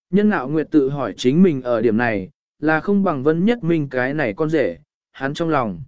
Nhân Ngạo Nguyệt tự hỏi chính mình ở điểm này, là không bằng Vân Nhất Minh cái này con rể, hắn trong lòng.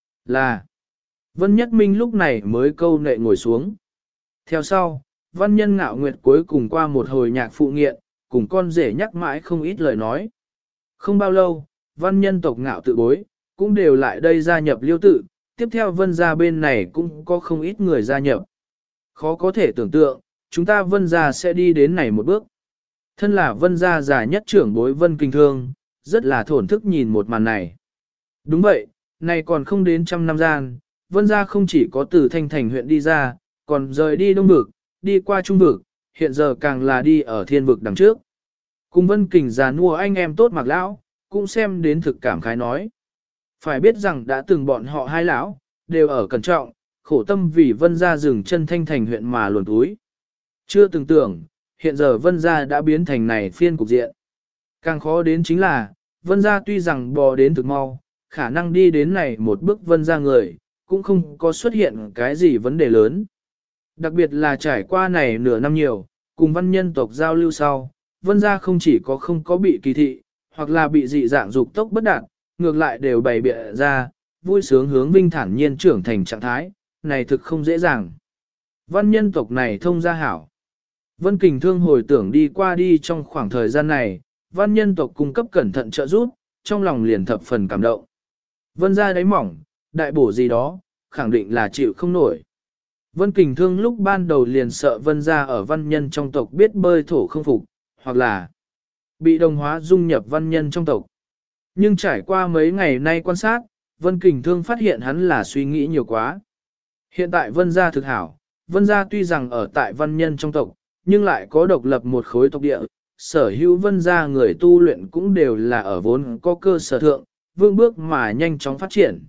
Là, Vân Nhất Minh lúc này mới câu nệ ngồi xuống. Theo sau, Văn Nhân Ngạo Nguyệt cuối cùng qua một hồi nhạc phụ nghiện, cùng con rể nhắc mãi không ít lời nói. Không bao lâu, Văn Nhân tộc Ngạo tự bối, cũng đều lại đây gia nhập Liêu tự, tiếp theo Vân gia bên này cũng có không ít người gia nhập. Khó có thể tưởng tượng, chúng ta Vân gia sẽ đi đến này một bước. Thân là Vân gia già nhất trưởng bối Vân Kinh Thương, rất là thổn thức nhìn một màn này. Đúng vậy, này còn không đến trăm năm gian, Vân gia không chỉ có từ Thanh Thành huyện đi ra, còn rời đi Đông Vực, đi qua Trung Vực, hiện giờ càng là đi ở Thiên Vực đằng trước. Cùng Vân Kình già nua anh em tốt Mạc lão, cũng xem đến thực cảm khái nói. Phải biết rằng đã từng bọn họ hai lão, đều ở cẩn trọng, khổ tâm vì Vân gia dừng chân Thanh Thành huyện mà luồn túi. Chưa từng tưởng, hiện giờ Vân gia đã biến thành này phiên cục diện. Càng khó đến chính là, Vân gia tuy rằng bò đến thực mau, khả năng đi đến này một bước Vân gia người, cũng không có xuất hiện cái gì vấn đề lớn. Đặc biệt là trải qua này nửa năm nhiều, cùng văn nhân tộc giao lưu sau, Vân gia không chỉ có không có bị kỳ thị, hoặc là bị dị dạng dục tốc bất đạt, ngược lại đều bày bịa ra, vui sướng hướng vinh thản nhiên trưởng thành trạng thái, này thực không dễ dàng. Văn nhân tộc này thông gia hảo. Vân Kình Thương hồi tưởng đi qua đi trong khoảng thời gian này, văn nhân tộc cung cấp cẩn thận trợ giúp, trong lòng liền thập phần cảm động. Vân gia đáy mỏng, đại bổ gì đó, khẳng định là chịu không nổi. Vân Kình Thương lúc ban đầu liền sợ Vân gia ở văn nhân trong tộc biết bơi thổ không phục, hoặc là bị đồng hóa dung nhập văn nhân trong tộc. Nhưng trải qua mấy ngày nay quan sát, Vân Kình Thương phát hiện hắn là suy nghĩ nhiều quá. Hiện tại Vân gia thực hảo, Vân gia tuy rằng ở tại văn nhân trong tộc, nhưng lại có độc lập một khối tộc địa, sở hữu Vân gia người tu luyện cũng đều là ở vốn có cơ sở thượng, vương bước mà nhanh chóng phát triển.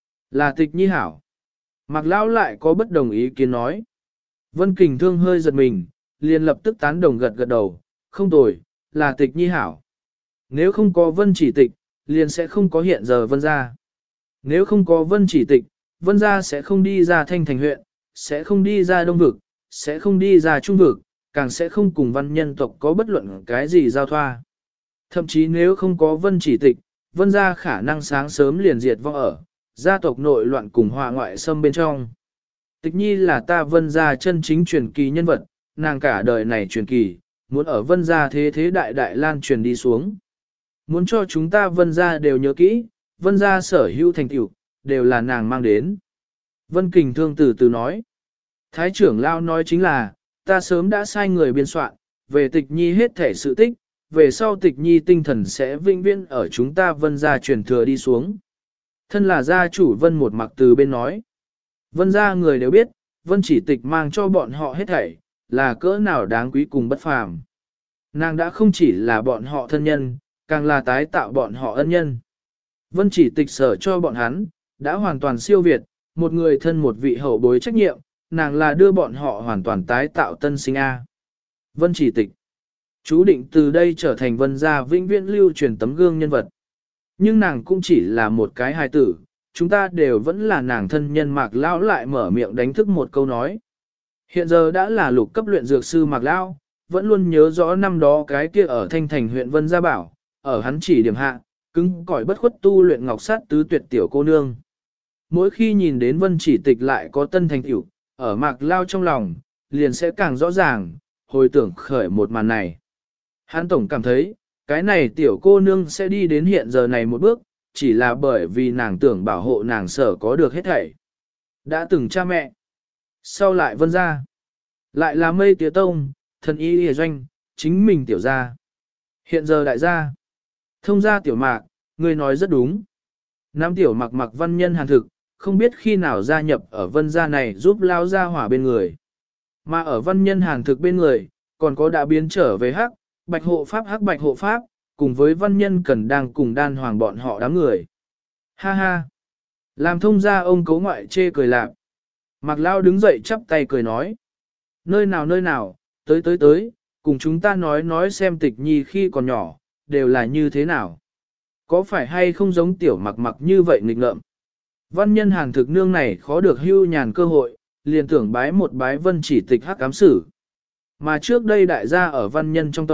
Là Tịch Nhi hảo. Mạc Lão lại có bất đồng ý kiến nói. Vân Kình Thương hơi giật mình, liền lập tức tán đồng gật gật đầu, không tồi, là Tịch Nhi hảo. Nếu không có Vân Chỉ Tịch, liền sẽ không có hiện giờ Vân gia. Nếu không có Vân Chỉ Tịch, Vân gia sẽ không đi ra Thanh Thành huyện, sẽ không đi ra Đông Vực, sẽ không đi ra Trung Vực, càng sẽ không cùng văn nhân tộc có bất luận cái gì giao thoa. Thậm chí nếu không có Vân Chỉ Tịch, Vân gia khả năng sáng sớm liền diệt vong ở, gia tộc nội loạn cùng họa ngoại xâm bên trong. Tịch Nhi là ta Vân gia chân chính truyền kỳ nhân vật, nàng cả đời này truyền kỳ, muốn ở Vân gia thế thế đại đại lan truyền đi xuống. Muốn cho chúng ta Vân gia đều nhớ kỹ, Vân gia sở hữu thành tựu đều là nàng mang đến. Vân Kình Thương từ từ nói. Thái trưởng Lao nói chính là, ta sớm đã sai người biên soạn, về Tịch Nhi hết thể sự tích, về sau Tịch Nhi tinh thần sẽ vinh viễn ở chúng ta Vân gia truyền thừa đi xuống. Thân là gia chủ Vân một mặc từ bên nói. Vân gia người đều biết, Vân Chỉ Tịch mang cho bọn họ hết thảy, là cỡ nào đáng quý cùng bất phàm. Nàng đã không chỉ là bọn họ thân nhân, càng là tái tạo bọn họ ân nhân. Vân Chỉ Tịch sở cho bọn hắn, đã hoàn toàn siêu việt, một người thân một vị hậu bối trách nhiệm, nàng là đưa bọn họ hoàn toàn tái tạo tân sinh A. Vân Chỉ Tịch, chú định từ đây trở thành Vân gia vĩnh viễn lưu truyền tấm gương nhân vật. Nhưng nàng cũng chỉ là một cái hài tử, chúng ta đều vẫn là nàng thân nhân. Mạc Lão lại mở miệng đánh thức một câu nói. Hiện giờ đã là lục cấp luyện dược sư Mạc Lão, vẫn luôn nhớ rõ năm đó cái kia ở Thanh Thành huyện Vân Gia Bảo, ở hắn chỉ điểm hạ, cứng cỏi bất khuất tu luyện ngọc sát tứ tuyệt tiểu cô nương. Mỗi khi nhìn đến Vân Chỉ Tịch lại có tân thành tiểu, ở Mạc Lão trong lòng, liền sẽ càng rõ ràng, hồi tưởng khởi một màn này. Hắn tổng cảm thấy, cái này tiểu cô nương sẽ đi đến hiện giờ này một bước, chỉ là bởi vì nàng tưởng bảo hộ nàng sở có được hết thảy. Đã từng cha mẹ, sau lại Vân gia, lại là Mây Tía Tông, thần y hề doanh, chính mình tiểu gia. Hiện giờ đại gia, thông gia tiểu Mạc, người nói rất đúng. Nam tiểu Mạc Mặc văn nhân hàn thực, không biết khi nào gia nhập ở Vân gia này giúp lao gia hỏa bên người. Mà ở văn nhân hàn thực bên người, còn có đã biến trở về hắc bạch hộ pháp, cùng với văn nhân cần đang cùng đan hoàng bọn họ đám người. Ha ha! Làm thông gia ông cấu ngoại chê cười lạc. Mạc Lao đứng dậy chắp tay cười nói. Nơi nào, tới, cùng chúng ta nói xem Tịch Nhi khi còn nhỏ, đều là như thế nào. Có phải hay không giống tiểu Mặc như vậy nghịch ngợm. Văn nhân hàn thực nương này khó được hưu nhàn cơ hội, liền tưởng bái một bái Vân Chỉ Tịch hắc ám sử. Mà trước đây đại gia ở văn nhân trong tộc,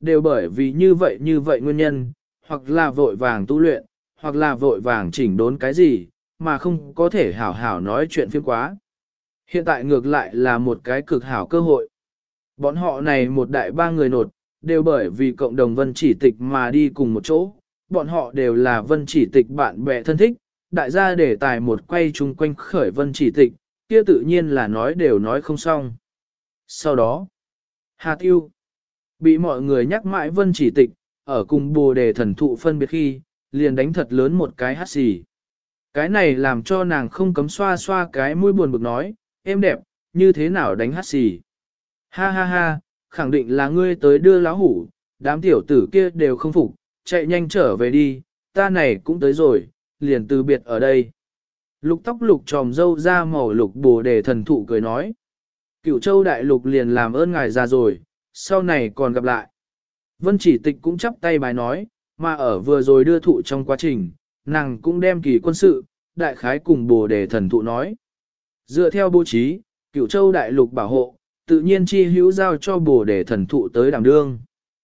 đều bởi vì như vậy nguyên nhân, hoặc là vội vàng tu luyện, hoặc là vội vàng chỉnh đốn cái gì, mà không có thể hảo hảo nói chuyện phiếm quá. Hiện tại ngược lại là một cái cực hảo cơ hội. Bọn họ này một đại ba người nột, đều bởi vì cộng đồng vân chỉ tịch mà đi cùng một chỗ, bọn họ đều là vân chỉ tịch bạn bè thân thích, đại gia để tài một quay chung quanh khởi vân chỉ tịch, kia tự nhiên là nói đều nói không xong. Sau đó, Hà Tiêu bị mọi người nhắc mãi vân chỉ tịch, ở cùng bồ đề thần thụ phân biệt khi, liền đánh thật lớn một cái hắt xì. Cái này làm cho nàng không cấm xoa xoa cái mũi buồn bực nói, em đẹp, như thế nào đánh hắt xì. Ha ha ha, khẳng định là ngươi tới đưa láo hủ, đám tiểu tử kia đều không phục, chạy nhanh trở về đi, ta này cũng tới rồi, liền từ biệt ở đây. Lục tóc lục tròm dâu ra màu lục bồ đề thần thụ cười nói. Cửu châu đại lục liền làm ơn ngài ra rồi, sau này còn gặp lại. Vân chỉ tịch cũng chắp tay bài nói, mà ở vừa rồi đưa thụ trong quá trình, nàng cũng đem kỳ quân sự, đại khái cùng bồ đề thần thụ nói. Dựa theo bố trí, Cửu châu đại lục bảo hộ, tự nhiên chi hữu giao cho bồ đề thần thụ tới đảm đương.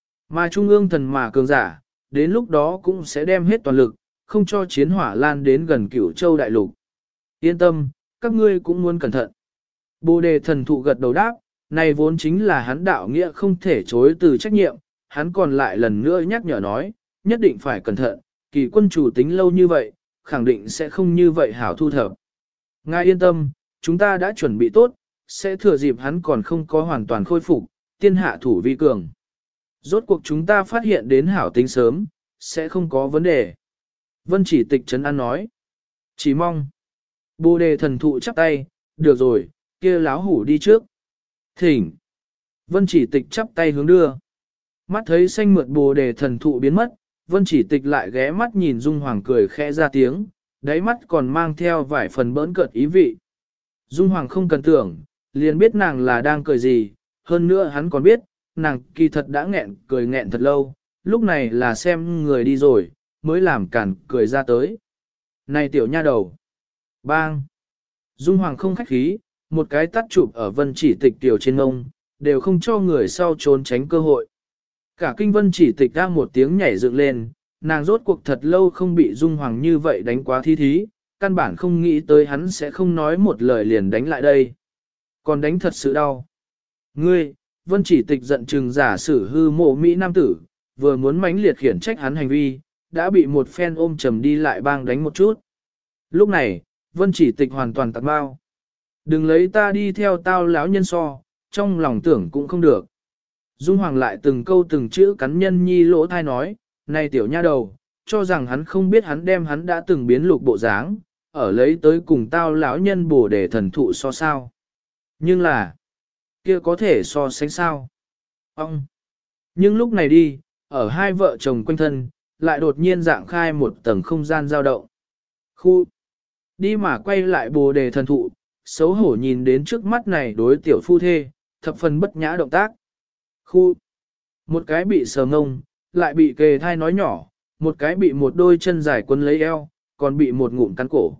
Mà trung ương thần mà cường giả, đến lúc đó cũng sẽ đem hết toàn lực, không cho chiến hỏa lan đến gần Cửu châu đại lục. Yên tâm, các ngươi cũng muốn cẩn thận. Bồ đề thần thụ gật đầu đáp, này vốn chính là hắn đạo nghĩa không thể chối từ trách nhiệm, hắn còn lại lần nữa nhắc nhở nói, nhất định phải cẩn thận, kỳ quân chủ tính lâu như vậy, khẳng định sẽ không như vậy hảo thu thập. Ngài yên tâm, chúng ta đã chuẩn bị tốt, sẽ thừa dịp hắn còn không có hoàn toàn khôi phục, tiên hạ thủ vi cường. Rốt cuộc chúng ta phát hiện đến hảo tính sớm, sẽ không có vấn đề. Vân chỉ tịch trấn an nói. Chỉ mong. Bồ đề thần thụ chắp tay, được rồi, kia láo hủ đi trước. Thỉnh. Vân chỉ tịch chắp tay hướng đưa. Mắt thấy xanh mượt bồ đề thần thụ biến mất, vân chỉ tịch lại ghé mắt nhìn Dung Hoàng cười khẽ ra tiếng, đáy mắt còn mang theo vài phần bỡn cợt ý vị. Dung Hoàng không cần tưởng, liền biết nàng là đang cười gì, hơn nữa hắn còn biết, nàng kỳ thật đã nghẹn cười nghẹn thật lâu, lúc này là xem người đi rồi, mới làm cản cười ra tới. Này tiểu nha đầu! Bang! Dung Hoàng không khách khí, một cái tắt chụp ở vân chỉ tịch tiểu trên ngông, đều không cho người sau trốn tránh cơ hội. Cả kinh vân chỉ tịch ra một tiếng nhảy dựng lên, nàng rốt cuộc thật lâu không bị Dung Hoàng như vậy đánh quá thi thí, căn bản không nghĩ tới hắn sẽ không nói một lời liền đánh lại đây. Còn đánh thật sự đau. Ngươi, vân chỉ tịch giận chừng giả sử hư mộ Mỹ nam tử, vừa muốn mãnh liệt khiển trách hắn hành vi, đã bị một phen ôm chầm đi lại bang đánh một chút. Lúc này, vân chỉ tịch hoàn toàn tạc bao. Đừng lấy ta đi theo tao lão nhân so, trong lòng tưởng cũng không được. Dung Hoàng lại từng câu từng chữ cắn nhân nhi lỗ thai nói, này tiểu nha đầu, cho rằng hắn không biết hắn đem hắn đã từng biến lục bộ dáng, ở lấy tới cùng tao lão nhân bổ để thần thụ so sao. Nhưng là, kia có thể so sánh sao? Ông! Nhưng lúc này đi, ở hai vợ chồng quanh thân, lại đột nhiên dạng khai một tầng không gian dao động. Khu! Đi mà quay lại bồ đề thần thụ, xấu hổ nhìn đến trước mắt này đối tiểu phu thê, thập phần bất nhã động tác. Khu! Một cái bị sờ ngông, lại bị kề thai nói nhỏ, một cái bị một đôi chân dài quấn lấy eo, còn bị một ngụm cắn cổ.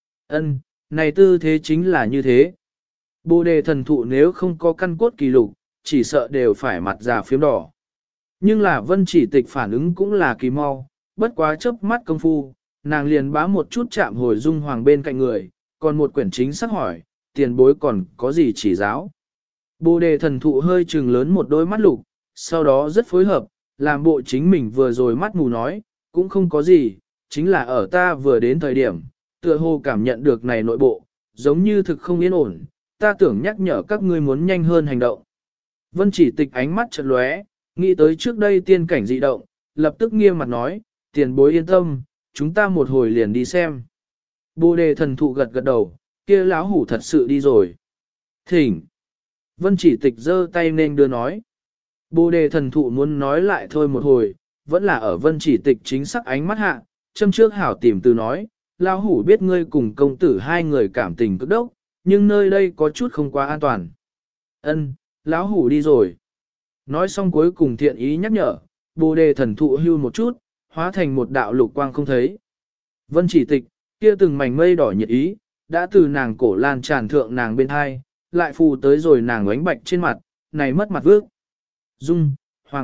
Ân, này tư thế chính là như thế. Bồ đề thần thụ nếu không có căn cốt kỳ lục, chỉ sợ đều phải mặt già phiếm đỏ. Nhưng là vân chỉ tịch phản ứng cũng là kỳ mau, bất quá chớp mắt công phu, nàng liền bá một chút chạm hồi Dung Hoàng bên cạnh người, còn một quyển chính sắc hỏi, tiền bối còn có gì chỉ giáo. Bồ đề thần thụ hơi trừng lớn một đôi mắt lục, sau đó rất phối hợp, làm bộ chính mình vừa rồi mắt mù nói, cũng không có gì, chính là ở ta vừa đến thời điểm, tựa hồ cảm nhận được này nội bộ, giống như thực không yên ổn, ta tưởng nhắc nhở các ngươi muốn nhanh hơn hành động. Vân chỉ tịch ánh mắt chợt lóe, nghĩ tới trước đây tiên cảnh dị động, lập tức nghiêm mặt nói, tiền bối yên tâm, chúng ta một hồi liền đi xem. Bồ đề thần thụ gật gật đầu, kia lão hủ thật sự đi rồi. Thỉnh. Vân chỉ tịch giơ tay nên đưa nói. Bồ đề thần thụ muốn nói lại thôi một hồi, vẫn là ở vân chỉ tịch chính xác ánh mắt hạ, châm trước hảo tìm từ nói, lão hủ biết ngươi cùng công tử hai người cảm tình cực đốc, nhưng nơi đây có chút không quá an toàn. Ân, lão hủ đi rồi. Nói xong cuối cùng thiện ý nhắc nhở, bồ đề thần thụ hưu một chút, hóa thành một đạo lục quang không thấy. Vân chỉ tịch, kia từng mảnh mây đỏ nhiệt ý, đã từ nàng cổ lan tràn thượng nàng bên hai, lại phù tới rồi nàng ánh bạch trên mặt, này mất mặt vước. Dung, Hoàng,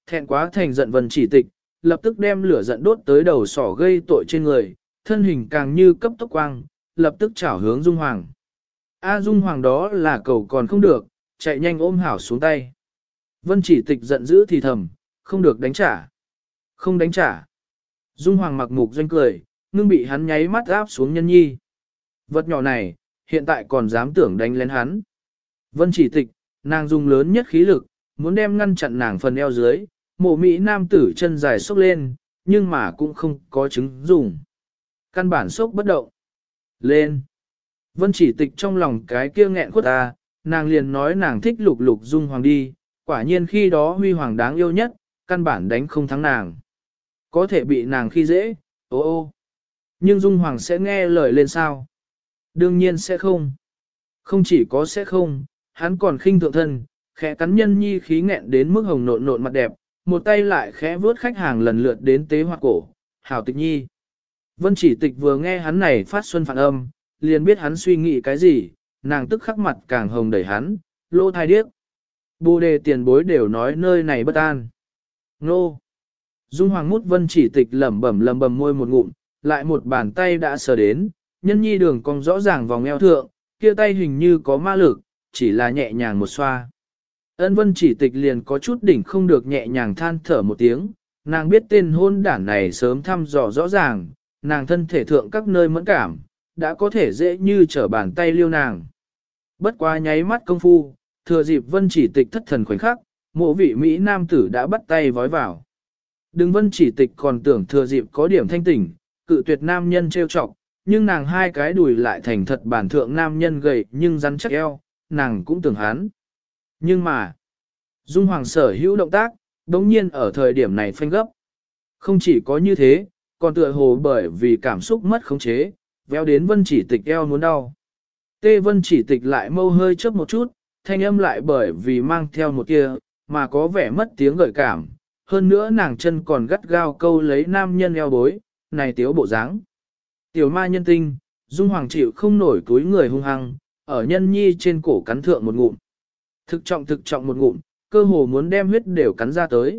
Thẹn quá thành giận Vân Chỉ Tịch, lập tức đem lửa giận đốt tới đầu sỏ gây tội trên người, thân hình càng như cấp tốc quang, lập tức chảo hướng Dung Hoàng. Dung Hoàng đó là cầu còn không được, chạy nhanh ôm hảo xuống tay. Vân Chỉ Tịch giận dữ thì thầm, không được đánh trả. Không đánh trả. Dung Hoàng mặc mục doanh cười, ngưng bị hắn nháy mắt áp xuống Nhân Nhi. Vật nhỏ này, hiện tại còn dám tưởng đánh lén hắn. Vân Chỉ Tịch, nàng dùng lớn nhất khí lực, muốn đem ngăn chặn nàng phần eo dưới, mộ Mỹ nam tử chân dài sốc lên, nhưng mà cũng không có chứng dùng. Căn bản sốc bất động. Lên. Vân Chỉ Tịch trong lòng cái kia nghẹn khuất ta, nàng liền nói nàng thích lục lục Dung Hoàng đi, quả nhiên khi đó Huy Hoàng đáng yêu nhất, căn bản đánh không thắng nàng. Có thể bị nàng khi dễ, ô ô. Nhưng Dung Hoàng sẽ nghe lời lên sao? Đương nhiên sẽ không. Không chỉ có sẽ không, hắn còn khinh thượng thân, khẽ cắn Nhân Nhi khí nghẹn đến mức hồng nộn nộn mặt đẹp, một tay lại khẽ vướt khách hàng lần lượt đến tế hoa cổ, Hảo Tịch Nhi. Vân Chỉ Tịch vừa nghe hắn này phát xuân phản âm, liền biết hắn suy nghĩ cái gì, nàng tức khắc mặt càng hồng đẩy hắn, lô thai điếc. Bồ đề tiền bối đều nói nơi này bất an. Nô. Dung Hoàng mút Vân Chỉ Tịch lẩm bẩm môi một ngụm, lại một bàn tay đã sờ đến, Nhân Nhi đường cong rõ ràng vòng eo thượng, kia tay hình như có ma lực, chỉ là nhẹ nhàng một xoa. Ân Vân Chỉ Tịch liền có chút đỉnh không được nhẹ nhàng than thở một tiếng, nàng biết tên hôn đản này sớm thăm dò rõ ràng, nàng thân thể thượng các nơi mẫn cảm, đã có thể dễ như trở bàn tay liêu nàng. Bất quá nháy mắt công phu, thừa dịp Vân Chỉ Tịch thất thần khoảnh khắc, mộ vị Mỹ nam tử đã bắt tay vói vào. Đừng Vân Chỉ Tịch còn tưởng thừa dịp có điểm thanh tỉnh, cự tuyệt nam nhân trêu chọc, nhưng nàng hai cái đùi lại thành thật bản thượng nam nhân gầy nhưng rắn chắc eo, nàng cũng tưởng hắn. Nhưng mà, Dung Hoàng sở hữu động tác, đống nhiên ở thời điểm này phanh gấp. Không chỉ có như thế, còn tựa hồ bởi vì cảm xúc mất khống chế, véo đến Vân Chỉ Tịch eo muốn đau. Tê Vân Chỉ Tịch lại mâu hơi chớp một chút, thanh âm lại bởi vì mang theo một kia, mà có vẻ mất tiếng gợi cảm. Hơn nữa nàng chân còn gắt gao câu lấy nam nhân eo bối, này tiếu bộ dáng. Tiểu ma nhân tinh, Dung Hoàng chịu không nổi túi người hung hăng, ở Nhân Nhi trên cổ cắn thượng một ngụm. Thực trọng một ngụm, cơ hồ muốn đem huyết đều cắn ra tới.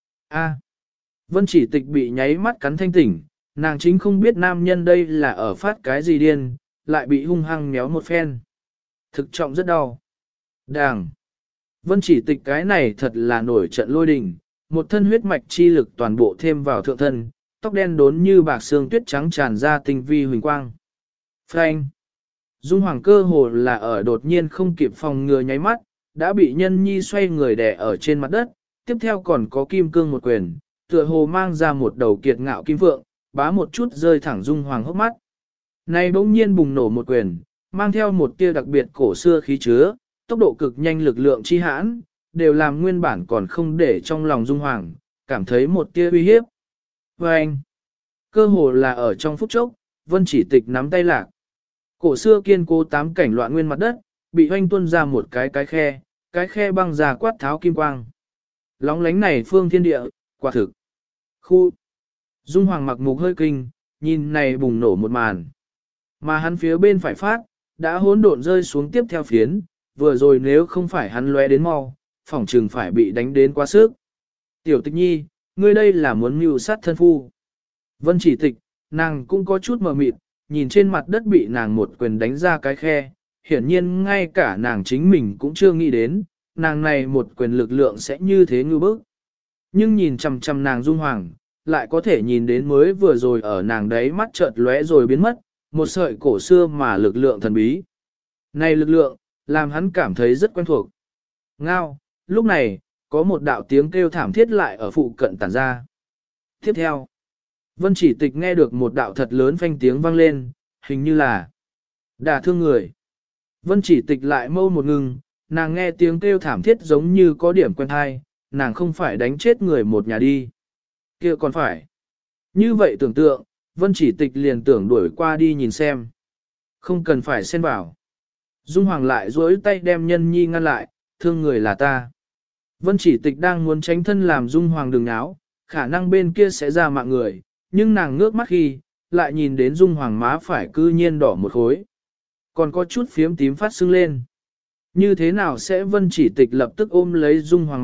Vân Chỉ Tịch bị nháy mắt cắn thanh tỉnh, nàng chính không biết nam nhân đây là ở phát cái gì điên, lại bị hung hăng méo một phen. Thực trọng rất đau. Đàng. Vân Chỉ Tịch cái này thật là nổi trận lôi đình, một thân huyết mạch chi lực toàn bộ thêm vào thượng thân, tóc đen đốn như bạc xương tuyết trắng tràn ra tinh vi huỳnh quang. Phanh. Dung Hoàng cơ hồ là ở đột nhiên không kịp phòng ngừa nháy mắt, đã bị Nhân Nhi xoay người đè ở trên mặt đất, tiếp theo còn có kim cương một quyền, tựa hồ mang ra một đầu kiệt ngạo kim vượng, bá một chút rơi thẳng Dung Hoàng hốc mắt. Này bỗng nhiên bùng nổ một quyền, mang theo một tia đặc biệt cổ xưa khí chứa, tốc độ cực nhanh lực lượng chi hãn, đều làm nguyên bản còn không để trong lòng Dung Hoàng, cảm thấy một tia uy hiếp. Và anh, cơ hồ là ở trong phút chốc, Vân Chỉ Tịch nắm tay lạc. Cổ xưa kiên cố tám cảnh loạn nguyên mặt đất, bị hoanh tuôn ra một cái khe băng ra quát tháo kim quang. Lóng lánh này phương thiên địa, quả thực. Khu. Dung Hoàng mặc mục hơi kinh, nhìn này bùng nổ một màn. Mà hắn phía bên phải phát, đã hỗn độn rơi xuống tiếp theo phiến, vừa rồi nếu không phải hắn lóe đến mau, phỏng trừng phải bị đánh đến quá sức. Tiểu Tịch Nhi, ngươi đây là muốn mưu sát thân phu. Vân Chỉ Tịch, nàng cũng có chút mờ mịt, nhìn trên mặt đất bị nàng một quyền đánh ra cái khe, hiển nhiên ngay cả nàng chính mình cũng chưa nghĩ đến, nàng này một quyền lực lượng sẽ như thế ngư bức. Nhưng nhìn chằm chằm nàng Dung Hoàng, lại có thể nhìn đến mới vừa rồi ở nàng đấy mắt chợt lóe rồi biến mất, một sợi cổ xưa mà lực lượng thần bí. Này lực lượng, làm hắn cảm thấy rất quen thuộc. Ngao, lúc này, có một đạo tiếng kêu thảm thiết lại ở phụ cận tản ra. Tiếp theo, Vân Chỉ Tịch nghe được một đạo thật lớn phanh tiếng vang lên, hình như là đả thương người. Vân Chỉ Tịch lại mâu một ngừng, nàng nghe tiếng kêu thảm thiết giống như có điểm quen thai, nàng không phải đánh chết người một nhà đi. Kia còn phải. Như vậy tưởng tượng, Vân Chỉ Tịch liền tưởng đuổi qua đi nhìn xem. Không cần phải xen vào. Dung Hoàng lại duỗi tay đem Nhân Nhi ngăn lại, thương người là ta. Vân Chỉ Tịch đang muốn tránh thân làm Dung Hoàng đừng náo, khả năng bên kia sẽ ra mạng người, nhưng nàng ngước mắt khi, lại nhìn đến Dung Hoàng má phải cư nhiên đỏ một khối. Còn có chút phiếm tím phát sưng lên. Như thế nào sẽ Vân Chỉ Tịch lập tức ôm lấy Dung Hoàng mặt,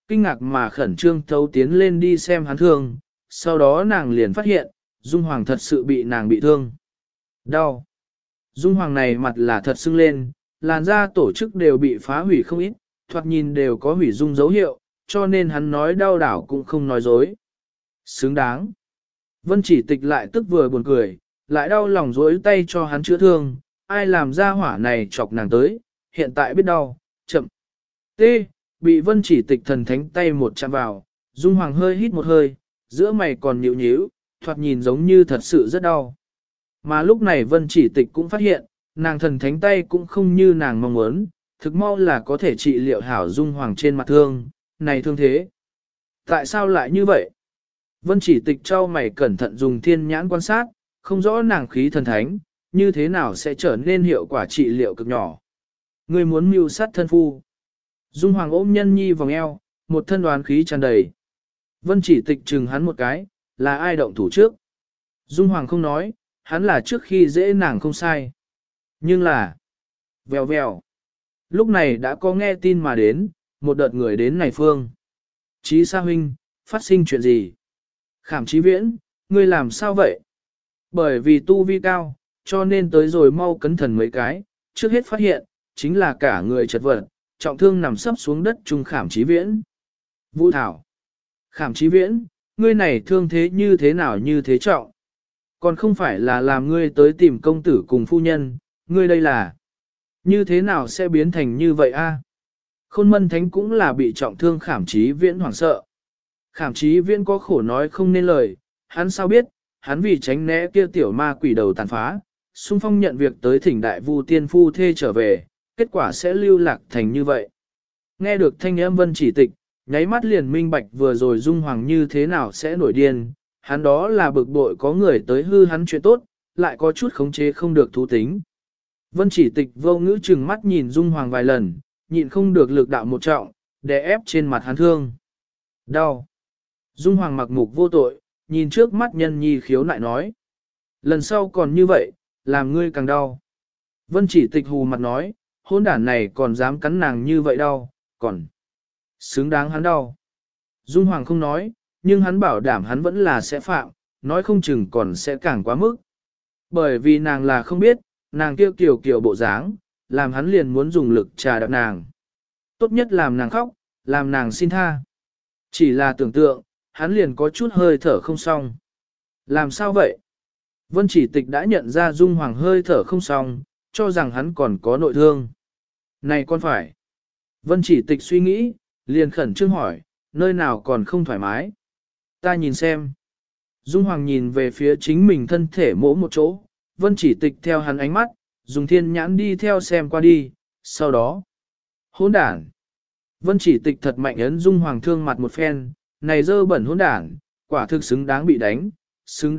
kinh ngạc mà khẩn trương thấu tiến lên đi xem hắn thương, sau đó nàng liền phát hiện, Dung Hoàng thật sự bị nàng bị thương. Đau. Dung Hoàng này mặt là thật sưng lên, làn da tổ chức đều bị phá hủy không ít, thoạt nhìn đều có hủy dung dấu hiệu, cho nên hắn nói đau đảo cũng không nói dối. Xứng đáng. Vân Chỉ Tịch lại tức vừa buồn cười, lại đau lòng dối tay cho hắn chữa thương, ai làm ra hỏa này chọc nàng tới, hiện tại biết đau, chậm. T. Bị Vân Chỉ Tịch thần thánh tay một chạm vào, Dung Hoàng hơi hít một hơi, giữa mày còn nhíu nhíu, thoạt nhìn giống như thật sự rất đau. Mà lúc này Vân Chỉ Tịch cũng phát hiện, nàng thần thánh tay cũng không như nàng mong muốn, thực mau là có thể trị liệu hảo Dung Hoàng trên mặt thương, này thương thế. Tại sao lại như vậy? Vân Chỉ Tịch trao mày cẩn thận dùng thiên nhãn quan sát, không rõ nàng khí thần thánh, như thế nào sẽ trở nên hiệu quả trị liệu cực nhỏ. Người muốn mưu sát thân phu. Dung Hoàng ôm nhân nhi vòng eo, một thân đoán khí tràn đầy. Vân Chỉ Tịch chừng hắn một cái, là ai động thủ trước? Dung Hoàng không nói, hắn là trước khi dễ nàng không sai. Nhưng là, vèo vèo. Lúc này đã có nghe tin mà đến, một đợt người đến này phương. Chí Sa huynh, phát sinh chuyện gì? Khảm Chí Viễn, ngươi làm sao vậy? Bởi vì tu vi cao, cho nên tới rồi mau cấn thần mấy cái, trước hết phát hiện, chính là cả người chật vật, trọng thương nằm sấp xuống đất trung Khảm Chí Viễn. Vũ Thảo. Khảm Chí Viễn, ngươi này thương thế như thế trọng? Còn không phải là làm ngươi tới tìm công tử cùng phu nhân, ngươi đây là như thế nào sẽ biến thành như vậy a? Khôn Mân Thánh cũng là bị trọng thương Khảm Chí Viễn hoảng sợ. Khảm Chí Viễn có khổ nói không nên lời, hắn sao biết, hắn vì tránh né kia tiểu ma quỷ đầu tàn phá, xung phong nhận việc tới thỉnh đại vu tiên phu thê trở về, kết quả sẽ lưu lạc thành như vậy. Nghe được thanh âm Vân Chỉ Tịch, nháy mắt liền minh bạch vừa rồi Dung Hoàng như thế nào sẽ nổi điên, hắn đó là bực bội có người tới hư hắn chuyện tốt, lại có chút khống chế không được thú tính. Vân Chỉ Tịch vô ngữ chừng mắt nhìn Dung Hoàng vài lần, nhịn không được lực đạo một trọng, đè ép trên mặt hắn thương. Đau. Dung Hoàng mặc mục vô tội, nhìn trước mắt nhân nhi khiếu nại nói. Lần sau còn như vậy, làm ngươi càng đau. Vân Chỉ Tịch hù mặt nói, hôn đản này còn dám cắn nàng như vậy đau, còn xứng đáng hắn đau. Dung Hoàng không nói, nhưng hắn bảo đảm hắn vẫn là sẽ phạm, nói không chừng còn sẽ càng quá mức. Bởi vì nàng là không biết, nàng kêu kiểu bộ dáng, làm hắn liền muốn dùng lực trà đập nàng. Tốt nhất làm nàng khóc, làm nàng xin tha. Chỉ là tưởng tượng, hắn liền có chút hơi thở không xong. Làm sao vậy? Vân Chỉ Tịch đã nhận ra Dung Hoàng hơi thở không xong, cho rằng hắn còn có nội thương. Này con phải. Vân Chỉ Tịch suy nghĩ, liền khẩn trương hỏi, nơi nào còn không thoải mái? Ta nhìn xem. Dung Hoàng nhìn về phía chính mình thân thể mỗi một chỗ, Vân Chỉ Tịch theo hắn ánh mắt, dùng thiên nhãn đi theo xem qua đi, sau đó. Hỗn đản. Vân Chỉ Tịch thật mạnh ấn Dung Hoàng thương mặt một phen, này dơ bẩn hỗn đản, quả thực xứng đáng bị đánh, xứng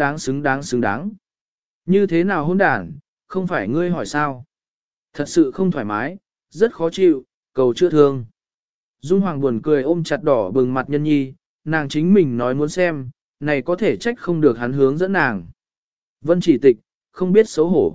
đáng. Như thế nào hỗn đản, không phải ngươi hỏi sao? Thật sự không thoải mái, rất khó chịu, cầu chữa thương. Dung Hoàng buồn cười ôm chặt đỏ bừng mặt nhân nhi, nàng chính mình nói muốn xem, này có thể trách không được hắn hướng dẫn nàng. Vân Chỉ Tịch, không biết xấu hổ.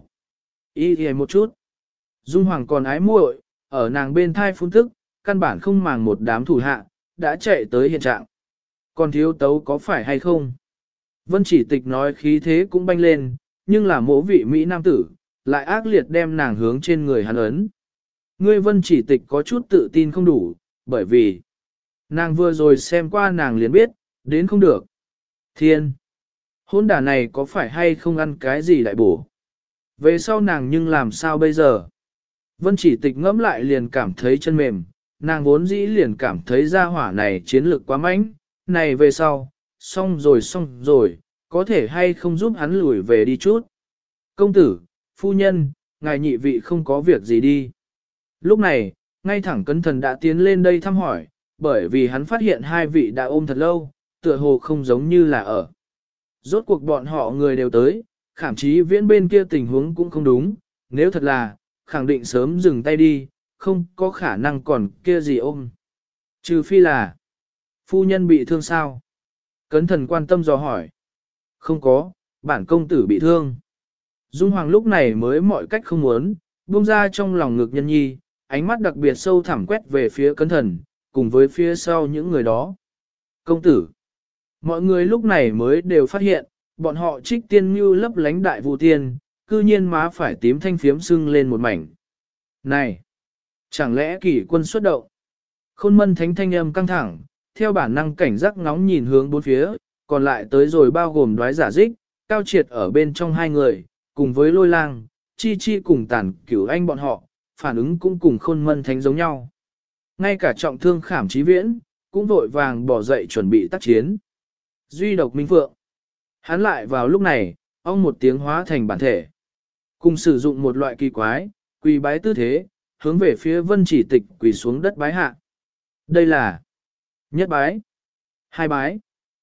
Ý thì một chút. Dung Hoàng còn ái muội, ở nàng bên thai phun tức, căn bản không màng một đám thủ hạ, đã chạy tới hiện trạng. Còn thiếu tấu có phải hay không? Vân Chỉ Tịch nói khí thế cũng banh lên, nhưng là mỗ vị Mỹ nam tử, lại ác liệt đem nàng hướng trên người hắn ấn. Ngươi Vân Chỉ Tịch có chút tự tin không đủ, bởi vì nàng vừa rồi xem qua nàng liền biết, đến không được. Thiên! Hôn đả này có phải hay không ăn cái gì đại bổ? Về sau nàng nhưng làm sao bây giờ? Vân Chỉ Tịch ngẫm lại liền cảm thấy chân mềm, nàng vốn dĩ liền cảm thấy gia hỏa này chiến lược quá mạnh, này về sau, xong rồi, có thể hay không giúp hắn lùi về đi chút. Công tử, phu nhân, ngài nhị vị không có việc gì đi. Lúc này, ngay thẳng Cấn Thần đã tiến lên đây thăm hỏi, bởi vì hắn phát hiện hai vị đã ôm thật lâu, tựa hồ không giống như là ở. Rốt cuộc bọn họ người đều tới, Khảm Chí Viễn bên kia tình huống cũng không đúng, nếu thật là, khẳng định sớm dừng tay đi, không có khả năng còn kia gì ôm. Trừ phi là, phu nhân bị thương sao? Cấn Thần quan tâm dò hỏi. Không có, bản công tử bị thương. Dung Hoàng lúc này mới mọi cách không muốn, buông ra trong lòng ngực nhân nhi, ánh mắt đặc biệt sâu thẳm quét về phía Cấn Thần, cùng với phía sau những người đó. Công tử! Mọi người lúc này mới đều phát hiện, bọn họ trích tiên như lấp lánh đại vu tiên, cư nhiên má phải tím thanh phiếm sưng lên một mảnh. Này! Chẳng lẽ kỷ quân xuất động? Khôn mân thánh thanh âm căng thẳng, theo bản năng cảnh giác ngóng nhìn hướng bốn phía, còn lại tới rồi bao gồm đoái giả dích, cao triệt ở bên trong hai người, cùng với lôi lang, chi chi cùng tản cửu anh bọn họ, phản ứng cũng cùng khôn mân thánh giống nhau. Ngay cả trọng thương khảm chí viễn, cũng vội vàng bỏ dậy chuẩn bị tác chiến. Duy độc Minh Phượng. Hắn lại vào lúc này, ong một tiếng hóa thành bản thể. Cùng sử dụng một loại kỳ quái, quỳ bái tư thế, hướng về phía vân chỉ tịch quỳ xuống đất bái hạ. Đây là nhất bái, hai bái,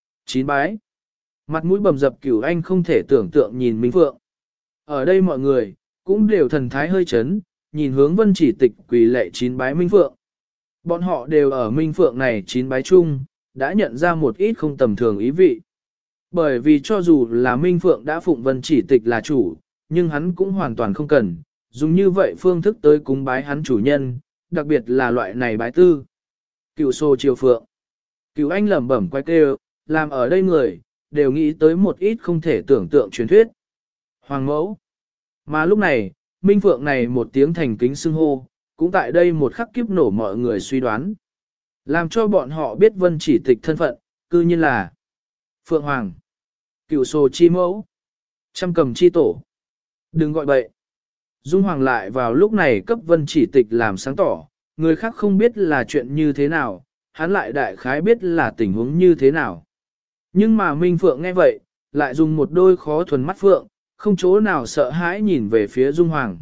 9 bái. Mặt mũi bầm dập Cửu Anh không thể tưởng tượng nhìn Minh Phượng. Ở đây mọi người, cũng đều thần thái hơi chấn, nhìn hướng vân chỉ tịch quỳ lệ 9 bái Minh Phượng. Bọn họ đều ở Minh Phượng này 9 bái chung, đã nhận ra một ít không tầm thường ý vị. Bởi vì cho dù là Minh Phượng đã phụng vân chỉ tịch là chủ, nhưng hắn cũng hoàn toàn không cần, dùng như vậy phương thức tới cúng bái hắn chủ nhân, đặc biệt là loại này bái tư. Cựu xô triều phượng. Cựu anh lẩm bẩm quay kêu, làm ở đây người, đều nghĩ tới một ít không thể tưởng tượng truyền thuyết. Hoàng mẫu. Mà lúc này, Minh Phượng này một tiếng thành kính xưng hô, cũng tại đây một khắc kiếp nổ mọi người suy đoán. Làm cho bọn họ biết vân chỉ tịch thân phận, cư nhiên là Phượng Hoàng, Cựu xô chi mẫu, trăm cầm chi tổ. Đừng gọi bậy. Dung Hoàng lại vào lúc này cấp vân chỉ tịch làm sáng tỏ, người khác không biết là chuyện như thế nào, hắn lại đại khái biết là tình huống như thế nào. Nhưng mà Minh Phượng nghe vậy, lại dùng một đôi khó thuần mắt Phượng, không chỗ nào sợ hãi nhìn về phía Dung Hoàng.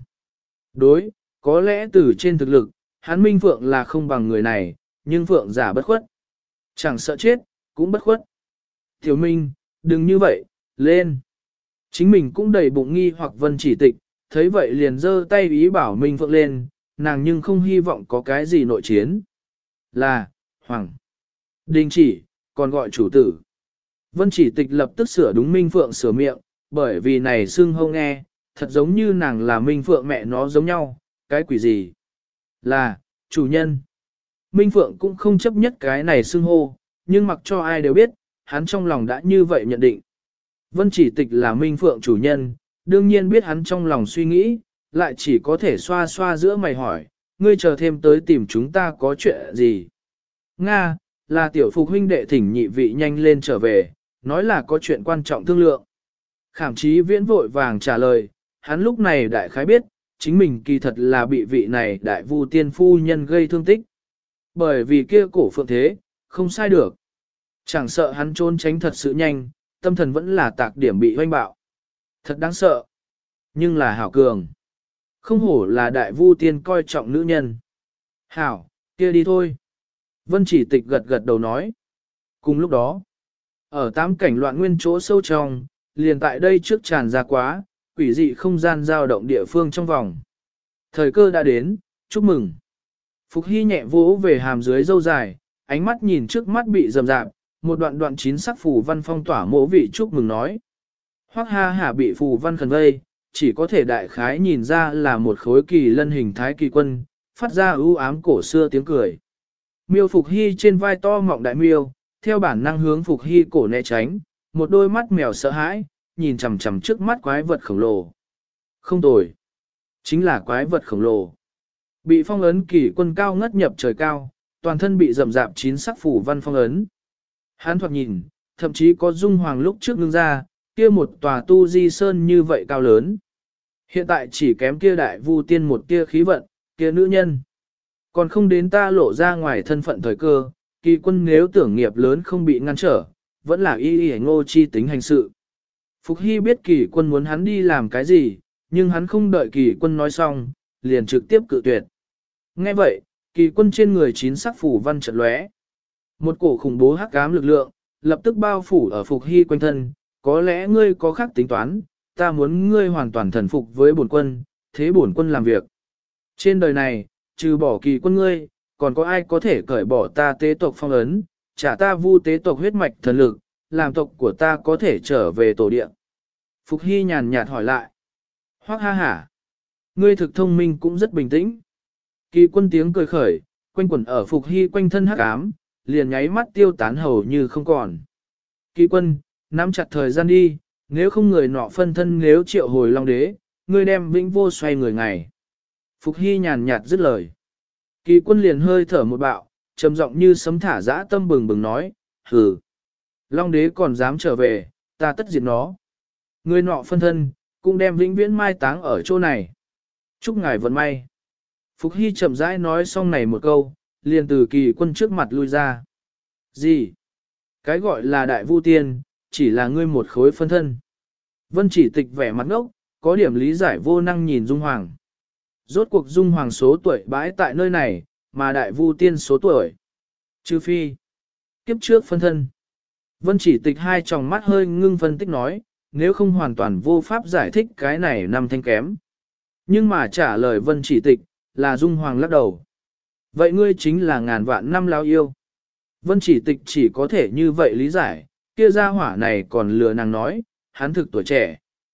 Đối, có lẽ từ trên thực lực, hắn Minh Phượng là không bằng người này, nhưng Phượng giả bất khuất. Chẳng sợ chết, cũng bất khuất. Tiểu Minh, đừng như vậy, lên. Chính mình cũng đầy bụng nghi hoặc vân chỉ tịch, thấy vậy liền giơ tay ý bảo Minh Phượng lên, nàng nhưng không hy vọng có cái gì nội chiến. Là, Hoàng. Đình chỉ, còn gọi chủ tử. Vân chỉ tịch lập tức sửa đúng Minh Phượng sửa miệng, bởi vì này xưng hô nghe, thật giống như nàng là Minh Phượng mẹ nó giống nhau, cái quỷ gì? Là, chủ nhân. Minh Phượng cũng không chấp nhất cái này xưng hô, nhưng mặc cho ai đều biết, hắn trong lòng đã như vậy nhận định. Vân chỉ tịch là Minh Phượng chủ nhân, đương nhiên biết hắn trong lòng suy nghĩ, lại chỉ có thể xoa xoa giữa mày hỏi, ngươi chờ thêm tới tìm chúng ta có chuyện gì? Nga, là tiểu phục huynh đệ thỉnh nhị vị nhanh lên trở về, nói là có chuyện quan trọng thương lượng. Khảm chí viễn vội vàng trả lời, hắn lúc này đại khái biết, chính mình kỳ thật là bị vị này đại vu tiên phu nhân gây thương tích. Bởi vì kia cổ phượng thế, không sai được. Chẳng sợ hắn trốn tránh thật sự nhanh, tâm thần vẫn là tạc điểm bị hoanh bạo. Thật đáng sợ. Nhưng là hảo cường. Không hổ là đại vu tiên coi trọng nữ nhân. Hảo, kia đi thôi. Vân chỉ tịch gật gật đầu nói. Cùng lúc đó, ở tám cảnh loạn nguyên chỗ sâu trong, liền tại đây trước tràn ra quá, quỷ dị không gian dao động địa phương trong vòng. Thời cơ đã đến, chúc mừng. Phục Hy nhẹ vỗ về hàm dưới râu dài, ánh mắt nhìn trước mắt bị rầm rạp, một đoạn đoạn chín sắc phù văn phong tỏa mỗ vị chúc mừng nói. Hoắc ha hả bị phù văn khẩn vây, chỉ có thể đại khái nhìn ra là một khối kỳ lân hình thái kỳ quân, phát ra ưu ám cổ xưa tiếng cười. Miêu Phục Hy trên vai to mọng đại miêu, theo bản năng hướng Phục Hy cổ né tránh, một đôi mắt mèo sợ hãi, nhìn chằm chằm trước mắt quái vật khổng lồ. Không tồi, chính là quái vật khổng lồ. Bị phong ấn kỳ quân cao ngất nhập trời cao, toàn thân bị rầm rạp chín sắc phủ văn phong ấn. Hán thoạt nhìn, thậm chí có Dung Hoàng lúc trước ngưng ra, kia một tòa tu di sơn như vậy cao lớn. Hiện tại chỉ kém kia đại vu tiên một tia khí vận, kia nữ nhân. Còn không đến ta lộ ra ngoài thân phận thời cơ, kỳ quân nếu tưởng nghiệp lớn không bị ngăn trở, vẫn là y ngô chi tính hành sự. Phục Hy biết kỳ quân muốn hắn đi làm cái gì, nhưng hắn không đợi kỳ quân nói xong, liền trực tiếp cự tuyệt. Nghe vậy, kỳ quân trên người chín sắc phủ văn chợt lóe. Một cổ khủng bố hắc ám lực lượng, lập tức bao phủ ở Phục Hy quanh thân, có lẽ ngươi có khác tính toán, ta muốn ngươi hoàn toàn thần phục với bổn quân, thế bổn quân làm việc. Trên đời này, trừ bỏ kỳ quân ngươi, còn có ai có thể cởi bỏ ta tế tộc phong ấn, trả ta vu tế tộc huyết mạch thần lực, làm tộc của ta có thể trở về tổ địa. Phục Hy nhàn nhạt hỏi lại. Hoắc ha hả. Ngươi thực thông minh cũng rất bình tĩnh. Kỳ quân tiếng cười khởi, quanh quẩn ở Phục Hy quanh thân hắc ám, liền nháy mắt tiêu tán hầu như không còn. Kỳ quân, nắm chặt thời gian đi, nếu không người nọ phân thân nếu triệu hồi Long Đế, ngươi đem vĩnh vô xoay người ngày. Phục Hy nhàn nhạt dứt lời. Kỳ quân liền hơi thở một bạo, trầm giọng như sấm thả dã tâm bừng bừng nói, hừ. Long Đế còn dám trở về, ta tất diệt nó. Người nọ phân thân, cũng đem vĩnh viễn mai táng ở chỗ này. Chúc ngài vận may. Phục Hy chậm rãi nói xong này một câu, liền từ kỳ quân trước mặt lui ra. Gì? Cái gọi là đại vu tiên, chỉ là ngươi một khối phân thân. Vân Chỉ Tịch vẻ mặt ngốc, có điểm lý giải vô năng nhìn Dung Hoàng. Rốt cuộc Dung Hoàng số tuổi bãi tại nơi này, mà đại vu tiên số tuổi. Trừ phi. Kiếp trước phân thân. Vân Chỉ Tịch hai tròng mắt hơi ngưng phân tích nói, nếu không hoàn toàn vô pháp giải thích cái này năm thanh kém. Nhưng mà trả lời Vân Chỉ Tịch, là Dung Hoàng lắc đầu. Vậy ngươi chính là ngàn vạn năm lao yêu. Vân Chỉ Tịch chỉ có thể như vậy lý giải, kia gia hỏa này còn lừa nàng nói, hắn thực tuổi trẻ.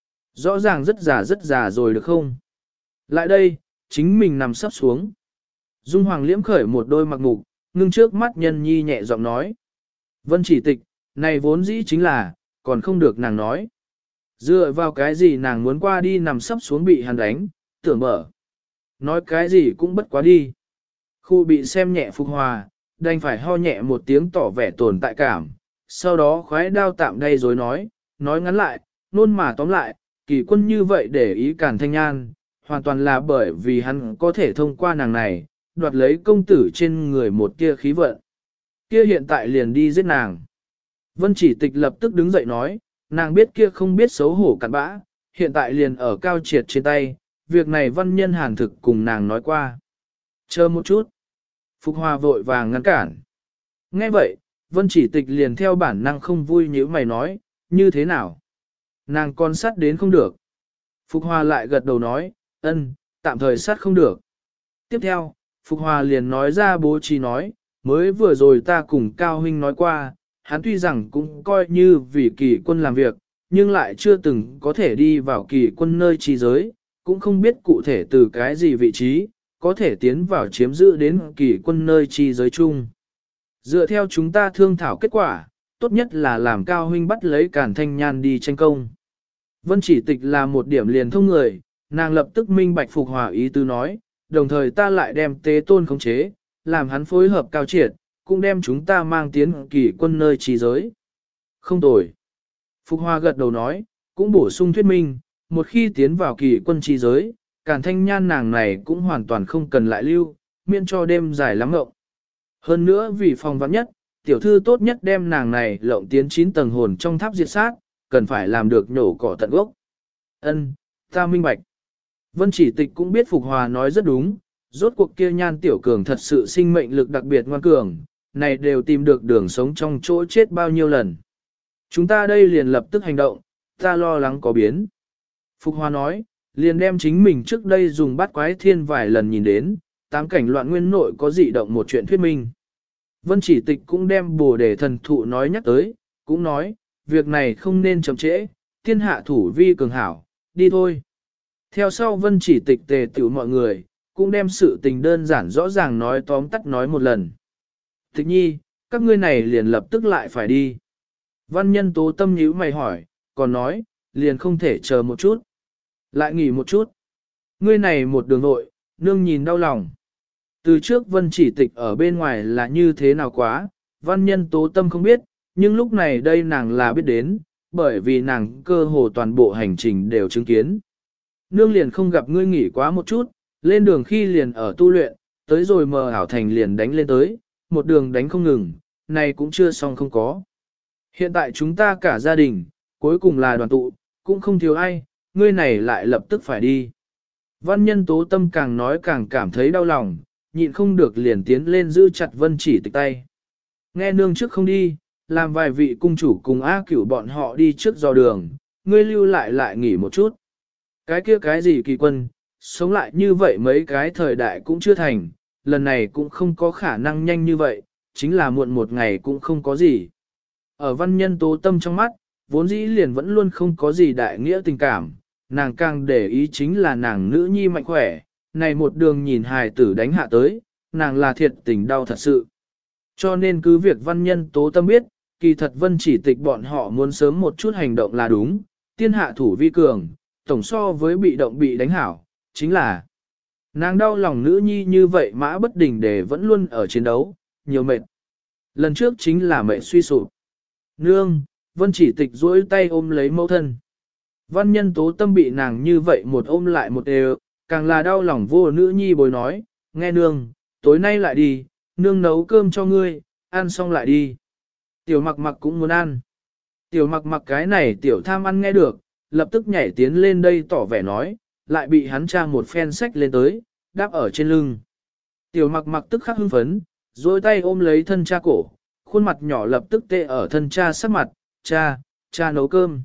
Rõ ràng rất già rồi được không? Lại đây, chính mình nằm sắp xuống. Dung Hoàng liễm khởi một đôi mặc mục, ngưng trước mắt nhân nhi nhẹ giọng nói. Vân Chỉ Tịch, này vốn dĩ chính là, còn không được nàng nói. Dựa vào cái gì nàng muốn qua đi nằm sắp xuống bị hắn đánh, tưởng mở. Nói cái gì cũng bất quá đi. Khu bị xem nhẹ Phục Hòa, đành phải ho nhẹ một tiếng tỏ vẻ tồn tại cảm. Sau đó khoái đao tạm đây rồi nói ngắn lại, nôn mà tóm lại, kỳ quân như vậy để ý Càn Thanh Nhan, hoàn toàn là bởi vì hắn có thể thông qua nàng này, đoạt lấy công tử trên người một tia khí vận. Kia hiện tại liền đi giết nàng. Vân Chỉ Tịch lập tức đứng dậy nói, nàng biết kia không biết xấu hổ cặn bã, hiện tại liền ở Cao Triệt trên tay, việc này văn nhân hàn thực cùng nàng nói qua. Chờ một chút. Phục Hòa vội vàng ngăn cản. Nghe vậy, Vân Chỉ Tịch liền theo bản năng không vui như mày nói, như thế nào? Nàng con sát đến không được. Phục Hòa lại gật đầu nói, ân, tạm thời sát không được. Tiếp theo, Phục Hòa liền nói ra bố trí nói, mới vừa rồi ta cùng Cao Huynh nói qua, hắn tuy rằng cũng coi như vì kỳ quân làm việc, nhưng lại chưa từng có thể đi vào kỳ quân nơi trí giới, cũng không biết cụ thể từ cái gì vị trí, có thể tiến vào chiếm giữ đến kỳ quân nơi chi giới chung. Dựa theo chúng ta thương thảo kết quả, tốt nhất là làm Cao Huynh bắt lấy Càn Thanh Nhan đi tranh công. Vân Chỉ Tịch là một điểm liền thông người, nàng lập tức minh bạch Phục Hòa ý tứ nói, đồng thời ta lại đem Tế Tôn khống chế, làm hắn phối hợp Cao Triệt, cũng đem chúng ta mang tiến kỳ quân nơi chi giới. Không tồi. Phục Hòa gật đầu nói, cũng bổ sung thuyết minh, một khi tiến vào kỳ quân chi giới, Càn Thanh Nhan nàng này cũng hoàn toàn không cần lại lưu, miễn cho đêm dài lắm ngộng. Hơn nữa vì phòng vắng nhất, tiểu thư tốt nhất đem nàng này lộng tiến 9 tầng hồn trong tháp diệt sát, cần phải làm được nhổ cỏ tận gốc. Ân, ta minh bạch. Vân Chỉ Tịch cũng biết Phục Hòa nói rất đúng, rốt cuộc kia Nhan tiểu cường thật sự sinh mệnh lực đặc biệt ngoan cường, này đều tìm được đường sống trong chỗ chết bao nhiêu lần. Chúng ta đây liền lập tức hành động, ta lo lắng có biến. Phục Hòa nói, liền đem chính mình trước đây dùng bát quái thiên vài lần nhìn đến, 8 cảnh loạn nguyên nội có dị động một chuyện thuyết minh. Vân Chỉ Tịch cũng đem Bồ Đề thần thụ nói nhắc tới, cũng nói, việc này không nên chậm trễ, thiên hạ thủ vi cường hảo, đi thôi. Theo sau Vân Chỉ Tịch tề tiểu mọi người, cũng đem sự tình đơn giản rõ ràng nói tóm tắt nói một lần. Tịch nhi, các ngươi này liền lập tức lại phải đi. Văn nhân Tố Tâm nhíu mày hỏi, còn nói, liền không thể chờ một chút. Lại nghỉ một chút. Ngươi này một đường nội, nương nhìn đau lòng. Từ trước Vân Chỉ Tịch ở bên ngoài là như thế nào quá, văn nhân Tố Tâm không biết, nhưng lúc này đây nàng là biết đến, bởi vì nàng cơ hồ toàn bộ hành trình đều chứng kiến. Nương liền không gặp ngươi nghỉ quá một chút, lên đường khi liền ở tu luyện, tới rồi mờ ảo thành liền đánh lên tới, một đường đánh không ngừng, này cũng chưa xong không có. Hiện tại chúng ta cả gia đình, cuối cùng là đoàn tụ, cũng không thiếu ai, ngươi này lại lập tức phải đi. Văn nhân Tố Tâm càng nói càng cảm thấy đau lòng, nhịn không được liền tiến lên giữ chặt Vân Chỉ Tịch tay. Nghe nương trước không đi, làm vài vị cung chủ cùng A Cửu bọn họ đi trước dò đường, ngươi lưu lại nghỉ một chút. Cái kia cái gì kỳ quân, sống lại như vậy mấy cái thời đại cũng chưa thành, lần này cũng không có khả năng nhanh như vậy, chính là muộn một ngày cũng không có gì. Ở văn nhân Tố Tâm trong mắt, vốn dĩ liền vẫn luôn không có gì đại nghĩa tình cảm, nàng càng để ý chính là nàng nữ nhi mạnh khỏe, này một đường nhìn hài tử đánh hạ tới, nàng là thiệt tình đau thật sự. Cho nên cứ việc văn nhân tố tâm biết, kỳ thật vân chỉ tịch bọn họ muốn sớm một chút hành động là đúng, tiên hạ thủ vi cường, tổng so với bị động bị đánh hảo, chính là nàng đau lòng nữ nhi như vậy mã bất đình để vẫn luôn ở chiến đấu, nhiều mệt. Lần trước chính là mệt suy sụp. Nương, vân chỉ tịch duỗi tay ôm lấy mẫu thân. Văn nhân tố tâm bị nàng như vậy một ôm lại một đều, càng là đau lòng vô nữ nhi bối nói, nghe nương, tối nay lại đi, nương nấu cơm cho ngươi, ăn xong lại đi. Tiểu mặc mặc cũng muốn ăn. Tiểu mặc mặc cái này tiểu tham ăn nghe được, lập tức nhảy tiến lên đây tỏ vẻ nói, lại bị hắn tra một phen sách lên tới, đáp ở trên lưng. Tiểu mặc mặc tức khắc hưng phấn, duỗi tay ôm lấy thân cha cổ, khuôn mặt nhỏ lập tức tê ở thân cha sắc mặt, cha nấu cơm.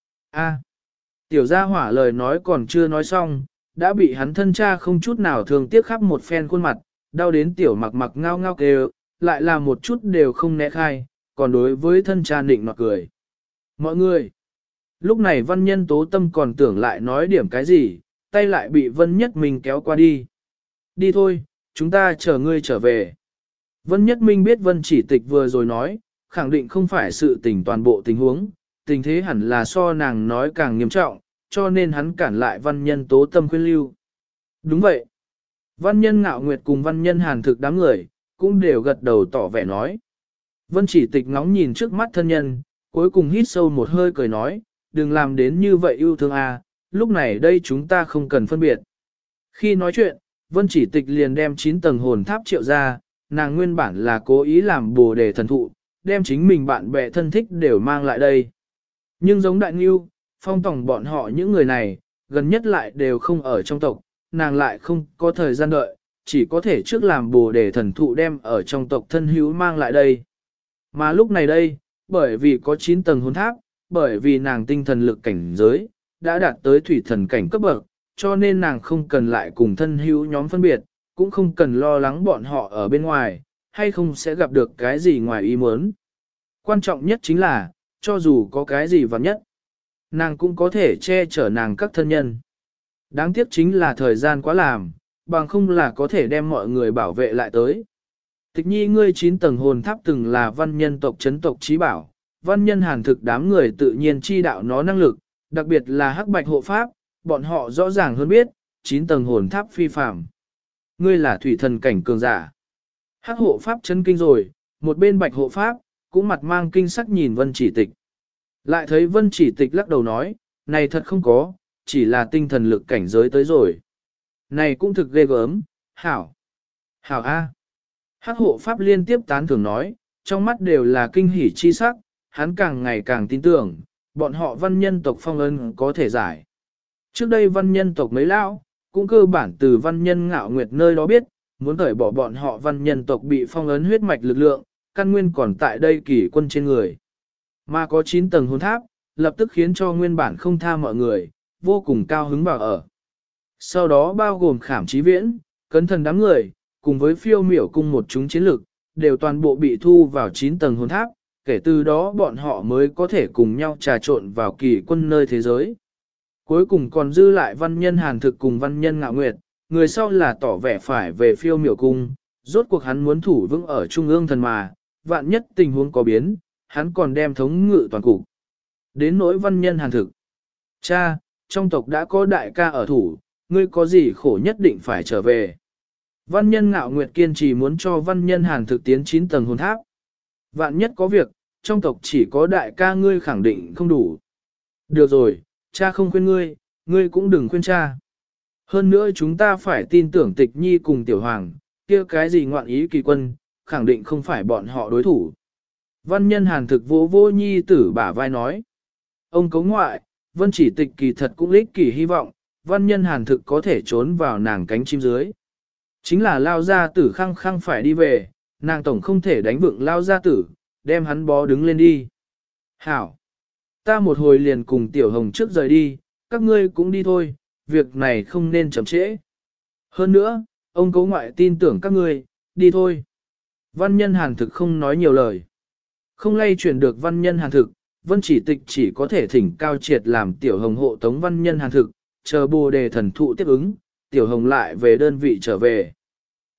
A. Tiểu gia hỏa lời nói còn chưa nói xong, đã bị hắn thân cha không chút nào thường tiếc khắp một phen khuôn mặt, đau đến tiểu mặc mặc ngao ngao kêu, lại là một chút đều không né khai, còn đối với thân cha nịnh nọt cười. Mọi người, lúc này văn nhân tố tâm còn tưởng lại nói điểm cái gì, tay lại bị vân nhất mình kéo qua đi. Đi thôi, chúng ta chờ ngươi trở về. Vân nhất minh biết vân chỉ tịch vừa rồi nói, khẳng định không phải sự tình toàn bộ tình huống, tình thế hẳn là so nàng nói càng nghiêm trọng, cho nên hắn cản lại văn nhân tố tâm khuyên lưu. Đúng vậy. Văn nhân ngạo nguyệt cùng văn nhân hàn thực đám người, cũng đều gật đầu tỏ vẻ nói. Vân chỉ tịch ngóng nhìn trước mắt thân nhân, cuối cùng hít sâu một hơi cười nói, đừng làm đến như vậy yêu thương à, lúc này đây chúng ta không cần phân biệt. Khi nói chuyện, Vân chỉ tịch liền đem 9 tầng hồn tháp triệu ra, nàng nguyên bản là cố ý làm bồ đề thần thụ, đem chính mình bạn bè thân thích đều mang lại đây. Nhưng giống đại ngưu, phong tổng bọn họ những người này, gần nhất lại đều không ở trong tộc, nàng lại không có thời gian đợi, chỉ có thể trước làm bồ đề thần thụ đem ở trong tộc thân hữu mang lại đây. Mà lúc này đây, bởi vì có 9 tầng hồn tháp, bởi vì nàng tinh thần lực cảnh giới, đã đạt tới thủy thần cảnh cấp bậc, cho nên nàng không cần lại cùng thân hữu nhóm phân biệt, cũng không cần lo lắng bọn họ ở bên ngoài, hay không sẽ gặp được cái gì ngoài ý muốn. Quan trọng nhất chính là, cho dù có cái gì vặn nhất, nàng cũng có thể che chở nàng các thân nhân. Đáng tiếc chính là thời gian quá làm, bằng không là có thể đem mọi người bảo vệ lại tới. Tịch nhi ngươi 9 tầng hồn tháp từng là văn nhân tộc chấn tộc trí bảo, văn nhân hàn thực đám người tự nhiên chi đạo nó năng lực, đặc biệt là hắc bạch hộ pháp, bọn họ rõ ràng hơn biết, 9 tầng hồn tháp phi phàm. Ngươi là thủy thần cảnh cường giả. Hắc hộ pháp chấn kinh rồi, một bên bạch hộ pháp, cũng mặt mang kinh sắc nhìn vân chỉ tịch. Lại thấy vân chỉ tịch lắc đầu nói, này thật không có, chỉ là tinh thần lực cảnh giới tới rồi. Này cũng thực ghê gớm, hảo. Hảo A. Hắc hộ pháp liên tiếp tán thưởng nói, trong mắt đều là kinh hỉ chi sắc, hắn càng ngày càng tin tưởng, bọn họ văn nhân tộc phong ân có thể giải. Trước đây văn nhân tộc mấy lão, cũng cơ bản từ văn nhân ngạo nguyệt nơi đó biết, muốn cởi bỏ bọn họ văn nhân tộc bị phong ấn huyết mạch lực lượng, căn nguyên còn tại đây kỳ quân trên người. Mà có 9 tầng hồn tháp, lập tức khiến cho nguyên bản không tha mọi người, vô cùng cao hứng vào ở. Sau đó bao gồm khảm trí viễn, cấn thần đám người, cùng với phiêu miểu cung một chúng chiến lực, đều toàn bộ bị thu vào 9 tầng hồn tháp, kể từ đó bọn họ mới có thể cùng nhau trà trộn vào kỳ quân nơi thế giới. Cuối cùng còn dư lại văn nhân hàn thực cùng văn nhân ngạo nguyệt, người sau là tỏ vẻ phải về phiêu miểu cung, rốt cuộc hắn muốn thủ vững ở trung ương thần mà, vạn nhất tình huống có biến, hắn còn đem thống ngự toàn cục. Đến nỗi văn nhân hàn thực. Cha, trong tộc đã có đại ca ở thủ, ngươi có gì khổ nhất định phải trở về. Văn nhân ngạo nguyệt kiên trì muốn cho văn nhân hàn thực tiến 9 tầng hồn tháp. Vạn nhất có việc, trong tộc chỉ có đại ca ngươi khẳng định không đủ. Được rồi, cha không khuyên ngươi, ngươi cũng đừng khuyên cha. Hơn nữa chúng ta phải tin tưởng tịch nhi cùng tiểu hoàng, kia cái gì ngoạn ý kỳ quân, khẳng định không phải bọn họ đối thủ. Văn nhân hàn thực vô vô nhi tử bả vai nói. Ông cấu ngoại, vân chỉ tịch kỳ thật cũng lích kỳ hy vọng, văn nhân hàn thực có thể trốn vào nàng cánh chim dưới. Chính là lao gia tử khăng khăng phải đi về, nàng tổng không thể đánh vựng lao gia tử, đem hắn bó đứng lên đi. Hảo! Ta một hồi liền cùng tiểu hồng trước rời đi, các ngươi cũng đi thôi, việc này không nên chậm trễ. Hơn nữa, ông cấu ngoại tin tưởng các ngươi, đi thôi. Văn nhân hàn thực không nói nhiều lời. Không lay chuyển được văn nhân hàn thực, vân chỉ tịch chỉ có thể thỉnh cao triệt làm tiểu hồng hộ tống văn nhân hàn thực, chờ bồ đề thần thụ tiếp ứng, tiểu hồng lại về đơn vị trở về.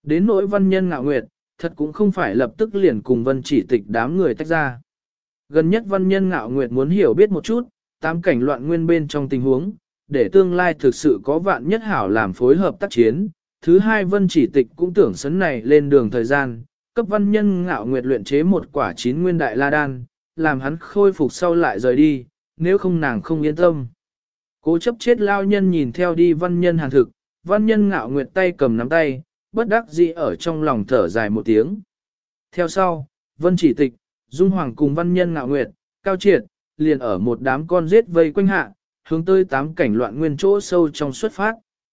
Đến nỗi văn nhân ngạo nguyệt, thật cũng không phải lập tức liền cùng vân chỉ tịch đám người tách ra. Gần nhất văn nhân ngạo nguyệt muốn hiểu biết một chút, tám cảnh loạn nguyên bên trong tình huống, để tương lai thực sự có vạn nhất hảo làm phối hợp tác chiến. Thứ hai vân chỉ tịch cũng tưởng sấn này lên đường thời gian, cấp văn nhân ngạo nguyệt luyện chế một quả 9 nguyên đại la đan, làm hắn khôi phục sau lại rời đi, nếu không nàng không yên tâm. Cố chấp chết lao nhân nhìn theo đi văn nhân hàng thực, văn nhân ngạo nguyệt tay cầm nắm tay, bất đắc dĩ ở trong lòng thở dài một tiếng. Theo sau, vân chỉ tịch, dung hoàng cùng văn nhân ngạo nguyệt, cao triệt, liền ở một đám con giết vây quanh hạ, hướng tới tám cảnh loạn nguyên chỗ sâu trong xuất phát.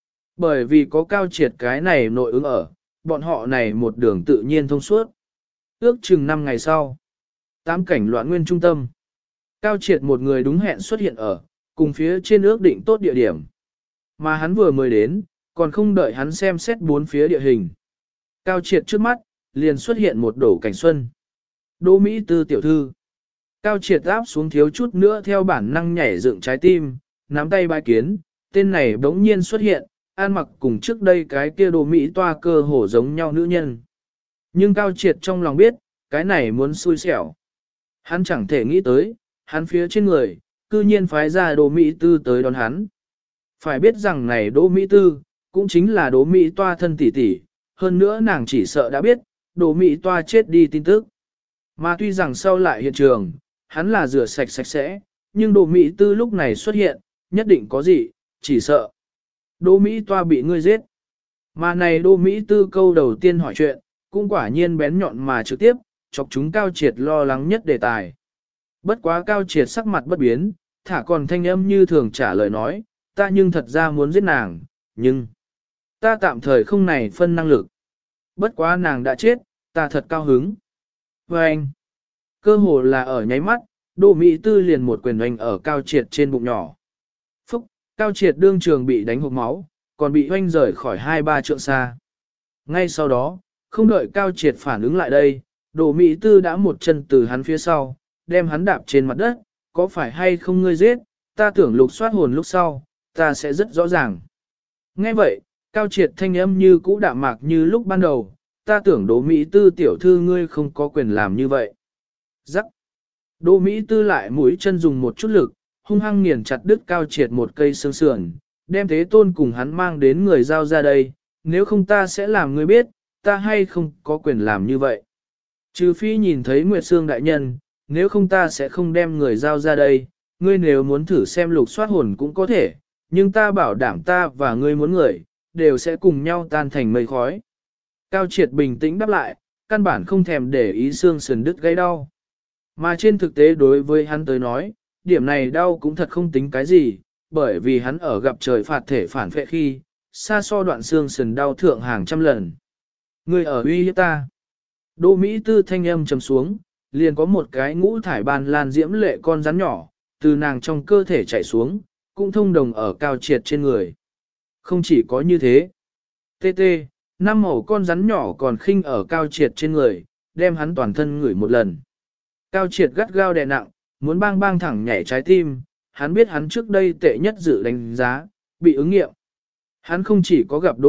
Bởi vì có cao triệt cái này nội ứng ở, bọn họ này một đường tự nhiên thông suốt. Ước chừng 5 ngày sau, tám cảnh loạn nguyên trung tâm. Cao triệt một người đúng hẹn xuất hiện ở, cùng phía trên ước định tốt địa điểm. Mà hắn vừa mới đến, còn không đợi hắn xem xét bốn phía địa hình. Cao triệt trước mắt, liền xuất hiện một đổ cảnh xuân. Đỗ Mỹ Tư tiểu thư. Cao triệt áp xuống thiếu chút nữa theo bản năng nhảy dựng trái tim, nắm tay bái kiến, tên này bỗng nhiên xuất hiện, ăn mặc cùng trước đây cái kia Đỗ Mỹ toa cơ hổ giống nhau nữ nhân. Nhưng Cao triệt trong lòng biết, cái này muốn xui xẻo. Hắn chẳng thể nghĩ tới, hắn phía trên người, cư nhiên phái ra Đỗ Mỹ Tư tới đón hắn. Phải biết rằng này Đỗ Mỹ Tư, cũng chính là Đỗ Mỹ toa thân tỷ tỷ, hơn nữa nàng chỉ sợ đã biết, Đỗ Mỹ toa chết đi tin tức. Mà tuy rằng sau lại hiện trường, hắn là rửa sạch sạch sẽ, nhưng Đỗ Mỹ Tư lúc này xuất hiện, nhất định có gì, chỉ sợ. Đỗ Mỹ toa bị ngươi giết. Mà này Đỗ Mỹ Tư câu đầu tiên hỏi chuyện, cũng quả nhiên bén nhọn mà trực tiếp, chọc chúng Cao Triệt lo lắng nhất đề tài. Bất quá Cao Triệt sắc mặt bất biến, thả còn thanh âm như thường trả lời nói, ta nhưng thật ra muốn giết nàng, nhưng ta tạm thời không này phân năng lực. Bất quá nàng đã chết, ta thật cao hứng. Và anh, cơ hồ là ở nháy mắt, Đỗ Mỹ Tư liền một quyền oanh ở Cao Triệt trên bụng nhỏ. Phúc, Cao Triệt đương trường bị đánh hộc máu, còn bị oanh rời khỏi 2-3 trượng xa. Ngay sau đó, không đợi Cao Triệt phản ứng lại đây, Đỗ Mỹ Tư đã một chân từ hắn phía sau, đem hắn đạp trên mặt đất, có phải hay không ngươi giết, ta tưởng lục soát hồn lúc sau, ta sẽ rất rõ ràng. Nghe vậy, Cao Triệt thanh âm như cũ đạm mạc như lúc ban đầu, ta tưởng Đỗ Mỹ Tư tiểu thư ngươi không có quyền làm như vậy. Rắc. Đỗ Mỹ Tư lại mũi chân dùng một chút lực, hung hăng nghiền chặt đứt Cao Triệt một cây xương sườn, đem Thế Tôn cùng hắn mang đến người giao ra đây, nếu không ta sẽ làm ngươi biết, ta hay không có quyền làm như vậy. Trừ phi nhìn thấy Nguyệt Sương đại nhân, nếu không ta sẽ không đem người giao ra đây, ngươi nếu muốn thử xem lục soát hồn cũng có thể, nhưng ta bảo đảm ta và ngươi muốn người, đều sẽ cùng nhau tan thành mây khói. Cao Triệt bình tĩnh đáp lại, căn bản không thèm để ý xương sườn đứt gây đau. Mà trên thực tế đối với hắn tới nói, điểm này đau cũng thật không tính cái gì, bởi vì hắn ở gặp trời phạt thể phản phệ khi, xa so đoạn xương sườn đau thượng hàng trăm lần. Ngươi ở uy hiếp ta. Đỗ Mỹ Tư thanh âm trầm xuống, liền có một cái ngũ thải ban lan diễm lệ con rắn nhỏ, từ nàng trong cơ thể chảy xuống, cũng thông đồng ở Cao Triệt trên người. Không chỉ có như thế. TT, 5 màu con rắn nhỏ còn khinh ở Cao Triệt trên người, đem hắn toàn thân ngửi một lần. Cao Triệt gắt gao đè nặng, muốn bang bang thẳng nhảy trái tim, hắn biết hắn trước đây tệ nhất dự đánh giá, bị ứng nghiệm. Hắn không chỉ có gặp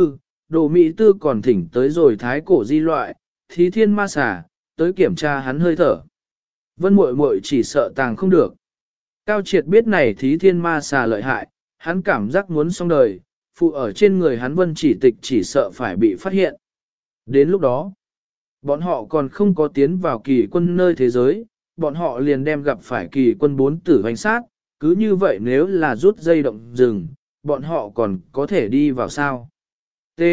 Đỗ Mỹ Tư còn thỉnh tới rồi thái cổ di loại, thí thiên ma xà, tới kiểm tra hắn hơi thở. Vân muội muội chỉ sợ tàng không được. Cao Triệt biết này thí thiên ma xà lợi hại, hắn cảm giác muốn xong đời, phụ ở trên người hắn Vân chỉ tịch chỉ sợ phải bị phát hiện. Đến lúc đó, bọn họ còn không có tiến vào kỳ quân nơi thế giới, bọn họ liền đem gặp phải kỳ quân 4 tử hoành sát, cứ như vậy nếu là rút dây động rừng, bọn họ còn có thể đi vào sao. T.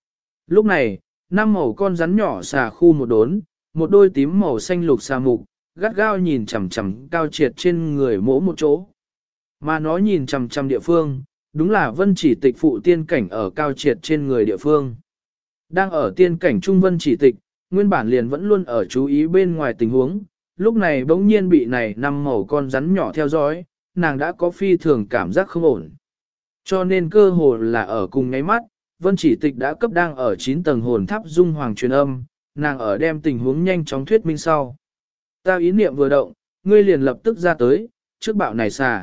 Lúc này, 5 màu con rắn nhỏ xà khu một đốn, một đôi tím màu xanh lục xà mục, gắt gao nhìn chằm chằm Cao Triệt trên người mỗi một chỗ. Mà nó nhìn chằm chằm địa phương, đúng là Vân chỉ tịch phụ tiên cảnh ở Cao Triệt trên người địa phương. Đang ở tiên cảnh trung Vân chỉ tịch, nguyên bản liền vẫn luôn ở chú ý bên ngoài tình huống, lúc này bỗng nhiên bị này 5 màu con rắn nhỏ theo dõi, nàng đã có phi thường cảm giác không ổn. Cho nên cơ hồ là ở cùng ngáy mắt, Vân chỉ tịch đã cấp đang ở 9 tầng hồn tháp dung hoàng truyền âm, nàng ở đem tình huống nhanh chóng thuyết minh sau. Ta ý niệm vừa động, ngươi liền lập tức ra tới, trước bạo này xà.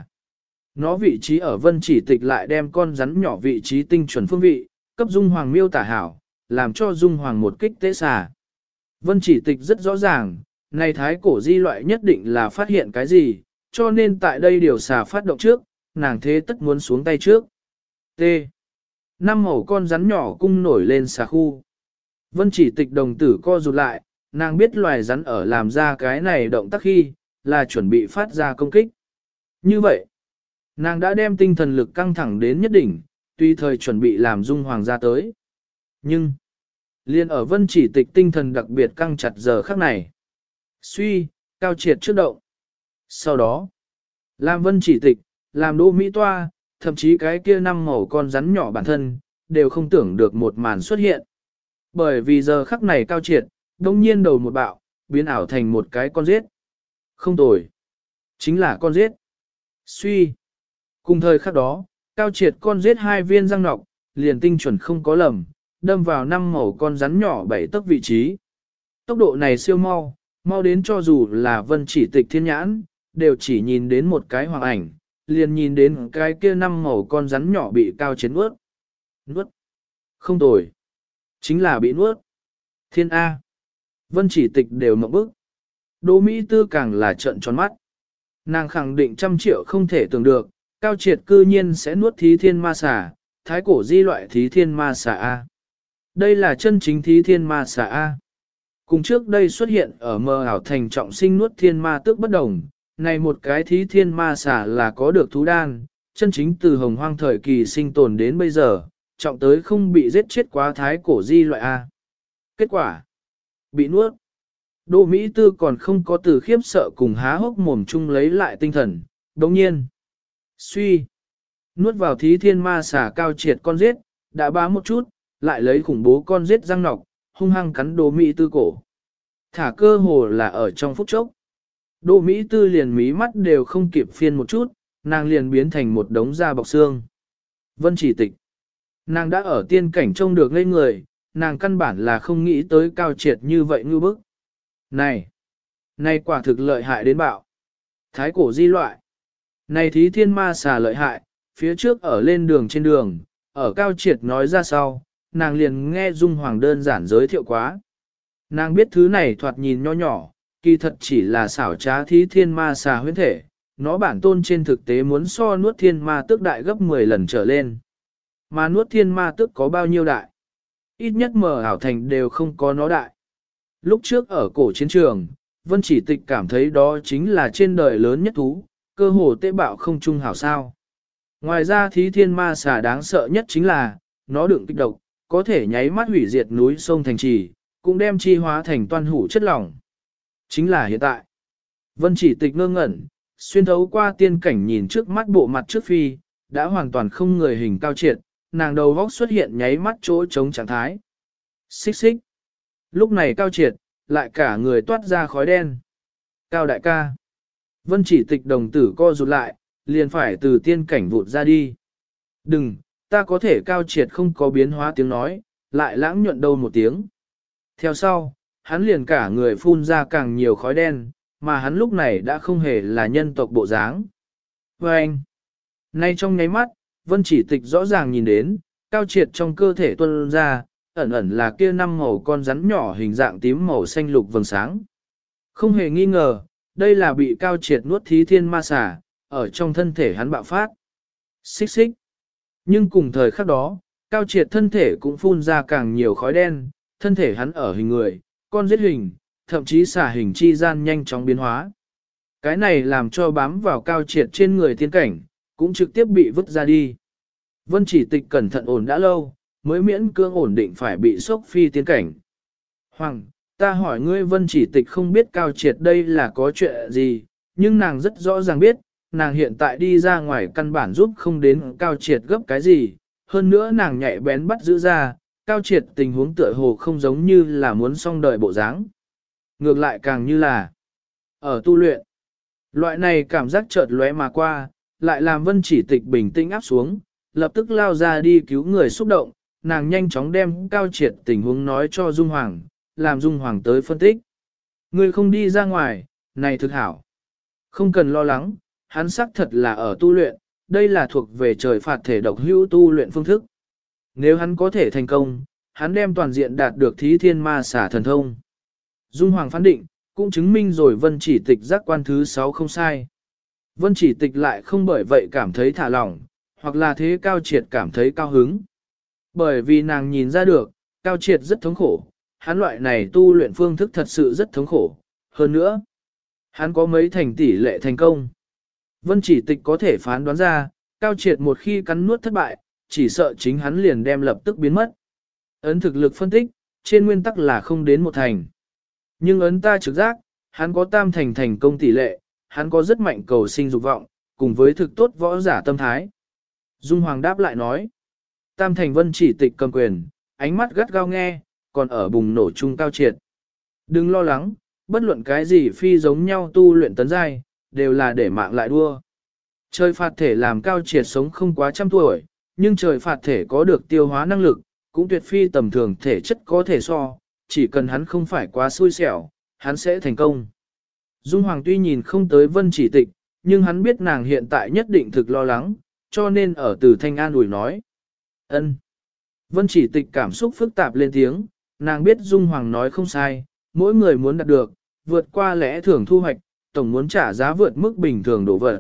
Nó vị trí ở Vân chỉ tịch lại đem con rắn nhỏ vị trí tinh chuẩn phương vị, cấp dung hoàng miêu tả hảo, làm cho Dung Hoàng một kích tế xả. Vân Chỉ Tịch rất rõ ràng, này thái cổ di loại nhất định là phát hiện cái gì, cho nên tại đây điều xả phát động trước, nàng thế tất muốn xuống tay trước. T. Năm màu con rắn nhỏ cung nổi lên xà khu. Vân Chỉ Tịch đồng tử co rụt lại, nàng biết loài rắn ở làm ra cái này động tác khi, là chuẩn bị phát ra công kích. Như vậy, nàng đã đem tinh thần lực căng thẳng đến nhất đỉnh, tùy thời chuẩn bị làm Dung Hoàng ra tới. Nhưng, liên ở Vân Chỉ Tịch tinh thần đặc biệt căng chặt giờ khắc này. Suy, cao triệt trước động. Sau đó, làm Vân Chỉ Tịch, làm Đỗ Mỹ Toa, thậm chí cái kia năm màu con rắn nhỏ bản thân, đều không tưởng được một màn xuất hiện. Bởi vì giờ khắc này cao triệt, đông nhiên đầu một bạo, biến ảo thành một cái con giết. Không tồi. Chính là con giết. Suy. Cùng thời khắc đó, cao triệt con giết hai viên răng nọc, liền tinh chuẩn không có lầm, đâm vào năm màu con rắn nhỏ 7 tấc vị trí. Tốc độ này siêu mau, mau đến cho dù là Vân Chỉ Tịch thiên nhãn, đều chỉ nhìn đến một cái hoàng ảnh, liền nhìn đến cái kia năm màu con rắn nhỏ bị cao triệt nuốt. Nuốt. Không tồi. Chính là bị nuốt. Thiên A. Vân Chỉ Tịch đều mộng bức. Đỗ Mỹ Tư càng là trợn tròn mắt. Nàng khẳng định 100 triệu không thể tưởng được, cao triệt cư nhiên sẽ nuốt thí thiên ma xà, thái cổ di loại thí thiên ma xà A. Đây là chân chính thí thiên ma xà A. Cùng trước đây xuất hiện ở mơ ảo thành trọng sinh nuốt thiên ma tước bất đồng, này một cái thí thiên ma xà là có được thú đan, chân chính từ hồng hoang thời kỳ sinh tồn đến bây giờ, trọng tới không bị giết chết quá thái cổ di loại A. Kết quả, bị nuốt. Đỗ Mỹ Tư còn không có từ khiếp sợ cùng há hốc mồm chung lấy lại tinh thần, đồng nhiên. Suy. Nuốt vào thí thiên ma xà cao triệt con giết, đã bá một chút, lại lấy khủng bố con giết răng nọc, hung hăng cắn Đỗ Mỹ Tư cổ. Thả cơ hồ là ở trong phút chốc. Đỗ Mỹ Tư liền mí mắt đều không kịp phiên một chút, nàng liền biến thành một đống da bọc xương. Vân Chỉ Tịch. Nàng đã ở tiên cảnh trông được ngây người, nàng căn bản là không nghĩ tới cao triệt như vậy ngư bức. Này! Này quả thực lợi hại đến bạo. Thái cổ di loại. Này thí thiên ma xà lợi hại, phía trước ở lên đường trên đường, ở cao triệt nói ra sau, nàng liền nghe Dung Hoàng đơn giản giới thiệu quá. Nàng biết thứ này thoạt nhìn nho nhỏ, kỳ thật chỉ là xảo trá thí thiên ma xà huyễn thể, nó bản tôn trên thực tế muốn so nuốt thiên ma tức đại gấp 10 lần trở lên. Mà nuốt thiên ma tức có bao nhiêu đại? Ít nhất mở ảo thành đều không có nó đại. Lúc trước ở cổ chiến trường, Vân Chỉ Tịch cảm thấy đó chính là trên đời lớn nhất thú, cơ hồ tế bạo không trung hảo sao. Ngoài ra thí thiên ma xà đáng sợ nhất chính là, nó đựng kịch độc, có thể nháy mắt hủy diệt núi sông thành trì, cũng đem chi hóa thành toan hủ chất lỏng. Chính là hiện tại. Vân Chỉ Tịch ngơ ngẩn, xuyên thấu qua tiên cảnh nhìn trước mắt bộ mặt trước phi, đã hoàn toàn không người hình cao triệt, nàng đầu góc xuất hiện nháy mắt chỗ trống trạng thái. Xích xích. Lúc này cao triệt, lại cả người toát ra khói đen. Cao đại ca. Vân Chỉ Tịch đồng tử co rụt lại, liền phải từ tiên cảnh vụt ra đi. Đừng, ta có thể cao triệt không có biến hóa tiếng nói, lại lãng nhuận đâu một tiếng. Theo sau, hắn liền cả người phun ra càng nhiều khói đen, mà hắn lúc này đã không hề là nhân tộc bộ dáng. Và anh, nay trong nháy mắt, Vân Chỉ Tịch rõ ràng nhìn đến, cao triệt trong cơ thể tuôn ra, ẩn ẩn là kia năm màu con rắn nhỏ hình dạng tím màu xanh lục vầng sáng. Không hề nghi ngờ, đây là bị cao triệt nuốt thí thiên ma xà, ở trong thân thể hắn bạo phát. Xích xích. Nhưng cùng thời khắc đó, cao triệt thân thể cũng phun ra càng nhiều khói đen, thân thể hắn ở hình người, con giết hình, thậm chí xả hình chi gian nhanh chóng biến hóa. Cái này làm cho bám vào cao triệt trên người tiên cảnh, cũng trực tiếp bị vứt ra đi. Vân Chỉ Tịch cẩn thận ổn đã lâu, mới miễn cưỡng ổn định phải bị sốc phi tiên cảnh. Hoàng, ta hỏi ngươi Vân Chỉ Tịch không biết cao triệt đây là có chuyện gì, nhưng nàng rất rõ ràng biết, nàng hiện tại đi ra ngoài căn bản giúp không đến cao triệt gấp cái gì, hơn nữa nàng nhạy bén bắt giữ ra, cao triệt tình huống tựa hồ không giống như là muốn xong đời bộ dáng. Ngược lại càng như là ở tu luyện. Loại này cảm giác chợt lóe mà qua, lại làm Vân Chỉ Tịch bình tĩnh áp xuống, lập tức lao ra đi cứu người xúc động, nàng nhanh chóng đem cao triệt tình huống nói cho Dung Hoàng, làm Dung Hoàng tới phân tích. Người không đi ra ngoài, này thực hảo. Không cần lo lắng, hắn xác thật là ở tu luyện, đây là thuộc về trời phạt thể độc hữu tu luyện phương thức. Nếu hắn có thể thành công, hắn đem toàn diện đạt được thí thiên ma xả thần thông. Dung Hoàng phán định, cũng chứng minh rồi Vân Chỉ Tịch giác quan thứ 6 không sai. Vân Chỉ Tịch lại không bởi vậy cảm thấy thả lỏng, hoặc là thế Cao Triệt cảm thấy cao hứng. Bởi vì nàng nhìn ra được, Cao Triệt rất thống khổ, hắn loại này tu luyện phương thức thật sự rất thống khổ. Hơn nữa, hắn có mấy thành tỷ lệ thành công. Vân Chỉ Tịch có thể phán đoán ra, Cao Triệt một khi cắn nuốt thất bại, chỉ sợ chính hắn liền đem lập tức biến mất. Ấn thực lực phân tích, trên nguyên tắc là không đến một thành. Nhưng ấn ta trực giác, hắn có tam thành thành công tỷ lệ, hắn có rất mạnh cầu sinh dục vọng, cùng với thực tốt võ giả tâm thái. Dung Hoàng đáp lại nói, tam thành Vân Chỉ Tịch cầm quyền, ánh mắt gắt gao nghe, còn ở bùng nổ chung Cao Triệt. Đừng lo lắng, bất luận cái gì phi giống nhau tu luyện tấn giai, đều là để mạng lại đua. Trời phạt thể làm Cao Triệt sống không quá trăm tuổi, nhưng trời phạt thể có được tiêu hóa năng lực, cũng tuyệt phi tầm thường thể chất có thể so, chỉ cần hắn không phải quá xui xẻo, hắn sẽ thành công. Dung Hoàng tuy nhìn không tới Vân Chỉ Tịch, nhưng hắn biết nàng hiện tại nhất định thực lo lắng, cho nên ở từ thanh an ủi nói. Ân. Vân Chỉ Tịch cảm xúc phức tạp lên tiếng, nàng biết Dung Hoàng nói không sai, mỗi người muốn đạt được, vượt qua lẽ thường thu hoạch, tổng muốn trả giá vượt mức bình thường đổ vật.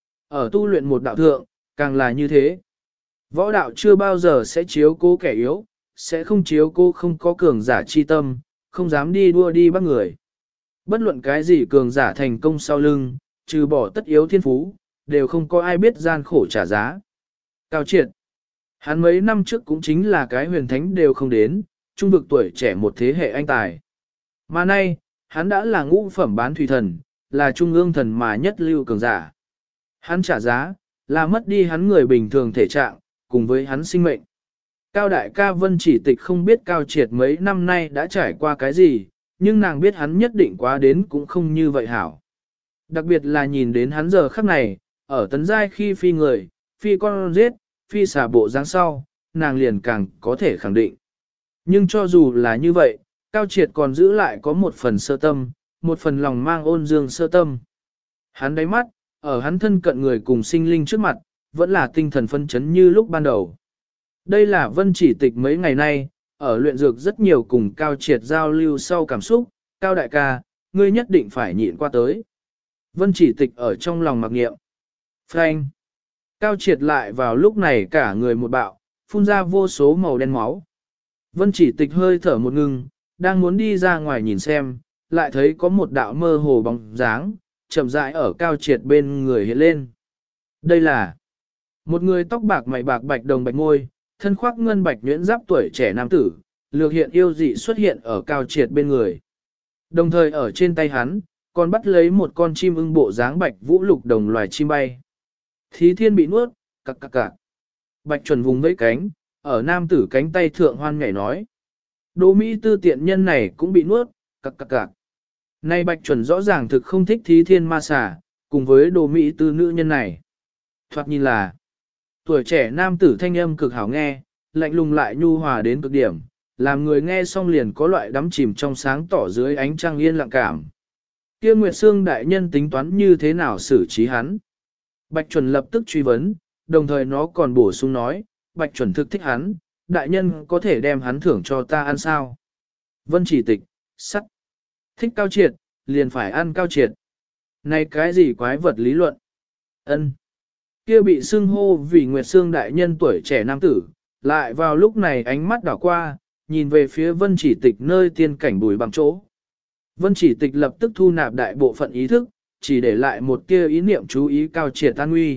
Ở tu luyện một đạo thượng, càng là như thế. Võ đạo chưa bao giờ sẽ chiếu cố kẻ yếu, sẽ không chiếu cố không có cường giả chi tâm, không dám đi đua đi bắt người. Bất luận cái gì cường giả thành công sau lưng, trừ bỏ tất yếu thiên phú, đều không có ai biết gian khổ trả giá. Cao Triệt, hắn mấy năm trước cũng chính là cái huyền thánh đều không đến, trung vực tuổi trẻ một thế hệ anh tài. Mà nay, hắn đã là ngũ phẩm bán thủy thần, là trung ương thần mà nhất lưu cường giả. Hắn trả giá, là mất đi hắn người bình thường thể trạng, cùng với hắn sinh mệnh. Cao đại ca Vân Chỉ Tịch không biết Cao Triệt mấy năm nay đã trải qua cái gì, nhưng nàng biết hắn nhất định quá đến cũng không như vậy hảo. Đặc biệt là nhìn đến hắn giờ khắc này, ở tấn giai khi phi người, phi con giết, phi xả bộ dáng sau, nàng liền càng có thể khẳng định. Nhưng cho dù là như vậy, Cao Triệt còn giữ lại có một phần sơ tâm, một phần lòng mang ôn dương sơ tâm. Hắn đáy mắt, ở hắn thân cận người cùng sinh linh trước mặt, vẫn là tinh thần phân chấn như lúc ban đầu. Đây là Vân Chỉ Tịch mấy ngày nay, ở luyện dược rất nhiều cùng Cao Triệt giao lưu sau cảm xúc, Cao đại ca, ngươi nhất định phải nhịn qua tới. Vân Chỉ Tịch ở trong lòng mặc niệm. Frank. Cao Triệt lại vào lúc này cả người một bạo, phun ra vô số màu đen máu. Vân Chỉ Tịch hơi thở một ngừng, đang muốn đi ra ngoài nhìn xem, lại thấy có một đạo mơ hồ bóng dáng, chậm rãi ở Cao Triệt bên người hiện lên. Đây là một người tóc bạc mày bạc bạch đồng bạch môi, thân khoác ngân bạch nhuyễn giáp tuổi trẻ nam tử, lược hiện yêu dị xuất hiện ở Cao Triệt bên người. Đồng thời ở trên tay hắn, còn bắt lấy một con chim ưng bộ dáng bạch vũ lục đồng loài chim bay. Thí thiên bị nuốt, cặc cặc cặc. Bạch chuẩn vùng vẫy cánh, ở nam tử cánh tay thượng hoan nhảy nói. Đỗ Mỹ tư tiện nhân này cũng bị nuốt, cặc cặc cặc. Nay bạch chuẩn rõ ràng thực không thích thí thiên ma xà, cùng với Đỗ Mỹ tư nữ nhân này. Thoạt nhìn là tuổi trẻ nam tử thanh âm cực hảo nghe, lạnh lùng lại nhu hòa đến cực điểm, làm người nghe xong liền có loại đắm chìm trong sáng tỏ dưới ánh trăng yên lặng cảm. Kia Nguyệt Sương đại nhân tính toán như thế nào xử trí hắn? Bạch chuẩn lập tức truy vấn, đồng thời nó còn bổ sung nói, Bạch chuẩn thực thích hắn, đại nhân có thể đem hắn thưởng cho ta ăn sao? Vân Chỉ Tịch, sắt. Thích Cao Triệt, liền phải ăn Cao Triệt. Này cái gì quái vật lý luận? Ân. Kia bị xưng hô vì Nguyệt Sương đại nhân tuổi trẻ nam tử, lại vào lúc này ánh mắt đảo qua, nhìn về phía Vân Chỉ Tịch nơi tiên cảnh bùi bằng chỗ. Vân Chỉ Tịch lập tức thu nạp đại bộ phận ý thức, chỉ để lại một tia ý niệm chú ý Cao Triệt an nguy.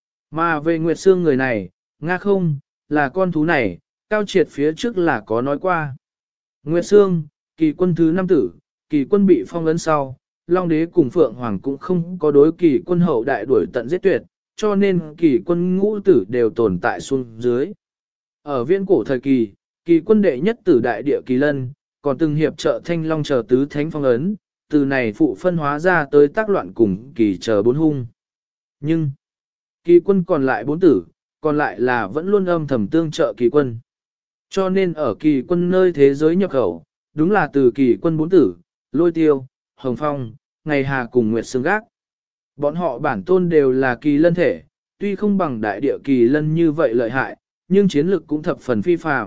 Mà về Nguyệt Sương người này, Nga không, là con thú này, Cao Triệt phía trước là có nói qua. Nguyệt Sương, kỳ quân thứ 5 tử, kỳ quân bị phong ấn sau, Long Đế cùng Phượng Hoàng cũng không có đối kỳ quân hậu đại đuổi tận giết tuyệt, cho nên kỳ quân ngũ tử đều tồn tại xuống dưới. Ở viễn cổ thời kỳ, kỳ quân đệ nhất tử đại địa kỳ lân, còn từng hiệp trợ thanh long chờ tứ thánh phong ấn, từ này phụ phân hóa ra tới tác loạn cùng kỳ chờ 4 hung. Nhưng, kỳ quân còn lại 4 tử, còn lại là vẫn luôn âm thầm tương trợ kỳ quân. Cho nên ở kỳ quân nơi thế giới nhập khẩu, đúng là từ kỳ quân 4 tử, Lôi Tiêu, Hồng Phong, Ngày Hà cùng Nguyệt Sương Gác. Bọn họ bản tôn đều là kỳ lân thể, tuy không bằng đại địa kỳ lân như vậy lợi hại, nhưng chiến lực cũng thập phần phi phàm,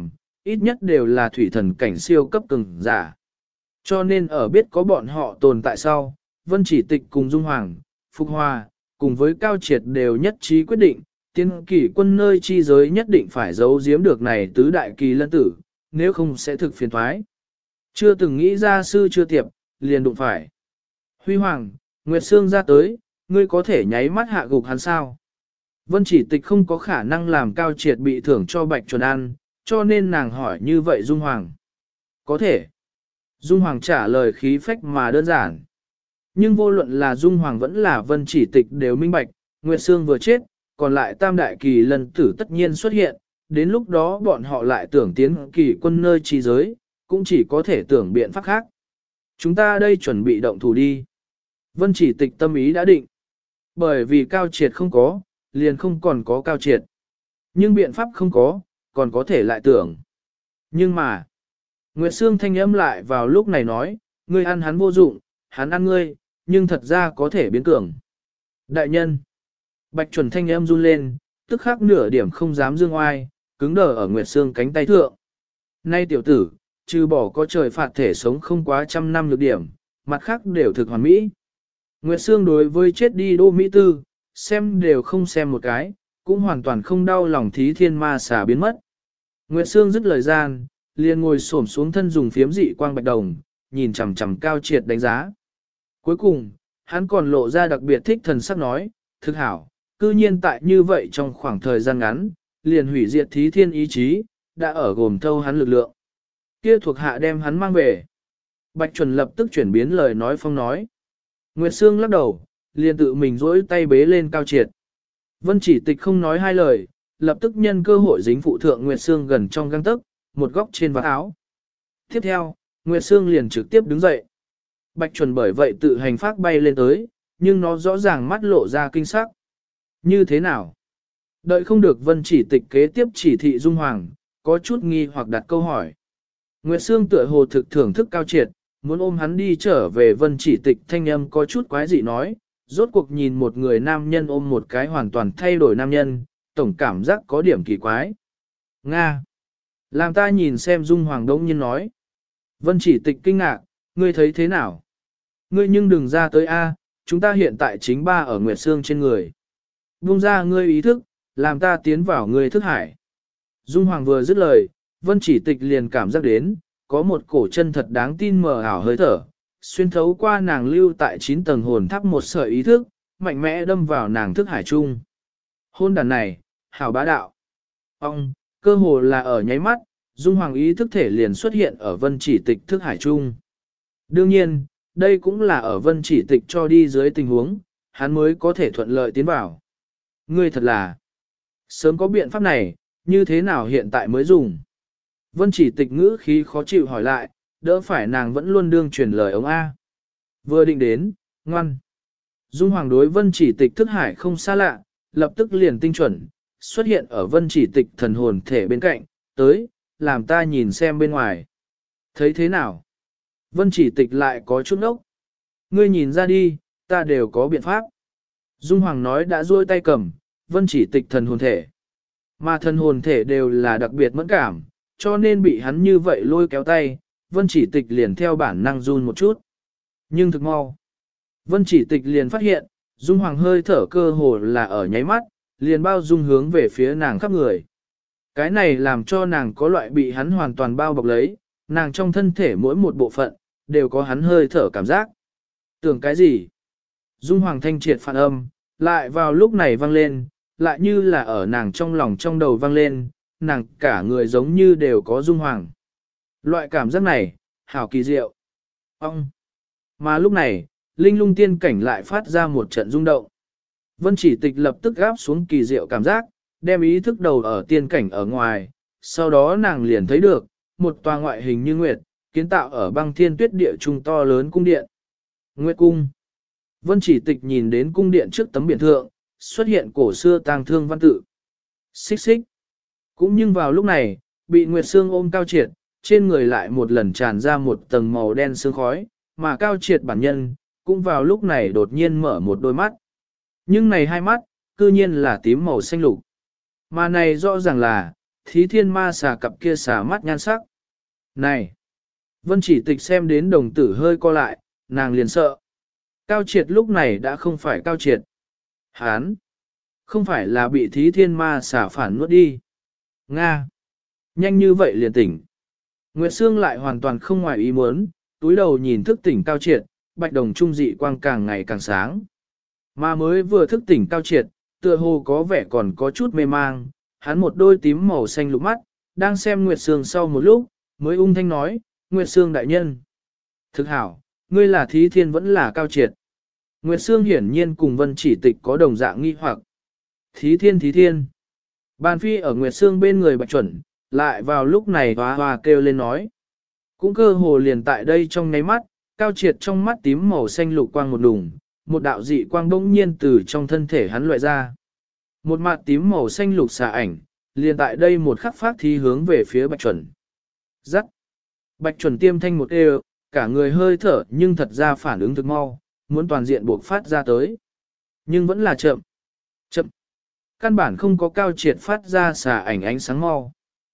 ít nhất đều là thủy thần cảnh siêu cấp cường giả. Cho nên ở biết có bọn họ tồn tại sau, Vân Chỉ Tịch cùng Dung Hoàng, Phục Hòa, cùng với Cao Triệt đều nhất trí quyết định, tiên kỷ quân nơi chi giới nhất định phải giấu giếm được này tứ đại kỳ lân tử, nếu không sẽ thực phiền thoái. Chưa từng nghĩ ra sư chưa tiệp, liền đụng phải. Huy Hoàng, Nguyệt Sương ra tới, ngươi có thể nháy mắt hạ gục hắn sao? Vân Chỉ Tịch không có khả năng làm Cao Triệt bị thưởng cho Bạch Chuẩn ăn, cho nên nàng hỏi như vậy Dung Hoàng. Có thể. Dung Hoàng trả lời khí phách mà đơn giản. Nhưng vô luận là Dung Hoàng vẫn là Vân Chỉ Tịch đều minh bạch, Nguyệt Sương vừa chết, còn lại tam đại kỳ lần tử tất nhiên xuất hiện, đến lúc đó bọn họ lại tưởng tiến kỳ quân nơi trí giới, cũng chỉ có thể tưởng biện pháp khác. Chúng ta đây chuẩn bị động thủ đi. Vân Chỉ Tịch tâm ý đã định. Bởi vì Cao Triệt không có, liền không còn có Cao Triệt. Nhưng biện pháp không có, còn có thể lại tưởng. Nhưng mà, Nguyệt Sương thanh âm lại vào lúc này nói, ngươi ăn hắn vô dụng, hắn ăn ngươi, nhưng thật ra có thể biến cường. Đại nhân, Bạch Chuẩn thanh âm run lên, tức khắc nửa điểm không dám dương oai, cứng đờ ở Nguyệt Sương cánh tay thượng. Nay tiểu tử, trừ bỏ có trời phạt thể sống không quá trăm năm lược điểm, mặt khác đều thực hoàn mỹ. Nguyệt Sương đối với chết đi Đô Mỹ Tư, xem đều không xem một cái, cũng hoàn toàn không đau lòng thí thiên ma xà biến mất. Nguyệt Sương dứt lời gian, liền ngồi xổm xuống thân dùng phiếm dị quang bạch đồng, nhìn chằm chằm Cao Triệt đánh giá. Cuối cùng, hắn còn lộ ra đặc biệt thích thần sắc nói, thực hảo, cư nhiên tại như vậy trong khoảng thời gian ngắn, liền hủy diệt thí thiên ý chí, đã ở gồm thâu hắn lực lượng. Kia thuộc hạ đem hắn mang về. Bạch Chuẩn lập tức chuyển biến lời nói phong nói. Nguyệt Sương lắc đầu, liền tự mình rỗi tay bế lên Cao Triệt. Vân Chỉ Tịch không nói hai lời, lập tức nhân cơ hội dính phụ thượng Nguyệt Sương gần trong găng tấc, một góc trên vạt áo. Tiếp theo, Nguyệt Sương liền trực tiếp đứng dậy. Bạch Chuẩn bởi vậy tự hành phát bay lên tới, nhưng nó rõ ràng mắt lộ ra kinh sắc. Như thế nào? Đợi không được Vân Chỉ Tịch kế tiếp chỉ thị Dung Hoàng, có chút nghi hoặc đặt câu hỏi. Nguyệt Sương tựa hồ thực thưởng thức Cao Triệt, muốn ôm hắn đi trở về Vân Chỉ Tịch thanh âm có chút quái dị nói, rốt cuộc nhìn một người nam nhân ôm một cái hoàn toàn thay đổi nam nhân, tổng cảm giác có điểm kỳ quái. Nga! Làm ta nhìn xem Dung Hoàng đống nhiên nói. Vân Chỉ Tịch kinh ngạc, ngươi thấy thế nào? Ngươi nhưng đừng ra tới A, chúng ta hiện tại chính ba ở Nguyệt Sương trên người. Buông ra ngươi ý thức, làm ta tiến vào ngươi thức hải. Dung Hoàng vừa dứt lời, Vân Chỉ Tịch liền cảm giác đến, có một cổ chân thật đáng tin mờ ảo hơi thở, xuyên thấu qua nàng lưu tại 9 tầng hồn tháp một sợi ý thức, mạnh mẽ đâm vào nàng thức hải chung. Hôn đàn này, hảo bá đạo. Ông, cơ hồ là ở nháy mắt, Dung Hoàng ý thức thể liền xuất hiện ở Vân Chỉ Tịch thức hải chung. Đương nhiên, đây cũng là ở Vân Chỉ Tịch cho đi dưới tình huống, hắn mới có thể thuận lợi tiến vào. Ngươi thật là, sớm có biện pháp này, như thế nào hiện tại mới dùng? Vân Chỉ Tịch ngữ khí khó chịu hỏi lại, đỡ phải nàng vẫn luôn đương truyền lời ông A. Vừa định đến, ngoan. Dung Hoàng đối Vân Chỉ Tịch thức hải không xa lạ, lập tức liền tinh chuẩn, xuất hiện ở Vân Chỉ Tịch thần hồn thể bên cạnh, tới, làm ta nhìn xem bên ngoài. Thấy thế nào? Vân Chỉ Tịch lại có chút ốc. Ngươi nhìn ra đi, ta đều có biện pháp. Dung Hoàng nói đã duỗi tay cầm, Vân Chỉ Tịch thần hồn thể. Mà thần hồn thể đều là đặc biệt mẫn cảm, cho nên bị hắn như vậy lôi kéo tay, Vân Chỉ Tịch liền theo bản năng run một chút. Nhưng thực mau, Vân Chỉ Tịch liền phát hiện, Dung Hoàng hơi thở cơ hồ là ở nháy mắt, liền bao dung hướng về phía nàng khắp người. Cái này làm cho nàng có loại bị hắn hoàn toàn bao bọc lấy, nàng trong thân thể mỗi một bộ phận, đều có hắn hơi thở cảm giác. Tưởng cái gì? Dung Hoàng thanh triệt phản âm, lại vào lúc này vang lên, lại như là ở nàng trong lòng trong đầu vang lên, nàng cả người giống như đều có Dung Hoàng. Loại cảm giác này, hảo kỳ diệu. Ông! Mà lúc này, linh lung tiên cảnh lại phát ra một trận rung động. Vân Chỉ Tịch lập tức gáp xuống kỳ diệu cảm giác, đem ý thức đầu ở tiên cảnh ở ngoài, sau đó nàng liền thấy được, một tòa ngoại hình như nguyệt, kiến tạo ở băng thiên tuyết địa trung to lớn cung điện. Nguyệt cung. Vân Chỉ Tịch nhìn đến cung điện trước tấm biển thượng, xuất hiện cổ xưa tang thương văn tự. Xích xích. Cũng nhưng vào lúc này, bị Nguyệt Sương ôm Cao Triệt, trên người lại một lần tràn ra một tầng màu đen sương khói, mà Cao Triệt bản nhân, cũng vào lúc này đột nhiên mở một đôi mắt. Nhưng này hai mắt, cư nhiên là tím màu xanh lục. Mà này rõ ràng là, Thí thiên ma xà cặp kia xà mắt nhan sắc. Này! Vân Chỉ Tịch xem đến đồng tử hơi co lại, nàng liền sợ. Cao Triệt lúc này đã không phải Cao Triệt. Hán! Không phải là bị thí thiên ma xà phản nuốt đi. Nga! Nhanh như vậy liền tỉnh. Nguyệt Sương lại hoàn toàn không ngoài ý muốn, túi đầu nhìn thức tỉnh Cao Triệt, bạch đồng trung dị quang càng ngày càng sáng. Mà mới vừa thức tỉnh Cao Triệt, tựa hồ có vẻ còn có chút mê mang, hắn một đôi tím màu xanh lục mắt, đang xem Nguyệt Sương sau một lúc, mới ung thanh nói, Nguyệt Sương đại nhân. Thực hảo, ngươi là thí thiên vẫn là Cao Triệt. Nguyệt Sương hiển nhiên cùng Vân Chỉ Tịch có đồng dạng nghi hoặc. Thí thiên. Bàn phi ở Nguyệt Sương bên người bạch chuẩn, lại vào lúc này hoa hoa kêu lên nói. Cũng cơ hồ liền tại đây trong nháy mắt, Cao Triệt trong mắt tím màu xanh lục quang một đùng, một đạo dị quang bỗng nhiên từ trong thân thể hắn loại ra. Một mặt tím màu xanh lục xà ảnh, liền tại đây một khắc phát thi hướng về phía bạch chuẩn. Rắc. Bạch chuẩn tiêm thanh một ê, cả người hơi thở nhưng thật ra phản ứng thực mau, muốn toàn diện buộc phát ra tới. Nhưng vẫn là chậm. Chậm. Căn bản không có Cao Triệt phát ra xà ảnh ánh sáng mau.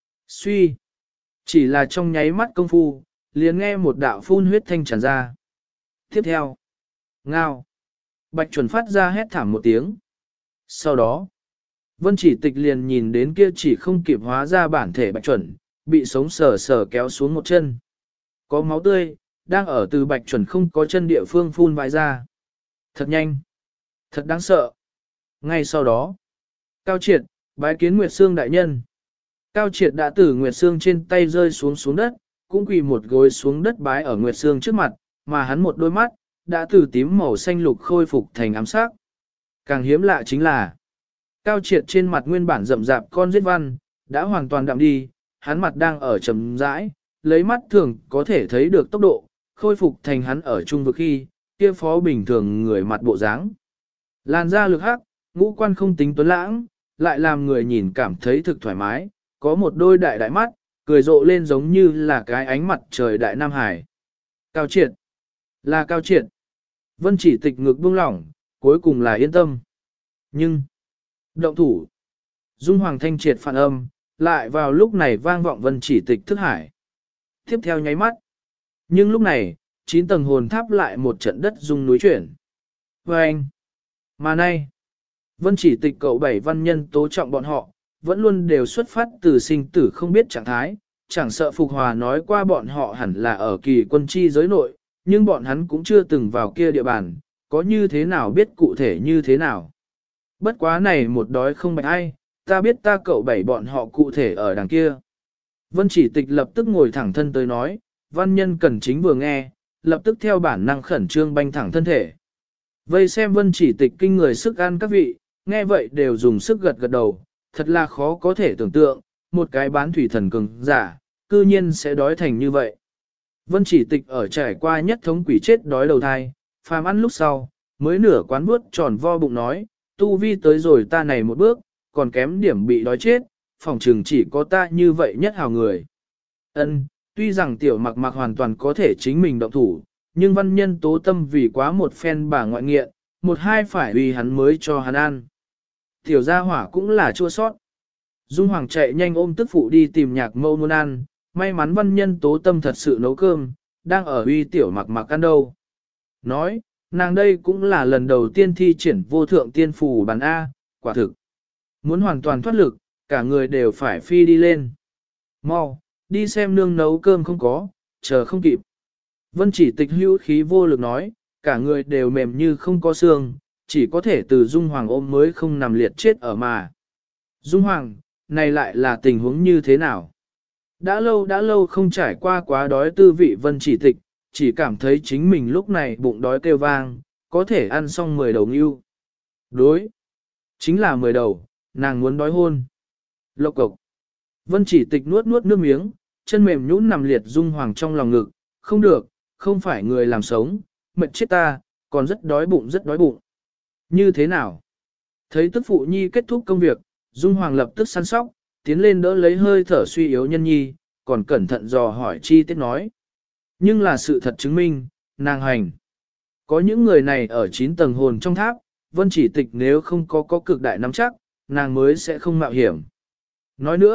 Suy. Chỉ là trong nháy mắt công phu, liền nghe một đạo phun huyết thanh tràn ra. Tiếp theo. Ngao. Bạch chuẩn phát ra hét thảm một tiếng. Sau đó, Vân Chỉ Tịch liền nhìn đến kia chỉ không kịp hóa ra bản thể bạch chuẩn, bị sống sờ sờ kéo xuống một chân. Có máu tươi, đang ở từ bạch chuẩn không có chân địa phương phun vãi ra. Thật nhanh. Thật đáng sợ. Ngay sau đó, Cao Triệt, bái kiến Nguyệt Sương đại nhân. Cao Triệt đã từ Nguyệt Sương trên tay rơi xuống đất, cũng quỳ một gối xuống đất bái ở Nguyệt Sương trước mặt, mà hắn một đôi mắt, đã từ tím màu xanh lục khôi phục thành ám sắc. Càng hiếm lạ chính là, Cao Triệt trên mặt nguyên bản rậm rạp con giết văn, đã hoàn toàn đạm đi, hắn mặt đang ở trầm rãi, lấy mắt thường có thể thấy được tốc độ, khôi phục thành hắn ở trung vực khi, kia phó bình thường người mặt bộ dáng. Làn da lực hắc, ngũ quan không tính tuấn lãng, lại làm người nhìn cảm thấy thực thoải mái, có một đôi đại đại mắt, cười rộ lên giống như là cái ánh mặt trời đại Nam Hải. Cao Triệt, là Cao Triệt. Vân Chỉ Tịch ngực buông lỏng, cuối cùng là yên tâm. Nhưng, động thủ, Dung Hoàng thanh triệt phản âm, lại vào lúc này vang vọng Vân Chỉ Tịch thức hải. Tiếp theo nháy mắt. Nhưng lúc này, 9 tầng hồn tháp lại một trận đất rung núi chuyển. Và anh, mà nay, Vân Chỉ Tịch cậu 7 văn nhân tố trọng bọn họ, vẫn luôn đều xuất phát từ sinh tử không biết trạng thái, chẳng sợ Phục Hòa nói qua bọn họ hẳn là ở kỳ quân chi giới nội, nhưng bọn hắn cũng chưa từng vào kia địa bàn, có như thế nào biết cụ thể như thế nào. Bất quá này một đói không bạch ai, ta biết ta cậu 7 bọn họ cụ thể ở đằng kia. Vân Chỉ Tịch lập tức ngồi thẳng thân tới nói, văn nhân Cẩn Chính vừa nghe, lập tức theo bản năng khẩn trương banh thẳng thân thể. Vây xem Vân Chỉ Tịch kinh người sức ăn các vị, nghe vậy đều dùng sức gật gật đầu, thật là khó có thể tưởng tượng, một cái bán thủy thần cường giả, cư nhiên sẽ đói thành như vậy. Vân Chỉ Tịch ở trải qua nhất thống quỷ chết đói đầu thai, phàm ăn lúc sau, mới nửa quán vuốt tròn vo bụng nói, tu vi tới rồi ta này một bước, còn kém điểm bị đói chết, phòng trường chỉ có ta như vậy nhất hào người. Ân, tuy rằng tiểu mặc mặc hoàn toàn có thể chính mình động thủ, nhưng văn nhân tố tâm vì quá một phen bà ngoại nghiện, một hai phải vì hắn mới cho hắn ăn. Tiểu gia hỏa cũng là chua sót. Dung Hoàng chạy nhanh ôm tức phụ đi tìm nhạc mâu muốn ăn, may mắn văn nhân tố tâm thật sự nấu cơm, đang ở uy tiểu mặc mặc ăn đâu. Nói, nàng đây cũng là lần đầu tiên thi triển vô thượng tiên phù bản A, quả thực. Muốn hoàn toàn thoát lực, cả người đều phải phi đi lên. Mau, đi xem nương nấu cơm không có, chờ không kịp. Vân Chỉ Tịch hữu khí vô lực nói, cả người đều mềm như không có xương, chỉ có thể từ Dung Hoàng ôm mới không nằm liệt chết ở mà. Dung Hoàng, này lại là tình huống như thế nào? Đã lâu không trải qua quá đói tư vị Vân Chỉ Tịch, chỉ cảm thấy chính mình lúc này bụng đói kêu vang, có thể ăn xong 10 đầu ngưu. Đối, chính là 10 đầu, nàng muốn đói hôn. Lộc cộc. Vân Chỉ Tịch nuốt nước miếng, chân mềm nhũn nằm liệt Dung Hoàng trong lòng ngực, không được, không phải người làm sống, mệt chết ta, còn rất đói bụng. Như thế nào? Thấy tức phụ nhi kết thúc công việc, Dung Hoàng lập tức săn sóc, tiến lên đỡ lấy hơi thở suy yếu nhân nhi, còn cẩn thận dò hỏi chi tiết nói. Nhưng là sự thật chứng minh, nàng hành. Có những người này ở 9 tầng hồn trong tháp, Vân Chỉ Tịch nếu không có cực đại nắm chắc, nàng mới sẽ không mạo hiểm. Nói nữa,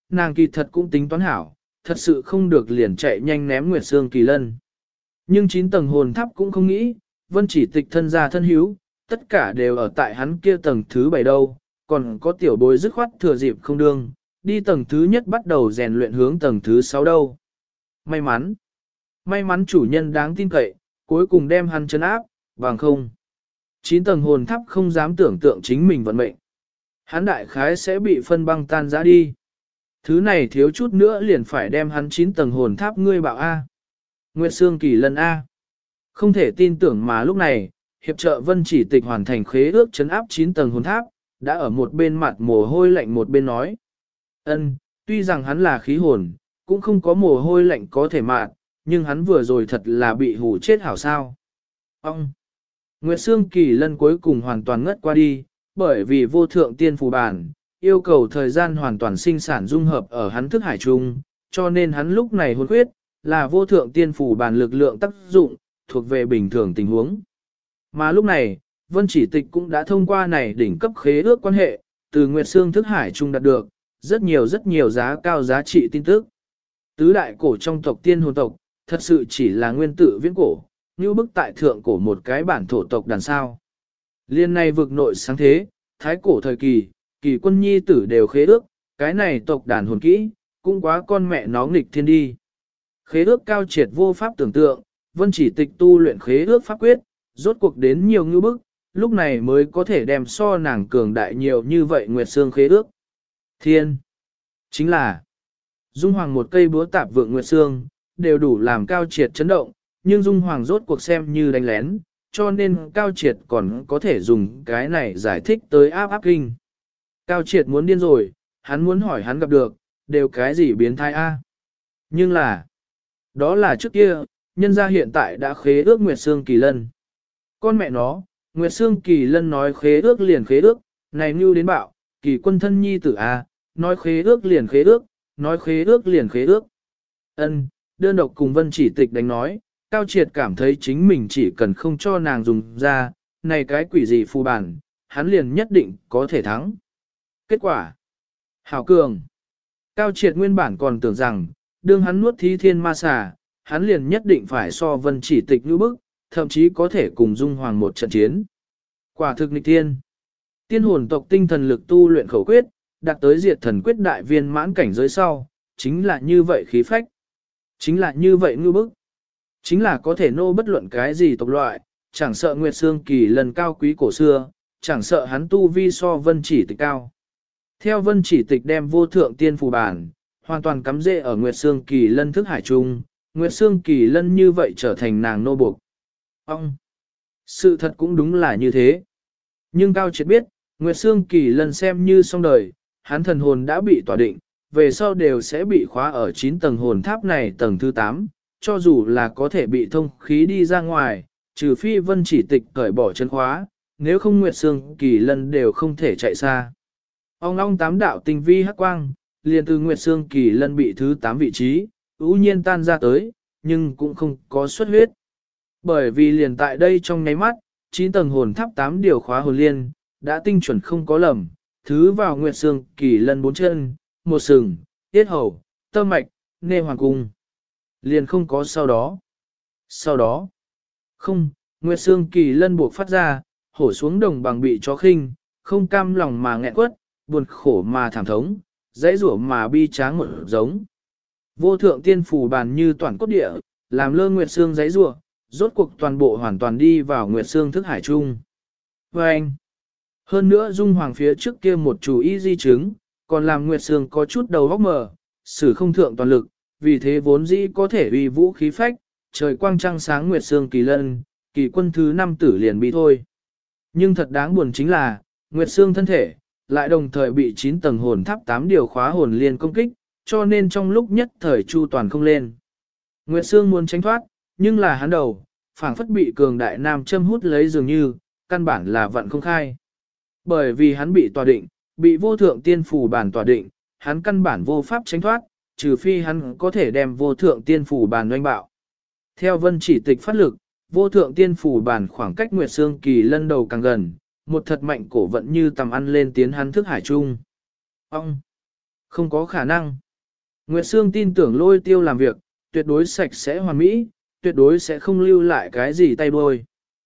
nàng kỳ thật cũng tính toán hảo, thật sự không được liền chạy nhanh ném Nguyệt Sương Kỳ Lân. Nhưng 9 tầng hồn tháp cũng không nghĩ, Vân Chỉ Tịch thân gia thân hữu, tất cả đều ở tại hắn kia tầng thứ 7 đâu, còn có tiểu bối dứt khoát thừa dịp không đương, đi tầng thứ nhất bắt đầu rèn luyện hướng tầng thứ 6 đâu. May mắn chủ nhân đáng tin cậy, cuối cùng đem hắn trấn áp, bằng không. 9 tầng hồn tháp không dám tưởng tượng chính mình vận mệnh. Hắn đại khái sẽ bị phân băng tan rã đi. Thứ này thiếu chút nữa liền phải đem hắn 9 tầng hồn tháp ngươi bảo A. Nguyệt Sương Kỳ Lân A. Không thể tin tưởng mà lúc này, hiệp trợ Vân Chỉ Tịch hoàn thành khế ước trấn áp 9 tầng hồn tháp, đã ở một bên mặt mồ hôi lạnh một bên nói. Tuy rằng hắn là khí hồn, cũng không có mồ hôi lạnh có thể mạt, nhưng hắn vừa rồi thật là bị hù chết hảo sao. Nguyệt Sương Kỳ Lân cuối cùng hoàn toàn ngất qua đi, bởi vì vô thượng tiên phù bản, yêu cầu thời gian hoàn toàn sinh sản dung hợp ở hắn thức hải trung, cho nên hắn lúc này hồn khuyết, là vô thượng tiên phù bản lực lượng tác dụng, thuộc về bình thường tình huống. Mà lúc này, Vân Chỉ Tịch cũng đã thông qua này đỉnh cấp khế ước quan hệ, từ Nguyệt Sương thức hải trung đạt được, rất nhiều giá cao giá trị tin tức. Tứ đại cổ trong tộc tiên hồn tộc, thật sự chỉ là nguyên tử viễn cổ, như bức tại thượng cổ một cái bản thổ tộc đàn sao. Liên này vực nội sáng thế, thái cổ thời kỳ, kỳ quân nhi tử đều khế ước, cái này tộc đàn hồn kỹ, cũng quá con mẹ nó nghịch thiên đi. Khế ước cao triệt vô pháp tưởng tượng, Vân Chỉ Tịch tu luyện khế ước pháp quyết, rốt cuộc đến nhiều ngư bức, lúc này mới có thể đem so nàng cường đại nhiều như vậy Nguyệt Sương khế ước. Thiên, chính là Dung Hoàng một cây búa tạp vượng Nguyệt Sương, đều đủ làm cao triệt chấn động, nhưng Dung Hoàng rốt cuộc xem như đánh lén, cho nên cao triệt còn có thể dùng cái này giải thích tới áp kinh. Cao triệt muốn điên rồi, hắn muốn hỏi hắn gặp được, đều cái gì biến thái a? Nhưng là, đó là trước kia, nhân gia hiện tại đã khế ước Nguyệt Sương Kỳ Lân. Con mẹ nó, Nguyệt Sương Kỳ Lân nói khế ước liền khế ước, này mưu đến bạo, Kỳ quân thân nhi tử a, nói khế ước liền khế ước, nói khế ước liền khế ước. Đơn độc cùng Vân Chỉ Tịch đánh nói, Cao Triệt cảm thấy chính mình chỉ cần không cho nàng dùng ra, này cái quỷ gì phù bản, hắn liền nhất định có thể thắng. Kết quả, hảo cường. Cao Triệt nguyên bản còn tưởng rằng, đương hắn nuốt thí thiên ma xà, hắn liền nhất định phải so Vân Chỉ Tịch như bức, thậm chí có thể cùng Dung Hoàng một trận chiến. Quả thực nghịch thiên. Tiên hồn tộc tinh thần lực tu luyện khẩu quyết, đạt tới diệt thần quyết đại viên mãn cảnh giới sau, chính là như vậy khí phách. Chính là như vậy ngư bức. Chính là có thể nô bất luận cái gì tộc loại, chẳng sợ Nguyệt Sương Kỳ Lân cao quý cổ xưa, chẳng sợ hắn tu vi so Vân Chỉ Tịch cao. Theo Vân Chỉ Tịch đem vô thượng tiên phù bản, hoàn toàn cắm rễ ở Nguyệt Sương Kỳ Lân thức hải trung, Nguyệt Sương Kỳ Lân như vậy trở thành nàng nô buộc. Sự thật cũng đúng là như thế. Nhưng Cao Triệt biết, Nguyệt Sương Kỳ Lân xem như xong đời, hắn thần hồn đã bị tỏa định, về sau đều sẽ bị khóa ở 9 tầng hồn tháp này tầng thứ 8, cho dù là có thể bị thông khí đi ra ngoài, trừ phi Vân Chỉ Tịch cởi bỏ chân khóa, nếu không Nguyệt Sương Kỳ Lân đều không thể chạy xa. Ông long 8 đạo tinh vi hắc quang, liền từ Nguyệt Sương Kỳ Lân bị thứ 8 vị trí, ưu nhiên tan ra tới, nhưng cũng không có xuất huyết. Bởi vì liền tại đây trong nháy mắt, 9 tầng hồn tháp 8 điều khóa hồn liên, đã tinh chuẩn không có lầm, thứ vào Nguyệt Sương Kỳ Lân 4 chân, một sừng, tiết hầu, tâm mạch, nê hoàng cung. Liền không có sau đó. Sau đó, không, Nguyệt Sương Kỳ Lân buộc phát ra, hổ xuống đồng bằng bị chó khinh, không cam lòng mà nghẹn quất, buồn khổ mà thảm thống, dãy rủa mà bi tráng một giống. Vô thượng tiên phù bàn như toàn cốt địa, làm lơ Nguyệt Sương dãy rủa, rốt cuộc toàn bộ hoàn toàn đi vào Nguyệt Sương thức hải trung. Và anh, hơn nữa Dung Hoàng phía trước kia một chủ ý di chứng, còn làm Nguyệt Sương có chút đầu óc mờ, sử không thượng toàn lực, vì thế vốn dĩ có thể uy vũ khí phách, trời quang trăng sáng Nguyệt Sương Kỳ Lân, kỳ quân thứ 5 tử liền bị thôi. Nhưng thật đáng buồn chính là, Nguyệt Sương thân thể, lại đồng thời bị 9 tầng hồn tháp 8 điều khóa hồn liên công kích, cho nên trong lúc nhất thời chu toàn không lên. Nguyệt Sương muốn tránh thoát, nhưng là hắn đầu, phảng phất bị cường đại nam châm hút lấy dường như, căn bản là vận không khai. Bởi vì hắn bị tòa định, bị vô thượng tiên phù bản tòa định, hắn căn bản vô pháp tránh thoát, trừ phi hắn có thể đem vô thượng tiên phù bản doanh bạo. Theo Vân Chỉ Tịch phát lực, vô thượng tiên phù bản khoảng cách Nguyệt Sương Kỳ Lân đầu càng gần, một thật mạnh cổ vận như tầm ăn lên tiến hắn thức hải trung. Không có khả năng. Nguyệt Sương tin tưởng Lôi Tiêu làm việc, tuyệt đối sạch sẽ hoàn mỹ, tuyệt đối sẽ không lưu lại cái gì tay bôi.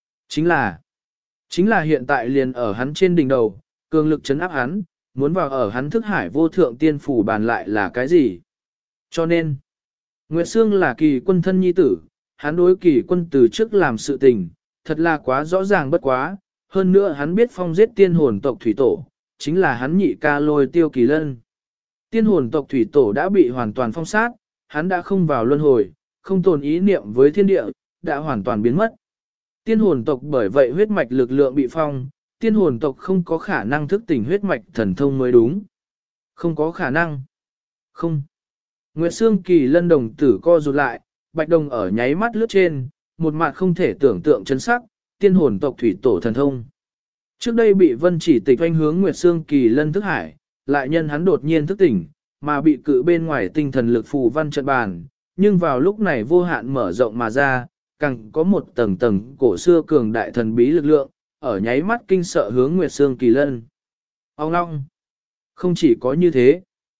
Chính là hiện tại liền ở hắn trên đỉnh đầu, cường lực chấn áp hắn, muốn vào ở hắn thức hải vô thượng tiên phủ bàn lại là cái gì. Cho nên, Nguyệt Sương là Kỳ Quân thân nhi tử, hắn đối Kỳ Quân từ trước làm sự tình, thật là quá rõ ràng bất quá, hơn nữa hắn biết phong giết tiên hồn tộc thủy tổ, chính là hắn nhị ca Lôi Tiêu Kỳ Lân. Tiên hồn tộc thủy tổ đã bị hoàn toàn phong sát, hắn đã không vào luân hồi, không tồn ý niệm với thiên địa, đã hoàn toàn biến mất. Tiên hồn tộc bởi vậy huyết mạch lực lượng bị phong, tiên hồn tộc không có khả năng thức tỉnh huyết mạch thần thông mới đúng. Không có khả năng. Không. Nguyệt Sương Kỳ Lân đồng tử co rụt lại, bạch đồng ở nháy mắt lướt trên, một mặt không thể tưởng tượng chấn sắc, tiên hồn tộc thủy tổ thần thông. Trước đây bị Vân Chỉ Tịch oanh hướng Nguyệt Sương Kỳ Lân thức hải, lại nhân hắn đột nhiên thức tỉnh, mà bị cự bên ngoài tinh thần lực phù văn trận bàn, nhưng vào lúc này vô hạn mở rộng mà ra, càng có một tầng tầng cổ xưa cường đại thần bí lực lượng, ở nháy mắt kinh sợ hướng Nguyệt Sương Kỳ Lân. Ông long! Không chỉ có như thế,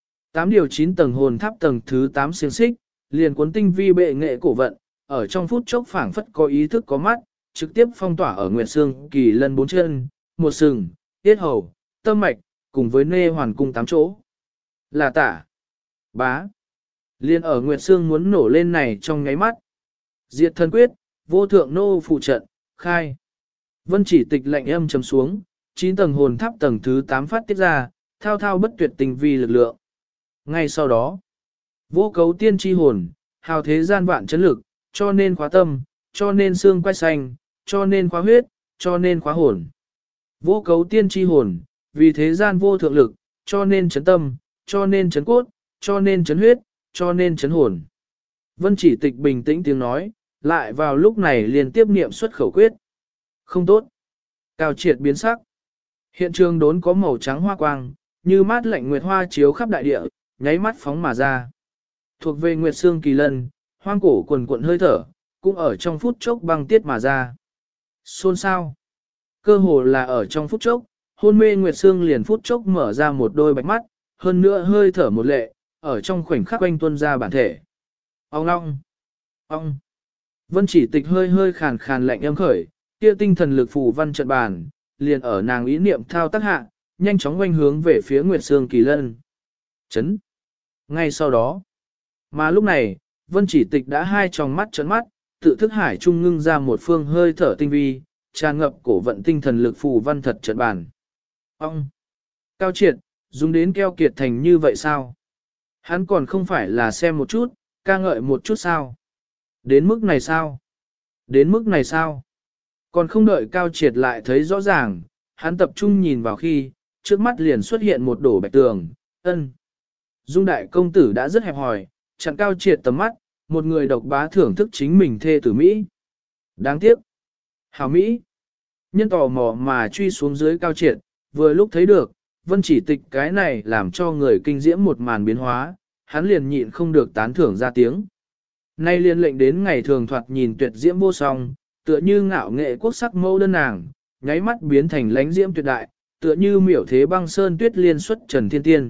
8 điều 9 tầng hồn tháp tầng thứ 8 xiềng xích, liền cuốn tinh vi bệ nghệ cổ vận, ở trong phút chốc phảng phất có ý thức có mắt, trực tiếp phong tỏa ở Nguyệt Sương Kỳ Lân 4 chân, một sừng, yết hầu, tâm mạch, cùng với nê hoàn cung 8 chỗ. Là tả, bá. Liên ở Nguyệt Sương muốn nổ lên này trong nháy mắt. Diệt thân quyết, vô thượng nô phụ trận, khai. Vân Chỉ Tịch lạnh âm trầm xuống, 9 tầng hồn tháp tầng thứ 8 phát tiết ra, thao thao bất tuyệt tình vi lực lượng. Ngay sau đó, vô cấu tiên tri hồn, hào thế gian vạn chấn lực, cho nên khóa tâm, cho nên xương quay xanh, cho nên khóa huyết, cho nên khóa hồn. Vô cấu tiên tri hồn, vì thế gian vô thượng lực, cho nên chấn tâm, cho nên chấn cốt, cho nên chấn huyết, cho nên chấn hồn. Vân Chỉ Tịch bình tĩnh tiếng nói, lại vào lúc này liên tiếp niệm xuất khẩu quyết. Không tốt. Cao triệt biến sắc. Hiện trường đốn có màu trắng hoa quang, như mát lạnh nguyệt hoa chiếu khắp đại địa, nháy mắt phóng mà ra. Thuộc về Nguyệt Sương Kỳ Lân, hoang cổ quần cuộn hơi thở, cũng ở trong phút chốc băng tiết mà ra. Xôn sao? Cơ hồ là ở trong phút chốc, hôn mê Nguyệt Sương liền phút chốc mở ra một đôi bạch mắt, hơn nữa hơi thở một lệ, ở trong khoảnh khắc quanh tuân ra bản thể. Ông long! Ông! Vân Chỉ Tịch hơi hơi khàn khàn lạnh âm khởi, kia tinh thần lực phù văn trận bàn, liền ở nàng ý niệm thao tác hạ, nhanh chóng quanh hướng về phía Nguyệt Sương Kỳ Lân. Chấn! Ngay sau đó, mà lúc này, Vân Chỉ Tịch đã hai tròng mắt trấn mắt, tự thức hải trung ngưng ra một phương hơi thở tinh vi, tràn ngập cổ vận tinh thần lực phù văn thật trận bàn. Ông! Cao triệt, dùng đến keo kiệt thành như vậy sao? Hắn còn không phải là xem một chút, ca ngợi một chút sao? Đến mức này sao? Đến mức này sao? Còn không đợi Cao Triệt lại thấy rõ ràng, hắn tập trung nhìn vào khi, trước mắt liền xuất hiện một đổ bạch tường, ân. Dung đại công tử đã rất hẹp hòi, chặn Cao Triệt tầm mắt, một người độc bá thưởng thức chính mình thê tử Mỹ. Đáng tiếc. Hảo Mỹ. Nhân tò mò mà truy xuống dưới Cao Triệt, vừa lúc thấy được, Vân Chỉ Tịch cái này làm cho người kinh diễm một màn biến hóa, hắn liền nhịn không được tán thưởng ra tiếng. Nay liên lệnh đến ngày thường thoạt nhìn tuyệt diễm vô song, tựa như ngạo nghệ quốc sắc mẫu đơn nàng, nháy mắt biến thành lánh diễm tuyệt đại, tựa như miểu thế băng sơn tuyết liên xuất trần thiên tiên.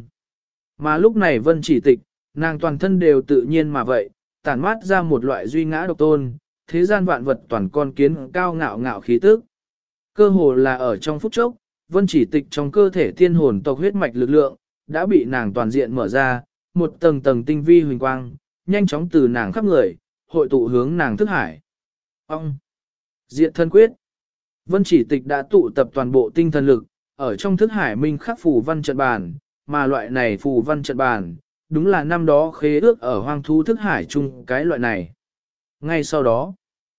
Mà lúc này Vân Chỉ Tịch, nàng toàn thân đều tự nhiên mà vậy, tản mát ra một loại duy ngã độc tôn, thế gian vạn vật toàn con kiến cao ngạo ngạo khí tức. Cơ hồ là ở trong phút chốc, Vân Chỉ Tịch trong cơ thể tiên hồn tộc huyết mạch lực lượng, đã bị nàng toàn diện mở ra, một tầng tầng tinh vi huỳnh quang, nhanh chóng từ nàng khắp người, hội tụ hướng nàng thức hải. Ông! Diện thân quyết! Vân Chỉ Tịch đã tụ tập toàn bộ tinh thần lực, ở trong thức hải minh khắc phù văn trận bàn, mà loại này phù văn trận bàn, đúng là năm đó khế ước ở hoang thú thức hải chung cái loại này. Ngay sau đó,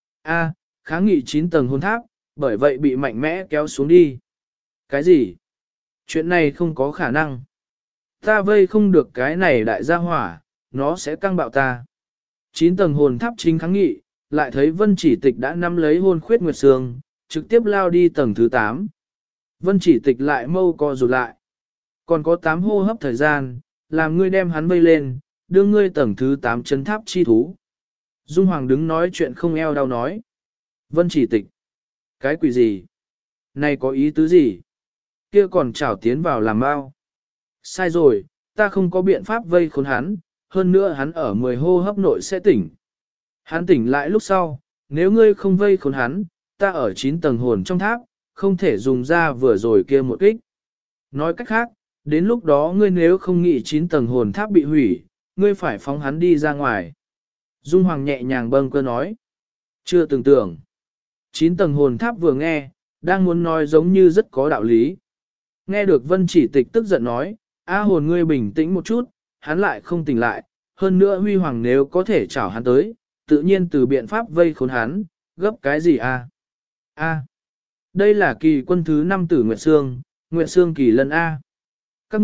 kháng nghị 9 tầng hồn tháp, bởi vậy bị mạnh mẽ kéo xuống đi. Cái gì? Chuyện này không có khả năng. Ta vây không được cái này đại gia hỏa, nó sẽ căng bạo ta. 9 tầng hồn tháp chính kháng nghị, lại thấy Vân Chỉ Tịch đã nắm lấy hồn khuyết nguyệt sương, trực tiếp lao đi tầng thứ 8. Vân Chỉ Tịch lại mâu co rụt lại. Còn có 8 hô hấp thời gian, làm ngươi đem hắn vây lên, đưa ngươi tầng thứ 8 chấn tháp chi thú. Dung Hoàng đứng nói chuyện không eo đau nói. Vân Chỉ Tịch. Cái quỷ gì? Này có ý tứ gì? Kia còn chảo tiến vào làm bao. Sai rồi, ta không có biện pháp vây khốn hắn, hơn nữa hắn ở 10 hô hấp nội sẽ tỉnh. Hắn tỉnh lại lúc sau, nếu ngươi không vây khốn hắn, ta ở 9 tầng hồn trong tháp, không thể dùng ra vừa rồi kia một kích. Nói cách khác, đến lúc đó ngươi nếu không nghĩ 9 tầng hồn tháp bị hủy, ngươi phải phóng hắn đi ra ngoài. Dung Hoàng nhẹ nhàng bâng cơ nói. Chưa từng tưởng. 9 tầng hồn tháp vừa nghe, đang muốn nói giống như rất có đạo lý. Nghe được Vân Chỉ Tịch tức giận nói, A hồn ngươi bình tĩnh một chút, hắn lại không tỉnh lại, hơn nữa Huy Hoàng nếu có thể chảo hắn tới, tự nhiên từ biện pháp vây khốn hắn, gấp cái gì a? A. Đây là kỳ quân thứ 5 tử Nguyệt Sương kỳ lân A. Các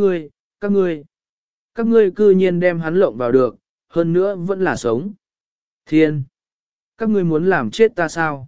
ngươi cư nhiên đem hắn lộng vào được, hơn nữa vẫn là sống. Thiên! Các ngươi muốn làm chết ta sao?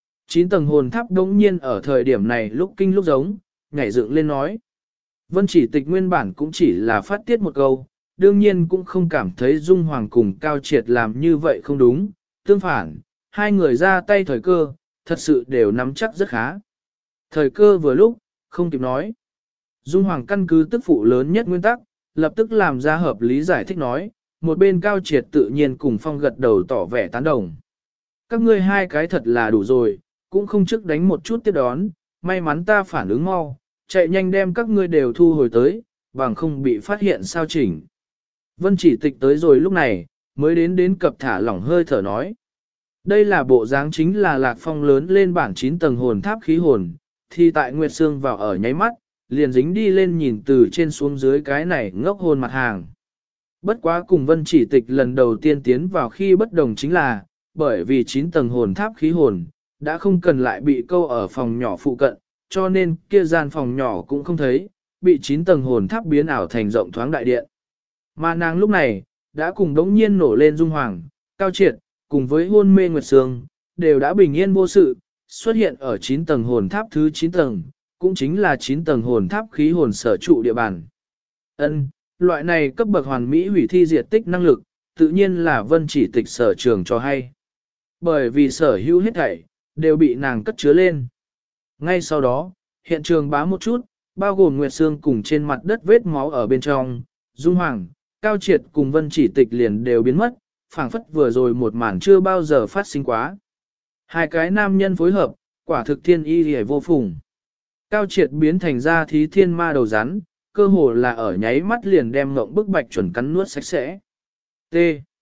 9 tầng hồn tháp đống nhiên ở thời điểm này lúc kinh lúc giống, nhảy dựng lên nói. Vân Chỉ Tịch nguyên bản cũng chỉ là phát tiết một câu, đương nhiên cũng không cảm thấy Dung Hoàng cùng Cao Triệt làm như vậy không đúng, tương phản, hai người ra tay thời cơ, thật sự đều nắm chắc rất khá. Thời cơ vừa lúc, không kịp nói. Dung Hoàng căn cứ tức phụ lớn nhất nguyên tắc, lập tức làm ra hợp lý giải thích nói, một bên Cao Triệt tự nhiên cùng Phong gật đầu tỏ vẻ tán đồng. Các ngươi hai cái thật là đủ rồi, cũng không trước đánh một chút tiếp đón, may mắn ta phản ứng mau, chạy nhanh đem các ngươi đều thu hồi tới, bằng không bị phát hiện sao chỉnh. Vân Chỉ Tịch tới rồi lúc này, mới đến cập thả lỏng hơi thở nói. Đây là bộ dáng chính là Lạc Phong lớn lên bản 9 tầng hồn tháp khí hồn, thì tại Nguyệt Sương vào ở nháy mắt, liền dính đi lên nhìn từ trên xuống dưới cái này ngốc hồn mặt hàng. Bất quá cùng Vân Chỉ Tịch lần đầu tiên tiến vào khi bất đồng chính là, bởi vì 9 tầng hồn tháp khí hồn, đã không cần lại bị câu ở phòng nhỏ phụ cận, cho nên kia gian phòng nhỏ cũng không thấy, bị 9 tầng hồn tháp biến ảo thành rộng thoáng đại điện. Mà nàng lúc này, đã cùng đống nhiên nổ lên Dung Hoàng, Cao Triệt, cùng với hôn mê Nguyệt Sương, đều đã bình yên vô sự, xuất hiện ở 9 tầng hồn tháp thứ 9 tầng, cũng chính là 9 tầng hồn tháp khí hồn sở trụ địa bàn. Ân, loại này cấp bậc hoàn mỹ hủy thi diệt tích năng lực, tự nhiên là Vân Chỉ Tịch sở trường cho hay. Bởi vì sở hữu hết thảy, đều bị nàng cất chứa lên. Ngay sau đó, hiện trường bá một chút, bao gồm Nguyệt Sương cùng trên mặt đất vết máu ở bên trong, Dung Hoàng, Cao Triệt cùng Vân Chỉ Tịch liền đều biến mất, phảng phất vừa rồi một màn chưa bao giờ phát sinh quá. Hai cái nam nhân phối hợp, quả thực thiên y hề vô phùng. Cao Triệt biến thành ra thí thiên ma đầu rắn, cơ hồ là ở nháy mắt liền đem ngộng bức bạch chuẩn cắn nuốt sạch sẽ. T.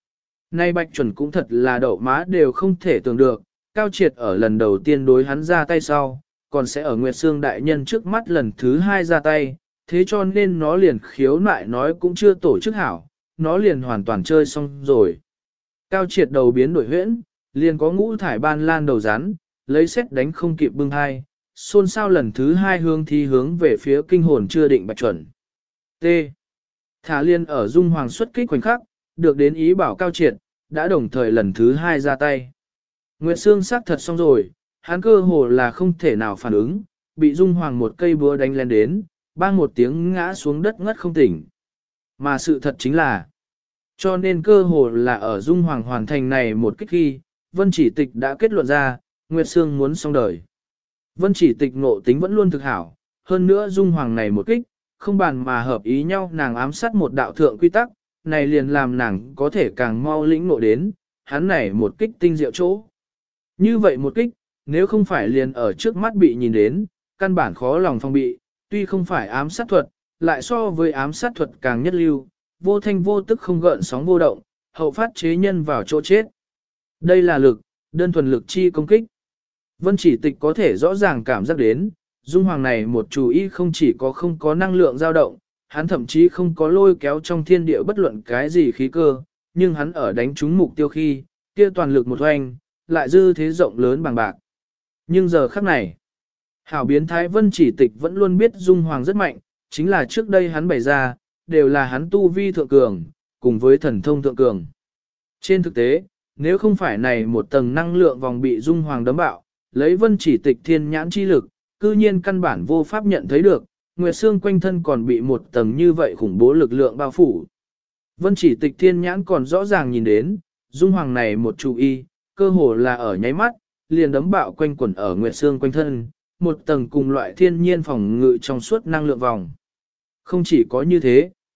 Nay bạch chuẩn cũng thật là đậu má đều không thể tưởng được, Cao Triệt ở lần đầu tiên đối hắn ra tay sau, còn sẽ ở Nguyệt Sương đại nhân trước mắt lần thứ 2 ra tay, thế cho nên nó liền khiếu nại nói cũng chưa tổ chức hảo, nó liền hoàn toàn chơi xong rồi. Cao Triệt đầu biến đổi huyễn, liền có ngũ thải ban lan đầu rắn, lấy xét đánh không kịp bưng hai, xôn xao lần thứ 2 hướng về phía kinh hồn chưa định bạch chuẩn. T. Thả liên ở Dung Hoàng xuất kích khoảnh khắc, được đến ý bảo Cao Triệt, đã đồng thời lần thứ 2 ra tay. Nguyệt Sương xác thật xong rồi, hắn cơ hồ là không thể nào phản ứng, bị Dung Hoàng một cây búa đánh lên đến, bang một tiếng ngã xuống đất ngất không tỉnh. Mà sự thật chính là, cho nên cơ hồ là ở Dung Hoàng hoàn thành này một kích khi, Vân Chỉ Tịch đã kết luận ra, Nguyệt Sương muốn xong đời. Vân Chỉ Tịch ngộ tính vẫn luôn thực hảo, hơn nữa Dung Hoàng này một kích, không bàn mà hợp ý nhau nàng ám sát một đạo thượng quy tắc, này liền làm nàng có thể càng mau lĩnh ngộ đến, hắn này một kích tinh diệu chỗ. Như vậy một kích, nếu không phải liền ở trước mắt bị nhìn đến, căn bản khó lòng phong bị, tuy không phải ám sát thuật, lại so với ám sát thuật càng nhất lưu, vô thanh vô tức không gợn sóng vô động, hậu phát chế nhân vào chỗ chết. Đây là lực, đơn thuần lực chi công kích. Vân Chỉ Tịch có thể rõ ràng cảm giác đến, Dung Hoàng này một chủ ý không chỉ có không có năng lượng dao động, hắn thậm chí không có lôi kéo trong thiên địa bất luận cái gì khí cơ, nhưng hắn ở đánh trúng mục tiêu khi, kia toàn lực một hoành, lại dư thế rộng lớn bằng bạc. Nhưng giờ khắc này, hảo biến thái Vân Chỉ Tịch vẫn luôn biết Dung Hoàng rất mạnh, chính là trước đây hắn bày ra, đều là hắn tu vi thượng cường, cùng với thần thông thượng cường. Trên thực tế, nếu không phải này một tầng năng lượng vòng bị Dung Hoàng đấm bạo, lấy Vân Chỉ Tịch thiên nhãn chi lực, cư nhiên căn bản vô pháp nhận thấy được, Nguyệt Sương quanh thân còn bị một tầng như vậy khủng bố lực lượng bao phủ. Vân Chỉ Tịch thiên nhãn còn rõ ràng nhìn đến, Dung Hoàng này một chú y, cơ hồ là ở nháy mắt, liền đấm bạo quanh quẩn ở Nguyệt Sương quanh thân, một tầng cùng loại thiên nhiên phòng ngự trong suốt năng lượng vòng. Không chỉ có như thế,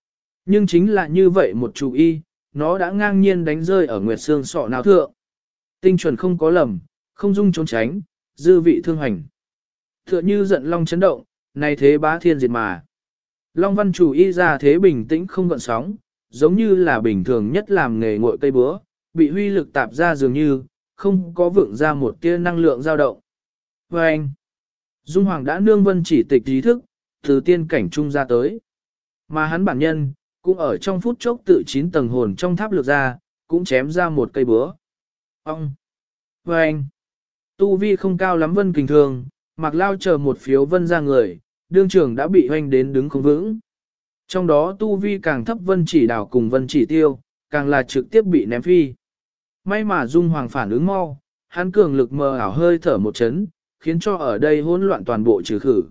Nhưng chính là như vậy một chú y, nó đã ngang nhiên đánh rơi ở Nguyệt Sương sọ nào thượng. Tinh chuẩn không có lầm, không dung trốn tránh, dư vị thương hành. Tựa như giận long chấn động, này thế bá thiên diệt mà. Long văn chủ y ra thế bình tĩnh không gợn sóng, giống như là bình thường nhất làm nghề ngội cây búa, bị huy lực tạp ra dường như, không có vượng ra một tia năng lượng dao động. Và anh, Dung Hoàng đã nương Vân Chỉ Tịch trí thức, từ tiên cảnh trung ra tới. Mà hắn bản nhân, cũng ở trong phút chốc tự 9 tầng hồn trong tháp lược ra, cũng chém ra một cây búa. Ông! Và anh, tu vi không cao lắm Vân Kình Thường, mặc lao chờ một phiếu Vân ra người, đương trưởng đã bị hoanh đến đứng không vững. Trong đó tu vi càng thấp Vân Chỉ Đào cùng Vân Chỉ Tiêu, càng là trực tiếp bị ném phi. May mà Dung Hoàng phản ứng mau, hắn cường lực mờ ảo hơi thở một chấn, khiến cho ở đây hỗn loạn toàn bộ trừ khử.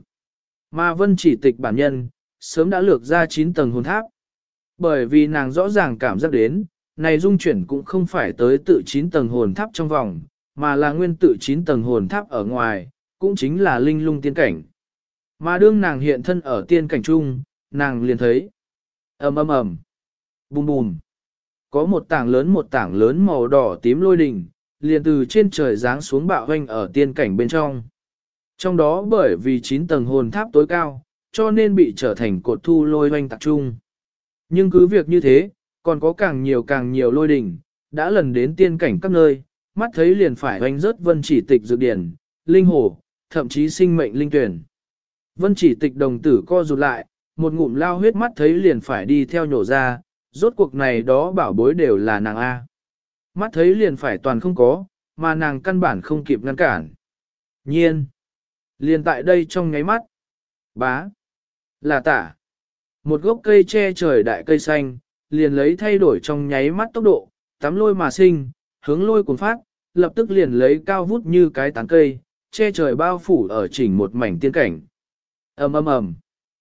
Mà Vân Chỉ Tịch bản nhân, sớm đã lược ra 9 tầng hồn tháp. Bởi vì nàng rõ ràng cảm giác đến, này dung chuyển cũng không phải tới tự 9 tầng hồn tháp trong vòng, mà là nguyên tự 9 tầng hồn tháp ở ngoài, cũng chính là linh lung tiên cảnh. Mà đương nàng hiện thân ở tiên cảnh trung, nàng liền thấy ầm ầm ầm, bùm bùm. Có một tảng lớn màu đỏ tím lôi đình, liền từ trên trời giáng xuống bạo hoanh ở tiên cảnh bên trong. Trong đó bởi vì 9 tầng hồn tháp tối cao, cho nên bị trở thành cột thu lôi hoanh tạc trung. Nhưng cứ việc như thế, còn có càng nhiều lôi đình, đã lần đến tiên cảnh các nơi, mắt thấy liền phải hoanh rớt Vân Chỉ Tịch dược điển, linh hồ, thậm chí sinh mệnh linh tuyển. Vân Chỉ Tịch đồng tử co rụt lại, một ngụm lao huyết mắt thấy liền phải đi theo nhổ ra, rốt cuộc này đó bảo bối đều là nàng A. Mắt thấy liền phải toàn không có, mà nàng căn bản không kịp ngăn cản. Nhiên! Liền tại đây trong nháy mắt. Bá! Là tả! Một gốc cây che trời đại cây xanh, liền lấy thay đổi trong nháy mắt tốc độ, tắm lôi mà sinh, hướng lôi cuốn phát, lập tức liền lấy cao vút như cái tán cây, che trời bao phủ ở chỉnh một mảnh tiên cảnh. Ầm ầm ầm.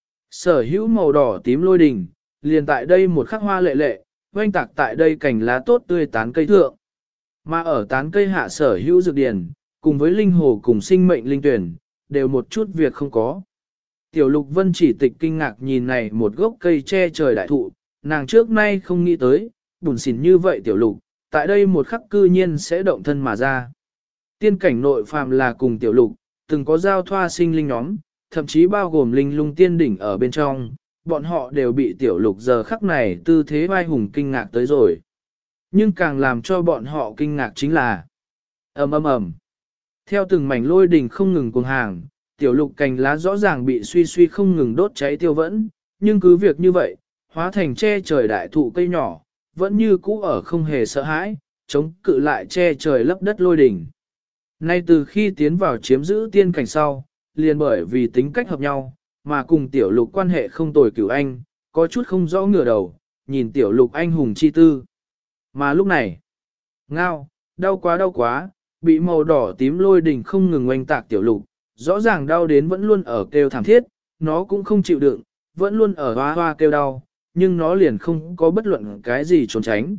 Sở hữu màu đỏ tím lôi đình, liền tại đây một khắc hoa lệ lệ, oanh tạc tại đây cảnh lá tốt tươi tán cây thượng. Mà ở tán cây hạ sở hữu dược điển, cùng với linh hồ cùng sinh mệnh linh tuyển, đều một chút việc không có. Tiểu Lục Vân Chỉ Tịch kinh ngạc nhìn này một gốc cây che trời đại thụ, nàng trước nay không nghĩ tới, bùn xỉn như vậy Tiểu Lục, tại đây một khắc cư nhiên sẽ động thân mà ra. Tiên cảnh nội phàm là cùng Tiểu Lục, từng có giao thoa sinh linh nhóm, thậm chí bao gồm linh lung tiên đỉnh ở bên trong, bọn họ đều bị Tiểu Lục giờ khắc này tư thế vai hùng kinh ngạc tới rồi. Nhưng càng làm cho bọn họ kinh ngạc chính là ầm ầm ầm. Theo từng mảnh lôi đình không ngừng cuồng hàng, Tiểu Lục cành lá rõ ràng bị suy không ngừng đốt cháy tiêu vẫn, nhưng cứ việc như vậy, hóa thành che trời đại thụ cây nhỏ, vẫn như cũ ở không hề sợ hãi, chống cự lại che trời lấp đất lôi đình. Nay từ khi tiến vào chiếm giữ tiên cảnh sau, liền bởi vì tính cách hợp nhau, mà cùng Tiểu Lục quan hệ không tồi cửu anh, có chút không rõ ngửa đầu, nhìn Tiểu Lục anh hùng chi tư. Mà lúc này, ngao, đau quá, bị màu đỏ tím lôi đình không ngừng oanh tạc Tiểu Lục, rõ ràng đau đến vẫn luôn ở kêu thảm thiết, nó cũng không chịu đựng, vẫn luôn ở hoa hoa kêu đau, nhưng nó liền không có bất luận cái gì trốn tránh.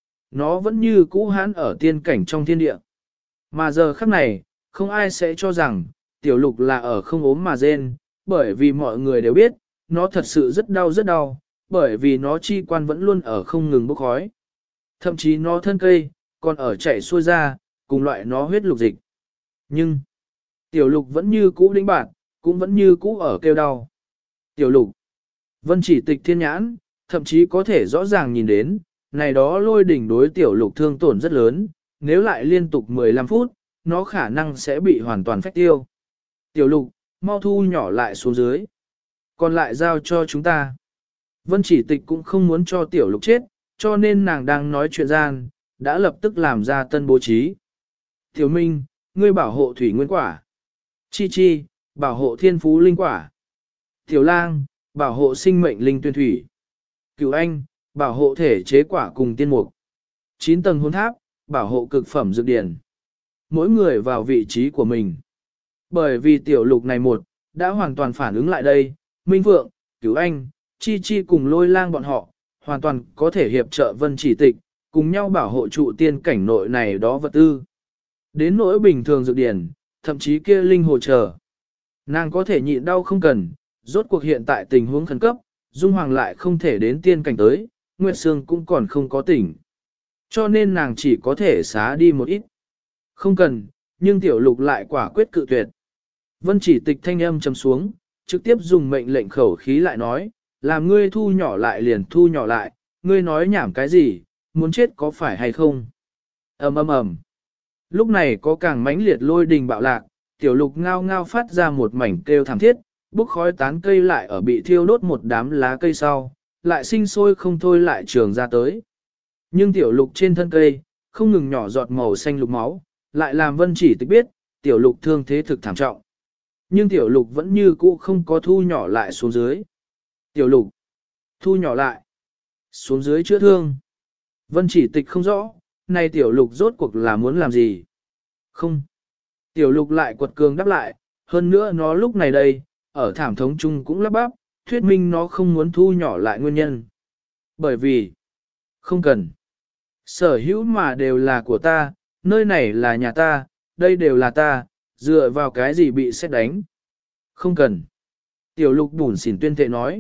Nó vẫn như cũ hãn ở tiên cảnh trong thiên địa. Mà giờ khắc này, không ai sẽ cho rằng, Tiểu Lục là ở không ốm mà rên, bởi vì mọi người đều biết, nó thật sự rất đau, bởi vì nó chi quan vẫn luôn ở không ngừng bốc khói. Thậm chí nó thân cây, còn ở chảy xuôi ra, cùng loại nó huyết lục dịch. Nhưng, Tiểu Lục vẫn như cũ đĩnh bạn, cũng vẫn như cũ ở kêu đau. Tiểu Lục, Vân Chỉ Tịch thiên nhãn, thậm chí có thể rõ ràng nhìn đến, này đó lôi đỉnh đối Tiểu Lục thương tổn rất lớn, nếu lại liên tục 15 phút, nó khả năng sẽ bị hoàn toàn phách tiêu. Tiểu Lục, mau thu nhỏ lại xuống dưới. Còn lại giao cho chúng ta. Vân Chỉ Tịch cũng không muốn cho Tiểu Lục chết, cho nên nàng đang nói chuyện gian, đã lập tức làm ra tân bố trí. Tiểu Minh, ngươi bảo hộ thủy nguyên quả. Chi Chi, bảo hộ thiên phú linh quả. Tiểu Lang, bảo hộ sinh mệnh linh tuyên thủy. Cửu Anh, bảo hộ thể chế quả cùng tiên mục. 9 tầng hồn tháp, bảo hộ cực phẩm dược điển. Mỗi người vào vị trí của mình. Bởi vì Tiểu Lục này một, đã hoàn toàn phản ứng lại đây, Minh Phượng, Cửu Anh, Chi Chi cùng Lôi Lang bọn họ, hoàn toàn có thể hiệp trợ Vân Chỉ Tịch, cùng nhau bảo hộ trụ tiên cảnh nội này đó vật tư. Đến nỗi bình thường dược điển, thậm chí kia linh hồ chờ. Nàng có thể nhịn đau không cần, rốt cuộc hiện tại tình huống khẩn cấp, Dung Hoàng lại không thể đến tiên cảnh tới, Nguyệt Sương cũng còn không có tỉnh. Cho nên nàng chỉ có thể xá đi một ít. Không cần, nhưng tiểu lục lại quả quyết cự tuyệt. Vân chỉ tịch thanh âm trầm xuống, trực tiếp dùng mệnh lệnh khẩu khí lại nói, làm ngươi thu nhỏ lại liền thu nhỏ lại, ngươi nói nhảm cái gì, muốn chết có phải hay không? Ầm ầm ầm. Lúc này có càng mãnh liệt lôi đình bạo lạc, tiểu lục ngao ngao phát ra một mảnh kêu thảm thiết, bốc khói tán cây lại ở bị thiêu đốt một đám lá cây sau, lại sinh sôi không thôi lại trường ra tới. Nhưng tiểu lục trên thân cây, không ngừng nhỏ giọt màu xanh lục máu, lại làm Vân chỉ tịch biết, tiểu lục thương thế thực thảm trọng. Nhưng tiểu lục vẫn như cũ không có thu nhỏ lại xuống dưới. Tiểu lục, thu nhỏ lại, xuống dưới chữa thương. Vân chỉ tịch không rõ, này tiểu lục rốt cuộc là muốn làm gì? Không. Tiểu lục lại quật cường đáp lại, hơn nữa nó lúc này đây, ở thảm thống chung cũng lắp bắp, thuyết minh nó không muốn thu nhỏ lại nguyên nhân. Bởi vì, không cần. Sở hữu mà đều là của ta, nơi này là nhà ta, đây đều là ta, dựa vào cái gì bị xét đánh. Không cần. Tiểu lục bủn xỉn tuyên thệ nói.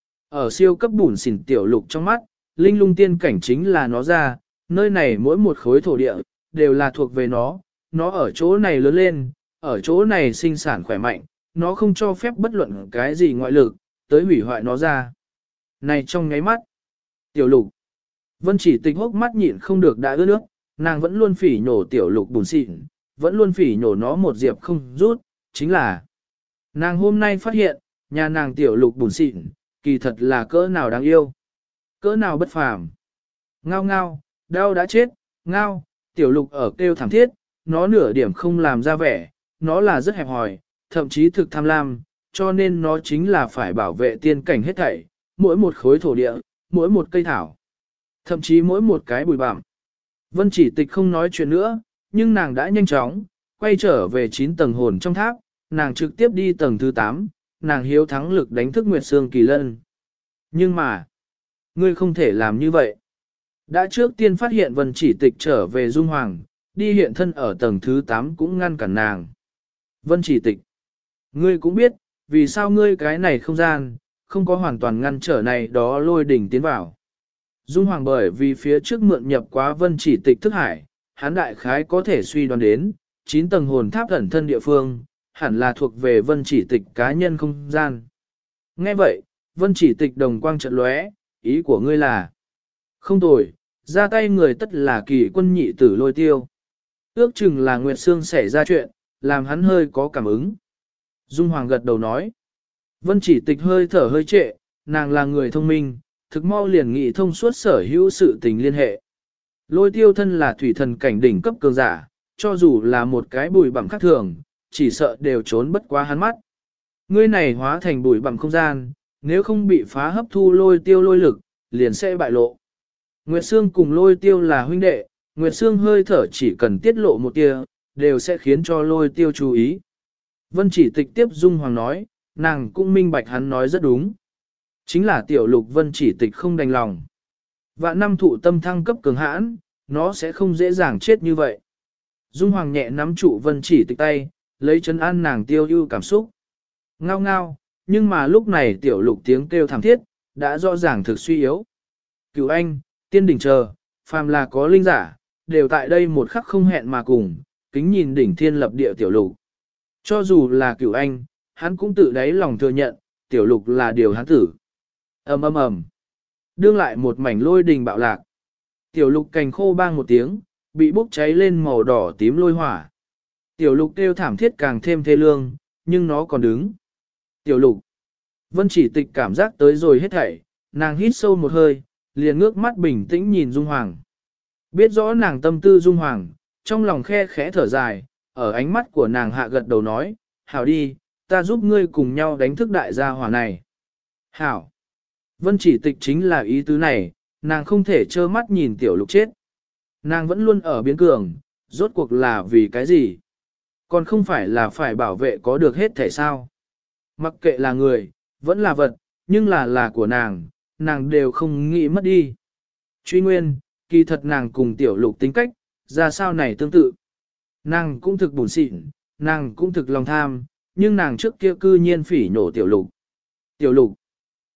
Ở siêu cấp bủn xỉn tiểu lục trong mắt, linh lung tiên cảnh chính là nó ra, nơi này mỗi một khối thổ địa, đều là thuộc về nó ở chỗ này lớn lên, ở chỗ này sinh sản khỏe mạnh, nó không cho phép bất luận cái gì ngoại lực, tới hủy hoại nó ra. Này trong nháy mắt, tiểu lục, Vân chỉ tịch hốc mắt nhịn không được đã ướt nước, nàng vẫn luôn phỉ nhổ tiểu lục bùn xịn, vẫn luôn phỉ nhổ nó một diệp không rút, chính là nàng hôm nay phát hiện, nhà nàng tiểu lục bùn xịn, kỳ thật là cỡ nào đáng yêu, cỡ nào bất phàm. Ngao ngao, đau đã chết, ngao, tiểu lục ở kêu thảm thiết, nó nửa điểm không làm ra vẻ, nó là rất hẹp hòi, thậm chí thực tham lam, cho nên nó chính là phải bảo vệ tiên cảnh hết thảy, mỗi một khối thổ địa, mỗi một cây thảo, thậm chí mỗi một cái bụi bặm. Vân chỉ tịch không nói chuyện nữa, nhưng nàng đã nhanh chóng, quay trở về 9 tầng hồn trong tháp, nàng trực tiếp đi tầng thứ 8, nàng hiếu thắng lực đánh thức Nguyệt Sương Kỳ Lân. Nhưng mà, ngươi không thể làm như vậy. Đã trước tiên phát hiện Vân chỉ tịch trở về Dung Hoàng, đi hiện thân ở tầng thứ 8 cũng ngăn cản nàng. Vân chỉ tịch, ngươi cũng biết, vì sao ngươi cái này không gian, không có hoàn toàn ngăn trở này đó lôi đỉnh tiến vào. Dung Hoàng bởi vì phía trước mượn nhập quá Vân chỉ tịch thức hải, hắn đại khái có thể suy đoán đến, 9 tầng hồn tháp ẩn thân địa phương, hẳn là thuộc về Vân chỉ tịch cá nhân không gian. Nghe vậy, Vân chỉ tịch đồng quang trận lóe, ý của ngươi là không tồi, ra tay người tất là kỳ quân nhị tử Lôi Tiêu. Ước chừng là Nguyệt Sương xảy ra chuyện, làm hắn hơi có cảm ứng. Dung Hoàng gật đầu nói. Vân chỉ tịch hơi thở hơi trệ, nàng là người thông minh, thực mau liền nghị thông suốt sở hữu sự tình liên hệ. Lôi Tiêu thân là thủy thần cảnh đỉnh cấp cường giả, cho dù là một cái bụi bặm khác thường, chỉ sợ đều trốn bất quá hắn mắt. Ngươi này hóa thành bụi bặm không gian, nếu không bị phá hấp thu Lôi Tiêu lôi lực, liền sẽ bại lộ. Nguyệt Sương cùng Lôi Tiêu là huynh đệ, Nguyệt Sương hơi thở chỉ cần tiết lộ một tia, đều sẽ khiến cho Lôi Tiêu chú ý. Vân chỉ tịch tiếp Dung Hoàng nói, nàng cũng minh bạch hắn nói rất đúng. Chính là tiểu lục Vân chỉ tịch không đành lòng. Vạn năm thụ tâm thăng cấp cường hãn, nó sẽ không dễ dàng chết như vậy. Dung Hoàng nhẹ nắm trụ Vân chỉ tịch tay, lấy chân an nàng tiêu ưu cảm xúc. Ngao ngao, nhưng mà lúc này tiểu lục tiếng kêu thảm thiết, đã rõ ràng thực suy yếu. Cửu anh, tiên đỉnh chờ, phàm là có linh giả, đều tại đây một khắc không hẹn mà cùng, kính nhìn đỉnh thiên lập địa tiểu lục. Cho dù là Cửu anh, hắn cũng tự đáy lòng thừa nhận, tiểu lục là điều hắn tử. Ầm ầm ầm, đương lại một mảnh lôi đình bạo lạc. Tiểu lục cành khô bang một tiếng, bị bốc cháy lên màu đỏ tím lôi hỏa. Tiểu lục kêu thảm thiết càng thêm thê lương, nhưng nó còn đứng. Tiểu lục, Vân chỉ tịch cảm giác tới rồi hết thảy, nàng hít sâu một hơi, liền ngước mắt bình tĩnh nhìn Dung Hoàng. Biết rõ nàng tâm tư Dung Hoàng, trong lòng khe khẽ thở dài, ở ánh mắt của nàng hạ gật đầu nói, hảo đi, ta giúp ngươi cùng nhau đánh thức đại gia hỏa này. Hảo. Vân chỉ tịch chính là ý tứ này, nàng không thể trơ mắt nhìn tiểu lục chết. Nàng vẫn luôn ở biến cường, rốt cuộc là vì cái gì? Còn không phải là phải bảo vệ có được hết thể sao? Mặc kệ là người, vẫn là vật, nhưng là của nàng đều không nghĩ mất đi. Truy nguyên, kỳ thật nàng cùng tiểu lục tính cách, ra sao này tương tự. Nàng cũng thực buồn xịn, nàng cũng thực lòng tham, nhưng nàng trước kia cư nhiên phỉ nhổ tiểu lục. Tiểu lục,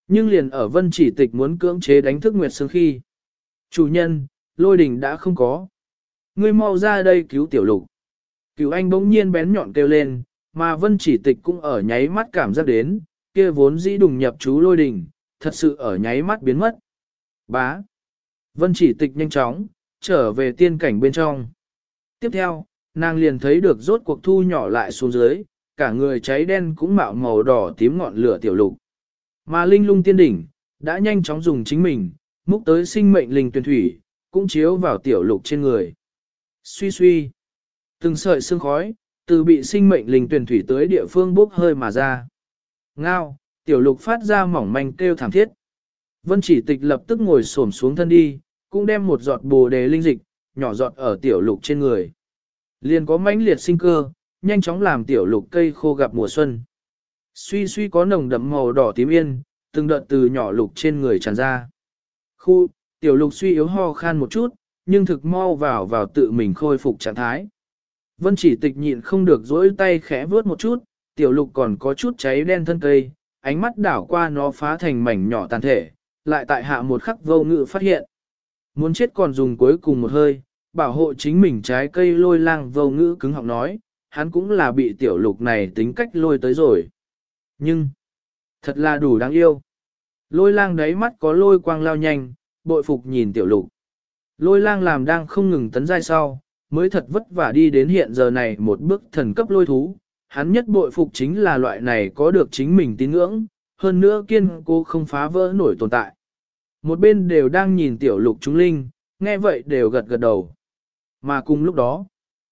Nhưng liền ở Vân Chỉ Tịch muốn cưỡng chế đánh thức Nguyệt Sương khi. Chủ nhân, Lôi Đình đã không có. Ngươi mau ra đây cứu Tiểu Lục. Cửu Anh bỗng nhiên bén nhọn kêu lên, mà Vân Chỉ Tịch cũng ở nháy mắt cảm giác đến, kia vốn dĩ đùng nhập chú Lôi Đình, thật sự ở nháy mắt biến mất. Bá. Vân Chỉ Tịch nhanh chóng, trở về tiên cảnh bên trong. Tiếp theo, nàng liền thấy được rốt cuộc thu nhỏ lại xuống dưới, cả người cháy đen cũng mạo màu đỏ tím ngọn lửa Tiểu Lục. Mà Linh Lung Tiên Đỉnh, đã nhanh chóng dùng chính mình, múc tới sinh mệnh linh tuyển thủy, cũng chiếu vào Tiểu Lục trên người. Suy suy. Từng sợi sương khói, từ bị sinh mệnh linh tuyển thủy tới địa phương bốc hơi mà ra. Ngao, Tiểu Lục phát ra mỏng manh kêu thảm thiết. Vân Chỉ Tịch lập tức ngồi xổm xuống thân đi, cũng đem một giọt bồ đề linh dịch, nhỏ giọt ở Tiểu Lục trên người. Liền có mãnh liệt sinh cơ, nhanh chóng làm Tiểu Lục cây khô gặp mùa xuân. Suy suy có nồng đậm màu đỏ tím yên, từng đợt từ nhỏ Lục trên người tràn ra. Khu, Tiểu Lục suy yếu ho khan một chút, nhưng thực mau vào tự mình khôi phục trạng thái. Vân Chỉ Tịch nhịn không được dỗi tay khẽ vướt một chút, Tiểu Lục còn có chút cháy đen thân cây, ánh mắt đảo qua nó phá thành mảnh nhỏ tàn thể, lại tại hạ một khắc vô ngự phát hiện. Muốn chết còn dùng cuối cùng một hơi, bảo hộ chính mình trái cây Lôi Lang vô ngữ cứng họng nói, hắn cũng là bị Tiểu Lục này tính cách lôi tới rồi. Nhưng, thật là đủ đáng yêu. Lôi Lang đáy mắt có lôi quang lao nhanh, bội phục nhìn Tiểu Lục. Lôi Lang làm đang không ngừng tấn giai sau, mới thật vất vả đi đến hiện giờ này một bước thần cấp lôi thú. Hắn nhất bội phục chính là loại này có được chính mình tín ngưỡng, hơn nữa kiên cố không phá vỡ nổi tồn tại. Một bên đều đang nhìn Tiểu Lục chúng linh, nghe vậy đều gật gật đầu. Mà cùng lúc đó,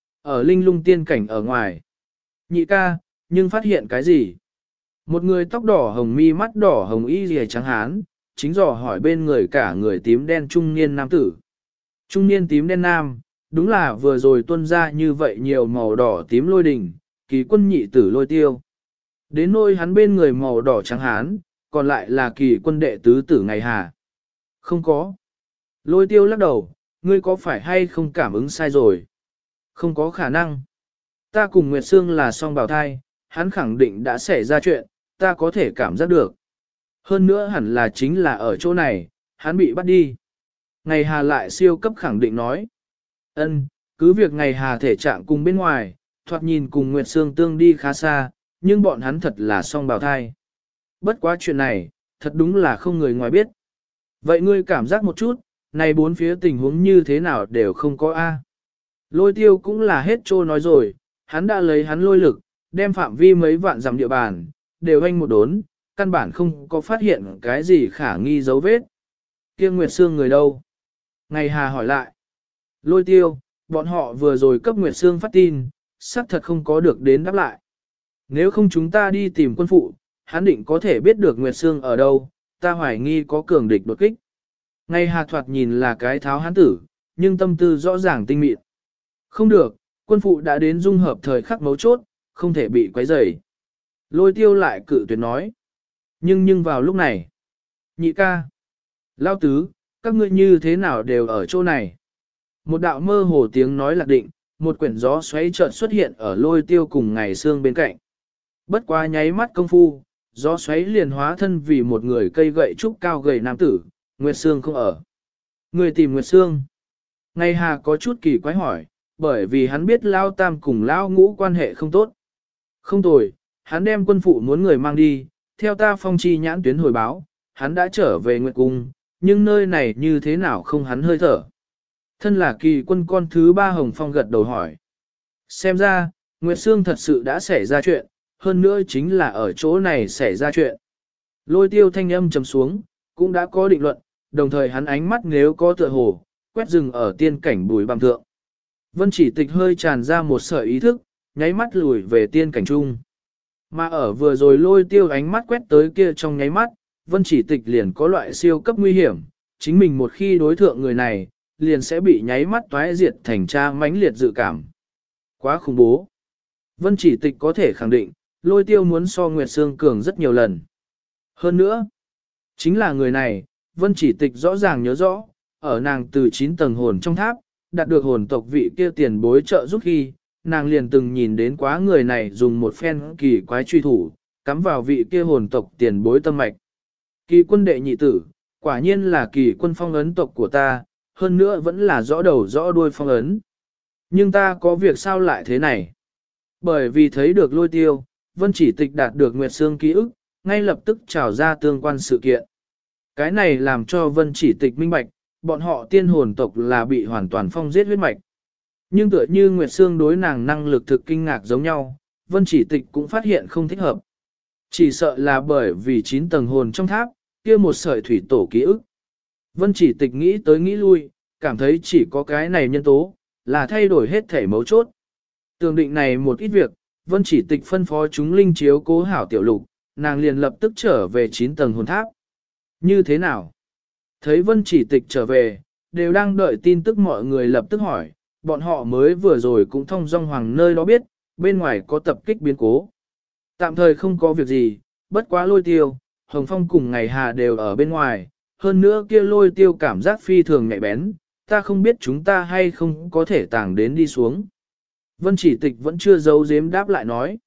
ở linh lung tiên cảnh ở ngoài, nhị ca, nhưng phát hiện cái gì? Một người tóc đỏ hồng mi mắt đỏ hồng y rìa trắng hán, chính dò hỏi bên người cả người tím đen trung niên nam tử. Trung niên tím đen nam, đúng là vừa rồi tuôn ra như vậy nhiều màu đỏ tím Lôi Đình, Kỳ Quân nhị tử Lôi Tiêu. Đến nôi hắn bên người màu đỏ trắng hán, còn lại là Kỳ Quân đệ tứ tử Ngày Hà. Không có. Lôi Tiêu lắc đầu, ngươi có phải hay không cảm ứng sai rồi? Không có khả năng. Ta cùng Nguyệt Sương là song bào thai, hắn khẳng định đã xảy ra chuyện, ta có thể cảm giác được. Hơn nữa hẳn là chính là ở chỗ này, hắn bị bắt đi. Ngày Hà lại siêu cấp khẳng định nói. Cứ việc Ngày Hà thể trạng cùng bên ngoài, thoạt nhìn cùng Nguyệt Sương tương đi khá xa, nhưng bọn hắn thật là song bào thai. Bất quá chuyện này, thật đúng là không người ngoài biết. Vậy ngươi cảm giác một chút, này bốn phía tình huống như thế nào đều không có A. Lôi Tiêu cũng là hết trô nói rồi, hắn đã lấy hắn lôi lực, đem phạm vi mấy vạn dặm địa bàn, đều anh một đốn, căn bản không có phát hiện cái gì khả nghi dấu vết. Kia Nguyệt Sương người đâu? Ngày Hà hỏi lại. Lôi Tiêu, bọn họ vừa rồi cấp Nguyệt Sương phát tin, xác thật không có được đến đáp lại. Nếu không chúng ta đi tìm quân phụ, hắn định có thể biết được Nguyệt Sương ở đâu, ta hoài nghi có cường địch đột kích. Ngày Hà thoạt nhìn là cái tháo hán tử, nhưng tâm tư rõ ràng tinh mịn. Không được, quân phụ đã đến dung hợp thời khắc mấu chốt, không thể bị quấy rầy. Lôi Tiêu lại cự tuyệt nói. Nhưng vào lúc này, nhị ca, lao tứ, các ngươi như thế nào đều ở chỗ này. Một đạo mơ hồ tiếng nói lạc định, một quyển gió xoáy chợt xuất hiện ở Lôi Tiêu cùng Ngày Sương bên cạnh. Bất quá nháy mắt công phu, gió xoáy liền hóa thân vì một người cây gậy trúc cao gầy nam tử, Nguyệt Sương không ở. Người tìm Nguyệt Sương. Ngày Hà có chút kỳ quái hỏi, bởi vì hắn biết Lao Tam cùng Lao Ngũ quan hệ không tốt. Không tồi, hắn đem quân phụ muốn người mang đi, theo ta phong chi nhãn tuyến hồi báo, hắn đã trở về Nguyệt Cung, nhưng nơi này như thế nào không hắn hơi thở. Thân là Kỳ Quân con thứ ba Hồng Phong gật đầu hỏi. Xem ra, Nguyệt Sương thật sự đã xảy ra chuyện, hơn nữa chính là ở chỗ này xảy ra chuyện. Lôi Tiêu thanh âm trầm xuống, cũng đã có định luận, đồng thời hắn ánh mắt nếu có tựa hồ, quét rừng ở tiên cảnh bùi bằm thượng. Vân Chỉ Tịch hơi tràn ra một sợi ý thức, nháy mắt lùi về tiên cảnh trung. Mà ở vừa rồi Lôi Tiêu ánh mắt quét tới kia trong nháy mắt, Vân Chỉ Tịch liền có loại siêu cấp nguy hiểm, chính mình một khi đối thượng người này, liền sẽ bị nháy mắt toái diệt thành tra mãnh liệt dự cảm. Quá khủng bố. Vân Chỉ Tịch có thể khẳng định, Lôi Tiêu muốn so Nguyệt Sương cường rất nhiều lần. Hơn nữa, chính là người này, Vân Chỉ Tịch rõ ràng nhớ rõ, ở nàng từ 9 tầng hồn trong tháp, đạt được hồn tộc vị kia tiền bối trợ giúp khi, nàng liền từng nhìn đến quá người này dùng một phen kỳ quái truy thủ, cắm vào vị kia hồn tộc tiền bối tâm mạch. Kỳ quân đệ nhị tử, quả nhiên là kỳ quân phong ấn tộc của ta, hơn nữa vẫn là rõ đầu rõ đuôi phong ấn. Nhưng ta có việc sao lại thế này? Bởi vì thấy được lôi tiêu, Vân Chỉ Tịch đạt được Nguyệt Sương ký ức, ngay lập tức trào ra tương quan sự kiện. Cái này làm cho Vân Chỉ Tịch minh bạch, bọn họ tiên hồn tộc là bị hoàn toàn phong giết huyết mạch. Nhưng tựa như Nguyệt Sương đối nàng năng lực thực kinh ngạc giống nhau, Vân Chỉ Tịch cũng phát hiện không thích hợp. Chỉ sợ là bởi vì 9 tầng hồn trong tháp, kia một sợi thủy tổ ký ức. Vân Chỉ Tịch nghĩ tới nghĩ lui, cảm thấy chỉ có cái này nhân tố, là thay đổi hết thể mấu chốt. Tường định này một ít việc, Vân Chỉ Tịch phân phó chúng linh chiếu cố hảo tiểu lục, nàng liền lập tức trở về 9 tầng hồn tháp. Như thế nào? Thấy Vân Chỉ Tịch trở về, đều đang đợi tin tức mọi người lập tức hỏi, bọn họ mới vừa rồi cũng thông dong hoàng nơi đó biết, bên ngoài có tập kích biến cố. Tạm thời không có việc gì, bất quá lôi tiêu, Hồng Phong cùng ngày hà đều ở bên ngoài, hơn nữa kia lôi tiêu cảm giác phi thường nhạy bén, ta không biết chúng ta hay không có thể tàng đến đi xuống. Vân Chỉ Tịch vẫn chưa giấu giếm đáp lại nói.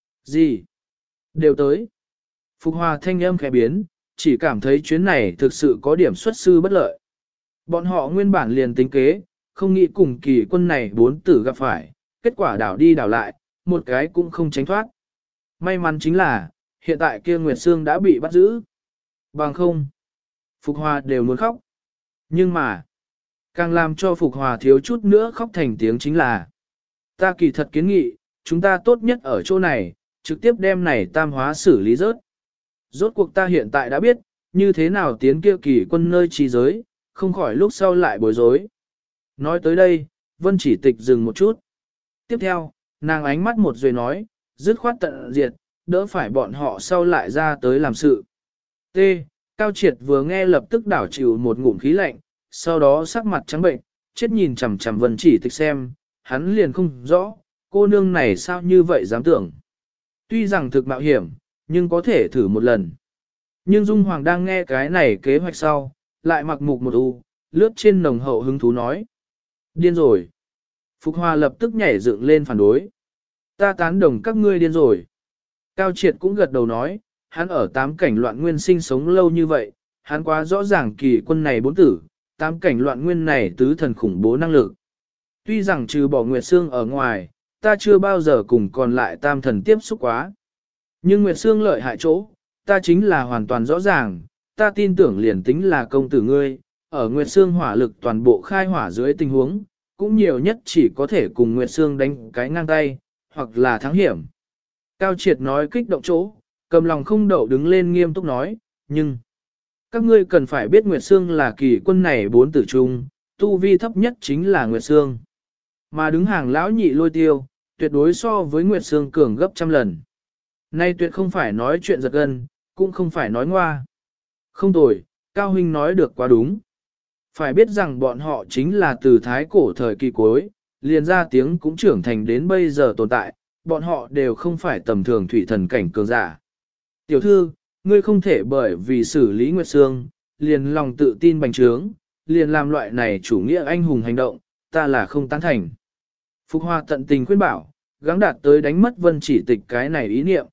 Gì? Đều tới. Phục Hòa thanh âm khẽ biến, chỉ cảm thấy chuyến này thực sự có điểm xuất sư bất lợi. Bọn họ nguyên bản liền tính kế, không nghĩ cùng kỳ quân này 4 tử gặp phải, kết quả đảo đi đảo lại, một cái cũng không tránh thoát. May mắn chính là, hiện tại kia Nguyệt Sương đã bị bắt giữ. Bằng không, Phục Hòa đều muốn khóc. Nhưng mà, càng làm cho Phục Hòa thiếu chút nữa khóc thành tiếng chính là, ta kỳ thật kiến nghị, chúng ta tốt nhất ở chỗ này, trực tiếp đem này tam hóa xử lý rớt. Rốt cuộc ta hiện tại đã biết, như thế nào tiến kia kỳ quân nơi trì giới, không khỏi lúc sau lại bối rối. Nói tới đây, Vân Chỉ Tịch dừng một chút. Tiếp theo, nàng ánh mắt một rồi nói, dứt khoát tận diệt, đỡ phải bọn họ sau lại ra tới làm sự. T. Cao Triệt vừa nghe lập tức đảo chịu một ngụm khí lạnh, sau đó sắc mặt trắng bệnh, chết nhìn chằm chằm Vân Chỉ Tịch xem, hắn liền không rõ, cô nương này sao như vậy dám tưởng. Tuy rằng thực mạo hiểm, nhưng có thể thử một lần. Nhưng Dung Hoàng đang nghe cái này kế hoạch sau, lại mặc mục một u, lướt trên nồng hậu hứng thú nói. Điên rồi. Phục Hòa lập tức nhảy dựng lên phản đối. Ta tán đồng các ngươi điên rồi. Cao Triệt cũng gật đầu nói, hắn ở 8 cảnh loạn nguyên sinh sống lâu như vậy, hắn quá rõ ràng kỳ quân này 4 tử, 8 cảnh loạn nguyên này tứ thần khủng bố năng lực. Tuy rằng trừ bỏ Nguyệt Sương ở ngoài, ta chưa bao giờ cùng còn lại tam thần tiếp xúc quá. Nhưng Nguyệt Sương lợi hại chỗ, ta chính là hoàn toàn rõ ràng, ta tin tưởng liền tính là công tử ngươi, ở Nguyệt Sương hỏa lực toàn bộ khai hỏa dưới tình huống, cũng nhiều nhất chỉ có thể cùng Nguyệt Sương đánh cái ngang tay, hoặc là thắng hiểm. Cao Triệt nói kích động chỗ, cầm lòng không đậu đứng lên nghiêm túc nói, nhưng các ngươi cần phải biết Nguyệt Sương là kỳ quân này 4 tử trung, tu vi thấp nhất chính là Nguyệt Sương. Mà đứng hàng lão nhị lôi tiêu, tuyệt đối so với Nguyệt Sương cường gấp trăm lần. Nay tuyệt không phải nói chuyện giật gân, cũng không phải nói ngoa. Không tồi, Cao Huynh nói được quá đúng. Phải biết rằng bọn họ chính là từ thái cổ thời kỳ cuối, liền ra tiếng cũng trưởng thành đến bây giờ tồn tại, bọn họ đều không phải tầm thường thủy thần cảnh cường giả. Tiểu thư, ngươi không thể bởi vì xử lý Nguyệt Sương, liền lòng tự tin bành trướng, liền làm loại này chủ nghĩa anh hùng hành động, ta là không tán thành. Phục Hòa tận tình khuyên bảo, gắng đạt tới đánh mất Vân Chỉ Tịch cái này ý niệm.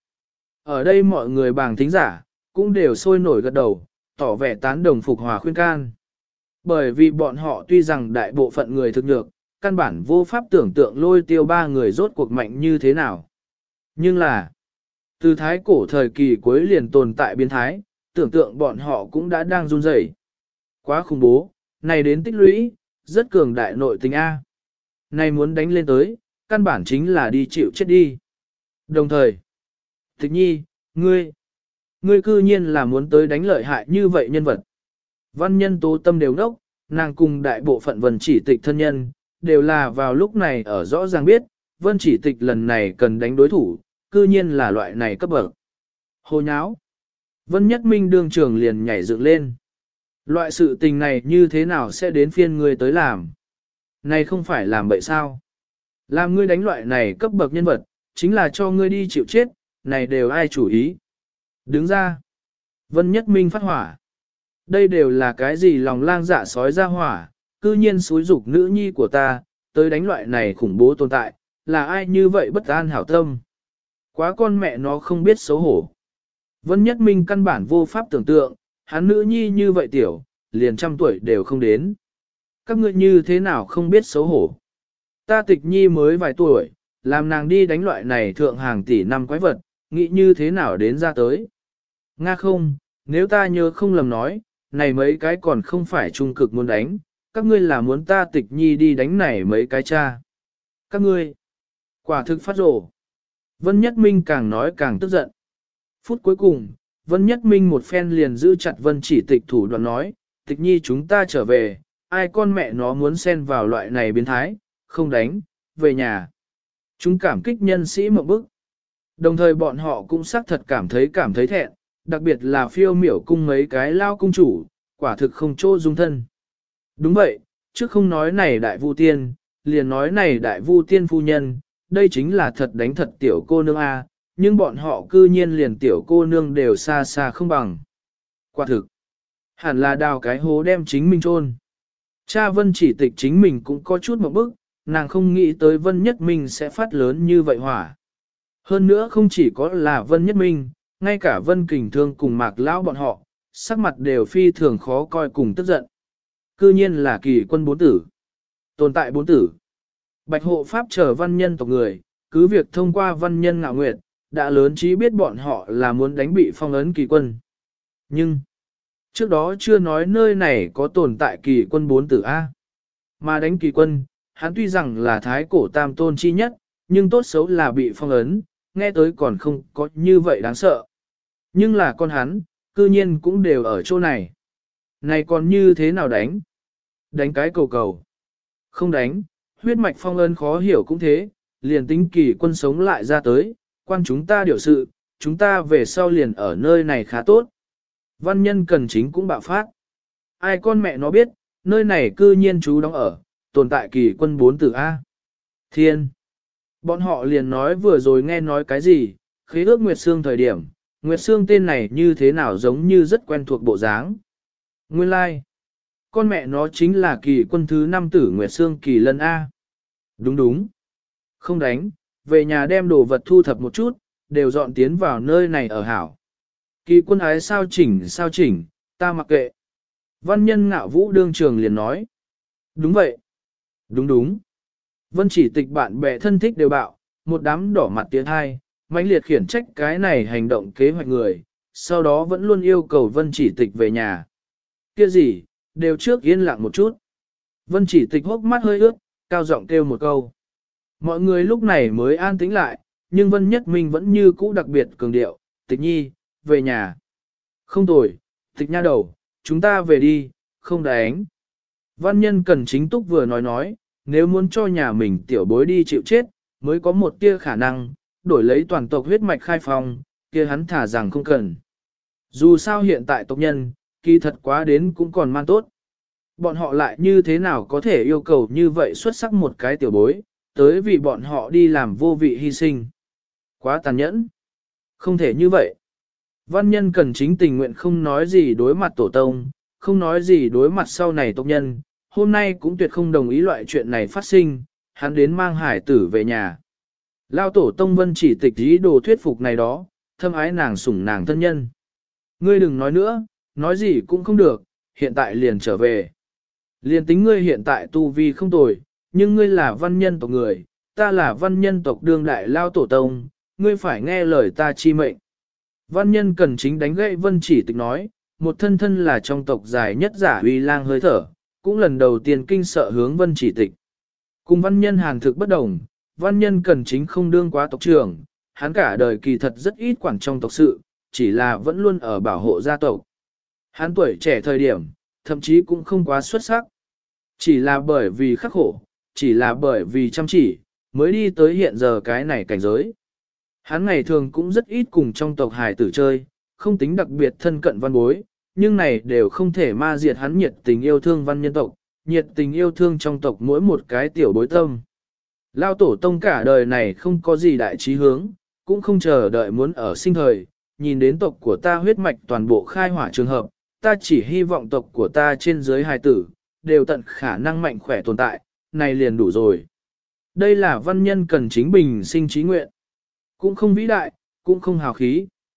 Ở đây mọi người bàng thính giả, cũng đều sôi nổi gật đầu, tỏ vẻ tán đồng Phục Hòa khuyên can. Bởi vì bọn họ tuy rằng đại bộ phận người thực nhược, căn bản vô pháp tưởng tượng lôi tiêu 3 người rốt cuộc mạnh như thế nào. Nhưng là, từ thái cổ thời kỳ cuối liền tồn tại biến thái, tưởng tượng bọn họ cũng đã đang run rẩy. Quá khủng bố, này đến tích lũy, rất cường đại nội tình A. Này muốn đánh lên tới, căn bản chính là đi chịu chết đi. Đồng thời, Tịch Nhi, ngươi cư nhiên là muốn tới đánh lợi hại như vậy nhân vật. Văn nhân tố tâm đều ngốc, nàng cùng đại bộ phận Vân Chỉ Tịch thân nhân, đều là vào lúc này ở rõ ràng biết, Vân Chỉ Tịch lần này cần đánh đối thủ, cư nhiên là loại này cấp bậc. Hồ nháo. Vân Nhất Minh đương trường liền nhảy dựng lên. Loại sự tình này như thế nào sẽ đến phiên ngươi tới làm? Này không phải làm bậy sao? Làm ngươi đánh loại này cấp bậc nhân vật, chính là cho ngươi đi chịu chết, này đều ai chủ ý. Đứng ra. Vân Nhất Minh phát hỏa. Đây đều là cái gì lòng lang dạ sói ra hỏa, cư nhiên xúi dục nữ nhi của ta, tới đánh loại này khủng bố tồn tại, là ai như vậy bất an hảo tâm. Quá con mẹ nó không biết xấu hổ. Vân Nhất Minh căn bản vô pháp tưởng tượng, Hắn nữ nhi như vậy tiểu, liền 100 tuổi đều không đến. Các ngươi như thế nào không biết xấu hổ. Ta Tịch Nhi mới vài tuổi, làm nàng đi đánh loại này thượng hàng tỷ năm quái vật, nghĩ như thế nào đến ra tới. Nga không, nếu ta nhớ không lầm nói, này mấy cái còn không phải trung cực muốn đánh, các ngươi là muốn ta Tịch Nhi đi đánh này mấy cái cha. Các ngươi, quả thực phát rồ. Vân Nhất Minh càng nói càng tức giận. Phút cuối cùng, Vân Nhất Minh một phen liền giữ chặt Vân Chỉ Tịch thủ đoạn nói, Tịch Nhi chúng ta trở về, ai con mẹ nó muốn xen vào loại này biến thái, không đánh, về nhà. Chúng cảm kích nhân sĩ một bức. Đồng thời bọn họ cũng xác thật cảm thấy thẹn, đặc biệt là Phiêu Miểu cung mấy cái lao cung chủ, quả thực không chỗ dung thân. Đúng vậy, chứ không nói này đại vu tiên, liền nói này đại vu tiên phu nhân, đây chính là thật đánh thật tiểu cô nương A, nhưng bọn họ cư nhiên liền tiểu cô nương đều xa xa không bằng. Quả thực, hẳn là đào cái hố đem chính mình chôn. Cha Vân Chỉ Tịch chính mình cũng có chút một bức, nàng không nghĩ tới Vân Nhất Minh sẽ phát lớn như vậy hỏa. Hơn nữa không chỉ có là Vân Nhất Minh, ngay cả Vân Kình Thương cùng Mạc Lão bọn họ, sắc mặt đều phi thường khó coi cùng tức giận. Cư nhiên là Kỳ Quân bốn tử. Tồn tại bốn tử. Bạch hộ pháp chờ văn nhân tộc người, cứ việc thông qua văn nhân ngạo nguyệt, đã lớn trí biết bọn họ là muốn đánh bị phong ấn Kỳ Quân. Nhưng, trước đó chưa nói nơi này có tồn tại Kỳ Quân bốn tử A. Mà đánh Kỳ Quân, hắn tuy rằng là thái cổ tam tôn chi nhất, nhưng tốt xấu là bị phong ấn, nghe tới còn không có như vậy đáng sợ. Nhưng là con hắn, cư nhiên cũng đều ở chỗ này. Này còn như thế nào đánh? Đánh cái cầu cầu. Không đánh, huyết mạch phong ấn khó hiểu cũng thế, liền tính Kỳ Quân sống lại ra tới, quan chúng ta điều sự, chúng ta về sau liền ở nơi này khá tốt. Văn nhân cần chính cũng bạo phát. Ai con mẹ nó biết, nơi này cư nhiên chú đóng ở, tồn tại Kỳ Quân bốn tử A. Thiên. Bọn họ liền nói vừa rồi nghe nói cái gì, khế ước Nguyệt Sương thời điểm, Nguyệt Sương tên này như thế nào giống như rất quen thuộc bộ dáng. Nguyên lai, like. Con mẹ nó chính là Kỳ Quân thứ 5 tử Nguyệt Sương Kỳ Lân A. Đúng đúng. Không đánh, về nhà đem đồ vật thu thập một chút, đều dọn tiến vào nơi này ở hảo. Kỳ Quân ái sao chỉnh, ta mặc kệ. Văn nhân Ngạo Vũ đương trường liền nói. Đúng vậy. Đúng đúng. Vân Chỉ Tịch bạn bè thân thích đều bạo, một đám đỏ mặt tiến hai, mãnh liệt khiển trách cái này hành động kế hoạch người, sau đó vẫn luôn yêu cầu Vân Chỉ Tịch về nhà. Kia gì, đều trước yên lặng một chút. Vân Chỉ Tịch hốc mắt hơi ướt, cao giọng kêu một câu. Mọi người lúc này mới an tĩnh lại, nhưng Vân Nhất Minh vẫn như cũ đặc biệt cường điệu, Tịch Nhi, về nhà. Không tồi, Tịch nha đầu, chúng ta về đi, không đánh. Văn nhân cần chính túc vừa nói, nếu muốn cho nhà mình tiểu bối đi chịu chết, mới có một tia khả năng, đổi lấy toàn tộc huyết mạch khai phong, kia hắn thả rằng không cần. Dù sao hiện tại tộc nhân, kỳ thật quá đến cũng còn man tốt. Bọn họ lại như thế nào có thể yêu cầu như vậy xuất sắc một cái tiểu bối, tới vì bọn họ đi làm vô vị hy sinh. Quá tàn nhẫn. Không thể như vậy. Văn nhân cần chính tình nguyện không nói gì đối mặt tổ tông, không nói gì đối mặt sau này tộc nhân, hôm nay cũng tuyệt không đồng ý loại chuyện này phát sinh, hắn đến mang hải tử về nhà. Lao tổ tông Vân Chỉ Tịch ý đồ thuyết phục này đó, thâm ái nàng sủng nàng thân nhân. Ngươi đừng nói nữa, nói gì cũng không được, hiện tại liền trở về. Liền tính ngươi hiện tại tu vi không tồi, nhưng ngươi là văn nhân tộc người, ta là văn nhân tộc đương đại Lao tổ tông, ngươi phải nghe lời ta chi mệnh. Văn nhân cần chính đánh gậy Vân Chỉ Tịch nói, một thân thân là trong tộc dài nhất giả uy lang hơi thở, cũng lần đầu tiên kinh sợ hướng Vân Chỉ Tịch. Cùng văn nhân hàn thực bất đồng, văn nhân cần chính không đương quá tộc trưởng, hắn cả đời kỳ thật rất ít quản trong tộc sự, chỉ là vẫn luôn ở bảo hộ gia tộc. Hắn tuổi trẻ thời điểm, thậm chí cũng không quá xuất sắc. Chỉ là bởi vì khắc khổ, chỉ là bởi vì chăm chỉ, mới đi tới hiện giờ cái này cảnh giới. Hắn ngày thường cũng rất ít cùng trong tộc hài tử chơi, không tính đặc biệt thân cận văn bối, nhưng này đều không thể ma diệt hắn nhiệt tình yêu thương văn nhân tộc, nhiệt tình yêu thương trong tộc mỗi một cái tiểu bối tâm. Lao tổ tông cả đời này không có gì đại trí hướng, cũng không chờ đợi muốn ở sinh thời, nhìn đến tộc của ta huyết mạch toàn bộ khai hỏa trường hợp, ta chỉ hy vọng tộc của ta trên dưới hài tử, đều tận khả năng mạnh khỏe tồn tại, này liền đủ rồi. Đây là văn nhân cần chính bình sinh trí nguyện, cũng không vĩ đại, cũng không hào khí.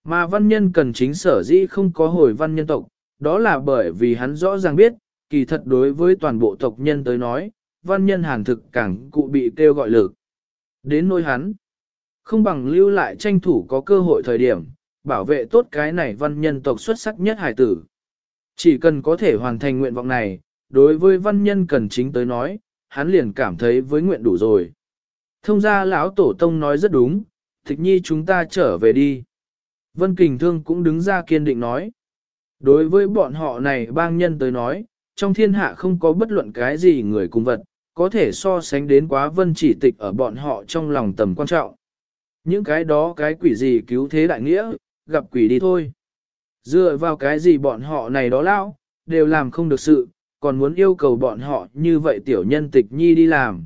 Mà văn nhân cần chính sở dĩ không có hồi văn nhân tộc, đó là bởi vì hắn rõ ràng biết, kỳ thật đối với toàn bộ tộc nhân tới nói, văn nhân hàn thực càng cụ bị kêu gọi lực. Đến nỗi hắn, không bằng lưu lại tranh thủ có cơ hội thời điểm, bảo vệ tốt cái này văn nhân tộc xuất sắc nhất hải tử. Chỉ cần có thể hoàn thành nguyện vọng này, đối với văn nhân cần chính tới nói, hắn liền cảm thấy với nguyện đủ rồi. Thông gia lão tổ tông nói rất đúng, Tịch Nhi chúng ta trở về đi. Vân Kình Thương cũng đứng ra kiên định nói. Đối với bọn họ này bang nhân tới nói, trong thiên hạ không có bất luận cái gì người cùng vật, có thể so sánh đến quá Vân Chỉ Tịch ở bọn họ trong lòng tầm quan trọng. Những cái đó cái quỷ gì cứu thế đại nghĩa, gặp quỷ đi thôi. Dựa vào cái gì bọn họ này đó lão, đều làm không được sự, còn muốn yêu cầu bọn họ như vậy tiểu nhân Tịch Nhi đi làm.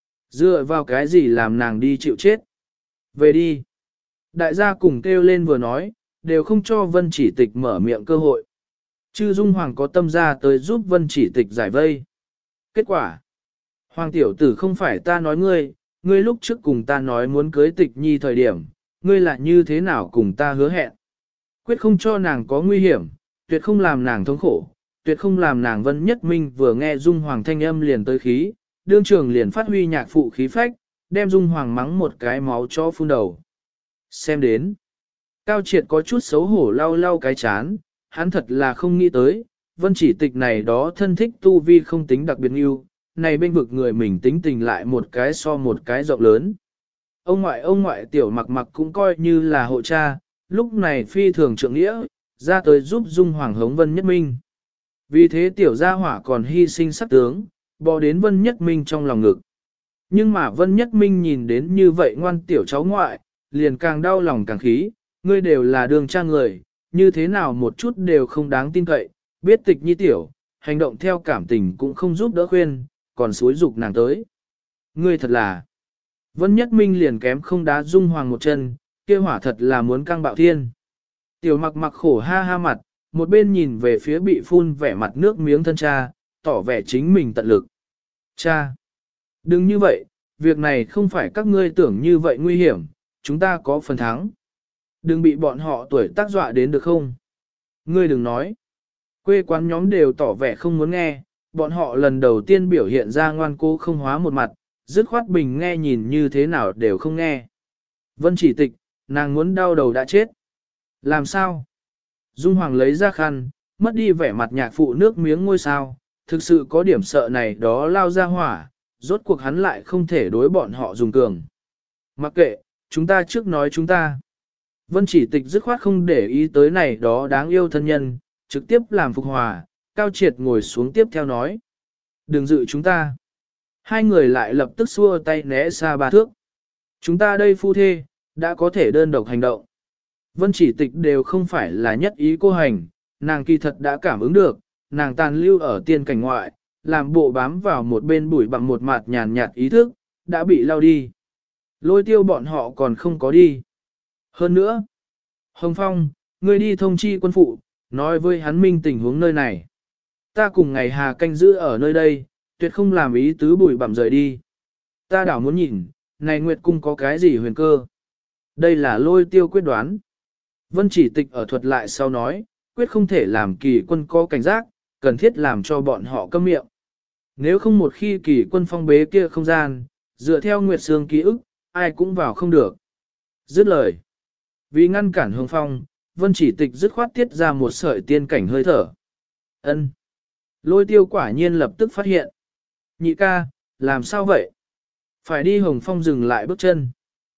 Dựa vào cái gì làm nàng đi chịu chết. Về đi. Đại gia cùng kêu lên vừa nói, đều không cho Vân Chỉ Tịch mở miệng cơ hội. Chư Dung Hoàng có tâm ra tới giúp Vân Chỉ Tịch giải vây. Kết quả. Hoàng tiểu tử không phải ta nói ngươi lúc trước cùng ta nói muốn cưới Tịch Nhi thời điểm, ngươi là như thế nào cùng ta hứa hẹn. Quyết không cho nàng có nguy hiểm, tuyệt không làm nàng thống khổ, tuyệt không làm nàng. Vân Nhất Minh vừa nghe Dung Hoàng thanh âm liền tới khí, đương trường liền phát huy nhạc phụ khí phách, đem Dung Hoàng mắng một cái máu cho phun đầu. Xem đến, Cao Triệt có chút xấu hổ lau lau cái chán, hắn thật là không nghĩ tới, Vân Chỉ Tịch này đó thân thích tu vi không tính đặc biệt yêu, này bên vực người mình tính tình lại một cái so một cái rộng lớn. Ông ngoại tiểu mặc mặc cũng coi như là hộ cha, lúc này phi thường trượng nghĩa, ra tới giúp Dung Hoàng hống Vân Nhất Minh. Vì thế tiểu gia hỏa còn hy sinh sắc tướng, bò đến Vân Nhất Minh trong lòng ngực. Nhưng mà Vân Nhất Minh nhìn đến như vậy ngoan tiểu cháu ngoại, liền càng đau lòng càng khí, ngươi đều là đường cha người, như thế nào một chút đều không đáng tin cậy, biết Tịch Nhi tiểu, hành động theo cảm tình cũng không giúp đỡ khuyên, còn xúi dục nàng tới. Ngươi thật là, Vân Nhất Minh liền kém không đá Dung Hoàng một chân, kia hỏa thật là muốn căng bạo thiên. Tiểu mặc mặc khổ ha ha mặt, một bên nhìn về phía bị phun vẻ mặt nước miếng thân cha, tỏ vẻ chính mình tận lực. Cha! Đừng như vậy, việc này không phải các ngươi tưởng như vậy nguy hiểm, chúng ta có phần thắng. Đừng bị bọn họ tuổi tác dọa đến được không? Ngươi đừng nói. Quê quán nhóm đều tỏ vẻ không muốn nghe, bọn họ lần đầu tiên biểu hiện ra ngoan cố không hóa một mặt, dứt khoát bình nghe nhìn như thế nào đều không nghe. Vân Chỉ Tịch, nàng muốn đau đầu đã chết. Làm sao? Dung Hoàng lấy ra khăn, mất đi vẻ mặt nhạc phụ nước miếng ngôi sao, thực sự có điểm sợ này đó lao ra hỏa, rốt cuộc hắn lại không thể đối bọn họ dùng cường. Mặc kệ, chúng ta trước nói chúng ta. Vân Chỉ Tịch dứt khoát không để ý tới này đó đáng yêu thân nhân, trực tiếp làm phục hòa, Cao Triệt ngồi xuống tiếp theo nói. Đừng dự chúng ta. Hai người lại lập tức xua tay né xa 3 thước. Chúng ta đây phu thê, đã có thể đơn độc hành động. Vân Chỉ Tịch đều không phải là nhất ý cô hành, nàng kỳ thật đã cảm ứng được, nàng tàn lưu ở tiên cảnh ngoại, làm bộ bám vào một bên bụi bằng một mặt nhàn nhạt ý thức, đã bị lao đi. Lôi Tiêu bọn họ còn không có đi. Hơn nữa, Hồng Phong, ngươi đi thông chi quân phụ, nói với hắn minh tình huống nơi này. Ta cùng ngày Hà canh giữ ở nơi đây, tuyệt không làm ý tứ bụi bặm rời đi. Ta đảo muốn nhìn, này Nguyệt Cung có cái gì huyền cơ. Đây là Lôi Tiêu quyết đoán. Vân Chỉ Tịch ở thuật lại sau nói, quyết không thể làm Kỳ quân có cảnh giác, cần thiết làm cho bọn họ câm miệng. Nếu không một khi Kỳ quân phong bế kia không gian, dựa theo Nguyệt Sương ký ức, ai cũng vào không được. Dứt lời. Vì ngăn cản Hồng Phong, Vân Chỉ Tịch dứt khoát tiết ra một sợi tiên cảnh hơi thở. Ân. Lôi Tiêu quả nhiên lập tức phát hiện. Nhị ca, làm sao vậy? Phải đi. Hồng Phong dừng lại bước chân.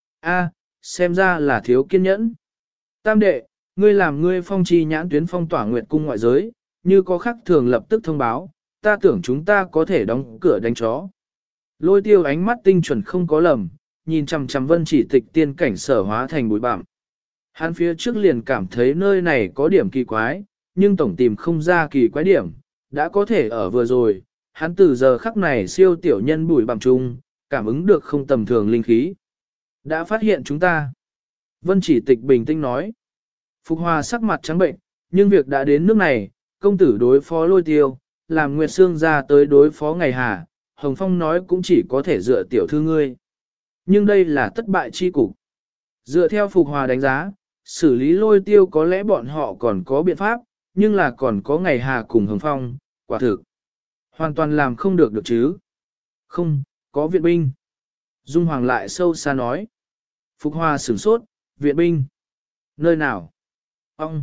A, xem ra là thiếu kiên nhẫn. Tam đệ, ngươi làm ngươi phong chi nhãn tuyến phong tỏa Nguyệt Cung ngoại giới, như có khắc thường lập tức thông báo, ta tưởng chúng ta có thể đóng cửa đánh chó. Lôi Tiêu ánh mắt tinh chuẩn không có lầm, nhìn chằm chằm Vân Chỉ Tịch tiên cảnh sở hóa thành bụi bặm. Hắn phía trước liền cảm thấy nơi này có điểm kỳ quái, nhưng tổng tìm không ra kỳ quái điểm, đã có thể ở vừa rồi, hắn từ giờ khắc này siêu tiểu nhân bụi bặm chung, cảm ứng được không tầm thường linh khí. Đã phát hiện chúng ta. Vân Chỉ Tịch bình tĩnh nói. Phục Hòa sắc mặt trắng bệnh, nhưng việc đã đến nước này, công tử đối phó Lôi Tiêu, làm Nguyệt Sương ra tới đối phó ngày Hà, Hồng Phong nói cũng chỉ có thể dựa tiểu thư ngươi. Nhưng đây là thất bại chi cục. Dựa theo Phục Hòa đánh giá, xử lý lôi tiêu có lẽ bọn họ còn có biện pháp, nhưng là còn có ngày hà cùng hồng phong, quả thực. Hoàn toàn làm không được được chứ. Không, có viện binh. Dung Hoàng lại sâu xa nói. Phục Hòa sửng sốt, viện binh. Nơi nào? Ông.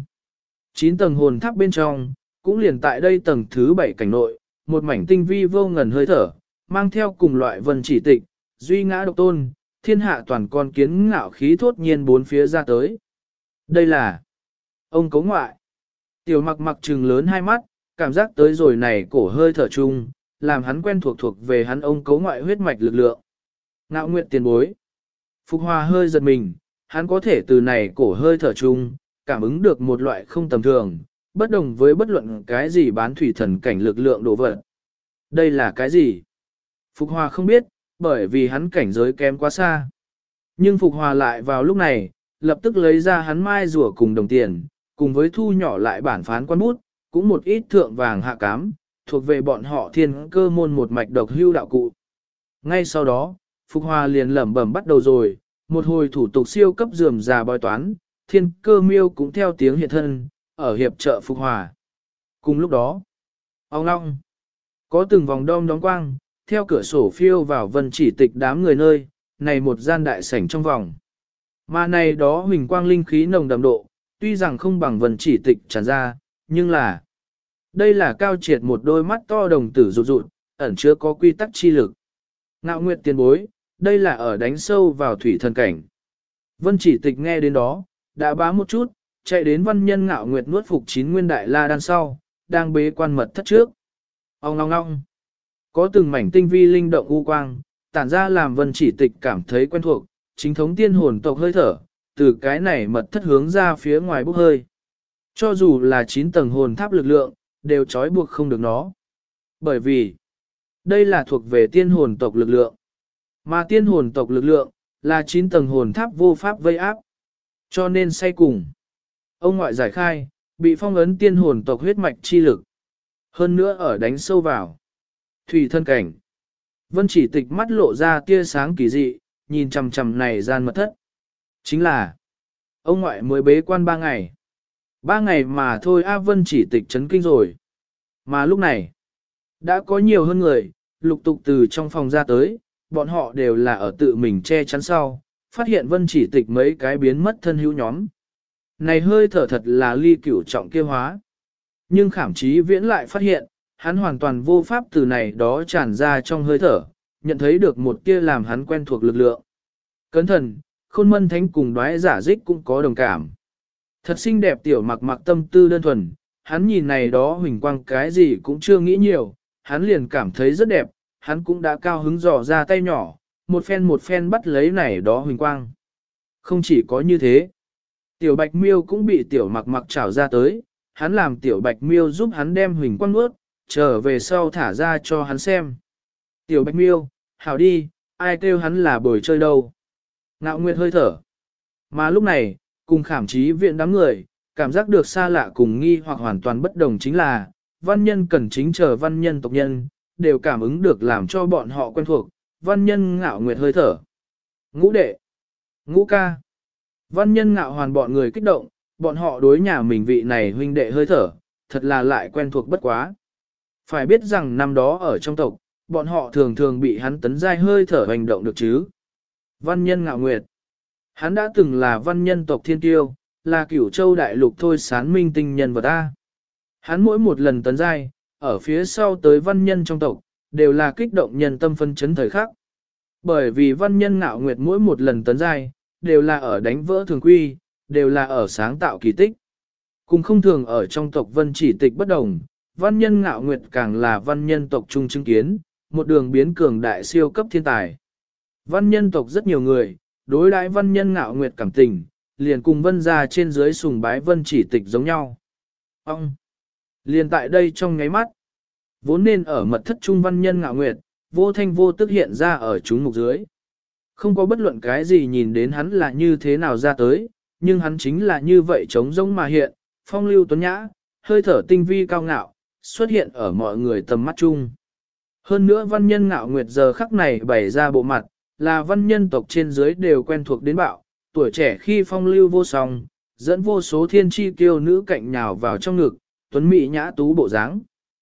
9 tầng hồn tháp bên trong, cũng liền tại đây tầng thứ 7 cảnh nội, một mảnh tinh vi vô ngần hơi thở, mang theo cùng loại vân chỉ tịch, duy ngã độc tôn, thiên hạ toàn con kiến ngạo khí thốt nhiên bốn phía ra tới. Đây là ông cấu ngoại. Tiểu mặc mặc trừng lớn hai mắt, cảm giác tới rồi này cổ hơi thở chung, làm hắn quen thuộc về hắn ông cấu ngoại huyết mạch lực lượng. Ngạo nguyện tiền bối. Phục Hòa hơi giật mình, hắn có thể từ này cổ hơi thở chung, cảm ứng được một loại không tầm thường, bất đồng với bất luận cái gì bán thủy thần cảnh lực lượng đồ vật. Đây là cái gì? Phục Hòa không biết, bởi vì hắn cảnh giới kém quá xa. Nhưng Phục Hòa lại vào lúc này, lập tức lấy ra hắn mai rùa cùng đồng tiền, cùng với thu nhỏ lại bản phán quan bút, cũng một ít thượng vàng hạ cám, thuộc về bọn họ thiên cơ môn một mạch độc hưu đạo cụ. Ngay sau đó, Phục Hòa liền lẩm bẩm bắt đầu rồi, một hồi thủ tục siêu cấp dườm già bói toán, thiên cơ miêu cũng theo tiếng hiện thân, ở hiệp trợ Phục Hòa. Cùng lúc đó, ông long, có từng vòng đom đóm quang, theo cửa sổ phiêu vào vân chỉ tịch đám người nơi, này một gian đại sảnh trong vòng. Mà này đó huỳnh quang linh khí nồng đậm độ, tuy rằng không bằng vân chỉ tịch tràn ra, nhưng là đây là cao triệt một đôi mắt to đồng tử rụt rụt, ẩn chứa có quy tắc chi lực. Ngạo Nguyệt tiền bối, đây là ở đánh sâu vào thủy thần cảnh. Vân chỉ tịch nghe đến đó, đã bá một chút, chạy đến văn nhân Ngạo Nguyệt nuốt phục 9 nguyên đại la đan sau, đang bế quan mật thất trước. Ông ngong ngong. Có từng mảnh tinh vi linh động u quang, tản ra làm vân chỉ tịch cảm thấy quen thuộc, chính thống tiên hồn tộc hơi thở, từ cái này mật thất hướng ra phía ngoài bốc hơi. Cho dù là 9 tầng hồn tháp lực lượng, đều trói buộc không được nó. Bởi vì, đây là thuộc về tiên hồn tộc lực lượng. Mà tiên hồn tộc lực lượng, là 9 tầng hồn tháp vô pháp vây áp. Cho nên say cùng. Ông ngoại giải khai, bị phong ấn tiên hồn tộc huyết mạch chi lực. Hơn nữa ở đánh sâu vào. Thủy thân cảnh. Vân chỉ tịch mắt lộ ra tia sáng kỳ dị, nhìn chằm chằm này gian mật thất. Chính là, ông ngoại mới bế quan 3 ngày. 3 ngày mà thôi Vân chỉ tịch chấn kinh rồi. Mà lúc này, đã có nhiều hơn người, lục tục từ trong phòng ra tới, bọn họ đều là ở tự mình che chắn sau, phát hiện vân chỉ tịch mấy cái biến mất thân hữu nhóm. Này hơi thở thật là ly cửu trọng kia hóa. Nhưng khảm trí viễn lại phát hiện, hắn hoàn toàn vô pháp từ này đó tràn ra trong hơi thở, nhận thấy được một kia làm hắn quen thuộc lực lượng. Cẩn thận, khôn mân thánh cùng đoái giả dích cũng có đồng cảm. Thật xinh đẹp tiểu mặc mặc tâm tư đơn thuần, hắn nhìn này đó huỳnh quang cái gì cũng chưa nghĩ nhiều, hắn liền cảm thấy rất đẹp, hắn cũng đã cao hứng dò ra tay nhỏ, một phen bắt lấy này đó huỳnh quang. Không chỉ có như thế, tiểu bạch miêu cũng bị tiểu mặc mặc trảo ra tới, hắn làm tiểu bạch miêu giúp hắn đem huỳnh quang nuốt, trở về sau thả ra cho hắn xem. Tiểu bạch miêu, hảo đi, ai kêu hắn là bồi chơi đâu. Ngạo Nguyệt hơi thở. Mà lúc này, cùng khảm trí viện đám người, cảm giác được xa lạ cùng nghi hoặc hoàn toàn bất đồng chính là, văn nhân cần chính chờ văn nhân tộc nhân, đều cảm ứng được làm cho bọn họ quen thuộc, văn nhân Ngạo Nguyệt hơi thở. Ngũ đệ, ngũ ca, văn nhân Ngạo Hoàn bọn người kích động, bọn họ đối nhà mình vị này huynh đệ hơi thở, thật là lại quen thuộc bất quá. Phải biết rằng năm đó ở trong tộc, bọn họ thường thường bị hắn tấn giai hơi thở hành động được chứ. Văn nhân Ngạo Nguyệt, hắn đã từng là văn nhân tộc thiên tiêu, là Cửu Châu đại lục thôi sán minh tinh nhân vật ta. Hắn mỗi một lần tấn giai, ở phía sau tới văn nhân trong tộc, đều là kích động nhân tâm phân chấn thời khắc. Bởi vì văn nhân Ngạo Nguyệt mỗi một lần tấn giai, đều là ở đánh vỡ thường quy, đều là ở sáng tạo kỳ tích. Cùng không thường ở trong tộc vân chỉ tịch bất đồng, văn nhân Ngạo Nguyệt càng là văn nhân tộc trung chứng kiến, một đường biến cường đại siêu cấp thiên tài. Văn nhân tộc rất nhiều người, đối đãi văn nhân Ngạo Nguyệt cảm tình, liền cùng vân gia trên dưới sùng bái vân chỉ tịch giống nhau. Ông! Liền tại đây trong ngáy mắt, vốn nên ở mật thất trung văn nhân Ngạo Nguyệt, vô thanh vô tức hiện ra ở chúng mục dưới. Không có bất luận cái gì nhìn đến hắn là như thế nào ra tới, nhưng hắn chính là như vậy trống rỗng mà hiện, phong lưu tuấn nhã, hơi thở tinh vi cao ngạo, xuất hiện ở mọi người tầm mắt chung. Hơn nữa văn nhân Ngạo Nguyệt giờ khắc này bày ra bộ mặt, là văn nhân tộc trên dưới đều quen thuộc đến bạo, tuổi trẻ khi phong lưu vô song, dẫn vô số thiên chi kiêu nữ cạnh nhào vào trong ngực, tuấn mỹ nhã tú bộ dáng.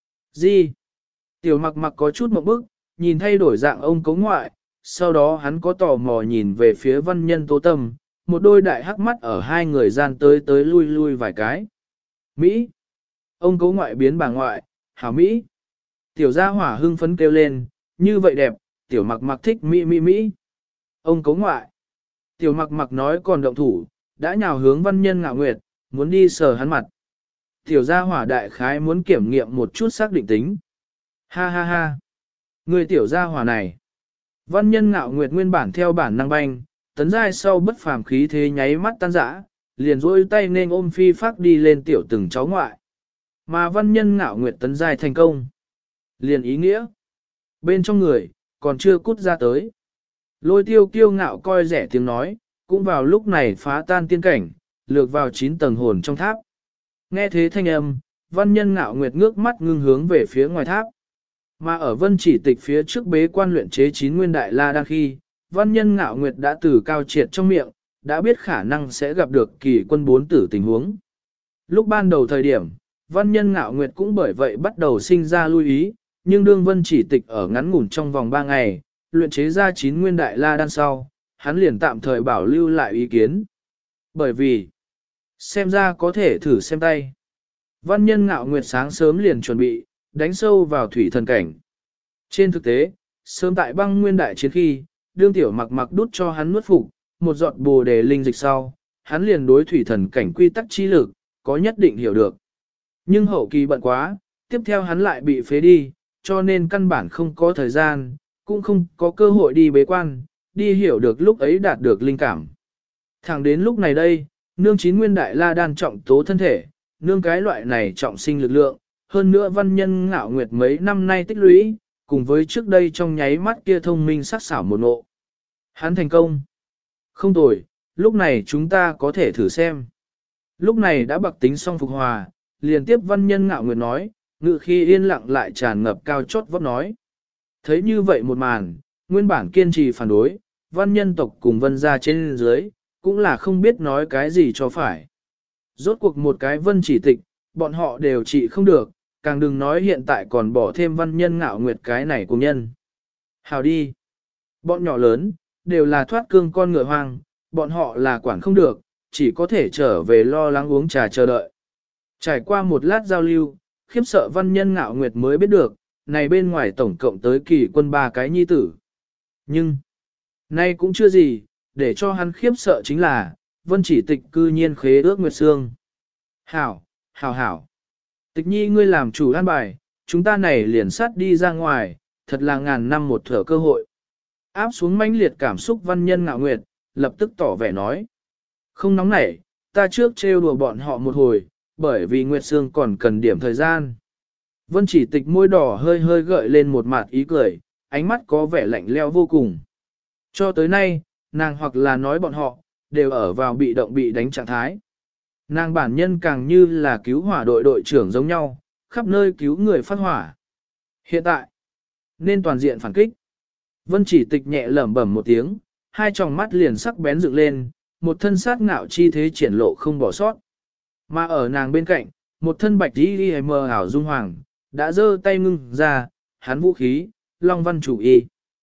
Gì? Tiểu mặc mặc có chút mộng bức, nhìn thay đổi dạng ông cấu ngoại, sau đó hắn có tò mò nhìn về phía văn nhân Tố Tâm, một đôi đại hắc mắt ở hai người gian tới tới lui lui vài cái. Mỹ! Ông cấu ngoại biến bà ngoại, hảo Mỹ! Tiểu gia hỏa hưng phấn kêu lên, như vậy đẹp, tiểu mặc mặc thích Mỹ Mỹ Mỹ. Ông cấu ngoại! Tiểu mặc mặc nói còn động thủ, đã nhào hướng văn nhân Ngạo Nguyệt, muốn đi sờ hắn mặt. Tiểu gia hỏa đại khái muốn kiểm nghiệm một chút xác định tính. Ha ha ha! Người tiểu gia hỏa này! Văn nhân Ngạo Nguyệt nguyên bản theo bản năng banh, tấn giai sau bất phàm khí thế nháy mắt tan rã, liền rôi tay nên ôm phi phát đi lên tiểu từng cháu ngoại. Mà văn nhân Ngạo Nguyệt tấn giai thành công. Liền ý nghĩa. Bên trong người, còn chưa cút ra tới. Lôi tiêu kiêu ngạo coi rẻ tiếng nói, cũng vào lúc này phá tan tiên cảnh, lược vào 9 tầng hồn trong tháp. Nghe thế thanh âm, văn nhân Ngạo Nguyệt ngước mắt ngưng hướng về phía ngoài tháp. Mà ở vân chỉ tịch phía trước bế quan luyện chế 9 nguyên đại la đan khi, văn nhân Ngạo Nguyệt đã từ cao triệt trong miệng, đã biết khả năng sẽ gặp được kỳ quân 4 tử tình huống. Lúc ban đầu thời điểm, văn nhân Ngạo Nguyệt cũng bởi vậy bắt đầu sinh ra lưu ý, nhưng đương vân chỉ tịch ở ngắn ngủn trong vòng 3 ngày, luyện chế ra 9 nguyên đại la đan sau, hắn liền tạm thời bảo lưu lại ý kiến. Bởi vì, xem ra có thể thử xem tay. Văn nhân Ngạo Nguyệt sáng sớm liền chuẩn bị, đánh sâu vào thủy thần cảnh. Trên thực tế, sớm tại băng nguyên đại chiến khi, đương tiểu mặc mặc đút cho hắn nuốt phục, một giọt bồ đề linh dịch sau, hắn liền đối thủy thần cảnh quy tắc chi lực, có nhất định hiểu được. Nhưng hậu kỳ bận quá, tiếp theo hắn lại bị phế đi, cho nên căn bản không có thời gian, cũng không có cơ hội đi bế quan, đi hiểu được lúc ấy đạt được linh cảm. Thẳng đến lúc này đây, nương 9 nguyên đại la đan trọng tố thân thể, nương cái loại này trọng sinh lực lượng, hơn nữa văn nhân Ngạo Nguyệt mấy năm nay tích lũy, cùng với trước đây trong nháy mắt kia thông minh sắc xảo một ngộ. Hắn thành công. Không tồi, lúc này chúng ta có thể thử xem. Lúc này đã bạc tính xong phục hòa, liền tiếp văn nhân Ngạo Nguyệt nói, ngự khi yên lặng lại tràn ngập cao chót vót nói. Thấy như vậy một màn, nguyên bản kiên trì phản đối, văn nhân tộc cùng vân gia trên dưới, cũng là không biết nói cái gì cho phải. Rốt cuộc một cái vân chỉ tịch, bọn họ đều trị không được, càng đừng nói hiện tại còn bỏ thêm văn nhân Ngạo Nguyệt cái này cùng nhân. Hào đi. Bọn nhỏ lớn, đều là thoát cương con ngựa hoang, bọn họ là quản không được, chỉ có thể trở về lo lắng uống trà chờ đợi. Trải qua một lát giao lưu, khiếp sợ văn nhân Ngạo Nguyệt mới biết được, này bên ngoài tổng cộng tới kỳ quân 3 cái nhi tử. Nhưng, nay cũng chưa gì, để cho hắn khiếp sợ chính là, vân chỉ tịch cư nhiên khế ước Nguyệt Sương. Hảo, hảo hảo. Tịch nhi ngươi làm chủ an bài, chúng ta này liền sát đi ra ngoài, thật là ngàn năm một thở cơ hội. Áp xuống mãnh liệt cảm xúc văn nhân Ngạo Nguyệt, lập tức tỏ vẻ nói. Không nóng nảy, ta trước trêu đùa bọn họ một hồi, bởi vì Nguyệt Sương còn cần điểm thời gian. Vân chỉ tịch môi đỏ hơi hơi gợi lên một mặt ý cười, ánh mắt có vẻ lạnh lẽo vô cùng. Cho tới nay, nàng hoặc là nói bọn họ, đều ở vào bị động bị đánh trạng thái. Nàng bản nhân càng như là cứu hỏa đội đội trưởng giống nhau, khắp nơi cứu người phát hỏa. Hiện tại, nên toàn diện phản kích. Vân chỉ tịch nhẹ lẩm bẩm một tiếng, hai tròng mắt liền sắc bén dựng lên, một thân sát ngạo chi thế triển lộ không bỏ sót. Mà ở nàng bên cạnh, một thân bạch đi mờ ảo dung hoàng, đã giơ tay ngưng ra, hắn vũ khí, long văn chủ y.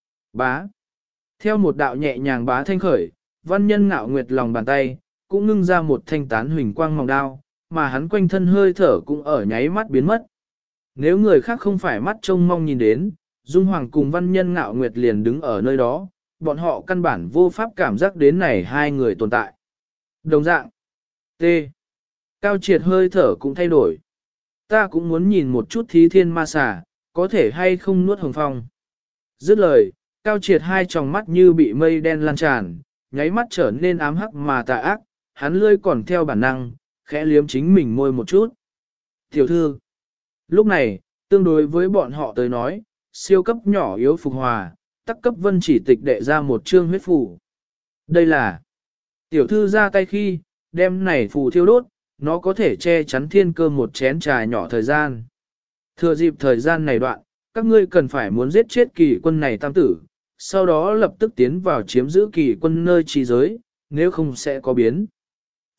Bá. Theo một đạo nhẹ nhàng bá thanh khởi, văn nhân Ngạo Nguyệt lòng bàn tay, cũng ngưng ra một thanh tán huỳnh quang mỏng đao, mà hắn quanh thân hơi thở cũng ở nháy mắt biến mất. Nếu người khác không phải mắt trông mong nhìn đến, Dung Hoàng cùng văn nhân Ngạo Nguyệt liền đứng ở nơi đó, bọn họ căn bản vô pháp cảm giác đến này hai người tồn tại. Đồng dạng. T. Cao triệt hơi thở cũng thay đổi. Ta cũng muốn nhìn một chút thí thiên ma xà, có thể hay không nuốt hồng phong. Dứt lời, Cao triệt hai tròng mắt như bị mây đen lan tràn, nháy mắt trở nên ám hắc mà tà ác, hắn lươi còn theo bản năng, khẽ liếm chính mình môi một chút. Tiểu thư. Lúc này, tương đối với bọn họ tới nói, siêu cấp nhỏ yếu phục hòa, tắc cấp vân chỉ tịch đệ ra một chương huyết phù. Đây là tiểu thư ra tay khi, đem này phù thiêu đốt, nó có thể che chắn thiên cơ một chén trà nhỏ thời gian. Thừa dịp thời gian này đoạn, các ngươi cần phải muốn giết chết kỳ quân này tam tử, sau đó lập tức tiến vào chiếm giữ kỳ quân nơi trì giới, nếu không sẽ có biến.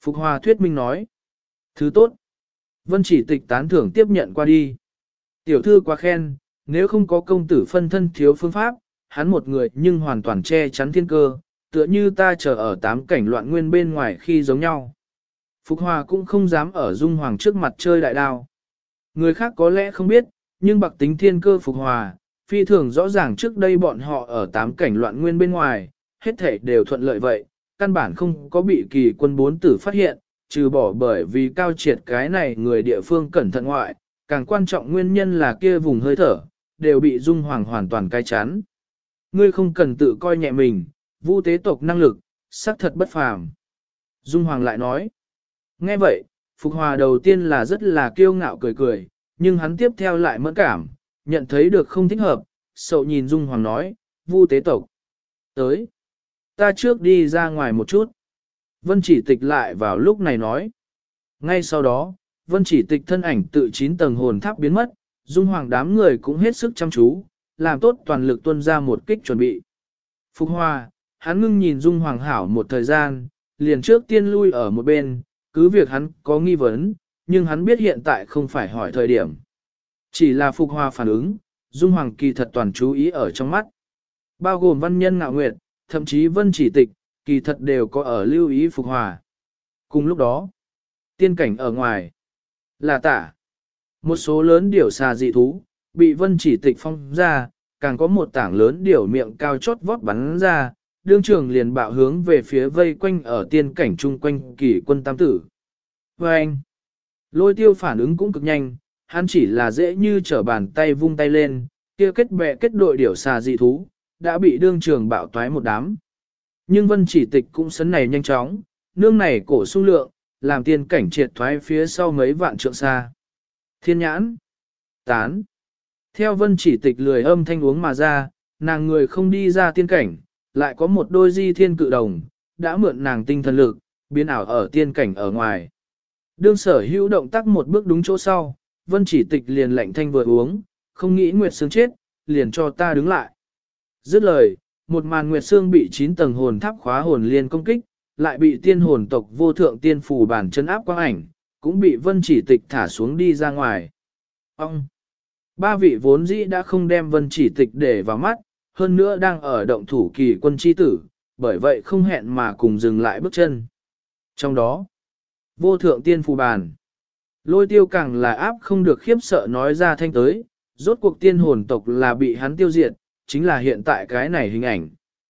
Phục Hòa thuyết minh nói. Thứ tốt. Vân Chỉ Tịch tán thưởng tiếp nhận qua đi. Tiểu thư quá khen, nếu không có công tử phân thân thiếu phương pháp, hắn một người nhưng hoàn toàn che chắn thiên cơ, tựa như ta chờ ở tám cảnh loạn nguyên bên ngoài khi giống nhau. Phục Hòa cũng không dám ở Dung Hoàng trước mặt chơi đại đao. Người khác có lẽ không biết, nhưng bạc tính thiên cơ Phục Hòa, phi thường rõ ràng trước đây bọn họ ở tám cảnh loạn nguyên bên ngoài, hết thảy đều thuận lợi vậy, căn bản không có bị kỳ quân bốn tử phát hiện, trừ bỏ bởi vì cao triệt cái này người địa phương cẩn thận ngoại, càng quan trọng nguyên nhân là kia vùng hơi thở, đều bị Dung Hoàng hoàn toàn cai chắn. Ngươi không cần tự coi nhẹ mình, Vu tế tộc năng lực, xác thật bất phàm. Dung Hoàng lại nói. Nghe vậy, Phục Hòa đầu tiên là rất là kiêu ngạo cười cười, nhưng hắn tiếp theo lại mẫn cảm, nhận thấy được không thích hợp, sậu nhìn Dung Hoàng nói, Vu tế tộc. Tới. Ta trước đi ra ngoài một chút. Vân Chỉ Tịch lại vào lúc này nói. Ngay sau đó, Vân Chỉ Tịch thân ảnh tự 9 tầng hồn tháp biến mất, Dung Hoàng đám người cũng hết sức chăm chú, làm tốt toàn lực tuân ra một kích chuẩn bị. Phục Hòa, hắn ngưng nhìn Dung Hoàng hảo một thời gian, liền trước tiên lui ở một bên, cứ việc hắn có nghi vấn, nhưng hắn biết hiện tại không phải hỏi thời điểm. Chỉ là Phục Hòa phản ứng, Dung Hoàng kỳ thật toàn chú ý ở trong mắt. Bao gồm Văn Nhân Ngạo Nguyệt, thậm chí Vân Chỉ Tịch, kỳ thật đều có ở lưu ý Phục Hòa. Cùng lúc đó, tiên cảnh ở ngoài, là tả. Một số lớn điểu xà dị thú, bị Vân Chỉ Tịch phong ra, càng có một tảng lớn điểu miệng cao chót vót bắn ra, đương trường liền bạo hướng về phía vây quanh ở tiên cảnh chung quanh kỳ quân tam tử. Và anh, Lôi Tiêu phản ứng cũng cực nhanh, hắn chỉ là dễ như trở bàn tay vung tay lên, kia kết bè kết đội điểu xà dị thú, đã bị đương trường bạo toái một đám. Nhưng Vân Chỉ Tịch cũng sấn này nhanh chóng, nương này cổ sung lượng, làm tiên cảnh triệt thoái phía sau mấy vạn trượng xa. Thiên nhãn, tán. Theo Vân Chỉ Tịch lười âm thanh uống mà ra, nàng người không đi ra tiên cảnh, lại có một đôi di thiên cự đồng, đã mượn nàng tinh thần lực, biến ảo ở tiên cảnh ở ngoài. Đương Sở Hữu động tác một bước đúng chỗ sau, Vân Chỉ Tịch liền lạnh thanh vừa uống, không nghĩ Nguyệt Sương chết, liền cho ta đứng lại. Dứt lời, một màn Nguyệt Sương bị 9 tầng hồn tháp khóa hồn liên công kích, lại bị tiên hồn tộc vô thượng tiên phù bản chân áp quang ảnh, cũng bị Vân Chỉ Tịch thả xuống đi ra ngoài. Ông! Ba vị vốn dĩ đã không đem Vân Chỉ Tịch để vào mắt, hơn nữa đang ở động thủ kỳ quân chi tử, bởi vậy không hẹn mà cùng dừng lại bước chân. Trong đó, vô thượng tiên phù bàn, Lôi Tiêu càng là áp không được khiếp sợ nói ra thanh tới, rốt cuộc tiên hồn tộc là bị hắn tiêu diệt, chính là hiện tại cái này hình ảnh.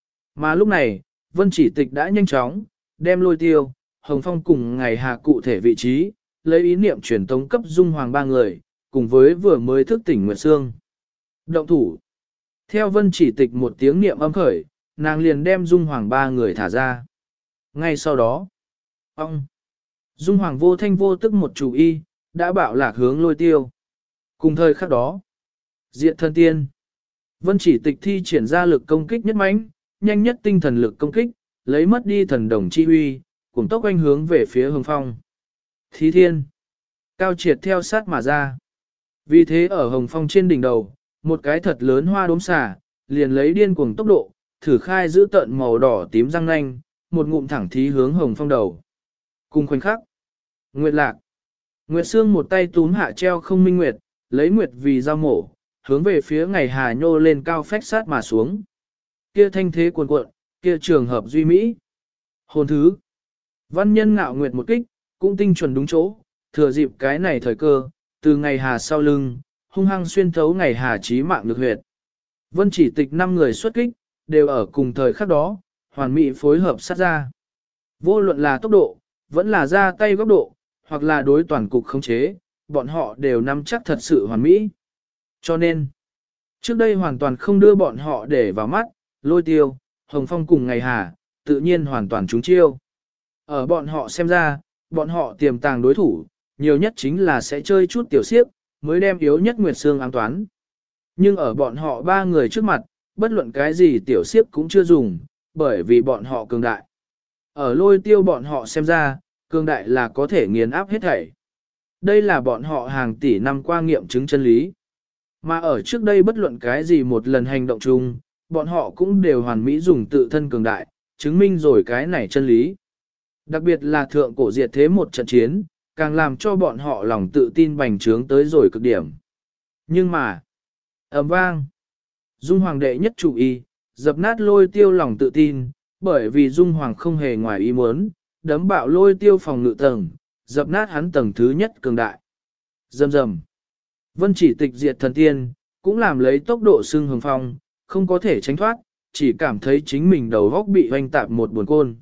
Mà lúc này, Vân Chỉ Tịch đã nhanh chóng, đem Lôi Tiêu, Hồng Phong cùng ngày hạ cụ thể vị trí, lấy ý niệm truyền tống cấp Dung Hoàng ba người, cùng với vừa mới thức tỉnh Nguyệt Sương. Động thủ. Theo Vân Chỉ Tịch một tiếng niệm âm khởi, nàng liền đem Dung Hoàng ba người thả ra. Ngay sau đó, Dung Hoàng vô thanh vô tức một chủ y, đã bạo lạc hướng Lôi Tiêu. Cùng thời khắc đó, Diện Thân Tiên. Vân Chỉ Tịch thi triển ra lực công kích nhất mãnh, nhanh nhất tinh thần lực công kích, lấy mất đi thần đồng chi huy, cùng tốc anh hướng về phía Hồng Phong. Thí Thiên. Cao triệt theo sát mà ra. Vì thế ở Hồng Phong trên đỉnh đầu, một cái thật lớn hoa đốm xà, liền lấy điên cuồng tốc độ, thử khai giữ tận màu đỏ tím răng nanh, một ngụm thẳng thí hướng Hồng Phong đầu. Cùng khoảnh khắc, Nguyệt Lạc, Nguyệt Sương một tay túm hạ treo không minh nguyệt, lấy nguyệt vì dao mổ, hướng về phía ngày hà nhô lên cao phách sát mà xuống. Kia thanh thế cuồn cuộn, kia trường hợp duy mỹ. Hồn thứ, Văn Nhân Ngạo Nguyệt một kích, cũng tinh chuẩn đúng chỗ, thừa dịp cái này thời cơ, từ ngày hà sau lưng, hung hăng xuyên thấu ngày hà chí mạng lực huyệt. Vân Chỉ Tịch 5 người xuất kích, đều ở cùng thời khắc đó, hoàn mỹ phối hợp sát ra. Vô luận là tốc độ, vẫn là ra tay góc độ, hoặc là đối toàn cục khống chế, bọn họ đều nắm chắc thật sự hoàn mỹ. Cho nên, trước đây hoàn toàn không đưa bọn họ để vào mắt, Lôi Tiêu, Hồng Phong cùng ngày hà, tự nhiên hoàn toàn trúng chiêu. Ở bọn họ xem ra, bọn họ tiềm tàng đối thủ, nhiều nhất chính là sẽ chơi chút tiểu xiếc, mới đem yếu nhất Nguyệt Sương ám toán. Nhưng ở bọn họ ba người trước mặt, bất luận cái gì tiểu xiếc cũng chưa dùng, bởi vì bọn họ cường đại. Ở Lôi Tiêu bọn họ xem ra, cường đại là có thể nghiền áp hết thảy. Đây là bọn họ hàng tỷ năm qua nghiệm chứng chân lý. Mà ở trước đây bất luận cái gì một lần hành động chung, bọn họ cũng đều hoàn mỹ dùng tự thân cường đại, chứng minh rồi cái này chân lý. Đặc biệt là thượng cổ diệt thế một trận chiến, càng làm cho bọn họ lòng tự tin bành trướng tới rồi cực điểm. Nhưng mà, ầm vang, Dung Hoàng đệ nhất chủ y, dập nát Lôi Tiêu lòng tự tin, bởi vì Dung Hoàng không hề ngoài ý muốn, đấm bạo Lôi Tiêu phòng ngự tầng, dập nát hắn tầng thứ nhất cường đại. Rầm rầm. Vân Chỉ Tịch diệt thần tiên, cũng làm lấy tốc độ xương hồng phong, không có thể tránh thoát, chỉ cảm thấy chính mình đầu góc bị hoành tạp một buồn côn.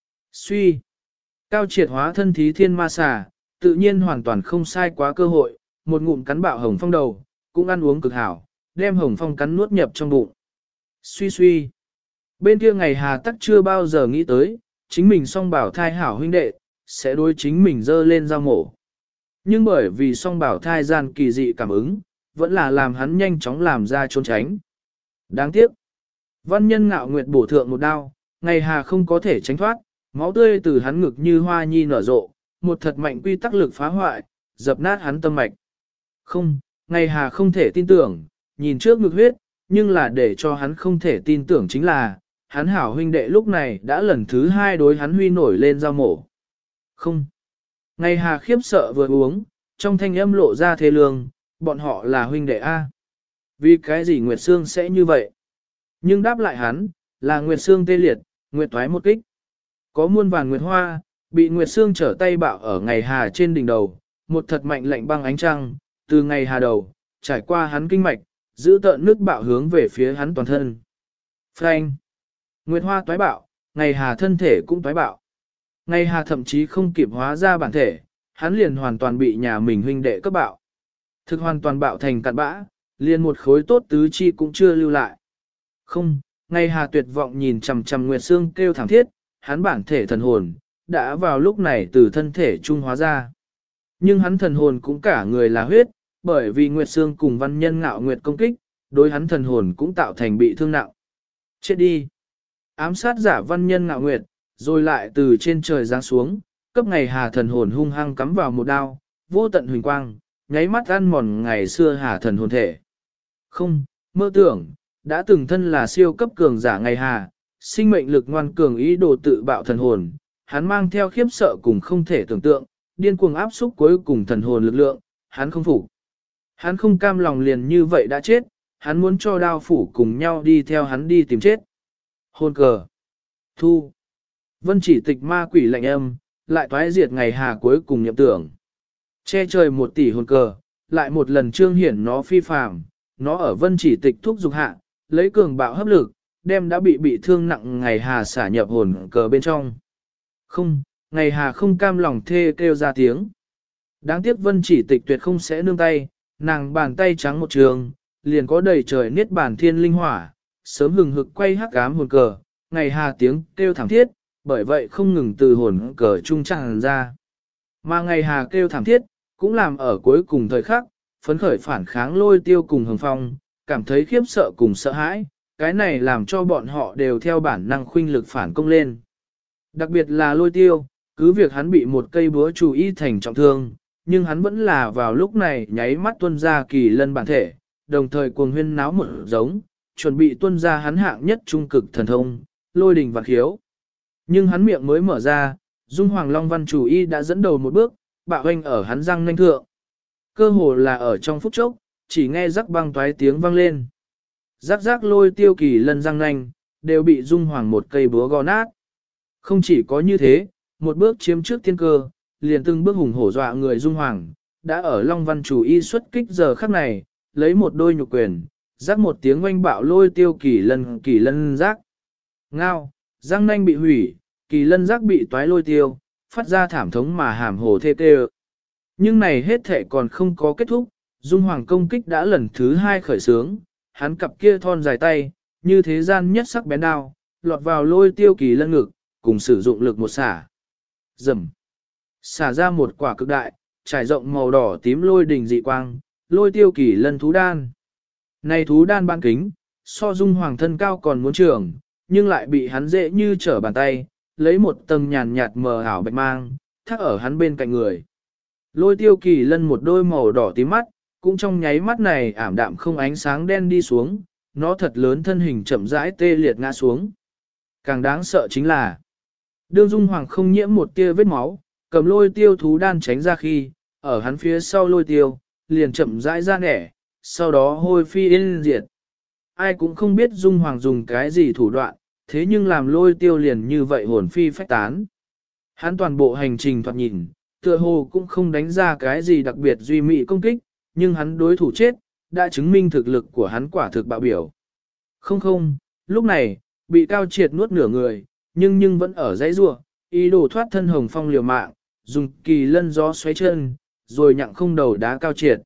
Suy. Cao triệt hóa thân thí thiên ma xà, tự nhiên hoàn toàn không sai quá cơ hội, một ngụm cắn bạo hồng phong đầu, cũng ăn uống cực hảo, đem hồng phong cắn nuốt nhập trong bụng. Suy suy. Bên kia ngày hà tắc chưa bao giờ nghĩ tới, chính mình song bảo thai hảo huynh đệ, sẽ đối chính mình dơ lên dao mổ. Nhưng bởi vì song bảo thai gian kỳ dị cảm ứng, vẫn là làm hắn nhanh chóng làm ra trốn tránh. Đáng tiếc. Văn nhân ngạo nguyệt bổ thượng một đao, ngày hà không có thể tránh thoát, máu tươi từ hắn ngực như hoa nhi nở rộ, một thật mạnh quy tắc lực phá hoại, dập nát hắn tâm mạch. Không, ngày hà không thể tin tưởng, nhìn trước ngực huyết, nhưng là để cho hắn không thể tin tưởng chính là, hắn hảo huynh đệ lúc này đã lần thứ hai đối hắn huy nổi lên dao mổ. Không. Ngày hà khiếp sợ vừa uống, trong thanh âm lộ ra thế lương, bọn họ là huynh đệ A. Vì cái gì Nguyệt Sương sẽ như vậy? Nhưng đáp lại hắn, là Nguyệt Sương tê liệt, Nguyệt thoái một kích. Có muôn vàn Nguyệt Hoa, bị Nguyệt Sương trở tay bạo ở ngày hà trên đỉnh đầu, một thật mạnh lạnh băng ánh trăng, từ ngày hà đầu, trải qua hắn kinh mạch, giữ tợn nước bạo hướng về phía hắn toàn thân. Phanh! Nguyệt Hoa toái bạo, ngày hà thân thể cũng toái bạo. Ngày hà thậm chí không kịp hóa ra bản thể, hắn liền hoàn toàn bị nhà mình huynh đệ cấp bạo. Thực hoàn toàn bạo thành cặn bã, liền một khối tốt tứ chi cũng chưa lưu lại. Không, ngày hà tuyệt vọng nhìn chằm chằm Nguyệt Sương kêu thảm thiết, hắn bản thể thần hồn, đã vào lúc này từ thân thể trung hóa ra. Nhưng hắn thần hồn cũng cả người là huyết, bởi vì Nguyệt Sương cùng văn nhân ngạo nguyệt công kích, đối hắn thần hồn cũng tạo thành bị thương nặng. Chết đi! Ám sát giả văn nhân ngạo nguyệt, rồi lại từ trên trời giáng xuống, cấp ngày hà thần hồn hung hăng cắm vào một đao, vô tận huỳnh quang, nháy mắt ăn mòn ngày xưa hà thần hồn thể. Không, mơ tưởng, đã từng thân là siêu cấp cường giả ngày hà, sinh mệnh lực ngoan cường ý đồ tự bạo thần hồn, hắn mang theo khiếp sợ cùng không thể tưởng tượng, điên cuồng áp xúc cuối cùng thần hồn lực lượng, hắn không phục. Hắn không cam lòng liền như vậy đã chết, hắn muốn cho đao phủ cùng nhau đi theo hắn đi tìm chết. Hồn cờ. Thu. Vân Chỉ Tịch ma quỷ lạnh âm, lại thoái diệt ngày hà cuối cùng niệm tưởng. Che trời 1 tỷ hồn cờ, lại một lần trương hiển nó phi phàm, nó ở Vân Chỉ Tịch thúc dục hạ, lấy cường bạo hấp lực, đem đã bị thương nặng ngày hà xả nhập hồn cờ bên trong. Không, ngày hà không cam lòng thê kêu ra tiếng. Đáng tiếc Vân Chỉ Tịch tuyệt không sẽ nương tay, nàng bàn tay trắng một trường, liền có đầy trời niết bàn thiên linh hỏa, sớm hừng hực quay hắc ám hồn cờ, ngày hà tiếng kêu thảm thiết, bởi vậy không ngừng từ hồn cờ trung tràn ra. Mà ngày hà kêu thảm thiết, cũng làm ở cuối cùng thời khắc, phấn khởi phản kháng Lôi Tiêu cùng Hồng Phong, cảm thấy khiếp sợ cùng sợ hãi, cái này làm cho bọn họ đều theo bản năng khuynh lực phản công lên. Đặc biệt là Lôi Tiêu, cứ việc hắn bị một cây búa chủ y thành trọng thương, nhưng hắn vẫn là vào lúc này nháy mắt tuân ra kỳ lân bản thể, đồng thời cuồng huyên náo một giống, chuẩn bị tuân ra hắn hạng nhất trung cực thần thông, lôi đình vạn khiếu. Nhưng hắn miệng mới mở ra, Dung Hoàng Long Văn chủ y đã dẫn đầu một bước, bạo hoanh ở hắn răng nanh thượng. Cơ hồ là ở trong phút chốc, chỉ nghe rắc băng toái tiếng vang lên. Rắc rắc Lôi Tiêu kỳ lân răng nanh, đều bị Dung Hoàng một cây búa gõ nát. Không chỉ có như thế, một bước chiếm trước thiên cơ, liền từng bước hùng hổ dọa người Dung Hoàng, đã ở Long Văn chủ y xuất kích giờ khắc này, lấy một đôi nhục quyền, rắc một tiếng oanh bạo Lôi Tiêu kỳ lân rắc. Ngao, răng nanh bị hủy, kỳ lân rắc bị toái Lôi Tiêu, phát ra thảm thống mà hàm hồ thê tê. Nhưng này hết thể còn không có kết thúc, Dung Hoàng công kích đã lần thứ 2 khởi xướng, hắn cặp kia thon dài tay, như thế gian nhất sắc bén đao, lọt vào Lôi Tiêu kỳ lân ngực, cùng sử dụng lực một xả. Dầm. Xả ra một quả cực đại, trải rộng màu đỏ tím lôi đình dị quang, Lôi Tiêu kỳ lân thú đan. Này thú đan ban kính, so Dung Hoàng thân cao còn muốn trưởng, nhưng lại bị hắn dễ như trở bàn tay, lấy một tầng nhàn nhạt mờ ảo bạch mang, thắt ở hắn bên cạnh người. Lôi Tiêu kỳ lân một đôi màu đỏ tím mắt, cũng trong nháy mắt này ảm đạm không ánh sáng đen đi xuống, nó thật lớn thân hình chậm rãi tê liệt ngã xuống. Càng đáng sợ chính là, Đương Dung Hoàng không nhiễm một tia vết máu, cầm lôi tiêu thú đan tránh ra khi, ở hắn phía sau lôi tiêu, liền chậm rãi ra nẻ, sau đó hôi phi yên diệt. Ai cũng không biết Dung Hoàng dùng cái gì thủ đoạn, thế nhưng làm lôi tiêu liền như vậy hồn phi phách tán. Hắn toàn bộ hành trình thoạt nhìn, tựa hồ cũng không đánh ra cái gì đặc biệt duy mỹ công kích, nhưng hắn đối thủ chết, đã chứng minh thực lực của hắn quả thực bạo biểu. Không, lúc này, bị Cao Triệt nuốt nửa người, nhưng vẫn ở dãy rua, ý đồ thoát thân Hồng Phong liều mạng, dùng kỳ lân gió xoáy chân, rồi nhặng không đầu đá Cao Triệt.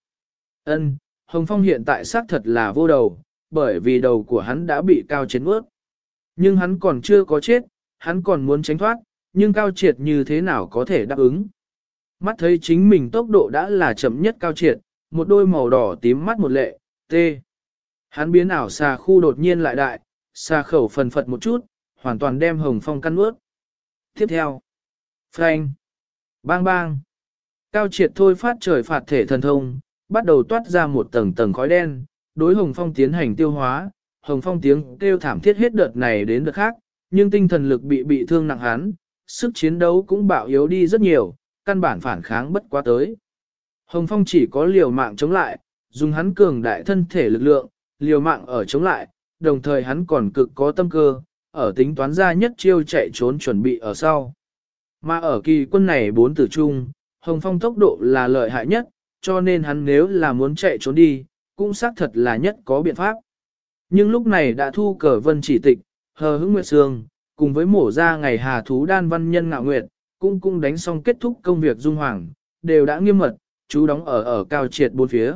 Hồng Phong hiện tại xác thật là vô đầu, bởi vì đầu của hắn đã bị Cao Triệt nuốt. Nhưng hắn còn chưa có chết, hắn còn muốn tránh thoát, nhưng Cao Triệt như thế nào có thể đáp ứng. Mắt thấy chính mình tốc độ đã là chậm nhất Cao Triệt, một đôi màu đỏ tím mắt một lệ, tê. Hắn biến ảo xà khu đột nhiên lại đại, xà khẩu phần phật một chút, hoàn toàn đem Hồng Phong căn nuốt. Tiếp theo, phanh, bang bang. Cao Triệt thôi phát trời phạt thể thần thông, bắt đầu toát ra một tầng tầng khói đen, đối Hồng Phong tiến hành tiêu hóa. Hồng Phong tiếng kêu thảm thiết hết đợt này đến đợt khác, nhưng tinh thần lực bị thương nặng hắn, sức chiến đấu cũng bạo yếu đi rất nhiều, căn bản phản kháng bất quá tới. Hồng Phong chỉ có liều mạng chống lại, dùng hắn cường đại thân thể lực lượng, liều mạng ở chống lại, đồng thời hắn còn cực có tâm cơ, ở tính toán ra nhất chiêu chạy trốn chuẩn bị ở sau. Mà ở kỳ quân này 4 tử chung, Hồng Phong tốc độ là lợi hại nhất, cho nên hắn nếu là muốn chạy trốn đi, cũng xác thật là nhất có biện pháp. Nhưng lúc này đã thu cờ Vân Chỉ Tịch, Hờ Hững Nguyệt Sương, cùng với mổ ra ngày hà thú đan văn nhân Ngạo Nguyệt, cũng đánh xong kết thúc công việc Dung Hoàng, đều đã nghiêm mật, chú đóng ở Cao Triệt bốn phía.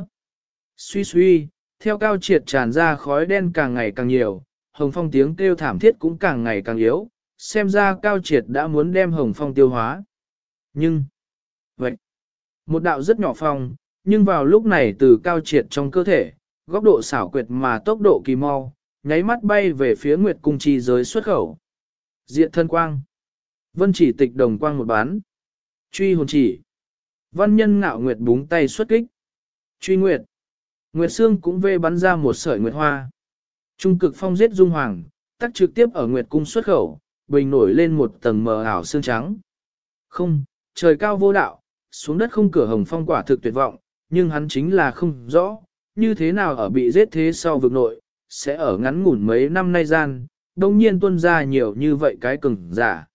Suy, theo Cao Triệt tràn ra khói đen càng ngày càng nhiều, Hồng Phong tiếng kêu thảm thiết cũng càng ngày càng yếu, xem ra Cao Triệt đã muốn đem Hồng Phong tiêu hóa. Nhưng, vậy, một đạo rất nhỏ phong, nhưng vào lúc này từ Cao Triệt trong cơ thể, góc độ xảo quyệt mà tốc độ kỳ mau, nháy mắt bay về phía Nguyệt Cung chi giới xuất khẩu. Diện thân quang. Vân Chỉ Tịch đồng quang một bán. Truy hồn chỉ. Văn nhân Ngạo Nguyệt búng tay xuất kích. Truy Nguyệt. Nguyệt Sương cũng vê bắn ra một sợi nguyệt hoa. Trung cực phong giết Dung Hoàng, tắc trực tiếp ở Nguyệt Cung xuất khẩu, bình nổi lên một tầng mờ ảo sương trắng. Không, trời cao vô đạo, xuống đất không cửa Hồng Phong quả thực tuyệt vọng, nhưng hắn chính là không rõ, như thế nào ở bị giết thế sau vực nội, sẽ ở ngắn ngủn mấy năm nay gian, đông nhiên tuôn ra nhiều như vậy cái cứng giả.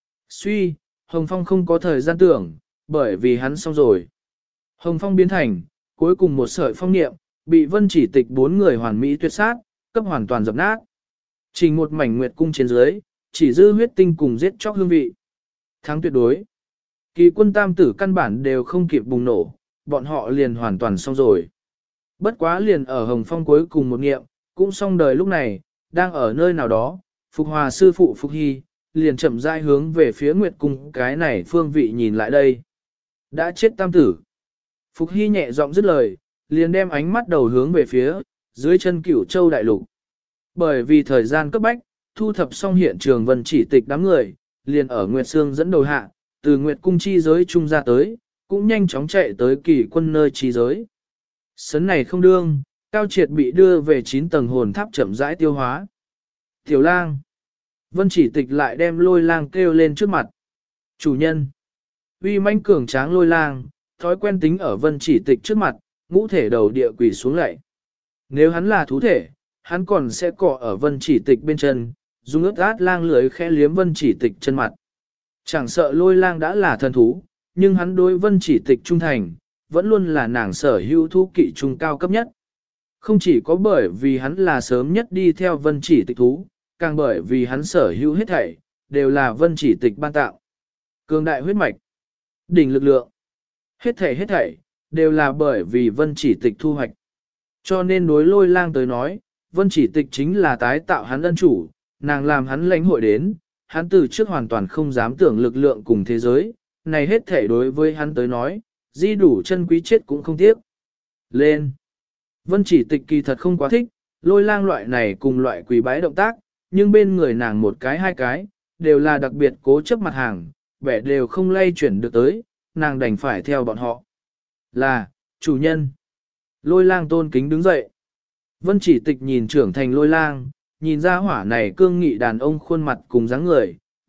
Suy, Hồng Phong không có thời gian tưởng, bởi vì hắn xong rồi. Hồng Phong biến thành, cuối cùng một sợi phong niệm, bị Vân Chỉ Tịch 4 người hoàn mỹ tuyệt sát, cấp hoàn toàn dập nát. Trình một mảnh Nguyệt Cung trên dưới, chỉ dư huyết tinh cùng giết chóc hương vị. Thắng tuyệt đối. Kỳ quân tam tử căn bản đều không kịp bùng nổ, bọn họ liền hoàn toàn xong rồi. Bất quá liền ở Hồng Phong cuối cùng một nghiệm, cũng xong đời lúc này, đang ở nơi nào đó, Phục Hòa sư phụ Phục Hy, liền chậm rãi hướng về phía Nguyệt Cung cái này phương vị nhìn lại đây. Đã chết tam tử. Phục Hy nhẹ giọng dứt lời, liền đem ánh mắt đầu hướng về phía, dưới chân Cửu Châu đại lục. Bởi vì thời gian cấp bách, thu thập xong hiện trường Vân Chỉ Tịch đám người, liền ở Nguyệt Sương dẫn đầu hạ, từ Nguyệt Cung chi giới trung ra tới, cũng nhanh chóng chạy tới Kỳ quân nơi chi giới. Sấn này không đương, Cao Triệt bị đưa về 9 tầng hồn tháp chậm rãi tiêu hóa. Tiểu lang. Vân Chỉ Tịch lại đem Lôi Lang kêu lên trước mặt. Chủ nhân. Uy mãnh cường tráng Lôi Lang, thói quen tính ở Vân Chỉ Tịch trước mặt, ngũ thể đầu địa quỳ xuống lạy. Nếu hắn là thú thể, hắn còn sẽ cọ ở Vân Chỉ Tịch bên chân, dùng ướt át lang lưới khẽ liếm Vân Chỉ Tịch chân mặt. Chẳng sợ Lôi Lang đã là thần thú, nhưng hắn đối Vân Chỉ Tịch trung thành, vẫn luôn là nàng sở hữu thú kỵ trung cao cấp nhất. Không chỉ có bởi vì hắn là sớm nhất đi theo Vân Chỉ Tịch thú, càng bởi vì hắn sở hữu hết thảy, đều là Vân Chỉ Tịch ban tạo. Cường đại huyết mạch, đỉnh lực lượng, hết thảy, đều là bởi vì Vân Chỉ Tịch thu hoạch. Cho nên đối Lôi Lang tới nói, Vân Chỉ Tịch chính là tái tạo hắn ân chủ, nàng làm hắn lãnh hội đến, hắn từ trước hoàn toàn không dám tưởng lực lượng cùng thế giới, này hết thảy đối với hắn tới nói, di đủ chân quý chết cũng không tiếc. Lên! Vân Chỉ Tịch kỳ thật không quá thích, Lôi Lang loại này cùng loại quý bái động tác, nhưng bên người nàng một cái hai cái, đều là đặc biệt cố chấp mặt hàng, vẻ đều không lay chuyển được tới, nàng đành phải theo bọn họ. Là, chủ nhân. Lôi Lang tôn kính đứng dậy. Vân Chỉ Tịch nhìn trưởng thành Lôi Lang, nhìn ra hỏa này cương nghị đàn ông khuôn mặt cùng dáng người,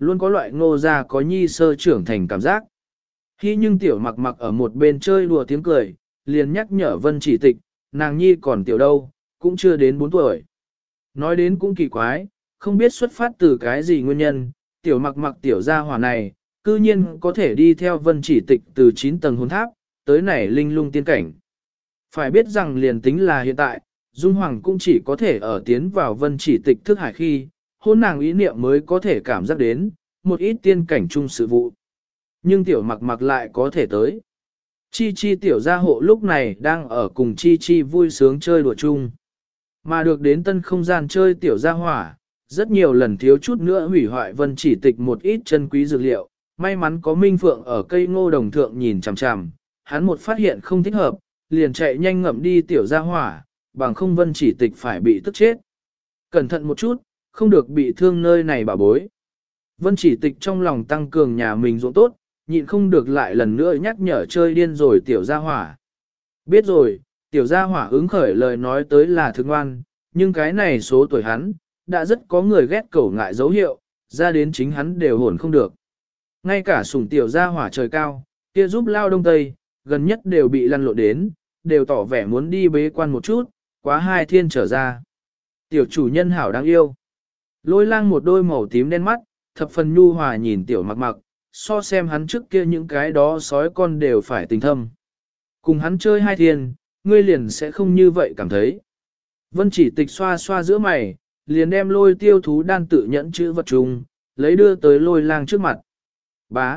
luôn có loại ngô gia có nhi sơ trưởng thành cảm giác. Khi nhưng tiểu mặc mặc ở một bên chơi đùa tiếng cười, liền nhắc nhở Vân Chỉ Tịch, nàng nhi còn tiểu đâu, cũng chưa đến 4 tuổi. Nói đến cũng kỳ quái, không biết xuất phát từ cái gì nguyên nhân, tiểu mặc mặc tiểu gia hỏa này, cư nhiên có thể đi theo Vân Chỉ Tịch từ 9 tầng hồn tháp, tới nảy linh lung tiên cảnh. Phải biết rằng liền tính là hiện tại, Dung Hoàng cũng chỉ có thể ở tiến vào Vân Chỉ Tịch thức hải khi, hôn nàng ý niệm mới có thể cảm giác đến, một ít tiên cảnh chung sự vụ. Nhưng tiểu mặc mặc lại có thể tới. Chi Chi tiểu gia hộ lúc này đang ở cùng Chi Chi vui sướng chơi đùa chung. Mà được đến tân không gian chơi tiểu gia hỏa, rất nhiều lần thiếu chút nữa hủy hoại Vân Chỉ Tịch một ít chân quý dược liệu. May mắn có Minh Phượng ở cây ngô đồng thượng nhìn chằm chằm, hắn một phát hiện không thích hợp, liền chạy nhanh ngậm đi tiểu gia hỏa, bằng không Vân Chỉ Tịch phải bị tức chết. Cẩn thận một chút, không được bị thương nơi này bà bối. Vân Chỉ Tịch trong lòng tăng cường nhà mình ruộng tốt, nhịn không được lại lần nữa nhắc nhở chơi điên rồi tiểu gia hỏa. Biết rồi, tiểu gia hỏa ứng khởi lời nói tới là thương ngoan, nhưng cái này số tuổi hắn, đã rất có người ghét cẩu ngại dấu hiệu, ra đến chính hắn đều hồn không được. Ngay cả sủng tiểu gia hỏa trời cao, kia giúp lao đông tây, gần nhất đều bị lăn lộn đến, đều tỏ vẻ muốn đi bế quan một chút, quá 2 thiên trở ra. Tiểu chủ nhân hảo đáng yêu. Lôi lang một đôi màu tím đen mắt, thập phần nhu hòa nhìn tiểu mặc mặc, so xem hắn trước kia những cái đó sói con đều phải tình thâm. Cùng hắn chơi 2 thiên, ngươi liền sẽ không như vậy cảm thấy. Vân Chỉ Tịch xoa xoa giữa mày, liền đem lôi tiêu thú đan tự nhẫn chữ vật chung, lấy đưa tới lôi lang trước mặt. Bá.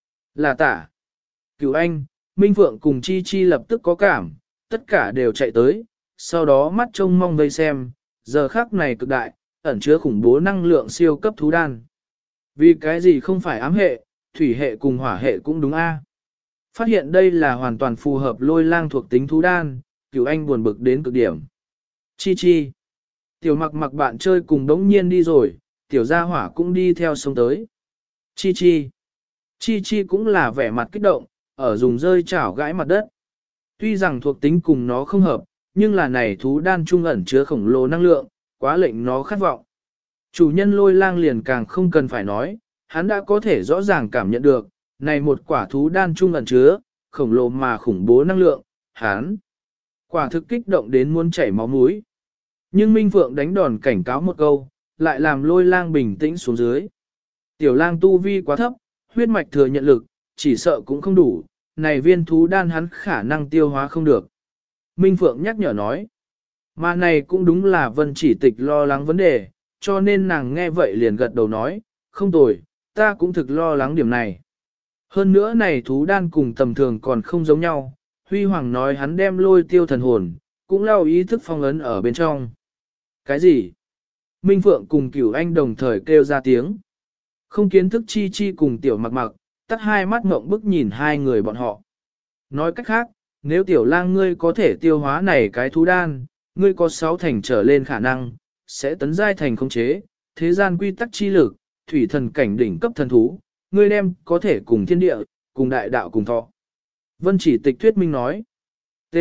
Là tả. Cửu anh, Minh Phượng cùng Chi Chi lập tức có cảm, tất cả đều chạy tới, sau đó mắt trông mong vây xem, giờ khắc này cực đại, ẩn chứa khủng bố năng lượng siêu cấp thú đan. Vì cái gì không phải ám hệ, thủy hệ cùng hỏa hệ cũng đúng a. Phát hiện đây là hoàn toàn phù hợp lôi lang thuộc tính thú đan, Cửu anh buồn bực đến cực điểm. Chi Chi. Tiểu mặc mặc bạn chơi cùng đống nhiên đi rồi, tiểu gia hỏa cũng đi theo sông tới. Chi Chi. Chi Chi cũng là vẻ mặt kích động, ở dùng rơi chảo gãi mặt đất. Tuy rằng thuộc tính cùng nó không hợp, nhưng là này thú đan trung ẩn chứa khổng lồ năng lượng, quá lệnh nó khát vọng. Chủ nhân lôi lang liền càng không cần phải nói, hắn đã có thể rõ ràng cảm nhận được, này một quả thú đan trung ẩn chứa, khổng lồ mà khủng bố năng lượng, hắn. Quả thực kích động đến muốn chảy máu mũi. Nhưng Minh Phượng đánh đòn cảnh cáo một câu, lại làm lôi lang bình tĩnh xuống dưới. Tiểu lang tu vi quá thấp, huyết mạch thừa nhận lực, chỉ sợ cũng không đủ, này viên thú đan hắn khả năng tiêu hóa không được. Minh Phượng nhắc nhở nói, mà này cũng đúng là Vân Chỉ Tịch lo lắng vấn đề, cho nên nàng nghe vậy liền gật đầu nói, không tồi, ta cũng thực lo lắng điểm này. Hơn nữa này thú đan cùng tầm thường còn không giống nhau, Huy Hoàng nói hắn đem lôi tiêu thần hồn, cũng lao ý thức phong ấn ở bên trong. Cái gì? Minh Phượng cùng Cửu Anh đồng thời kêu ra tiếng. Không kiến thức Chi Chi cùng tiểu mặc mặc, tắt hai mắt ngộng bức nhìn hai người bọn họ. Nói cách khác, nếu tiểu lang ngươi có thể tiêu hóa này cái thú đan, ngươi có 6 thành trở lên khả năng, sẽ tấn giai thành khống chế, thế gian quy tắc chi lực, thủy thần cảnh đỉnh cấp thần thú, ngươi đem có thể cùng thiên địa, cùng đại đạo cùng thọ. Vân Chỉ Tịch thuyết minh nói. T.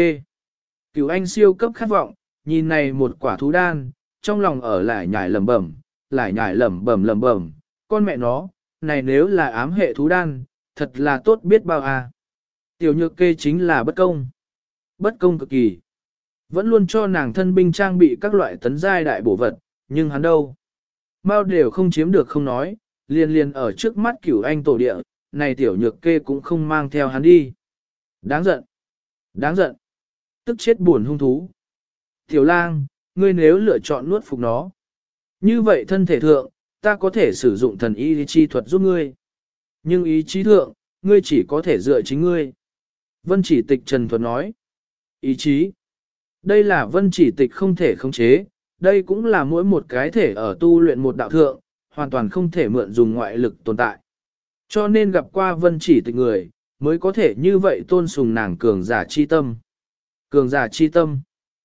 Cửu anh siêu cấp khát vọng, nhìn này một quả thú đan, trong lòng ở lại nhải lẩm bẩm, lại nhải lẩm bẩm, con mẹ nó, này nếu là ám hệ thú đan, thật là tốt biết bao à. Tiểu nhược kê chính là bất công. Bất công cực kỳ. Vẫn luôn cho nàng thân binh trang bị các loại tấn giai đại bổ vật, nhưng hắn đâu. Mao đều không chiếm được không nói, liền ở trước mắt Cửu anh tổ địa, này tiểu nhược kê cũng không mang theo hắn đi. Đáng giận. Đáng giận. Tức chết buồn hung thú. Tiểu lang, ngươi nếu lựa chọn nuốt phục nó. Như vậy thân thể thượng, ta có thể sử dụng thần ý chi thuật giúp ngươi. Nhưng ý chí thượng, ngươi chỉ có thể dựa chính ngươi. Vân Chỉ Tịch trần thuật nói. Ý chí. Đây là Vân Chỉ Tịch không thể khống chế, đây cũng là mỗi một cái thể ở tu luyện một đạo thượng, hoàn toàn không thể mượn dùng ngoại lực tồn tại. Cho nên gặp qua Vân Chỉ Tịch người, mới có thể như vậy tôn sùng nàng cường giả chi tâm. Cường giả chi tâm.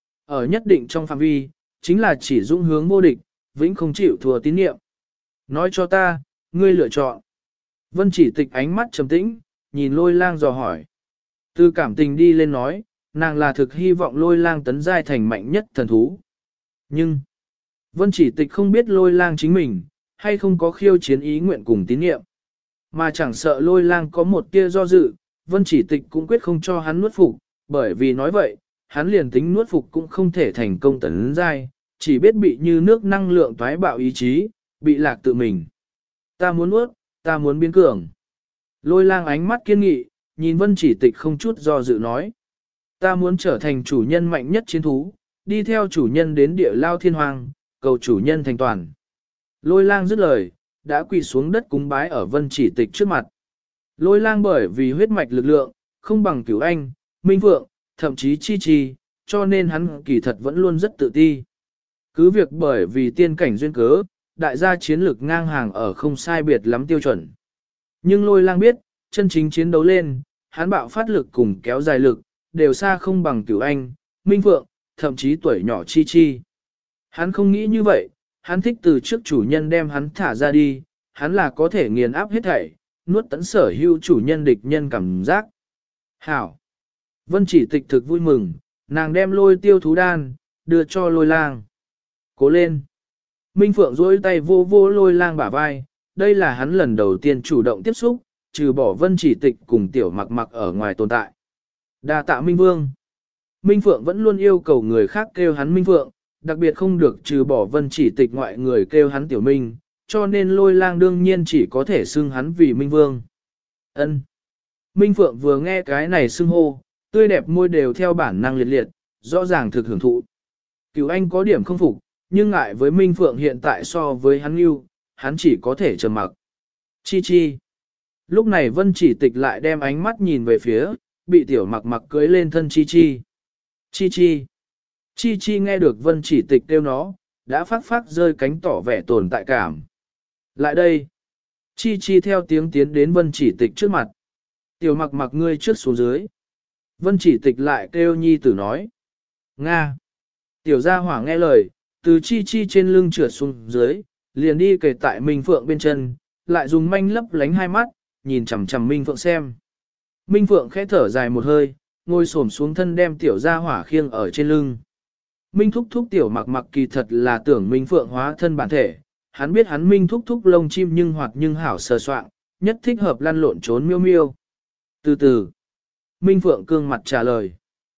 Ở nhất định trong phạm vi, chính là chỉ dũng hướng vô địch, vĩnh không chịu thua tín niệm. Nói cho ta, ngươi lựa chọn. Vân Chỉ Tịch ánh mắt trầm tĩnh, nhìn lôi lang dò hỏi. Từ cảm tình đi lên nói, nàng là thực hy vọng lôi lang tấn giai thành mạnh nhất thần thú. Nhưng, Vân Chỉ Tịch không biết lôi lang chính mình, hay không có khiêu chiến ý nguyện cùng tín nhiệm. Mà chẳng sợ Lôi Lang có một tia do dự, Vân Chỉ Tịch cũng quyết không cho hắn nuốt phục, bởi vì nói vậy, hắn liền tính nuốt phục cũng không thể thành công tấn giai, chỉ biết bị như nước năng lượng toái bạo ý chí, bị lạc tự mình. Ta muốn nuốt, ta muốn biến cường. Lôi Lang ánh mắt kiên nghị, nhìn Vân Chỉ Tịch không chút do dự nói. Ta muốn trở thành chủ nhân mạnh nhất chiến thú, đi theo chủ nhân đến địa lao thiên hoàng, cầu chủ nhân thành toàn. Lôi Lang dứt lời, đã quỳ xuống đất cúng bái ở Vân Chỉ Tịch trước mặt. Lôi Lang bởi vì huyết mạch lực lượng, không bằng Cửu Anh, Minh Phượng, thậm chí Chi Chi, cho nên hắn kỳ thật vẫn luôn rất tự ti. Cứ việc bởi vì tiên cảnh duyên cớ, đại gia chiến lực ngang hàng ở không sai biệt lắm tiêu chuẩn. Nhưng Lôi Lang biết, chân chính chiến đấu lên, hắn bạo phát lực cùng kéo dài lực, đều xa không bằng Cửu Anh, Minh Phượng, thậm chí tuổi nhỏ Chi Chi. Hắn không nghĩ như vậy, hắn thích từ trước chủ nhân đem hắn thả ra đi, hắn là có thể nghiền áp hết thảy, nuốt tấn sở hữu chủ nhân địch nhân cảm giác. Hảo! Vân Chỉ Tịch thực vui mừng, nàng đem Lôi Tiêu thú đan, đưa cho Lôi Lang. Cố lên! Minh Phượng duỗi tay vô vô Lôi Lang bả vai, đây là hắn lần đầu tiên chủ động tiếp xúc, trừ bỏ Vân Chỉ Tịch cùng Tiểu Mặc Mặc ở ngoài tồn tại. Đa tạ Minh Vương! Minh Phượng vẫn luôn yêu cầu người khác kêu hắn Minh Phượng, đặc biệt không được trừ bỏ Vân Chỉ Tịch ngoại người kêu hắn Tiểu Minh, cho nên Lôi Lang đương nhiên chỉ có thể xưng hắn vì Minh Vương. Ân. Minh Phượng vừa nghe cái này xưng hô, tươi đẹp môi đều theo bản năng liệt liệt, rõ ràng thực hưởng thụ. Cửu Anh có điểm không phục, nhưng ngại với Minh Phượng hiện tại so với hắn yêu, hắn chỉ có thể trầm mặc. Chi chi. Lúc này Vân Chỉ Tịch lại đem ánh mắt nhìn về phía, bị Tiểu Mặc Mặc cưới lên thân Chi chi. Chi chi. Chi chi nghe được Vân Chỉ Tịch kêu nó, đã phát rơi cánh tỏ vẻ tồn tại cảm. Lại đây. Chi chi theo tiếng tiến đến Vân Chỉ Tịch trước mặt. Tiểu Mặc Mặc ngươi trước xuống dưới. Vân Chỉ Tịch lại kêu nhi tử nói. Nga. Tiểu gia hỏa nghe lời, từ chi chi trên lưng trượt xuống dưới, liền đi kề tại Minh Phượng bên chân, lại dùng manh lấp lánh hai mắt, nhìn chằm chằm Minh Phượng xem. Minh Phượng khẽ thở dài một hơi, ngồi xổm xuống thân đem tiểu gia hỏa khiêng ở trên lưng. Minh thúc thúc Tiểu Mặc Mặc kỳ thật là tưởng Minh Phượng hóa thân bản thể, hắn biết hắn Minh thúc thúc lông chim nhưng hoạt nhưng hảo sờ soạn, nhất thích hợp lăn lộn trốn miêu miêu. Từ từ, Minh Phượng cương mặt trả lời.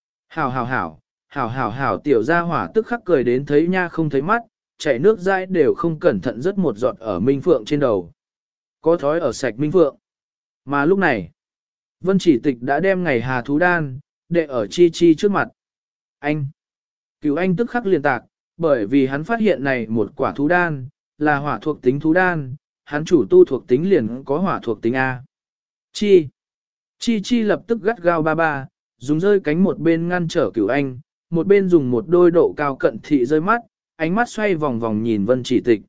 Hảo tiểu gia hỏa tức khắc cười đến thấy nha không thấy mắt, chảy nước dãi đều không cẩn thận rớt một giọt ở Minh Phượng trên đầu. Có thói ở sạch Minh Phượng. Mà lúc này, Vân Chỉ Tịch đã đem ngày hà thú đan, đệ ở Chi Chi trước mặt. Anh! Cửu Anh tức khắc liền tạc, bởi vì hắn phát hiện này một quả thú đan, là hỏa thuộc tính thú đan, hắn chủ tu thuộc tính liền có hỏa thuộc tính A. Chi! Chi Chi lập tức gắt gao ba, dùng rơi cánh một bên ngăn trở Cửu Anh, một bên dùng một đôi độ cao cận thị rơi mắt, ánh mắt xoay vòng vòng nhìn Vân Chỉ Tịch.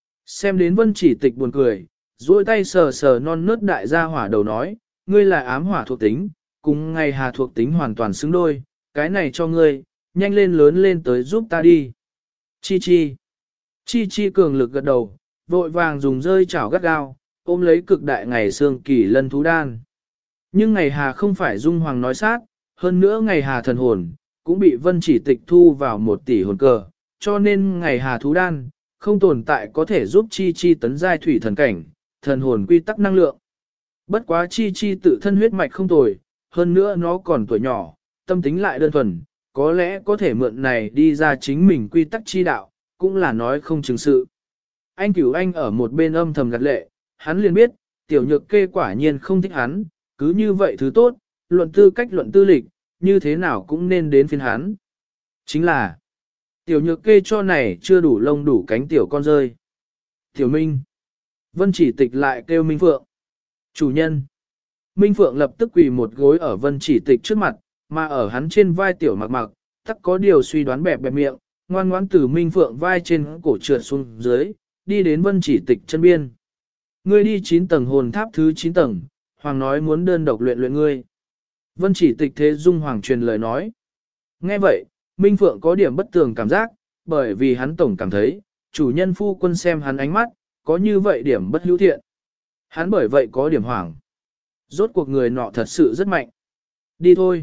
Xem đến Vân Chỉ Tịch buồn cười, duỗi tay sờ sờ non nớt đại gia hỏa đầu nói, ngươi là ám hỏa thuộc tính, cùng ngày hà thuộc tính hoàn toàn xứng đôi, cái này cho ngươi, nhanh lên lớn lên tới giúp ta đi. Chi Chi. Chi Chi cường lực gật đầu, vội vàng dùng rơi chảo gắt gao, ôm lấy cực đại ngày xương kỳ lân thú đan. Nhưng ngày hà không phải dung hoàng nói sát, hơn nữa ngày hà thần hồn, cũng bị Vân Chỉ Tịch thu vào 1 tỷ hồn cờ, cho nên ngày hà thú đan, không tồn tại có thể giúp Chi Chi tấn giai thủy thần cảnh, thần hồn quy tắc năng lượng. Bất quá Chi Chi tự thân huyết mạch không tồi, hơn nữa nó còn tuổi nhỏ, tâm tính lại đơn thuần, có lẽ có thể mượn này đi ra chính mình quy tắc chi đạo, cũng là nói không chứng sự. Anh Cửu Anh ở một bên âm thầm gật lệ, hắn liền biết, tiểu nhược kê quả nhiên không thích hắn, cứ như vậy thứ tốt, luận tư cách luận tư lịch, như thế nào cũng nên đến phiên hắn. Chính là, tiểu nhược kê cho này chưa đủ lông đủ cánh tiểu con rơi. Tiểu Minh. Vân Chỉ Tịch lại kêu Minh Phượng. Chủ nhân. Minh Phượng lập tức quỳ một gối ở Vân Chỉ Tịch trước mặt, mà ở hắn trên vai Tiểu Mặc Mặc, tắc có điều suy đoán bẹp miệng, ngoan ngoãn từ Minh Phượng vai trên cổ trượt xuống dưới, đi đến Vân Chỉ Tịch chân biên. Ngươi đi 9 tầng hồn tháp thứ 9 tầng, Hoàng nói muốn đơn độc luyện ngươi. Vân Chỉ Tịch thế dung Hoàng truyền lời nói. Nghe vậy, Minh Phượng có điểm bất tường cảm giác, bởi vì hắn tổng cảm thấy, chủ nhân phu quân xem hắn ánh mắt, có như vậy điểm bất hữu thiện. Hắn bởi vậy có điểm hoảng. Rốt cuộc người nọ thật sự rất mạnh. Đi thôi.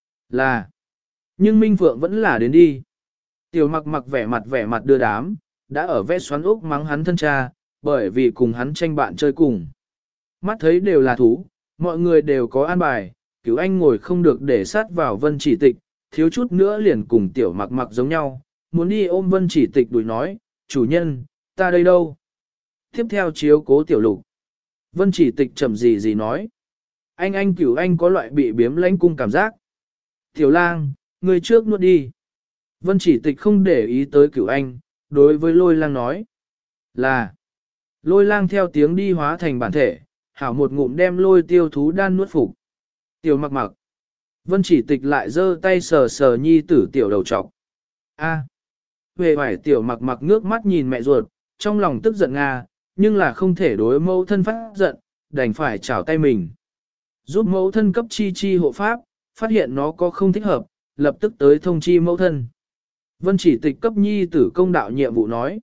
Là. Nhưng Minh Phượng vẫn là đến đi. Tiểu Mặc Mặc vẻ mặt đưa đám, đã ở vẽ xoắn ốc mắng hắn thân cha, bởi vì cùng hắn tranh bạn chơi cùng. Mắt thấy đều là thú, mọi người đều có an bài, Cửu Anh ngồi không được để sát vào Vân Chỉ Tịch, thiếu chút nữa liền cùng tiểu mặc mặc giống nhau, muốn đi ôm Vân Chỉ Tịch đuổi nói, chủ nhân, ta đây đâu? Tiếp theo chiếu cố tiểu lục. Vân Chỉ Tịch chậm gì nói. Anh Cửu Anh có loại bị biếm lãnh cung cảm giác. Tiểu lang, người trước nuốt đi. Vân Chỉ Tịch không để ý tới Cửu Anh, đối với Lôi Lang nói. Là. Lôi Lang theo tiếng đi hóa thành bản thể, hảo một ngụm đem lôi tiêu thú đan nuốt phục. Tiểu mặc mặc. Vân Chỉ Tịch lại giơ tay sờ sờ nhi tử tiểu đầu trọc. A. Về vải tiểu mặc mặc ngước mắt nhìn mẹ ruột, trong lòng tức giận Nga, nhưng là không thể đối mẫu thân phát giận, đành phải chảo tay mình. Giúp mẫu thân cấp chi chi hộ pháp, phát hiện nó có không thích hợp, lập tức tới thông chi mẫu thân. Vân Chỉ Tịch cấp nhi tử công đạo nhiệm vụ nói.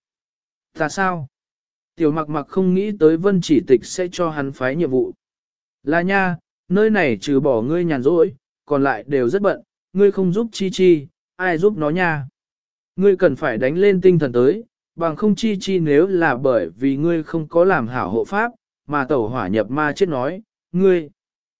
Ta sao? Tiểu mặc mặc không nghĩ tới Vân Chỉ Tịch sẽ cho hắn phái nhiệm vụ. Là nha, nơi này trừ bỏ ngươi nhàn rỗi, còn lại đều rất bận, ngươi không giúp chi chi, ai giúp nó nha. Ngươi cần phải đánh lên tinh thần tới, bằng không chi chi nếu là bởi vì ngươi không có làm hảo hộ pháp, mà tẩu hỏa nhập ma chết nói, ngươi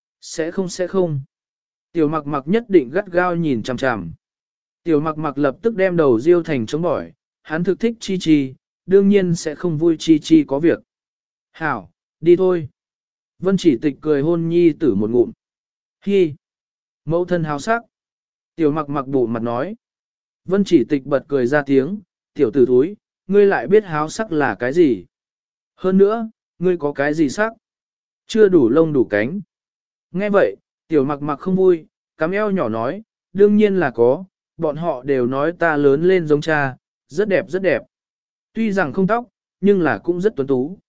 sẽ không. Tiểu mặc mặc nhất định gắt gao nhìn chằm chằm. Tiểu mặc mặc lập tức đem đầu riêu thành chống bỏi, hắn thực thích chi chi, đương nhiên sẽ không vui chi chi có việc. Hảo, đi thôi. Vân Chỉ Tịch cười hôn nhi tử một ngụm. Hi. Mẫu thân háo sắc. Tiểu mặc mặc bụ mặt nói. Vân Chỉ Tịch bật cười ra tiếng, tiểu tử thúi, ngươi lại biết háo sắc là cái gì. Hơn nữa, ngươi có cái gì sắc? Chưa đủ lông đủ cánh. Nghe vậy, tiểu mặc mặc không vui, cắm eo nhỏ nói, đương nhiên là có, bọn họ đều nói ta lớn lên giống cha, rất đẹp rất đẹp. Tuy rằng không tóc, nhưng là cũng rất tuấn tú.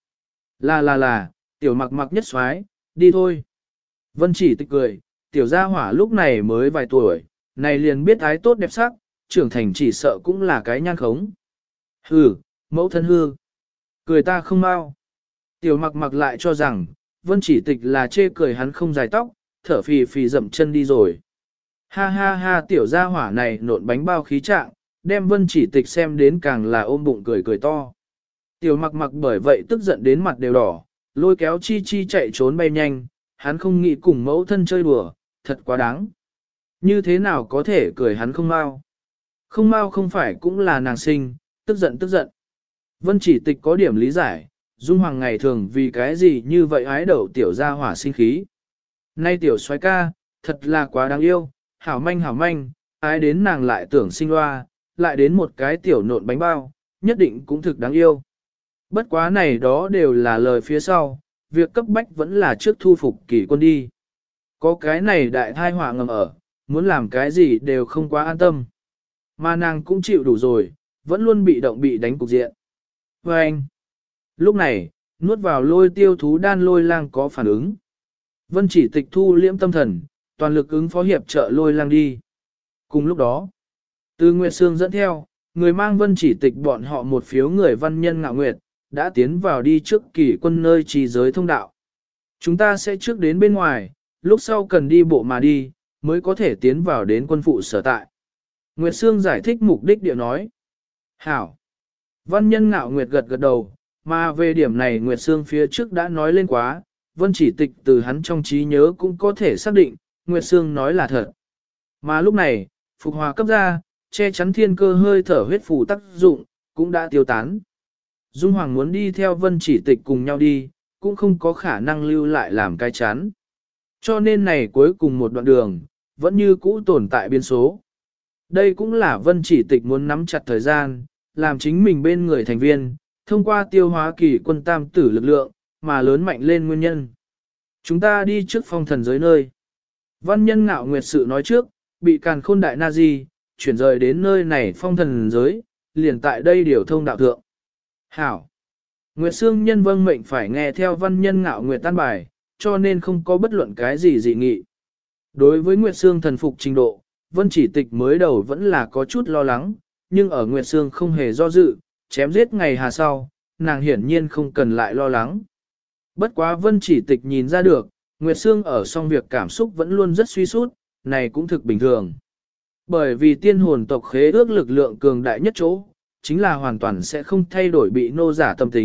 Là, tiểu mặc mặc nhất xoái, đi thôi. Vân Chỉ Tịch cười, tiểu gia hỏa lúc này mới vài tuổi, này liền biết ái tốt đẹp sắc, trưởng thành chỉ sợ cũng là cái nhan khống. Hừ, mẫu thân hư. Cười ta không mau. Tiểu mặc mặc lại cho rằng, Vân Chỉ Tịch là chê cười hắn không dài tóc, thở phì phì dậm chân đi rồi. Ha ha ha, tiểu gia hỏa này nộn bánh bao khí trạng, đem Vân Chỉ Tịch xem đến càng là ôm bụng cười to. Tiểu mặc mặc bởi vậy tức giận đến mặt đều đỏ, lôi kéo chi chi chạy trốn bay nhanh, hắn không nghĩ cùng mẫu thân chơi đùa, thật quá đáng. Như thế nào có thể cười hắn không mau? Không mau không phải cũng là nàng sinh, tức giận. Vân Chỉ Tịch có điểm lý giải, Dung Hoàng ngày thường vì cái gì như vậy ái đậu tiểu gia hỏa sinh khí. Nay tiểu soái ca, thật là quá đáng yêu, hảo manh, ái đến nàng lại tưởng sinh loa, lại đến một cái tiểu nộn bánh bao, nhất định cũng thực đáng yêu. Bất quá này đó đều là lời phía sau, việc cấp bách vẫn là trước thu phục kỷ quân đi. Có cái này đại thai họa ngầm ở, muốn làm cái gì đều không quá an tâm. Mà nàng cũng chịu đủ rồi, vẫn luôn bị động bị đánh cục diện. Và anh, lúc này, nuốt vào lôi tiêu thú đan Lôi Lang có phản ứng. Vân Chỉ Tịch thu liễm tâm thần, toàn lực ứng phó hiệp trợ Lôi Lang đi. Cùng lúc đó, Từ Nguyệt Sương dẫn theo, người mang Vân Chỉ Tịch bọn họ một phiếu người văn nhân Ngạo Nguyệt, đã tiến vào đi trước kỷ quân nơi trì giới thông đạo. Chúng ta sẽ trước đến bên ngoài, lúc sau cần đi bộ mà đi, mới có thể tiến vào đến quân phụ sở tại. Nguyệt Sương giải thích mục đích địa nói. Hảo. Văn nhân Ngạo Nguyệt gật đầu, mà về điểm này Nguyệt Sương phía trước đã nói lên quá, Vân Chỉ Tịch từ hắn trong trí nhớ cũng có thể xác định, Nguyệt Sương nói là thật. Mà lúc này, phục hòa cấp ra, che chắn thiên cơ hơi thở huyết phù tác dụng, cũng đã tiêu tán. Dung Hoàng muốn đi theo Vân Chỉ Tịch cùng nhau đi, cũng không có khả năng lưu lại làm cái chắn. Cho nên này cuối cùng một đoạn đường, vẫn như cũ tồn tại biên số. Đây cũng là Vân Chỉ Tịch muốn nắm chặt thời gian, làm chính mình bên người thành viên, thông qua tiêu hóa kỳ quân tam tử lực lượng, mà lớn mạnh lên nguyên nhân. Chúng ta đi trước phong thần giới nơi. Văn nhân Ngạo Nguyệt sự nói trước, bị càn khôn đại na di, chuyển rời đến nơi này phong thần giới, liền tại đây điều thông đạo thượng. Hảo. Nguyệt Sương nhân vâng mệnh phải nghe theo văn nhân Ngạo Nguyệt tan bài, cho nên không có bất luận cái gì dị nghị. Đối với Nguyệt Sương thần phục trình độ, Vân Chỉ Tịch mới đầu vẫn là có chút lo lắng, nhưng ở Nguyệt Sương không hề do dự, chém giết ngày hà sau, nàng hiển nhiên không cần lại lo lắng. Bất quá Vân Chỉ Tịch nhìn ra được, Nguyệt Sương ở song việc cảm xúc vẫn luôn rất suy sút, này cũng thực bình thường. Bởi vì tiên hồn tộc khế ước lực lượng cường đại nhất chỗ, chính là hoàn toàn sẽ không thay đổi bị nô giả tâm tính,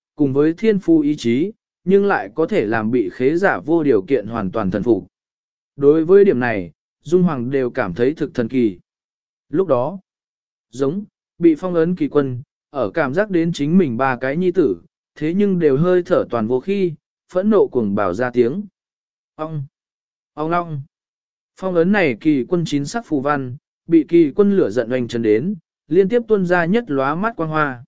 cùng với thiên phu ý chí, nhưng lại có thể làm bị khế giả vô điều kiện hoàn toàn thần phục. Đối với điểm này, Dung Hoàng đều cảm thấy thực thần kỳ. Lúc đó, giống, bị phong ấn kỳ quân, ở cảm giác đến chính mình ba cái nhi tử, thế nhưng đều hơi thở toàn vô khi, phẫn nộ cuồng bảo ra tiếng. Ông! Ông long! Phong ấn này kỳ quân chín sắc phù văn, bị kỳ quân lửa giận oanh chân đến, liên tiếp tuôn ra nhất lóa mắt quang hoa.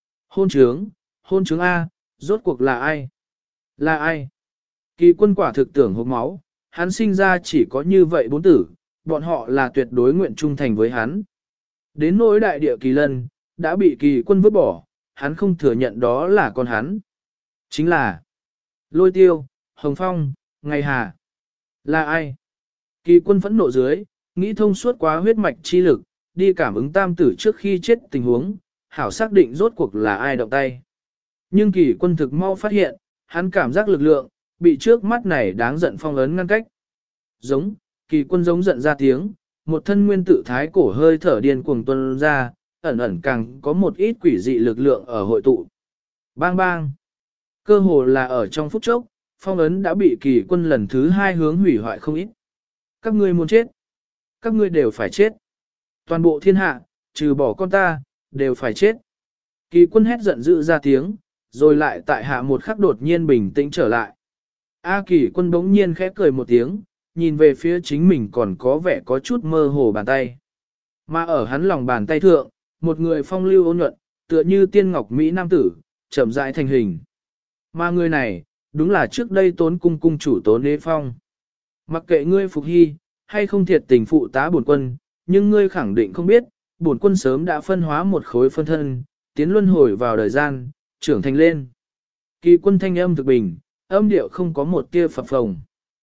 Hôn trướng A, rốt cuộc là ai? Là ai? Kỳ quân quả thực tưởng hộp máu, hắn sinh ra chỉ có như vậy bốn tử, bọn họ là tuyệt đối nguyện trung thành với hắn. Đến nỗi đại địa kỳ lân, đã bị kỳ quân vứt bỏ, hắn không thừa nhận đó là con hắn. Chính là Lôi Tiêu, Hồng Phong, Ngày Hà. Là ai? Kỳ quân phẫn nộ dưới, nghĩ thông suốt quá huyết mạch chi lực, đi cảm ứng tam tử trước khi chết tình huống, hảo xác định rốt cuộc là ai động tay. Nhưng kỳ quân thực mau phát hiện, hắn cảm giác lực lượng, bị trước mắt này đáng giận phong ấn ngăn cách. Giống, kỳ quân giống giận ra tiếng, một thân nguyên tử thái cổ hơi thở điên cuồng tuôn ra, ẩn ẩn càng có một ít quỷ dị lực lượng ở hội tụ. Bang bang. Cơ hồ là ở trong phút chốc, phong ấn đã bị kỳ quân lần thứ hai hướng hủy hoại không ít. Các ngươi muốn chết. Các ngươi đều phải chết. Toàn bộ thiên hạ, trừ bỏ con ta, đều phải chết. Kỳ quân hét giận dữ ra tiếng, rồi lại tại hạ một khắc đột nhiên bình tĩnh trở lại. A kỳ quân bỗng nhiên khẽ cười một tiếng, nhìn về phía chính mình còn có vẻ có chút mơ hồ bàn tay. Mà ở hắn lòng bàn tay thượng, một người phong lưu ôn nhuận, tựa như tiên ngọc Mỹ nam tử, chậm rãi thành hình. Mà người này, đúng là trước đây Tốn cung cung chủ Tốn Đế Phong. Mặc kệ ngươi phục hy, hay không thiệt tình phụ tá bổn quân, nhưng ngươi khẳng định không biết, bổn quân sớm đã phân hóa một khối phân thân, tiến luân hồi vào đời gian, trưởng thành lên. Kỳ quân thanh âm thực bình, âm điệu không có một tia phập phồng.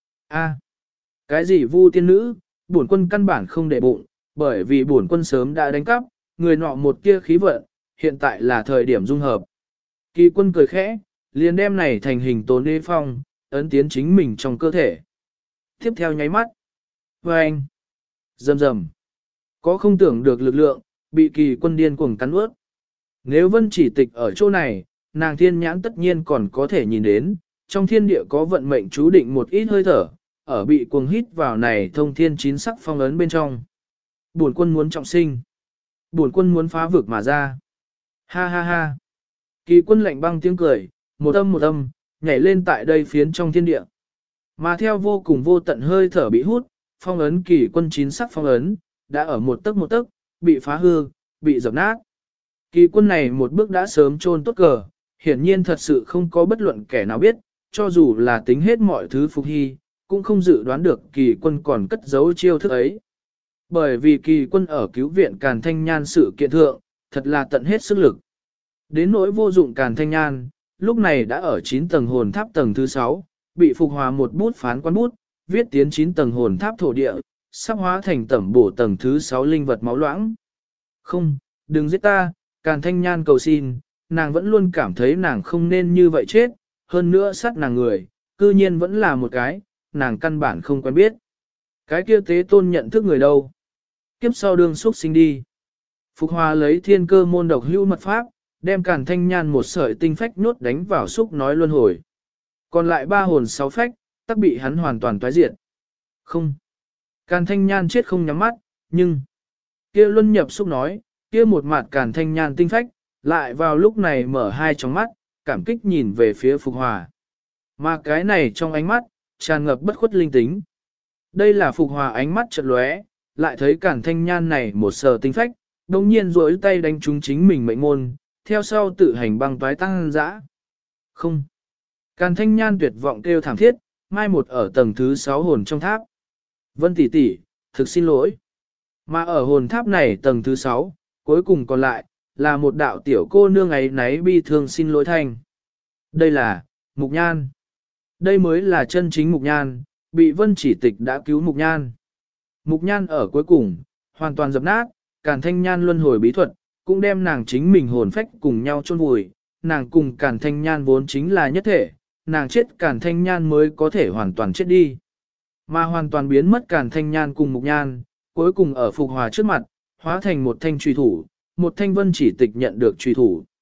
A, cái gì vu tiên nữ, bổn quân căn bản không để bụng, bởi vì bổn quân sớm đã đánh cắp, người nọ một tia khí vận, hiện tại là thời điểm dung hợp. Kỳ quân cười khẽ, liền đem này thành hình Tốn Đế Phong, ấn tiến chính mình trong cơ thể. Tiếp theo nháy mắt. Và anh, rầm rầm, có không tưởng được lực lượng, bị kỳ quân điên cuồng cắn ướt. Nếu Vân Chỉ Tịch ở chỗ này, nàng thiên nhãn tất nhiên còn có thể nhìn đến, trong thiên địa có vận mệnh chú định một ít hơi thở, ở bị cuồng hít vào này thông thiên chín sắc phong ấn bên trong. Bổn quân muốn trọng sinh. Bổn quân muốn phá vực mà ra. Ha ha ha. Kỳ quân lạnh băng tiếng cười, một âm, nhảy lên tại đây phiến trong thiên địa. Mà theo vô cùng vô tận hơi thở bị hút, phong ấn kỳ quân chín sắc phong ấn, đã ở một tấc, bị phá hư, bị dập nát. Kỳ quân này một bước đã sớm chôn tốt cờ, hiển nhiên thật sự không có bất luận kẻ nào biết, cho dù là tính hết mọi thứ phục hy, cũng không dự đoán được kỳ quân còn cất giấu chiêu thức ấy. Bởi vì kỳ quân ở cứu viện Càn Thanh Nhan sự kiện thượng, thật là tận hết sức lực. Đến nỗi vô dụng Càn Thanh Nhan, lúc này đã ở 9 tầng hồn tháp tầng thứ 6, bị phục hòa một bút phán quan bút, viết tiến 9 tầng hồn tháp thổ địa, sắp hóa thành tẩm bổ tầng thứ 6 linh vật máu loãng. Không, đừng giết ta, Càn Thanh Nhan cầu xin, nàng vẫn luôn cảm thấy nàng không nên như vậy chết, hơn nữa sát nàng người, cư nhiên vẫn là một cái, nàng căn bản không quen biết. Cái kia tế tôn nhận thức người đâu? Kiếp sau đương xuất sinh đi. Phục hòa lấy thiên cơ môn độc hữu mật pháp, đem Càn Thanh Nhan một sợi tinh phách nhốt đánh vào xúc nói luân hồi. Còn lại 3 hồn 6 phách, tắc bị hắn hoàn toàn toái diệt. Không. Càn Thanh Nhan chết không nhắm mắt, nhưng kia luân nhập xúc nói, kia một mặt Càn Thanh Nhan tinh phách, lại vào lúc này mở hai tròng mắt, cảm kích nhìn về phía Phục Hòa. Mà cái này trong ánh mắt, tràn ngập bất khuất linh tính. Đây là Phục Hòa ánh mắt chợt lóe, lại thấy Càn Thanh Nhan này một sờ tinh phách, đồng nhiên rỗi tay đánh trúng chính mình mệnh môn, theo sau tự hành băng toái tăng dã. Không. Càn Thanh Nhan tuyệt vọng kêu thảm thiết, mai một ở tầng thứ 6 hồn trong tháp. Vân tỷ tỷ, thực xin lỗi. Mà ở hồn tháp này tầng thứ 6, cuối cùng còn lại, là một đạo tiểu cô nương ấy náy bi thương xin lỗi thanh. Đây là, Mục Nhan. Đây mới là chân chính Mục Nhan, bị Vân Chỉ Tịch đã cứu Mục Nhan. Mục Nhan ở cuối cùng, hoàn toàn dập nát, Càn Thanh Nhan luân hồi bí thuật, cũng đem nàng chính mình hồn phách cùng nhau chôn vùi, nàng cùng Càn Thanh Nhan vốn chính là nhất thể, nàng chết Càn Thanh Nhan mới có thể hoàn toàn chết đi. Mà hoàn toàn biến mất Càn Thanh Nhan cùng Mục Nhan, cuối cùng ở Phục Hòa trước mặt, hóa thành một thanh truy thủ, một thanh Vân Chỉ Tịch nhận được truy thủ.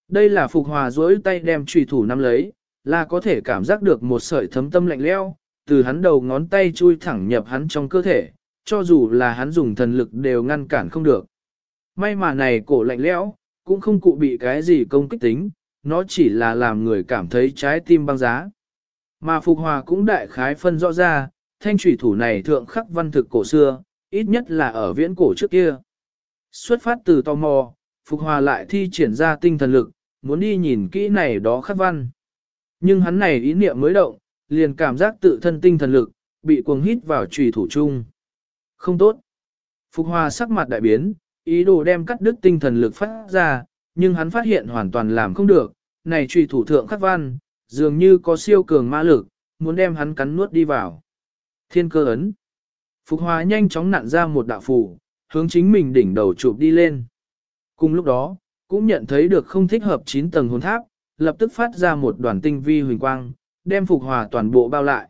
Đây là Phục Hòa duỗi tay đem chùy thủ nắm lấy, là có thể cảm giác được một sợi thấm tâm lạnh lẽo, từ hắn đầu ngón tay chui thẳng nhập hắn trong cơ thể, cho dù là hắn dùng thần lực đều ngăn cản không được. May mà này cổ lạnh lẽo, cũng không cụ bị cái gì công kích tính, nó chỉ là làm người cảm thấy trái tim băng giá. Mà Phục Hòa cũng đại khái phân rõ ra, thanh chủy thủ này thượng khắc văn thực cổ xưa, ít nhất là ở viễn cổ trước kia. Xuất phát từ tò mò, Phục Hòa lại thi triển ra tinh thần lực, muốn đi nhìn kỹ này đó khắc văn. Nhưng hắn này ý niệm mới động, liền cảm giác tự thân tinh thần lực, bị cuồng hít vào chủy thủ chung. Không tốt. Phục Hòa sắc mặt đại biến, ý đồ đem cắt đứt tinh thần lực phát ra, nhưng hắn phát hiện hoàn toàn làm không được, này chủy thủ thượng khắc văn, dường như có siêu cường ma lực, muốn đem hắn cắn nuốt đi vào. Thiên cơ ấn. Phục Hòa nhanh chóng nặn ra một đạo phù, hướng chính mình đỉnh đầu chụp đi lên. Cùng lúc đó, cũng nhận thấy được không thích hợp 9 tầng hồn tháp, lập tức phát ra một đoàn tinh vi huỳnh quang, đem Phục Hòa toàn bộ bao lại.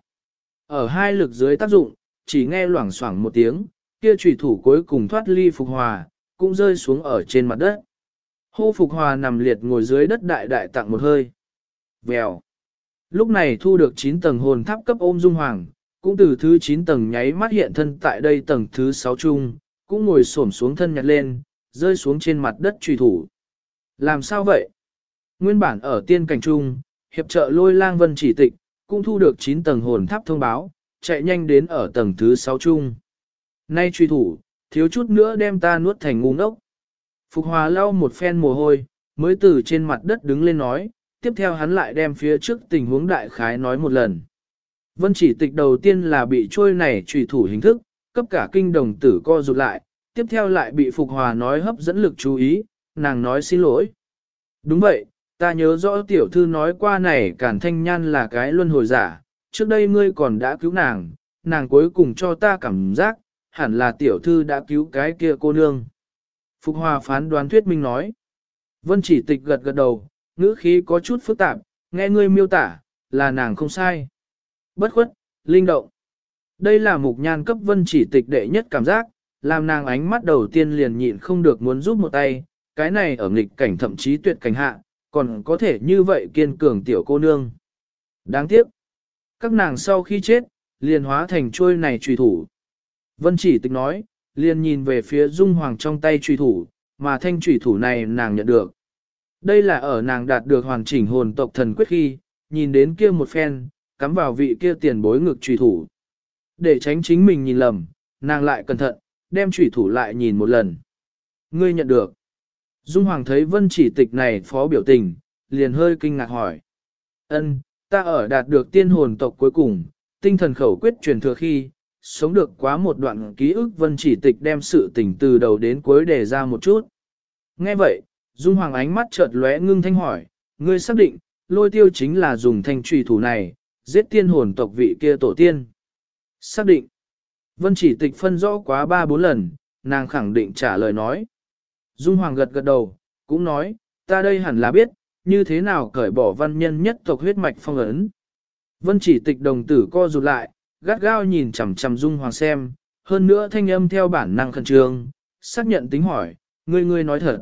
Ở hai lực dưới tác dụng, chỉ nghe loảng xoảng một tiếng, kia chủy thủ cuối cùng thoát ly Phục Hòa, cũng rơi xuống ở trên mặt đất. Hô Phục Hòa nằm liệt ngồi dưới đất đại đại tặng một hơi. Vèo. Lúc này thu được 9 tầng hồn tháp cấp ôm Dung Hoàng, cũng từ thứ 9 tầng nháy mắt hiện thân tại đây tầng thứ 6 chung, cũng ngồi xổm xuống thân nhặt lên, rơi xuống trên mặt đất truy thủ. Làm sao vậy? Nguyên bản ở tiên cảnh trung, hiệp trợ Lôi Lang Vân Chỉ Tịch, cũng thu được 9 tầng hồn tháp thông báo, chạy nhanh đến ở tầng thứ 6 chung. Nay truy thủ, thiếu chút nữa đem ta nuốt thành ngu ngốc. Phục Hòa lau một phen mồ hôi, mới từ trên mặt đất đứng lên nói, tiếp theo hắn lại đem phía trước tình huống đại khái nói một lần. Vân Chỉ Tịch đầu tiên là bị trôi này truy thủ hình thức, cấp cả kinh đồng tử co rụt lại, tiếp theo lại bị Phục Hòa nói hấp dẫn lực chú ý, nàng nói xin lỗi. Đúng vậy, ta nhớ rõ tiểu thư nói qua này Cản Thanh Nhan là cái luân hồi giả, trước đây ngươi còn đã cứu nàng, nàng cuối cùng cho ta cảm giác, hẳn là tiểu thư đã cứu cái kia cô nương. Phục Hòa phán đoán thuyết minh nói. Vân Chỉ Tịch gật gật đầu, ngữ khí có chút phức tạp, nghe ngươi miêu tả, là nàng không sai. Bất khuất, linh động. Đây là Mục Nhan cấp Vân Chỉ Tịch đệ nhất cảm giác, làm nàng ánh mắt đầu tiên liền nhịn không được muốn giúp một tay, cái này ở nghịch cảnh thậm chí tuyệt cảnh hạ, còn có thể như vậy kiên cường tiểu cô nương. Đáng tiếc, các nàng sau khi chết, liền hóa thành trôi này trùy thủ. Vân Chỉ Tịch nói, liền nhìn về phía Dung Hoàng trong tay trùy thủ, mà thanh trùy thủ này nàng nhận được. Đây là ở nàng đạt được hoàn chỉnh hồn tộc thần quyết khi, nhìn đến kia một phen, cắm vào vị kia tiền bối ngực trùy thủ. Để tránh chính mình nhìn lầm, nàng lại cẩn thận, đem trùy thủ lại nhìn một lần. Ngươi nhận được. Dung Hoàng thấy Vân Chỉ Tịch này phó biểu tình, liền hơi kinh ngạc hỏi. Ân, ta ở đạt được tiên hồn tộc cuối cùng, tinh thần khẩu quyết truyền thừa khi, sống được quá một đoạn ký ức. Vân Chỉ Tịch đem sự tình từ đầu đến cuối đề ra một chút. Nghe vậy, Dung Hoàng ánh mắt chợt lóe ngưng thanh hỏi, ngươi xác định, Lôi Tiêu chính là dùng thanh trùy thủ này, giết tiên hồn tộc vị kia tổ tiên. Xác định. Vân Chỉ Tịch phân rõ quá 3-4 lần, nàng khẳng định trả lời nói. Dung Hoàng gật gật đầu, cũng nói, ta đây hẳn là biết, như thế nào cởi bỏ văn nhân nhất tộc huyết mạch phong ấn. Vân Chỉ Tịch đồng tử co rụt lại, gắt gao nhìn chằm chằm Dung Hoàng xem, hơn nữa thanh âm theo bản năng khẩn trương, xác nhận tính hỏi, ngươi nói thật.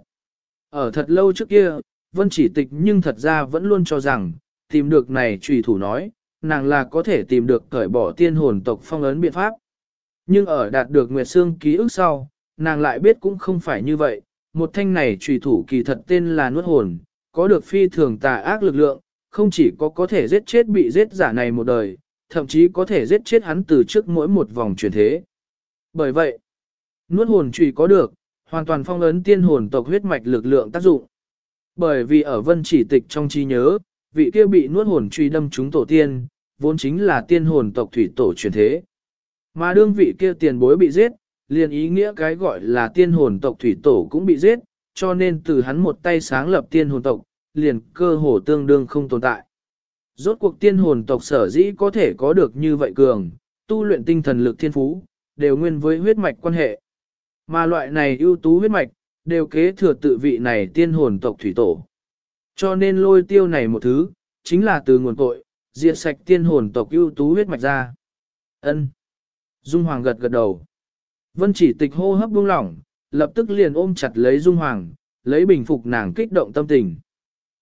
Ở thật lâu trước kia, Vân Chỉ Tịch nhưng thật ra vẫn luôn cho rằng, tìm được này trùy thủ nói, nàng là có thể tìm được cởi bỏ tiên hồn tộc phong ấn biện pháp. Nhưng ở đạt được Nguyệt Sương ký ức sau, nàng lại biết cũng không phải như vậy, một thanh này trùy thủ kỳ thật tên là nuốt hồn, có được phi thường tà ác lực lượng, không chỉ có thể giết chết bị giết giả này một đời, thậm chí có thể giết chết hắn từ trước mỗi một vòng chuyển thế. Bởi vậy, nuốt hồn trùy có được, hoàn toàn phong ấn tiên hồn tộc huyết mạch lực lượng tác dụng. Bởi vì ở Vân Chỉ Tịch trong trí nhớ, vị kia bị nuốt hồn truy đâm trúng tổ tiên, vốn chính là tiên hồn tộc thủy tổ truyền thế. Mà đương vị kia tiền bối bị giết, liền ý nghĩa cái gọi là tiên hồn tộc thủy tổ cũng bị giết, cho nên từ hắn một tay sáng lập tiên hồn tộc, liền cơ hồ tương đương không tồn tại. Rốt cuộc tiên hồn tộc sở dĩ có thể có được như vậy cường, tu luyện tinh thần lực thiên phú, đều nguyên với huyết mạch quan hệ. Mà loại này ưu tú huyết mạch, đều kế thừa tự vị này tiên hồn tộc thủy tổ. Cho nên Lôi Tiêu này một thứ, chính là từ nguồn cội, diệt sạch tiên hồn tộc ưu tú huyết mạch ra. Ân. Dung Hoàng gật gật đầu. Vân Chỉ Tịch hô hấp buông lỏng, lập tức liền ôm chặt lấy Dung Hoàng, lấy bình phục nàng kích động tâm tình.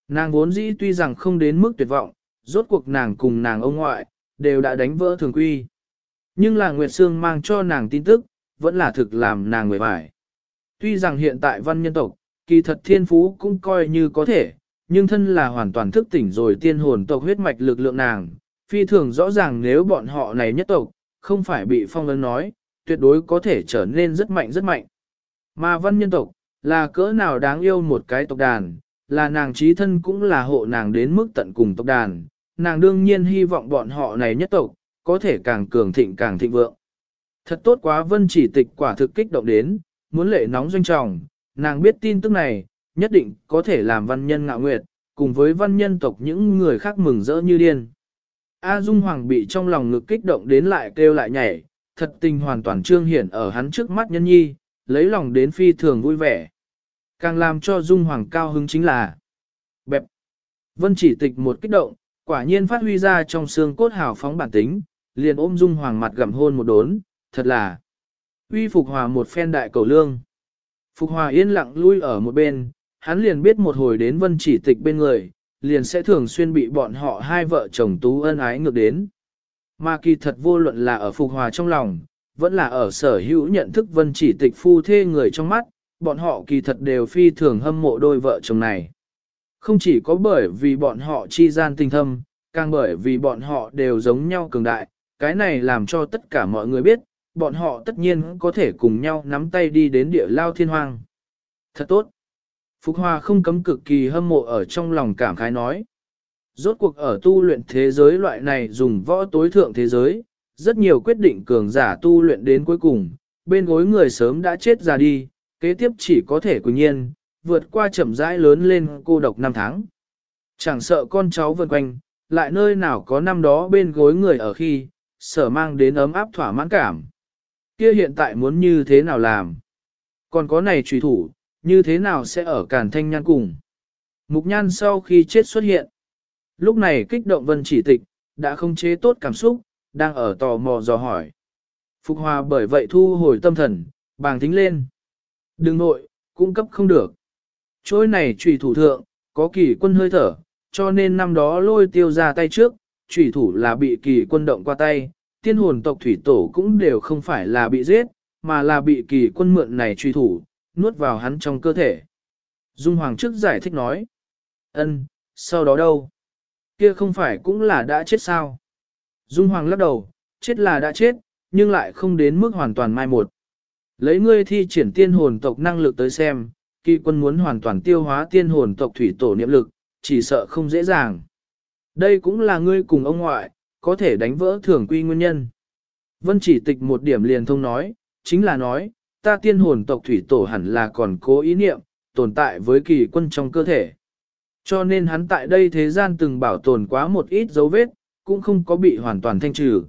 Nàng vốn dĩ tuy rằng không đến mức tuyệt vọng, rốt cuộc nàng cùng nàng ông ngoại, đều đã đánh vỡ thường quy. Nhưng là Nguyệt Sương mang cho nàng tin tức, vẫn là thực làm nàng người vải. Tuy rằng hiện tại văn nhân tộc, kỳ thật thiên phú cũng coi như có thể, nhưng thân là hoàn toàn thức tỉnh rồi tiên hồn tộc huyết mạch lực lượng nàng, phi thường rõ ràng nếu bọn họ này nhất tộc, không phải bị phong ấn nói, tuyệt đối có thể trở nên rất mạnh rất mạnh. Mà văn nhân tộc, là cỡ nào đáng yêu một cái tộc đàn, là nàng trí thân cũng là hộ nàng đến mức tận cùng tộc đàn, nàng đương nhiên hy vọng bọn họ này nhất tộc, có thể càng cường thịnh càng thịnh vượng. Thật tốt quá Vân Chỉ Tịch quả thực kích động đến, muốn lệ nóng doanh trọng, nàng biết tin tức này, nhất định có thể làm văn nhân ngạo nguyệt, cùng với văn nhân tộc những người khác mừng rỡ như điên. A Dung Hoàng bị trong lòng ngực kích động đến lại kêu lại nhảy, thật tình hoàn toàn trương hiển ở hắn trước mắt nhân nhi, lấy lòng đến phi thường vui vẻ. Càng làm cho Dung Hoàng cao hứng chính là bẹp. Vân Chỉ Tịch một kích động, quả nhiên phát huy ra trong xương cốt hào phóng bản tính, liền ôm Dung Hoàng mặt gặm hôn một đốn, thật là uy Phục Hòa một phen đại cầu lương. Phục Hòa yên lặng lui ở một bên, hắn liền biết một hồi đến Vân Chỉ Tịch bên người, liền sẽ thường xuyên bị bọn họ hai vợ chồng tú ân ái ngược đến. Mà kỳ thật vô luận là ở Phục Hòa trong lòng, vẫn là ở sở hữu nhận thức Vân Chỉ Tịch phu thê người trong mắt, bọn họ kỳ thật đều phi thường hâm mộ đôi vợ chồng này. Không chỉ có bởi vì bọn họ chi gian tình thâm, càng bởi vì bọn họ đều giống nhau cường đại, cái này làm cho tất cả mọi người biết, bọn họ tất nhiên có thể cùng nhau nắm tay đi đến địa lao thiên hoang. Thật tốt. Phục Hòa không cấm cực kỳ hâm mộ ở trong lòng cảm khái nói. Rốt cuộc ở tu luyện thế giới loại này dùng võ tối thượng thế giới, rất nhiều quyết định cường giả tu luyện đến cuối cùng, bên gối người sớm đã chết ra đi, kế tiếp chỉ có thể quỳnh nhiên, vượt qua chậm rãi lớn lên cô độc năm tháng. Chẳng sợ con cháu vần quanh, lại nơi nào có năm đó bên gối người ở khi, sở mang đến ấm áp thỏa mãn cảm. Kia hiện tại muốn như thế nào làm? Còn có này trùy thủ, như thế nào sẽ ở Càn Thanh Nhan cùng? Mục Nhan sau khi chết xuất hiện. Lúc này kích động Vân Chỉ Tịch, đã không chế tốt cảm xúc, đang ở tò mò dò hỏi. Phục Hòa bởi vậy thu hồi tâm thần, bàng thính lên. Đừng nội, cung cấp không được. Trôi này trùy thủ thượng, có kỳ quân hơi thở, cho nên năm đó lôi tiêu ra tay trước, trùy thủ là bị kỳ quân động qua tay, tiên hồn tộc thủy tổ cũng đều không phải là bị giết, mà là bị kỳ quân mượn này trùy thủ, nuốt vào hắn trong cơ thể. Dung Hoàng trước giải thích nói. Sau đó đâu? Kia không phải cũng là đã chết sao? Dung Hoàng lắc đầu, chết là đã chết, nhưng lại không đến mức hoàn toàn mai một. Lấy ngươi thi triển tiên hồn tộc năng lực tới xem, kỳ quân muốn hoàn toàn tiêu hóa tiên hồn tộc thủy tổ niệm lực, chỉ sợ không dễ dàng. Đây cũng là ngươi cùng ông ngoại, có thể đánh vỡ thường quy nguyên nhân. Vân Chỉ Tịch một điểm liền thông nói, chính là nói, ta tiên hồn tộc thủy tổ hẳn là còn cố ý niệm, tồn tại với kỳ quân trong cơ thể. Cho nên hắn tại đây thế gian từng bảo tồn quá một ít dấu vết, cũng không có bị hoàn toàn thanh trừ.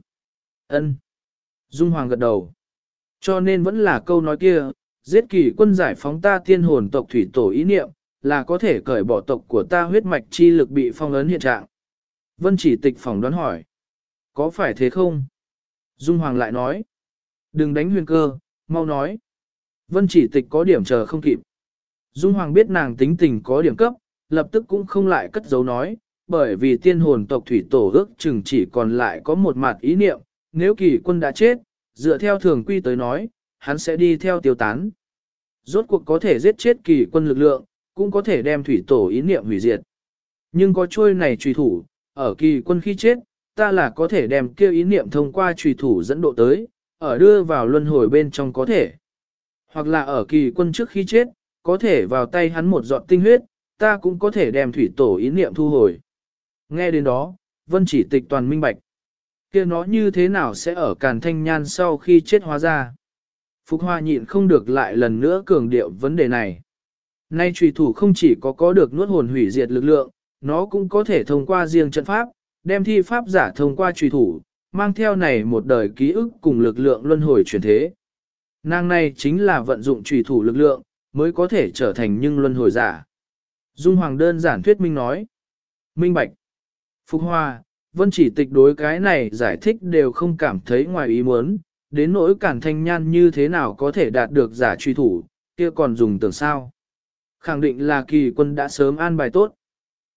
Dung Hoàng gật đầu. Cho nên vẫn là câu nói kia, giết kỳ quân giải phóng ta tiên hồn tộc thủy tổ ý niệm, là có thể cởi bỏ tộc của ta huyết mạch chi lực bị phong ấn hiện trạng. Vân Chỉ Tịch phỏng đoán hỏi. Có phải thế không? Dung Hoàng lại nói. Đừng đánh huyền cơ, mau nói. Vân Chỉ Tịch có điểm chờ không kịp. Dung Hoàng biết nàng tính tình có điểm cấp, lập tức cũng không lại cất giấu nói, bởi vì tiên hồn tộc thủy tổ ước chừng chỉ còn lại có một mặt ý niệm, nếu kỳ quân đã chết, dựa theo thường quy tới nói, hắn sẽ đi theo tiêu tán. Rốt cuộc có thể giết chết kỳ quân lực lượng, cũng có thể đem thủy tổ ý niệm hủy diệt. Nhưng có trôi này trùy thủ, ở kỳ quân khi chết, ta là có thể đem kêu ý niệm thông qua trùy thủ dẫn độ tới, ở đưa vào luân hồi bên trong có thể. Hoặc là ở kỳ quân trước khi chết, có thể vào tay hắn một giọt tinh huyết, ta cũng có thể đem thủy tổ ý niệm thu hồi. Nghe đến đó, Vân Chỉ Tịch toàn minh bạch. Kia nó như thế nào sẽ ở Càn Thanh Nhan sau khi chết hóa ra? Phục Hoa nhịn không được lại lần nữa cường điệu vấn đề này. Nay trùy thủ không chỉ có được nuốt hồn hủy diệt lực lượng, nó cũng có thể thông qua riêng trận pháp, đem thi pháp giả thông qua trùy thủ, mang theo này một đời ký ức cùng lực lượng luân hồi chuyển thế. Nàng này chính là vận dụng trùy thủ lực lượng, mới có thể trở thành nhưng luân hồi giả. Dung Hoàng đơn giản thuyết minh nói. Minh bạch. Phục Hoa, Vân Chỉ Tịch đối cái này giải thích đều không cảm thấy ngoài ý muốn, đến nỗi Càn Thanh Nhan như thế nào có thể đạt được giả truy thủ, kia còn dùng tưởng sao. Khẳng định là kỳ quân đã sớm an bài tốt.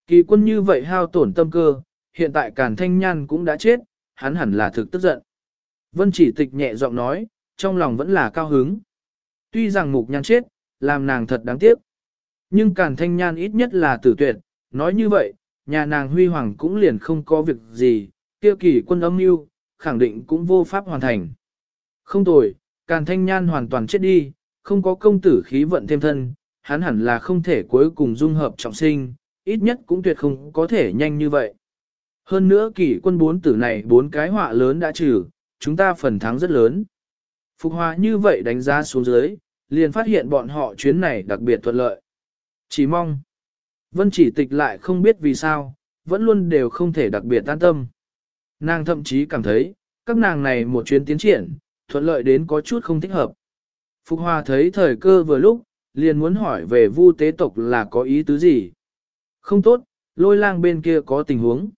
Kỳ quân như vậy hao tổn tâm cơ, hiện tại Càn Thanh Nhan cũng đã chết, hắn hẳn là thực tức giận. Vân Chỉ Tịch nhẹ giọng nói, trong lòng vẫn là cao hứng. Tuy rằng Mục Nhan chết, làm nàng thật đáng tiếc. Nhưng Càn Thanh Nhan ít nhất là tử tuyệt, nói như vậy, nhà nàng huy hoàng cũng liền không có việc gì, kia kỳ quân âm mưu khẳng định cũng vô pháp hoàn thành. Không tồi, Càn Thanh Nhan hoàn toàn chết đi, không có công tử khí vận thêm thân, hắn hẳn là không thể cuối cùng dung hợp trọng sinh, ít nhất cũng tuyệt không có thể nhanh như vậy. Hơn nữa kỷ quân 4 tử này 4 cái họa lớn đã trừ, chúng ta phần thắng rất lớn. Phục Hòa như vậy đánh giá xuống dưới, liền phát hiện bọn họ chuyến này đặc biệt thuận lợi. Chỉ mong, Vân Chỉ Tịch lại không biết vì sao, vẫn luôn đều không thể đặc biệt an tâm. Nàng thậm chí cảm thấy, các nàng này một chuyến tiến triển, thuận lợi đến có chút không thích hợp. Phục Hòa thấy thời cơ vừa lúc, liền muốn hỏi về Vu tế tộc là có ý tứ gì. Không tốt, Lôi Lang bên kia có tình huống.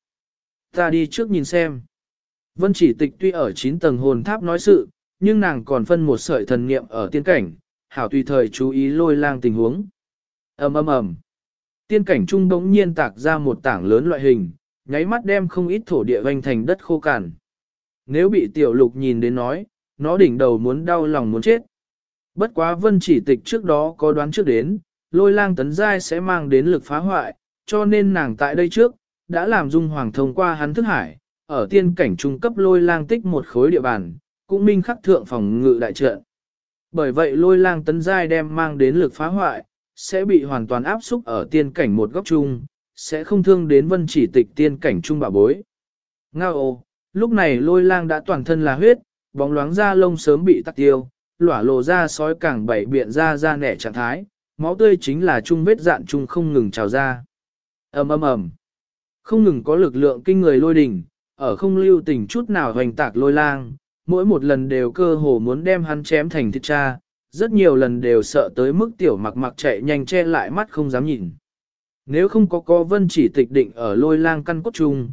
Ta đi trước nhìn xem. Vân Chỉ Tịch tuy ở 9 tầng hồn tháp nói sự, nhưng nàng còn phân một sợi thần niệm ở tiên cảnh, hảo tùy thời chú ý Lôi Lang tình huống. Ầm ầm ầm. Tiên cảnh trung bỗng nhiên tạc ra một tảng lớn loại hình, nháy mắt đem không ít thổ địa vành thành đất khô cằn. Nếu bị Tiểu Lục nhìn đến nói, nó đỉnh đầu muốn đau lòng muốn chết. Bất quá Vân Chỉ Tịch trước đó có đoán trước đến, Lôi Lang tấn giai sẽ mang đến lực phá hoại, cho nên nàng tại đây trước, đã làm Dung Hoàng thông qua hắn thức hải, ở tiên cảnh trung cấp Lôi Lang tích một khối địa bàn, cũng minh khắc thượng phòng ngự đại trận. Bởi vậy Lôi Lang tấn giai đem mang đến lực phá hoại, sẽ bị hoàn toàn áp xúc ở tiên cảnh một góc chung, sẽ không thương đến Vân Chỉ Tịch tiên cảnh trung bảo bối. Ngao ô, lúc này Lôi Lang đã toàn thân là huyết, bóng loáng da lông sớm bị tắc tiêu, lỏa lộ ra sói càng bảy biện ra nẻ trạng thái, máu tươi chính là chung vết dạn chung không ngừng trào ra. Ầm ầm ầm. Không ngừng có lực lượng kinh người lôi đình, ở không lưu tình chút nào hoành tạc Lôi Lang, mỗi một lần đều cơ hồ muốn đem hắn chém thành thịt cha, rất nhiều lần đều sợ tới mức Tiểu Mặc Mặc chạy nhanh che lại mắt không dám nhìn. Nếu không có Vân Chỉ Tịch định ở Lôi Lang căn cốt chung,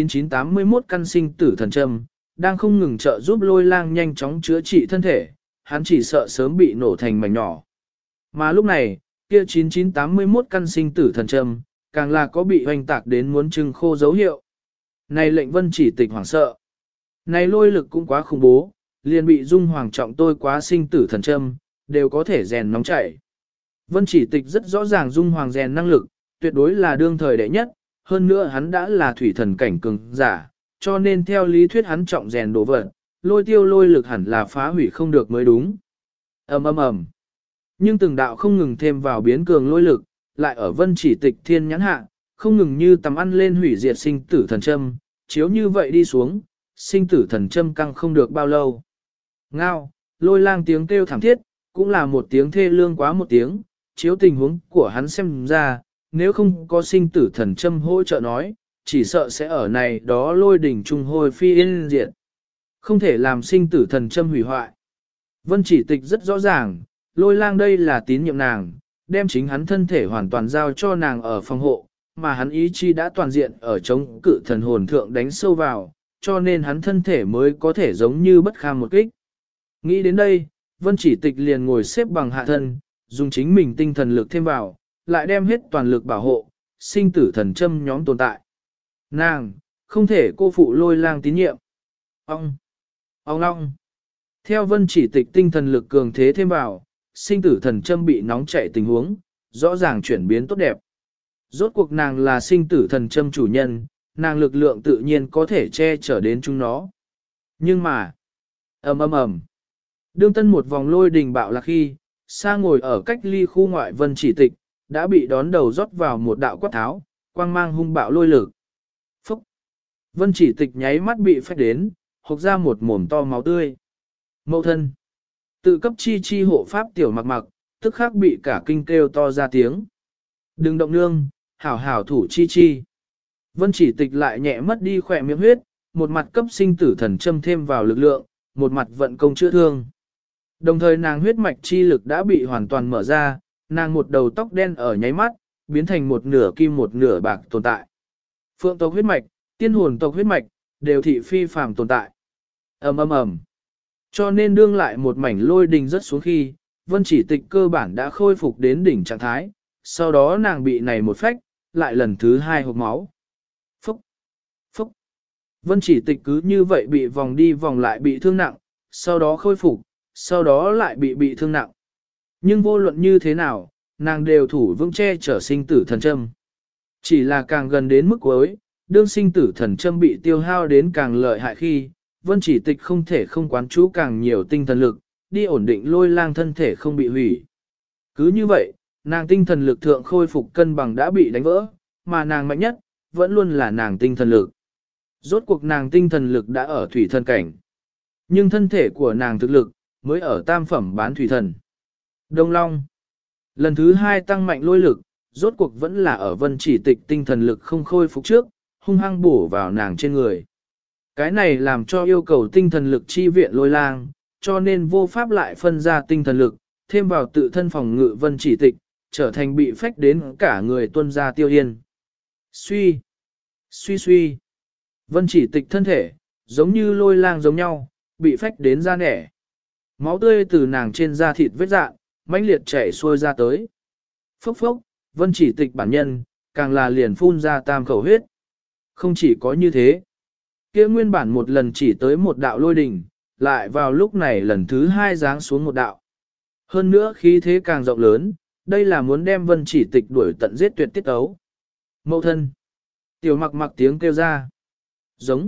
9981 căn sinh tử thần châm, đang không ngừng trợ giúp Lôi Lang nhanh chóng chữa trị thân thể, hắn chỉ sợ sớm bị nổ thành mảnh nhỏ. Mà lúc này, kia 9981 căn sinh tử thần châm, càng là có bị hoành tạc đến muốn trưng khô dấu hiệu. Này lệnh Vân Chỉ Tịch hoảng sợ. Này lôi lực cũng quá khủng bố, liền bị Dung Hoàng trọng tôi quá sinh tử thần châm, đều có thể rèn nóng chảy. Vân Chỉ Tịch rất rõ ràng Dung Hoàng rèn năng lực, tuyệt đối là đương thời đệ nhất, hơn nữa hắn đã là thủy thần cảnh cường giả, cho nên theo lý thuyết hắn trọng rèn đồ vật, lôi tiêu lôi lực hẳn là phá hủy không được mới đúng. Ầm ầm ầm. Nhưng từng đạo không ngừng thêm vào biến cường lôi lực, lại ở Vân Chỉ Tịch thiên nhãn hạ, không ngừng như tầm ăn lên hủy diệt sinh tử thần châm, chiếu như vậy đi xuống, sinh tử thần châm căng không được bao lâu. Ngao, Lôi Lang tiếng kêu thảm thiết, cũng là một tiếng thê lương quá một tiếng, chiếu tình huống của hắn xem ra, nếu không có sinh tử thần châm hỗ trợ nói, chỉ sợ sẽ ở này đó lôi đỉnh trung hồi phi yên diệt. Không thể làm sinh tử thần châm hủy hoại. Vân Chỉ Tịch rất rõ ràng, Lôi Lang đây là tín nhiệm nàng, đem chính hắn thân thể hoàn toàn giao cho nàng ở phòng hộ, mà hắn ý chí đã toàn diện ở chống cự thần hồn thượng đánh sâu vào, cho nên hắn thân thể mới có thể giống như bất kham một kích. Nghĩ đến đây, Vân Chỉ Tịch liền ngồi xếp bằng hạ thân, dùng chính mình tinh thần lực thêm vào, lại đem hết toàn lực bảo hộ, sinh tử thần châm nhóm tồn tại. Nàng, không thể cô phụ Lôi Lang tín nhiệm. Ông long. Theo Vân Chỉ Tịch tinh thần lực cường thế thêm vào, sinh tử thần châm bị nóng chảy tình huống, rõ ràng chuyển biến tốt đẹp. Rốt cuộc nàng là sinh tử thần châm chủ nhân, nàng lực lượng tự nhiên có thể che chở đến chúng nó. Nhưng mà, ầm ầm ầm. Đương tân một vòng lôi đình bạo lạc khi, xa ngồi ở cách ly khu ngoại Vân Chỉ Tịch, đã bị đón đầu rót vào một đạo quát tháo, quang mang hung bạo lôi lực. Phúc! Vân Chỉ Tịch nháy mắt bị phách đến, hộc ra một mồm to máu tươi. Mậu thân! Tự cấp chi hộ pháp Tiểu Mặc Mặc, tức khắc bị cả kinh kêu to ra tiếng. Đừng động nương, hảo hảo thủ chi. Vân Chỉ Tịch lại nhẹ mất đi khỏe miệng huyết, một mặt cấp sinh tử thần châm thêm vào lực lượng, một mặt vận công chữa thương. Đồng thời nàng huyết mạch chi lực đã bị hoàn toàn mở ra, nàng một đầu tóc đen ở nháy mắt, biến thành một nửa kim một nửa bạc tồn tại. Phượng tộc huyết mạch, tiên hồn tộc huyết mạch, đều thị phi phàm tồn tại. Ầm ầm ầm. Cho nên đương lại một mảnh lôi đình rất xuống khi, Vân Chỉ Tịch cơ bản đã khôi phục đến đỉnh trạng thái, sau đó nàng bị này một phách, lại lần thứ hai hộp máu. Phúc! Phúc! Vân Chỉ Tịch cứ như vậy bị vòng đi vòng lại bị thương nặng, sau đó khôi phục, sau đó lại bị thương nặng. Nhưng vô luận như thế nào, nàng đều thủ vững che chở sinh tử thần châm. Chỉ là càng gần đến mức cuối, đương sinh tử thần châm bị tiêu hao đến càng lợi hại khi, Vân Chỉ Tịch không thể không quán chú càng nhiều tinh thần lực, đi ổn định Lôi Lang thân thể không bị hủy. Cứ như vậy, nàng tinh thần lực thượng khôi phục cân bằng đã bị đánh vỡ, mà nàng mạnh nhất, vẫn luôn là nàng tinh thần lực. Rốt cuộc nàng tinh thần lực đã ở thủy thần cảnh. Nhưng thân thể của nàng thực lực, mới ở tam phẩm bán thủy thần. Đông Long. Lần thứ hai tăng mạnh lôi lực, rốt cuộc vẫn là ở Vân Chỉ Tịch tinh thần lực không khôi phục trước, hung hăng bổ vào nàng trên người. Cái này làm cho yêu cầu tinh thần lực chi viện Lôi Lang, cho nên vô pháp lại phân ra tinh thần lực, thêm vào tự thân phòng ngự Vân Chỉ Tịch, trở thành bị phách đến cả người tuân ra tiêu yên. Suy, suy suy. Vân Chỉ Tịch thân thể, giống như Lôi Lang giống nhau, bị phách đến da nẻ. Máu tươi từ nàng trên da thịt vết dạn, mãnh liệt chảy xuôi ra tới. Phốc phốc, Vân Chỉ Tịch bản nhân, càng là liền phun ra tam khẩu huyết. Không chỉ có như thế, kia nguyên bản một lần chỉ tới một đạo lôi đỉnh, lại vào lúc này lần thứ hai giáng xuống một đạo. Hơn nữa khí thế càng rộng lớn, đây là muốn đem Vân Chỉ Tịch đuổi tận giết tuyệt tiết ấu. Mậu thân. Tiểu Mặc Mặc tiếng kêu ra. Giống.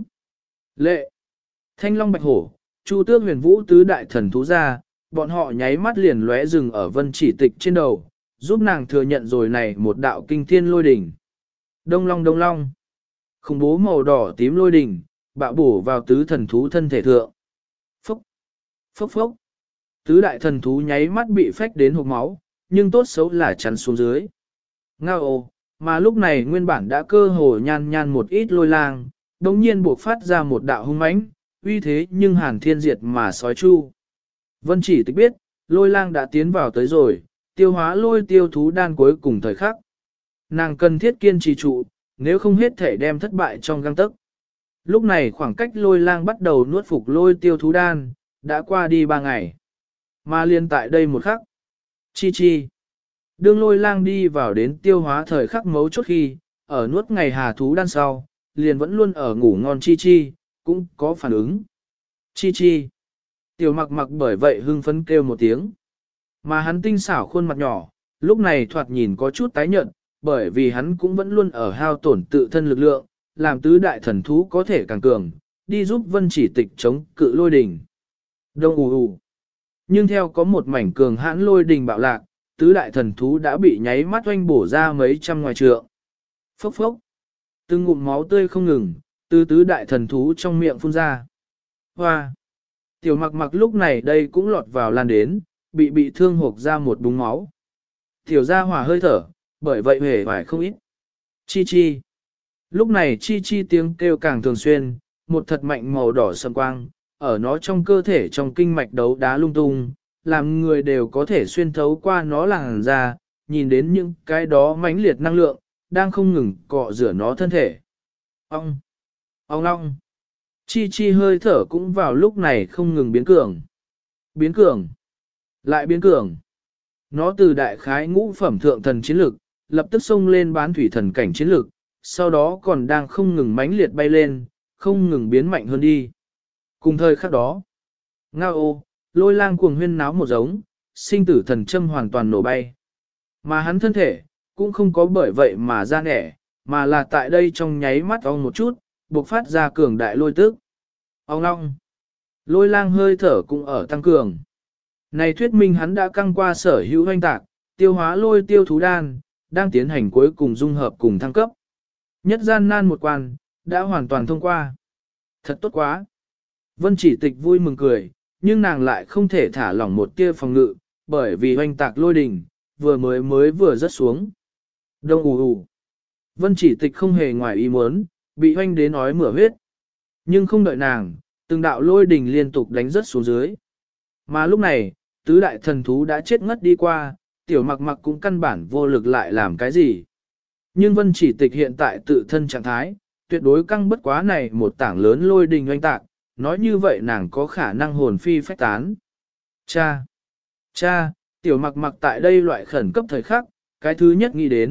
Lệ. Thanh Long Bạch Hổ, Chu Tước Huyền Vũ tứ đại thần thú ra, bọn họ nháy mắt liền lóe rừng ở Vân Chỉ Tịch trên đầu, giúp nàng thừa nhận rồi này một đạo kinh thiên lôi đỉnh. Đông Long Đông Long. Khủng bố màu đỏ tím lôi đỉnh, bạo bổ vào tứ thần thú thân thể thượng. Phốc. Phốc phốc. Tứ đại thần thú nháy mắt bị phách đến hộc máu, nhưng tốt xấu là chắn xuống dưới. Ngao ồ, mà lúc này nguyên bản đã cơ hồ nhan một ít Lôi Lang, đồng nhiên buộc phát ra một đạo hung mãnh, uy thế nhưng hàn thiên diệt mà sói chu. Vân Chỉ Tịch biết, Lôi Lang đã tiến vào tới rồi, tiêu hóa lôi tiêu thú đan cuối cùng thời khắc. Nàng cần thiết kiên trì trụ, nếu không hết thể đem thất bại trong gang tấc. Lúc này khoảng cách Lôi Lang bắt đầu nuốt phục lôi tiêu thú đan, đã qua đi 3 ngày. Mà liên tại đây một khắc. Chi chi. Đương Lôi Lang đi vào đến tiêu hóa thời khắc mấu chốt khi, ở nuốt ngày hà thú đan sau, liền vẫn luôn ở ngủ ngon Chi chi, cũng có phản ứng. Chi chi. Tiểu Mặc Mặc bởi vậy hưng phấn kêu một tiếng. Mà hắn tinh xảo khuôn mặt nhỏ, lúc này thoạt nhìn có chút tái nhợt, bởi vì hắn cũng vẫn luôn ở hao tổn tự thân lực lượng, làm tứ đại thần thú có thể càng cường, đi giúp Vân Chỉ Tịch chống cự lôi đình. Đông ù ù. Nhưng theo có một mảnh cường hãn lôi đình bạo lạc, tứ đại thần thú đã bị nháy mắt oanh bổ ra mấy trăm ngoài trượng. Phốc phốc. Từng ngụm máu tươi không ngừng, từ tứ đại thần thú trong miệng phun ra. Hoa. Tiểu Mặc Mặc lúc này đây cũng lọt vào lan đến, bị thương hộc ra một búng máu. Tiểu gia hỏa hơi thở, bởi vậy hề vải không ít. Chi chi. Lúc này chi chi tiếng kêu càng thường xuyên, một thật mạnh màu đỏ sầm quang, ở nó trong cơ thể trong kinh mạch đấu đá lung tung, làm người đều có thể xuyên thấu qua nó làn ra, nhìn đến những cái đó mãnh liệt năng lượng, đang không ngừng cọ rửa nó thân thể. Ông! Ông long! Chi chi hơi thở cũng vào lúc này không ngừng biến cường. Biến cường! Lại biến cường! Nó từ đại khái ngũ phẩm thượng thần chiến lực, lập tức xông lên bán thủy thần cảnh chiến lực, sau đó còn đang không ngừng mãnh liệt bay lên, không ngừng biến mạnh hơn đi. Cùng thời khắc đó, Ngao ô, Lôi Lang cuồng huyên náo một giống, sinh tử thần châm hoàn toàn nổ bay. Mà hắn thân thể, cũng không có bởi vậy mà ra nẻ, mà là tại đây trong nháy mắt ong một chút, bộc phát ra cường đại lôi tức. Ong long, Lôi Lang hơi thở cũng ở tăng cường. Này thuyết minh hắn đã căng qua sở hữu hoanh tạc, tiêu hóa lôi tiêu thú đan, đang tiến hành cuối cùng dung hợp cùng thăng cấp. Nhất gian nan một quan, đã hoàn toàn thông qua. Thật tốt quá. Vân Chỉ Tịch vui mừng cười, nhưng nàng lại không thể thả lỏng một tia phòng ngự, bởi vì hoanh tạc lôi đình, vừa rớt xuống. Đông ù ù. Vân Chỉ Tịch không hề ngoài ý muốn, bị hoanh đến ói mửa huyết. Nhưng không đợi nàng, từng đạo lôi đình liên tục đánh rớt xuống dưới. Mà lúc này, tứ đại thần thú đã chết ngất đi qua, Tiểu Mặc Mặc cũng căn bản vô lực lại làm cái gì. Nhưng Vân Chỉ Tịch hiện tại tự thân trạng thái, tuyệt đối căng bất quá này một tảng lớn lôi đình oanh tạc, nói như vậy nàng có khả năng hồn phi phách tán. Cha! Tiểu Mặc Mặc tại đây loại khẩn cấp thời khắc, cái thứ nhất nghĩ đến,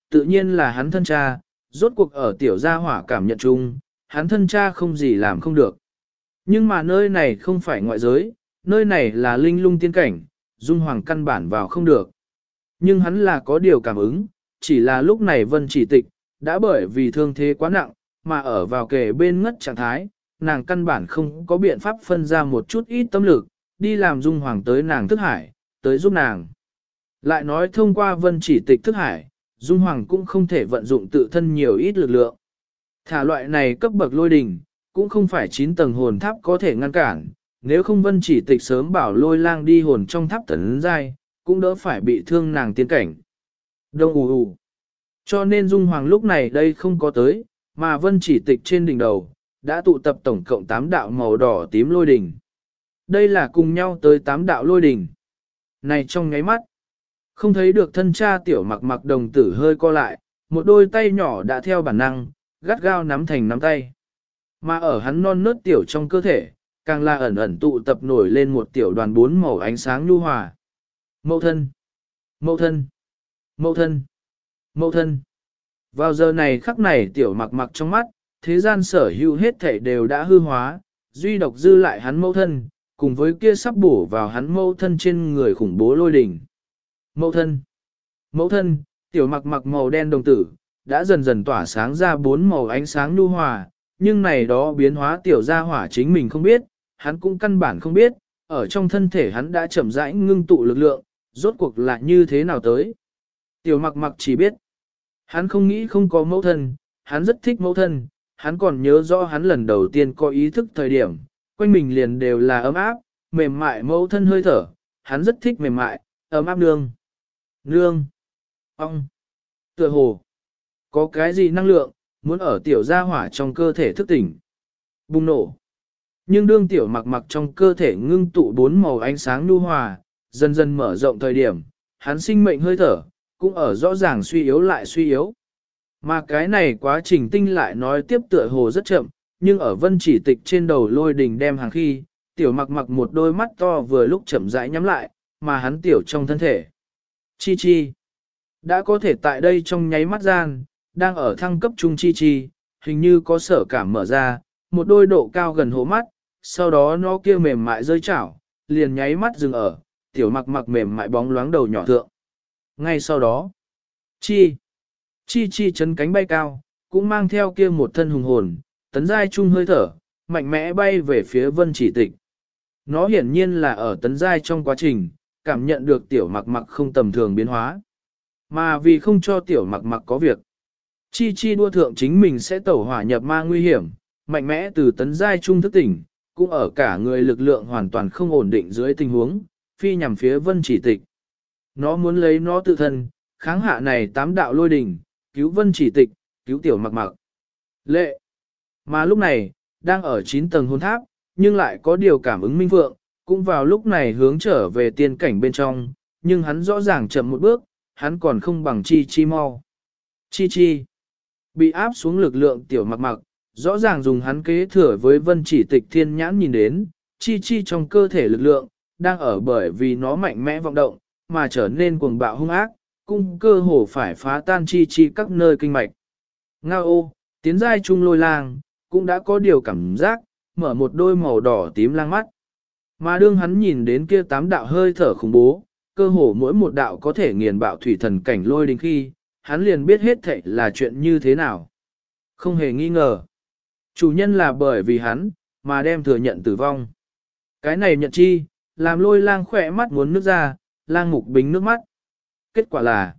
tự nhiên là hắn thân cha, rốt cuộc ở tiểu gia hỏa cảm nhận chung, hắn thân cha không gì làm không được. Nhưng mà nơi này không phải ngoại giới, nơi này là linh lung tiên cảnh, Dung Hoàng căn bản vào không được. Nhưng hắn là có điều cảm ứng, chỉ là lúc này Vân Chỉ Tịch, đã bởi vì thương thế quá nặng, mà ở vào kề bên ngất trạng thái, nàng căn bản không có biện pháp phân ra một chút ít tâm lực, đi làm Dung Hoàng tới nàng thức hải, tới giúp nàng. Lại nói thông qua Vân Chỉ Tịch thức hải, Dung Hoàng cũng không thể vận dụng tự thân nhiều ít lực lượng. Thả loại này cấp bậc lôi đình, cũng không phải 9 tầng hồn tháp có thể ngăn cản, nếu không Vân Chỉ Tịch sớm bảo lôi lang đi hồn trong tháp tấn giai, cũng đỡ phải bị thương nàng tiên cảnh. Đông ù ù. Cho nên Dung Hoàng lúc này đây không có tới, mà Vân Chỉ Tịch trên đỉnh đầu, đã tụ tập tổng cộng 8 đạo màu đỏ tím lôi đỉnh. Đây là cùng nhau tới 8 đạo lôi đỉnh. Này trong nháy mắt, không thấy được thân cha tiểu mặc mặc đồng tử hơi co lại, một đôi tay nhỏ đã theo bản năng, gắt gao nắm thành nắm tay. Mà ở hắn non nớt tiểu trong cơ thể, càng là ẩn ẩn tụ tập nổi lên một tiểu đoàn 4 màu ánh sáng nhu hòa. Mẫu thân, mẫu thân, mẫu thân, mẫu thân. Vào giờ này khắc này tiểu mặc mặc trong mắt, thế gian sở hữu hết thảy đều đã hư hóa, duy độc dư lại hắn mẫu thân, cùng với kia sắp bổ vào hắn mẫu thân trên người khủng bố lôi đỉnh. Mẫu thân, mẫu thân, tiểu mặc mặc màu đen đồng tử, đã dần dần tỏa sáng ra 4 màu ánh sáng nhu hòa, nhưng này đó biến hóa tiểu gia hỏa chính mình không biết, hắn cũng căn bản không biết, ở trong thân thể hắn đã chậm rãi ngưng tụ lực lượng, rốt cuộc là như thế nào tới. Tiểu mặc mặc chỉ biết, hắn không nghĩ không có mẫu thân, hắn rất thích mẫu thân, hắn còn nhớ rõ hắn lần đầu tiên có ý thức thời điểm, quanh mình liền đều là ấm áp, mềm mại mẫu thân hơi thở, hắn rất thích mềm mại, ấm áp nương. Nương, ong, tựa hồ, có cái gì năng lượng, muốn ở tiểu gia hỏa trong cơ thể thức tỉnh, bùng nổ. Nhưng đương tiểu mặc mặc trong cơ thể ngưng tụ 4 màu ánh sáng nhu hòa, dần dần mở rộng thời điểm, hắn sinh mệnh hơi thở, cũng ở rõ ràng suy yếu lại suy yếu. Mà cái này quá trình tinh lại nói tiếp tựa hồ rất chậm, nhưng ở Vân Chỉ Tịch trên đầu lôi đình đem hàng khi, tiểu mặc mặc một đôi mắt to vừa lúc chậm rãi nhắm lại, mà hắn tiểu trong thân thể. Chi Chi đã có thể tại đây trong nháy mắt gian, đang ở thăng cấp trung Chi Chi, hình như có sở cảm mở ra, một đôi độ cao gần hố mắt, sau đó nó kia mềm mại rơi chảo, liền nháy mắt dừng ở, tiểu mặc mặc mềm mại bóng loáng đầu nhỏ thượng. Ngay sau đó, Chi Chi chấn cánh bay cao, cũng mang theo kia một thân hùng hồn, tấn giai trung hơi thở, mạnh mẽ bay về phía Vân Chỉ Tịch. Nó hiển nhiên là ở tấn giai trong quá trình, cảm nhận được tiểu mặc mặc không tầm thường biến hóa. Mà vì không cho tiểu mặc mặc có việc, Chi Chi đua thượng chính mình sẽ tẩu hỏa nhập ma nguy hiểm, mạnh mẽ từ tấn giai trung thức tỉnh, cũng ở cả người lực lượng hoàn toàn không ổn định dưới tình huống, phi nhằm phía Vân Chỉ Tịch. Nó muốn lấy nó tự thân, kháng hạ này 8 đạo lôi đỉnh, cứu Vân Chỉ Tịch, cứu tiểu mặc mặc. Lệ! Mà lúc này, đang ở 9 tầng hồn tháp, nhưng lại có điều cảm ứng minh vượng, cũng vào lúc này hướng trở về tiên cảnh bên trong, nhưng hắn rõ ràng chậm một bước, hắn còn không bằng Chi Chi mau. Chi Chi! Bị áp xuống lực lượng tiểu mặc mặc, rõ ràng dùng hắn kế thừa với Vân Chỉ Tịch thiên nhãn nhìn đến, Chi Chi trong cơ thể lực lượng, đang ở bởi vì nó mạnh mẽ vọng động, mà trở nên cuồng bạo hung ác, cung cơ hồ phải phá tan Chi Chi các nơi kinh mạch. Ngao ô, tiến giai trung lôi lang, cũng đã có điều cảm giác, mở một đôi màu đỏ tím lang mắt. Mà đương hắn nhìn đến kia 8 đạo hơi thở khủng bố, cơ hồ mỗi một đạo có thể nghiền bạo thủy thần cảnh lôi đình khi, hắn liền biết hết thảy là chuyện như thế nào. Không hề nghi ngờ. Chủ nhân là bởi vì hắn, mà đem thừa nhận tử vong. Cái này nhận chi, làm lôi lang khỏe mắt muốn nước ra, lang mục bính nước mắt. Kết quả là,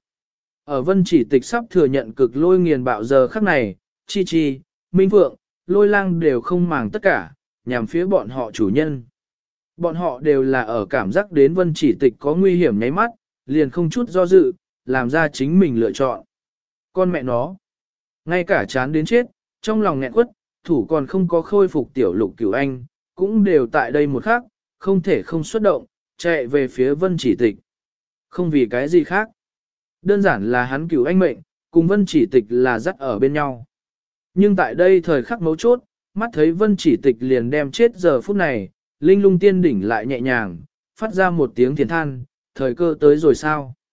ở Vân Chỉ Tịch sắp thừa nhận cực lôi nghiền bạo giờ khắc này, Chi Chi, Minh Phượng, lôi lang đều không màng tất cả, nhằm phía bọn họ chủ nhân. Bọn họ đều là ở cảm giác đến Vân Chỉ Tịch có nguy hiểm nháy mắt, liền không chút do dự, làm ra chính mình lựa chọn. Con mẹ nó, ngay cả chán đến chết, trong lòng nghẹn quất, thủ còn không có khôi phục tiểu lục cửu anh, cũng đều tại đây một khắc, không thể không xuất động, chạy về phía Vân Chỉ Tịch. Không vì cái gì khác. Đơn giản là hắn cửu anh mệnh, cùng Vân Chỉ Tịch là dắt ở bên nhau. Nhưng tại đây thời khắc mấu chốt, mắt thấy Vân Chỉ Tịch liền đem chết giờ phút này, linh lung tiên đỉnh lại nhẹ nhàng, phát ra một tiếng thiền than, thời cơ tới rồi sao?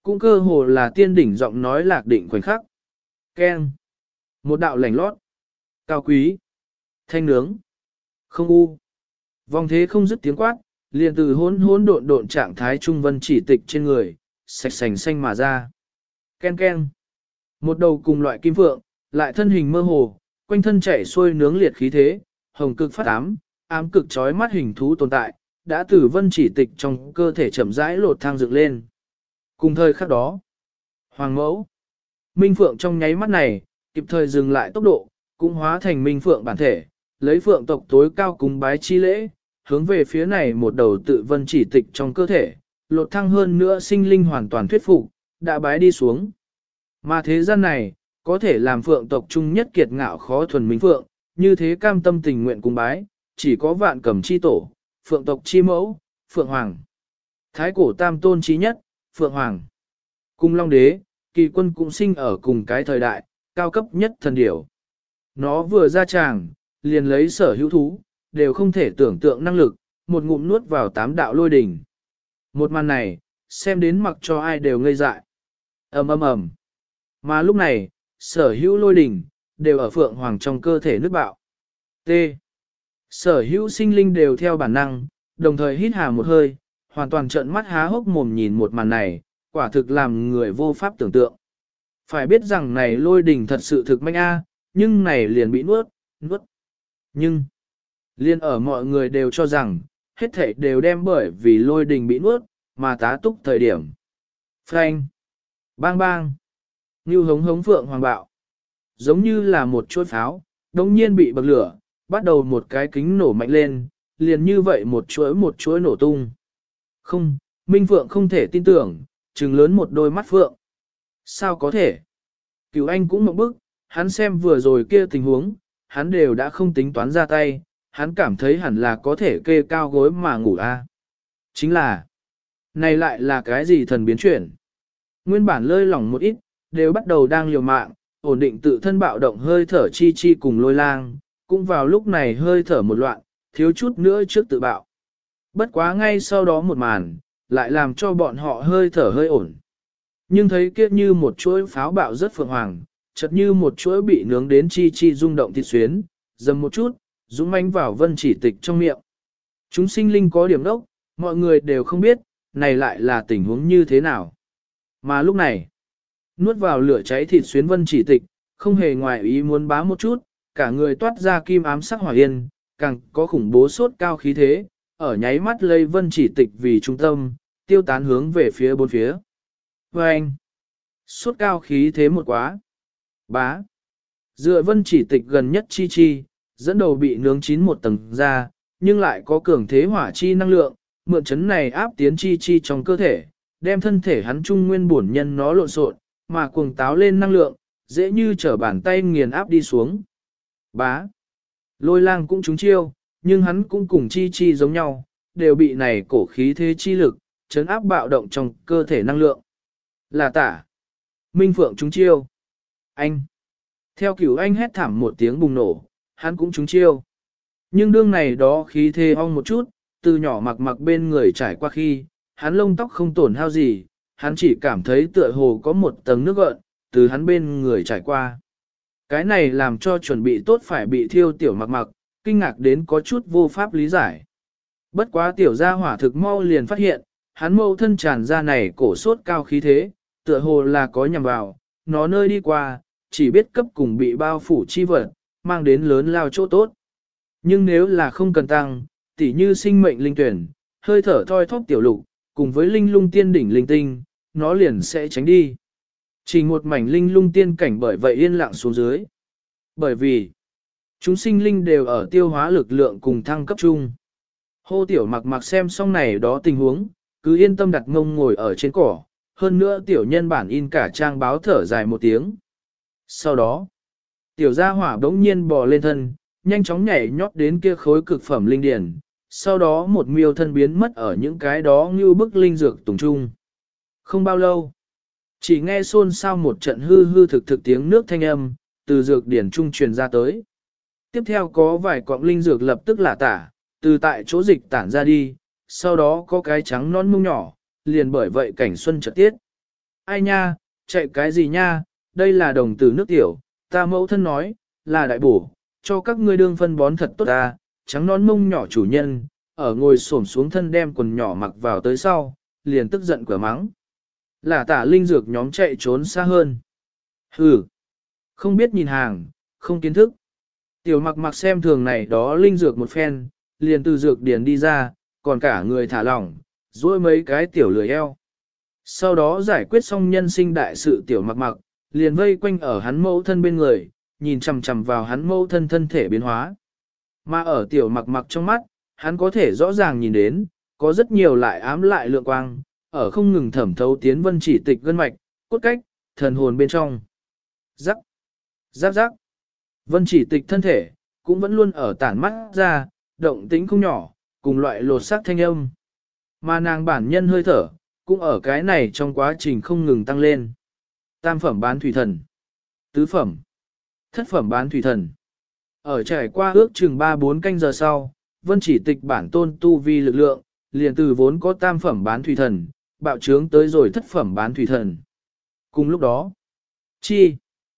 Cũng cơ hồ là tiên đỉnh giọng nói lạc định khoảnh khắc. Keng. Một đạo lành lót. Cao quý. Thanh nướng. Không u. Vòng thế không dứt tiếng quát, liền từ hỗn hỗn độn độn trạng thái trung vân chỉ tịch trên người, sạch sành xanh mà ra. Ken ken. Một đầu cùng loại kim phượng, lại thân hình mơ hồ, quanh thân chảy xuôi nướng liệt khí thế, hồng cực phát ám cực chói mắt hình thú tồn tại, đã từ vân chỉ tịch trong cơ thể chậm rãi lột thang dựng lên. Cùng thời khắc đó, Hoàng mẫu, Minh Phượng trong nháy mắt này, kịp thời dừng lại tốc độ, cũng hóa thành Minh Phượng bản thể, lấy Phượng tộc tối cao cúng bái chi lễ, hướng về phía này một đầu tự vân chỉ tịch trong cơ thể, lột thăng hơn nữa sinh linh hoàn toàn thuyết phục, đã bái đi xuống. Mà thế gian này, có thể làm Phượng tộc chung nhất kiệt ngạo khó thuần Minh Phượng, như thế cam tâm tình nguyện cúng bái, chỉ có vạn cầm chi tổ, Phượng tộc chi mẫu, Phượng Hoàng. Thái cổ tam tôn trí nhất, Phượng Hoàng. Cùng Long Đế, Kỳ Quân cũng sinh ở cùng cái thời đại, cao cấp nhất thần điểu. Nó vừa ra tràng, liền lấy sở hữu thú, đều không thể tưởng tượng năng lực, một ngụm nuốt vào 8 đạo lôi đỉnh. Một màn này, xem đến mặc cho ai đều ngây dại. Ầm ầm ầm. Mà lúc này, sở hữu lôi đỉnh, đều ở Phượng Hoàng trong cơ thể nước bạo. T. Sở hữu sinh linh đều theo bản năng, đồng thời hít hà một hơi, hoàn toàn trợn mắt há hốc mồm nhìn một màn này, quả thực làm người vô pháp tưởng tượng. Phải biết rằng này lôi đỉnh thật sự thực manh nhưng này liền bị nuốt. Nhưng, liên ở mọi người đều cho rằng, hết thảy đều đem bởi vì lôi đỉnh bị nuốt, mà tá túc thời điểm. Phanh, bang bang, như hống hống Phượng Hoàng bạo. Giống như là một chuỗi pháo, đồng nhiên bị bậc lửa, bắt đầu một cái kính nổ mạnh lên, liền như vậy một chuỗi nổ tung. Không, Minh Phượng không thể tin tưởng, trừng lớn một đôi mắt Phượng. Sao có thể? Cửu Anh cũng mộng bức, hắn xem vừa rồi kia tình huống, hắn đều đã không tính toán ra tay, hắn cảm thấy hẳn là có thể kê cao gối mà ngủ Chính là, này lại là cái gì thần biến chuyển? Nguyên bản lơi lỏng một ít, đều bắt đầu đang liều mạng, ổn định tự thân bạo động hơi thở chi chi cùng Lôi Lang, cũng vào lúc này hơi thở một loạn, thiếu chút nữa trước tự bạo. Bất quá ngay sau đó một màn, lại làm cho bọn họ hơi thở hơi ổn. Nhưng thấy kia như một chuỗi pháo bạo rất Phượng Hoàng, chợt như một chuỗi bị nướng đến chi chi rung động thịt xuyến, dầm một chút, dũng mãnh vào vân chỉ tịch trong miệng. Chúng sinh linh có điểm đốc, mọi người đều không biết, này lại là tình huống như thế nào. Mà lúc này, nuốt vào lửa cháy thịt xuyến vân chỉ tịch, không hề ngoài ý muốn bá một chút, cả người toát ra kim ám sắc hỏa yên, càng có khủng bố sốt cao khí thế, ở nháy mắt lấy vân chỉ tịch vì trung tâm, tiêu tán hướng về phía bốn phía. Và anh, sốt cao khí thế một quá. Bá. Dựa vân chỉ tịch gần nhất chi chi, dẫn đầu bị nướng chín một tầng ra, nhưng lại có cường thế hỏa chi năng lượng, mượn chấn này áp tiến chi chi trong cơ thể, đem thân thể hắn trung nguyên bổn nhân nó lộn xộn, mà cuồng táo lên năng lượng, dễ như trở bàn tay nghiền áp đi xuống. Bá. Lôi Lang cũng trúng chiêu, nhưng hắn cũng cùng chi chi giống nhau, đều bị này cổ khí thế chi lực, chấn áp bạo động trong cơ thể năng lượng. Là tả. Minh Phượng trúng chiêu. Anh. Theo Cửu Anh hét thảm một tiếng bùng nổ, hắn cũng trúng chiêu. Nhưng đương này đó khí thế ong một chút, từ nhỏ mặc bên người trải qua khi, hắn lông tóc không tổn hao gì, hắn chỉ cảm thấy tựa hồ có một tầng nước gợn, từ hắn bên người trải qua. Cái này làm cho chuẩn bị tốt phải bị thiêu tiểu mặc, kinh ngạc đến có chút vô pháp lý giải. Bất quá tiểu gia hỏa thực mau liền phát hiện, hắn mâu thân tràn ra này cổ sốt cao khí thế, tựa hồ là có nhằm vào, nó nơi đi qua, chỉ biết cấp cùng bị bao phủ chi vật, mang đến lớn lao chỗ tốt. Nhưng nếu là không cần tăng, tỉ như sinh mệnh linh tuyển, hơi thở thoi thóp tiểu lục, cùng với linh lung tiên đỉnh linh tinh, nó liền sẽ tránh đi. Chỉ một mảnh linh lung tiên cảnh bởi vậy yên lặng xuống dưới. Bởi vì, chúng sinh linh đều ở tiêu hóa lực lượng cùng thăng cấp chung. Hô tiểu mặc xem xong này đó tình huống, cứ yên tâm đặt ngông ngồi ở trên cỏ, hơn nữa tiểu nhân bản in cả trang báo thở dài một tiếng. Sau đó, tiểu gia hỏa bỗng nhiên bò lên thân, nhanh chóng nhảy nhót đến kia khối cực phẩm linh điển, sau đó một miêu thân biến mất ở những cái đó như bức linh dược tùng trung. Không bao lâu, chỉ nghe xôn xao một trận hư hư thực tiếng nước thanh âm, từ dược điển trung truyền ra tới. Tiếp theo có vài cọng linh dược lập tức lả tả, từ tại chỗ dịch tản ra đi, sau đó có cái trắng non mông nhỏ, liền bởi vậy cảnh xuân chợt tiết. Ai nha, chạy cái gì nha, đây là đồng tử nước tiểu, ta mẫu thân nói, là đại bổ, cho các ngươi đương phân bón thật tốt ta, trắng nón mông nhỏ chủ nhân, ở ngồi xổm xuống thân đem quần nhỏ mặc vào tới sau, liền tức giận cửa mắng. Là tả linh dược nhóm chạy trốn xa hơn. Hừ, không biết nhìn hàng, không kiến thức. Tiểu mặc mặc xem thường này đó linh dược một phen, liền từ dược điển đi ra, còn cả người thả lỏng, duỗi mấy cái tiểu lười eo. Sau đó giải quyết xong nhân sinh đại sự tiểu mặc mặc, liền vây quanh ở hắn mẫu thân bên người, nhìn chằm chằm vào hắn mẫu thân thân thể biến hóa. Mà ở tiểu mặc mặc trong mắt, hắn có thể rõ ràng nhìn đến, có rất nhiều lại ám lại lượng quang, ở không ngừng thẩm thấu tiến vân chỉ tịch gân mạch, cốt cách, thần hồn bên trong. Rắc, rắc rắc. Vân chỉ tịch thân thể, cũng vẫn luôn ở tản mắt ra, động tính không nhỏ, cùng loại lột xác thanh âm. Mà nàng bản nhân hơi thở, cũng ở cái này trong quá trình không ngừng tăng lên. Tam phẩm bán thủy thần, tứ phẩm, thất phẩm bán thủy thần. Ở trải qua ước chừng 3-4 canh giờ sau, vân chỉ tịch bản tôn tu vi lực lượng, liền từ vốn có tam phẩm bán thủy thần, bạo trướng tới rồi thất phẩm bán thủy thần. Cùng lúc đó, chi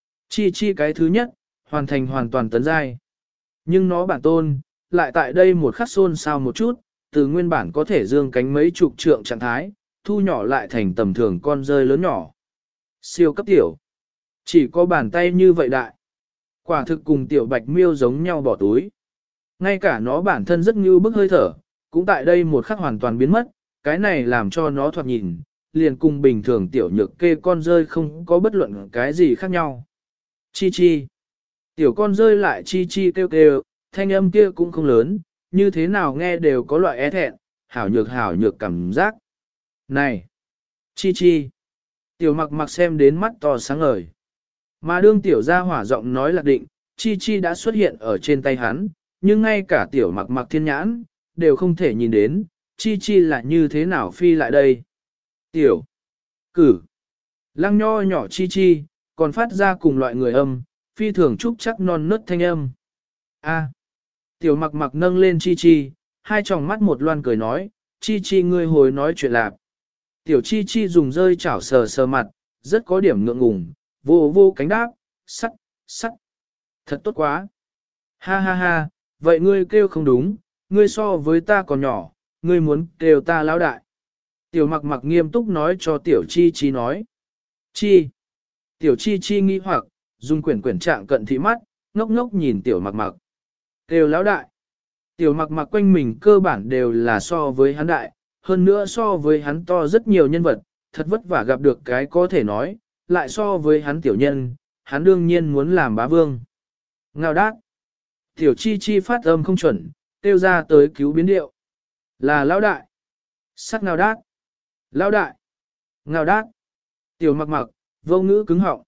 cái thứ nhất, hoàn thành hoàn toàn tấn giai. Nhưng nó bản tôn, lại tại đây một khắc xôn xao một chút, từ nguyên bản có thể dương cánh mấy chục trượng trạng thái, thu nhỏ lại thành tầm thường con rơi lớn nhỏ. Siêu cấp tiểu. Chỉ có bàn tay như vậy đại. Quả thực cùng tiểu bạch miêu giống nhau bỏ túi. Ngay cả nó bản thân rất như bức hơi thở, cũng tại đây một khắc hoàn toàn biến mất, cái này làm cho nó thoạt nhìn, liền cùng bình thường tiểu nhược kê con rơi không có bất luận cái gì khác nhau. Chi chi. Tiểu con rơi lại chi chi kêu kêu, thanh âm kia cũng không lớn, như thế nào nghe đều có loại é thẹn, hảo nhược cảm giác. Này! Chi chi! Tiểu mặc mặc xem đến mắt to sáng ngời. Mà đương tiểu gia hỏa giọng nói lạc định, chi chi đã xuất hiện ở trên tay hắn, nhưng ngay cả tiểu mặc mặc thiên nhãn, đều không thể nhìn đến, chi chi là như thế nào phi lại đây. Tiểu! Cử! Lăng nho nhỏ chi chi, còn phát ra cùng loại người âm, phi thường trúc chắc non nớt thanh âm. A. Tiểu mặc mặc nâng lên chi chi, hai tròng mắt một loan cười nói, chi chi ngươi hồi nói chuyện lạp. Tiểu chi chi dùng rơi chảo sờ sờ mặt, rất có điểm ngượng ngùng, vô cánh đáp, sắt. Thật tốt quá. Ha ha ha, vậy ngươi kêu không đúng, ngươi so với ta còn nhỏ, ngươi muốn kêu ta lão đại. Tiểu mặc mặc nghiêm túc nói cho tiểu chi chi nói. Chi. Tiểu chi chi nghi hoặc, dùng quyển trạng cận thị mắt, ngốc ngốc nhìn tiểu mặc mặc. Kêu lão đại. Tiểu mặc mặc quanh mình cơ bản đều là so với hắn đại, hơn nữa so với hắn to rất nhiều nhân vật, thật vất vả gặp được cái có thể nói, lại so với hắn tiểu nhân, hắn đương nhiên muốn làm bá vương. Ngao đát. Tiểu chi chi phát âm không chuẩn, kêu ra tới cứu biến điệu. Là lão đại. Sắc ngao đát. Lão đại. Ngao đát. Tiểu mặc mặc, vô ngữ cứng họng.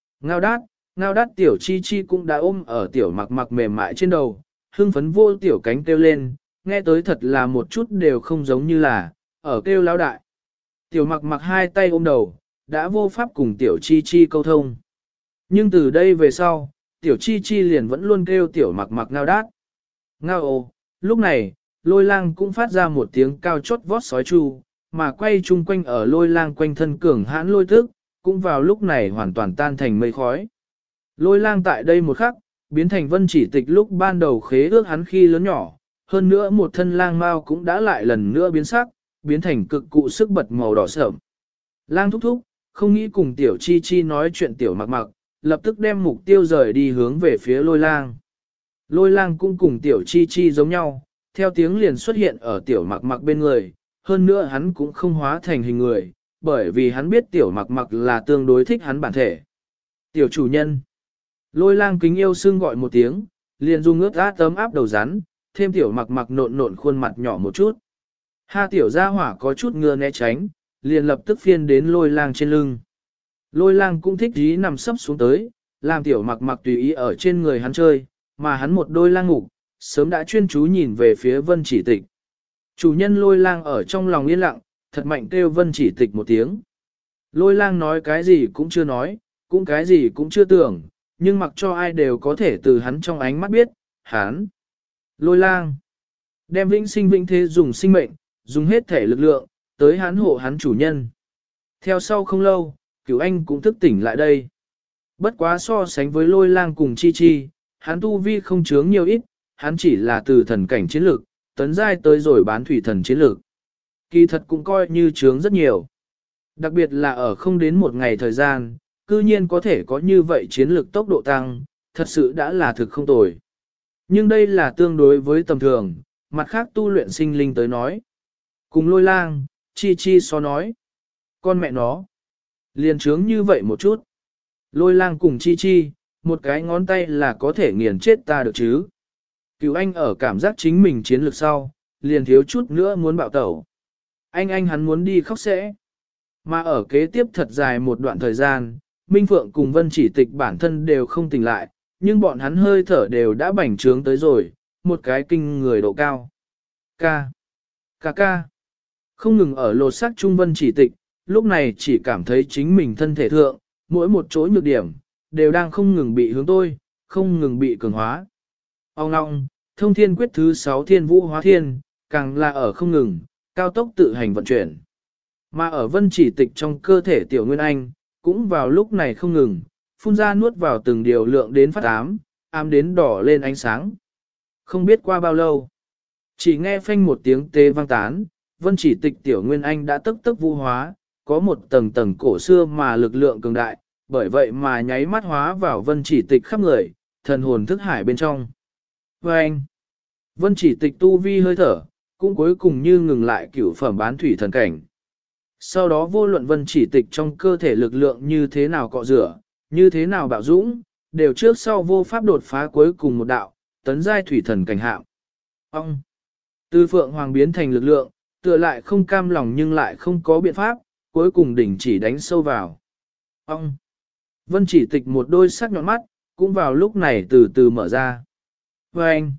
Ngao đát tiểu chi chi cũng đã ôm ở tiểu mặc mặc mềm mại trên đầu, hưng phấn vô tiểu cánh kêu lên, nghe tới thật là một chút đều không giống như là, ở kêu lão đại. Tiểu mặc mặc hai tay ôm đầu, đã vô pháp cùng tiểu chi chi câu thông. Nhưng từ đây về sau, tiểu chi chi liền vẫn luôn kêu tiểu mặc mặc ngao đát. Ngao ồ, lúc này, lôi lang cũng phát ra một tiếng cao chót vót sói chu, mà quay chung quanh ở lôi lang quanh thân cường hãn lôi tức, cũng vào lúc này hoàn toàn tan thành mây khói. Lôi lang tại đây một khắc, biến thành vân chỉ tịch lúc ban đầu khế ước hắn khi lớn nhỏ, hơn nữa một thân lang mao cũng đã lại lần nữa biến sắc, biến thành cực cụ sức bật màu đỏ sợm. Lang thúc thúc, không nghĩ cùng tiểu chi chi nói chuyện tiểu mặc mặc, lập tức đem mục tiêu rời đi hướng về phía lôi lang. Lôi lang cũng cùng tiểu chi chi giống nhau, theo tiếng liền xuất hiện ở tiểu mặc mặc bên người, hơn nữa hắn cũng không hóa thành hình người, bởi vì hắn biết tiểu mặc mặc là tương đối thích hắn bản thể. Tiểu chủ nhân. Lôi lang kính yêu sưng gọi một tiếng, liền dùng ướt át tấm áp đầu rắn, thêm tiểu mặc mặc nộn khuôn mặt nhỏ một chút. Ha tiểu gia hỏa có chút ngừa né tránh, liền lập tức phiên đến lôi lang trên lưng. Lôi lang cũng thích ý nằm sấp xuống tới, làm tiểu mặc mặc tùy ý ở trên người hắn chơi, mà hắn một đôi lang ngủ, sớm đã chuyên chú nhìn về phía vân chỉ tịch. Chủ nhân lôi lang ở trong lòng yên lặng, thật mạnh kêu vân chỉ tịch một tiếng. Lôi lang nói cái gì cũng chưa nói, cũng cái gì cũng chưa tưởng, nhưng mặc cho ai đều có thể từ hắn trong ánh mắt biết, hắn. Lôi lang. Đem vĩnh sinh vĩnh thế dùng sinh mệnh, dùng hết thể lực lượng, tới hắn hộ hắn chủ nhân. Theo sau không lâu, Cửu Anh cũng thức tỉnh lại đây. Bất quá so sánh với Lôi Lang cùng Chi Chi, hắn tu vi không chướng nhiều ít, hắn chỉ là từ thần cảnh chiến lực, tấn giai tới rồi bán thủy thần chiến lực. Kỳ thật cũng coi như chướng rất nhiều. Đặc biệt là ở không đến một ngày thời gian, cư nhiên có thể có như vậy chiến lực tốc độ tăng, thật sự đã là thực không tồi. Nhưng đây là tương đối với tầm thường, mặt khác tu luyện sinh linh tới nói. Cùng Lôi Lang, Chi Chi so nói. Con mẹ nó, liền trướng như vậy một chút. Lôi Lang cùng Chi Chi, một cái ngón tay là có thể nghiền chết ta được chứ. Cửu Anh ở cảm giác chính mình chiến lược sau, liền thiếu chút nữa muốn bạo tẩu. Anh hắn muốn đi khóc sẽ. Mà ở kế tiếp thật dài một đoạn thời gian, Minh Phượng cùng Vân Chỉ Tịch bản thân đều không tỉnh lại, nhưng bọn hắn hơi thở đều đã bành trướng tới rồi, một cái kinh người độ cao. Ca. Không ngừng ở lột xác trung Vân Chỉ Tịch, lúc này chỉ cảm thấy chính mình thân thể thượng, mỗi một chỗ nhược điểm, đều đang không ngừng bị hướng tôi, không ngừng bị cường hóa. Ông ngong, thông thiên quyết thứ 6 thiên vũ hóa thiên, càng là ở không ngừng, cao tốc tự hành vận chuyển. Mà ở Vân Chỉ Tịch trong cơ thể Tiểu Nguyên Anh, cũng vào lúc này không ngừng, phun ra nuốt vào từng điều lượng đến phát ám đến đỏ lên ánh sáng. Không biết qua bao lâu, chỉ nghe phanh một tiếng tê vang tán, Vân Chỉ Tịch Tiểu Nguyên Anh đã tức tức vũ hóa, có một tầng tầng cổ xưa mà lực lượng cường đại, bởi vậy mà nháy mắt hóa vào Vân Chỉ Tịch khắp người, thần hồn thức hải bên trong. Và anh, Vân Chỉ Tịch tu vi hơi thở, cũng cuối cùng như ngừng lại cửu phẩm bán thủy thần cảnh. Sau đó vô luận Vân Chỉ Tịch trong cơ thể lực lượng như thế nào cọ rửa, như thế nào bạo dũng, đều trước sau vô pháp đột phá cuối cùng một đạo, tấn giai thủy thần cảnh hạng. Ông, từ Phượng Hoàng biến thành lực lượng, tựa lại không cam lòng nhưng lại không có biện pháp, cuối cùng đỉnh chỉ đánh sâu vào. Ông, Vân Chỉ Tịch một đôi sắc nhọn mắt, cũng vào lúc này từ từ mở ra. Và anh,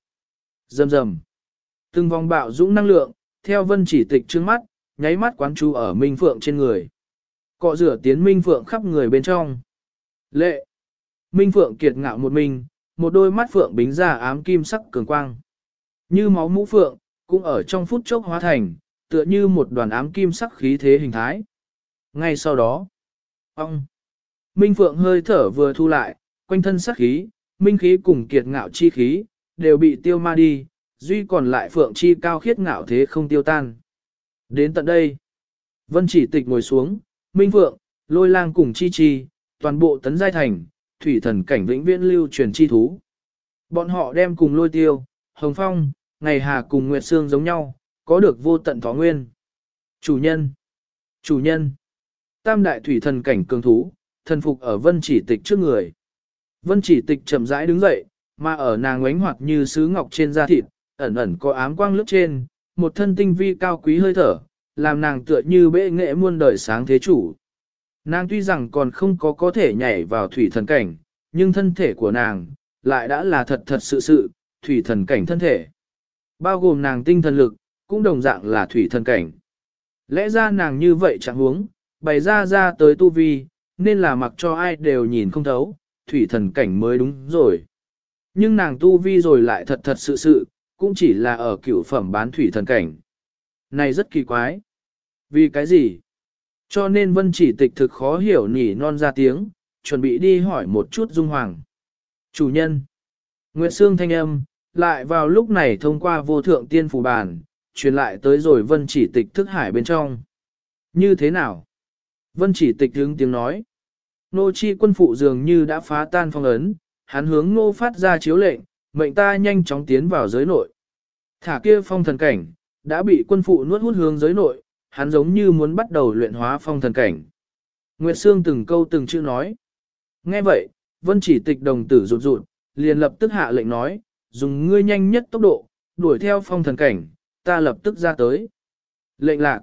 rầm, từng vòng bạo dũng năng lượng, theo Vân Chỉ Tịch trước mắt, nháy mắt quán chú ở Minh Phượng trên người. Cọ rửa tiến Minh Phượng khắp người bên trong. Lệ, Minh Phượng kiệt ngạo một mình, một đôi mắt Phượng bính ra ám kim sắc cường quang. Như máu mũ Phượng, cũng ở trong phút chốc hóa thành, tựa như một đoàn ám kim sắc khí thế hình thái. Ngay sau đó, ông, Minh Phượng hơi thở vừa thu lại, quanh thân sắc khí, minh khí cùng kiệt ngạo chi khí, đều bị tiêu ma đi, duy còn lại Phượng chi cao khiết ngạo thế không tiêu tan. Đến tận đây, Vân Chỉ Tịch ngồi xuống, Minh Phượng, Lôi Lang cùng Chi Chi, toàn bộ tấn giai thành, thủy thần cảnh vĩnh viễn lưu truyền chi thú. Bọn họ đem cùng Lôi Tiêu, Hồng Phong, Ngày Hà cùng Nguyệt Sương giống nhau, có được vô tận thọ nguyên. Chủ nhân, tam đại thủy thần cảnh cường thú, thần phục ở Vân Chỉ Tịch trước người. Vân Chỉ Tịch chậm rãi đứng dậy, mà ở nàng ngoánh hoạt như sứ ngọc trên da thịt, ẩn ẩn có ám quang lướt trên, một thân tinh vi cao quý hơi thở, làm nàng tựa như bệ nghệ muôn đời sáng thế chủ. Nàng tuy rằng còn không có thể nhảy vào thủy thần cảnh, nhưng thân thể của nàng, lại đã là thật sự, thủy thần cảnh thân thể. Bao gồm nàng tinh thần lực, cũng đồng dạng là thủy thần cảnh. Lẽ ra nàng như vậy chẳng huống, bày ra tới tu vi, nên là mặc cho ai đều nhìn không thấu, thủy thần cảnh mới đúng rồi. Nhưng nàng tu vi rồi lại thật sự, cũng chỉ là ở cửu phẩm bán thủy thần cảnh. Này rất kỳ quái. Vì cái gì? Cho nên Vân Chỉ Tịch thực khó hiểu nỉ non ra tiếng, chuẩn bị đi hỏi một chút Dung Hoàng. Chủ nhân. Nguyệt Sương thanh âm, lại vào lúc này thông qua vô thượng tiên phù bàn, truyền lại tới rồi Vân Chỉ Tịch thức hải bên trong. Như thế nào? Vân Chỉ Tịch hướng tiếng nói. Nô chi quân phụ dường như đã phá tan phong ấn, hắn hướng Ngô phát ra chiếu lệnh, mệnh ta nhanh chóng tiến vào giới nội. Thả kia phong thần cảnh, đã bị quân phụ nuốt hút hướng giới nội, hắn giống như muốn bắt đầu luyện hóa phong thần cảnh. Nguyệt Sương từng câu từng chữ nói. Nghe vậy, Vân Chỉ Tịch đồng tử rụt rụt, liền lập tức hạ lệnh nói, dùng ngươi nhanh nhất tốc độ, đuổi theo phong thần cảnh, ta lập tức ra tới. Lệnh lạc.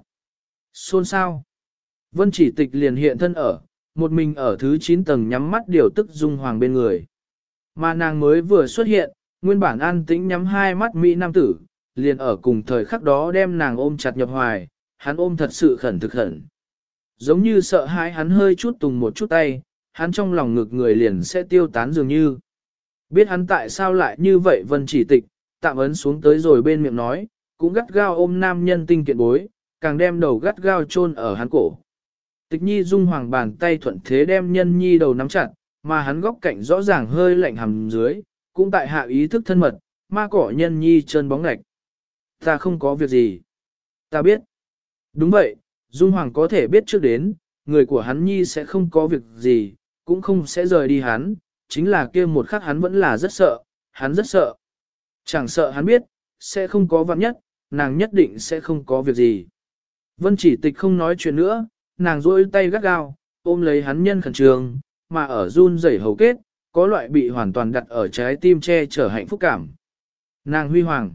Xôn sao. Vân Chỉ Tịch liền hiện thân ở, một mình ở thứ 9 tầng nhắm mắt điều tức Dung Hoàng bên người. Mà nàng mới vừa xuất hiện, nguyên bản an tĩnh nhắm hai mắt mỹ nam tử, liền ở cùng thời khắc đó đem nàng ôm chặt nhập hoài, hắn ôm thật sự khẩn thực khẩn. Giống như sợ hãi hắn hơi chút tùng một chút tay, hắn trong lòng ngực người liền sẽ tiêu tán dường như. Biết hắn tại sao lại như vậy Vân Chỉ Tịch, tạm ấn xuống tới rồi bên miệng nói, cũng gắt gao ôm nam nhân tinh kiện bối, càng đem đầu gắt gao chôn ở hắn cổ. Tịch nhi dung hoàng bàn tay thuận thế đem nhân nhi đầu nắm chặt, mà hắn góc cạnh rõ ràng hơi lạnh hầm dưới, cũng tại hạ ý thức thân mật, ma cỏ nhân nhi chân bóng lạch. Ta không có việc gì. Ta biết. Đúng vậy, dung hoàng có thể biết trước đến, người của hắn nhi sẽ không có việc gì, cũng không sẽ rời đi hắn, chính là kia một khắc hắn vẫn là rất sợ, hắn rất sợ. Chẳng sợ hắn biết, sẽ không có vạn nhất, nàng nhất định sẽ không có việc gì. Vân chỉ tịch không nói chuyện nữa, nàng rôi tay gắt gao, ôm lấy hắn nhân khẩn trương, mà ở run rẩy hầu kết, có loại bị hoàn toàn đặt ở trái tim che chở hạnh phúc cảm. Nàng huy hoàng.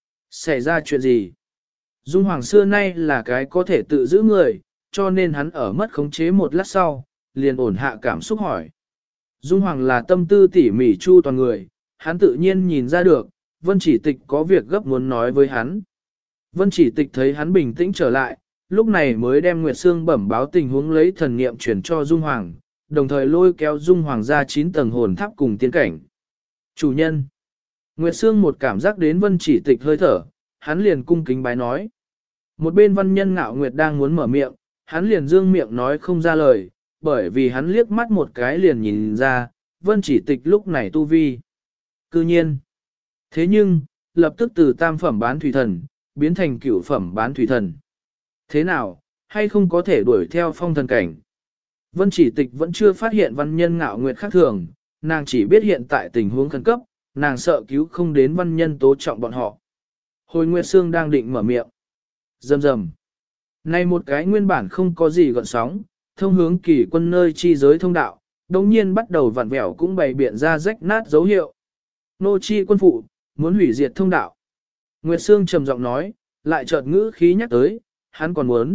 Xảy ra chuyện gì? Dung hoàng xưa nay là cái có thể tự giữ người, cho nên hắn ở mất khống chế một lát sau, liền ổn hạ cảm xúc hỏi. Dung hoàng là tâm tư tỉ mỉ chu toàn người, hắn tự nhiên nhìn ra được, Vân chỉ tịch có việc gấp muốn nói với hắn. Vân chỉ tịch thấy hắn bình tĩnh trở lại, lúc này mới đem Nguyệt Sương bẩm báo tình huống lấy thần niệm chuyển cho Dung hoàng, đồng thời lôi kéo Dung hoàng ra 9 tầng hồn tháp cùng tiên cảnh. Chủ nhân. Nguyệt Sương một cảm giác đến Vân chỉ tịch hơi thở, hắn liền cung kính bái nói. Một bên văn nhân ngạo Nguyệt đang muốn mở miệng, hắn liền dương miệng nói không ra lời, bởi vì hắn liếc mắt một cái liền nhìn ra, Vân chỉ tịch lúc này tu vi. Cư nhiên. Thế nhưng, lập tức từ tam phẩm bán thủy thần, biến thành cửu phẩm bán thủy thần. Thế nào, hay không có thể đuổi theo phong thần cảnh? Vân chỉ tịch vẫn chưa phát hiện văn nhân ngạo Nguyệt khác thường, nàng chỉ biết hiện tại tình huống khẩn cấp, nàng sợ cứu không đến văn nhân tố trọng bọn họ. Hồi Nguyệt Sương đang định mở miệng. Rầm rầm. Này một cái nguyên bản không có gì gợn sóng, thông hướng kỳ quân nơi chi giới thông đạo, đồng nhiên bắt đầu vặn vẹo cũng bày biện ra rách nát dấu hiệu. Nô chi quân phụ, muốn hủy diệt thông đạo. Nguyệt Sương trầm giọng nói, lại chợt ngữ khí nhắc tới, hắn còn muốn.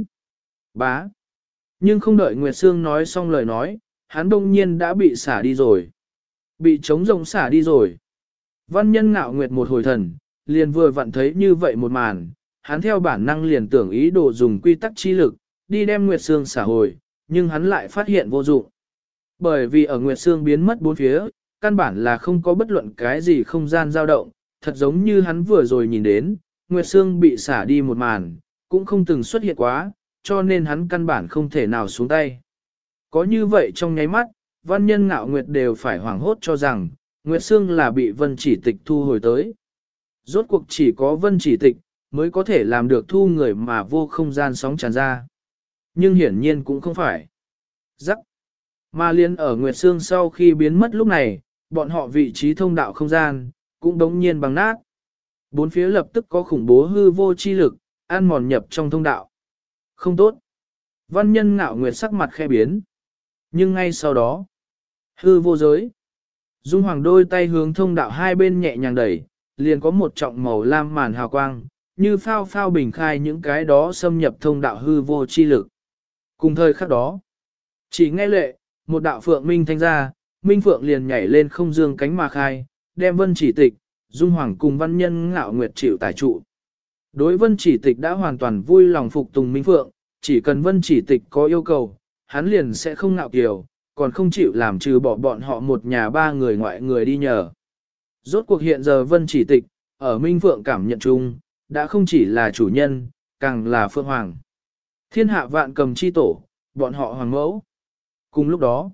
Bá. Nhưng không đợi Nguyệt Sương nói xong lời nói, hắn đông nhiên đã bị xả đi rồi. Bị trống rồng xả đi rồi. Văn nhân ngạo Nguyệt một hồi thần, liền vừa vặn thấy như vậy một màn, hắn theo bản năng liền tưởng ý đồ dùng quy tắc chi lực, đi đem Nguyệt Sương xả hồi, nhưng hắn lại phát hiện vô dụng. Bởi vì ở Nguyệt Sương biến mất bốn phía, căn bản là không có bất luận cái gì không gian dao động, thật giống như hắn vừa rồi nhìn đến, Nguyệt Sương bị xả đi một màn, cũng không từng xuất hiện quá, cho nên hắn căn bản không thể nào xuống tay. Có như vậy trong nháy mắt, văn nhân ngạo Nguyệt đều phải hoảng hốt cho rằng, Nguyệt Sương là bị Vân chỉ tịch thu hồi tới. Rốt cuộc chỉ có Vân chỉ tịch, mới có thể làm được thu người mà vô không gian sóng tràn ra. Nhưng hiển nhiên cũng không phải. Rắc. Mà liên ở Nguyệt Sương sau khi biến mất lúc này, bọn họ vị trí thông đạo không gian, cũng đống nhiên bằng nát. Bốn phía lập tức có khủng bố hư vô chi lực, ăn mòn nhập trong thông đạo. Không tốt. Văn nhân ngạo Nguyệt sắc mặt khe biến. Nhưng ngay sau đó, hư vô giới. Dung Hoàng đôi tay hướng thông đạo hai bên nhẹ nhàng đẩy, liền có một trọng màu lam màn hào quang, như phao phao bình khai những cái đó xâm nhập thông đạo hư vô chi lực. Cùng thời khắc đó, chỉ nghe lệ, một đạo phượng minh thanh ra, minh phượng liền nhảy lên không dương cánh mà khai, đem Vân chỉ tịch, Dung Hoàng cùng văn nhân ngạo Nguyệt chịu tải trụ. Đối Vân chỉ tịch đã hoàn toàn vui lòng phục tùng minh phượng, chỉ cần Vân chỉ tịch có yêu cầu, hắn liền sẽ không ngạo kiều, còn không chịu làm trừ bỏ bọn họ một nhà ba người ngoại người đi nhờ. Rốt cuộc hiện giờ Vân chỉ tịch, ở minh phượng cảm nhận chung, đã không chỉ là chủ nhân, càng là phượng hoàng. Thiên hạ vạn cầm chi tổ, bọn họ hoàng mẫu. Cùng lúc đó,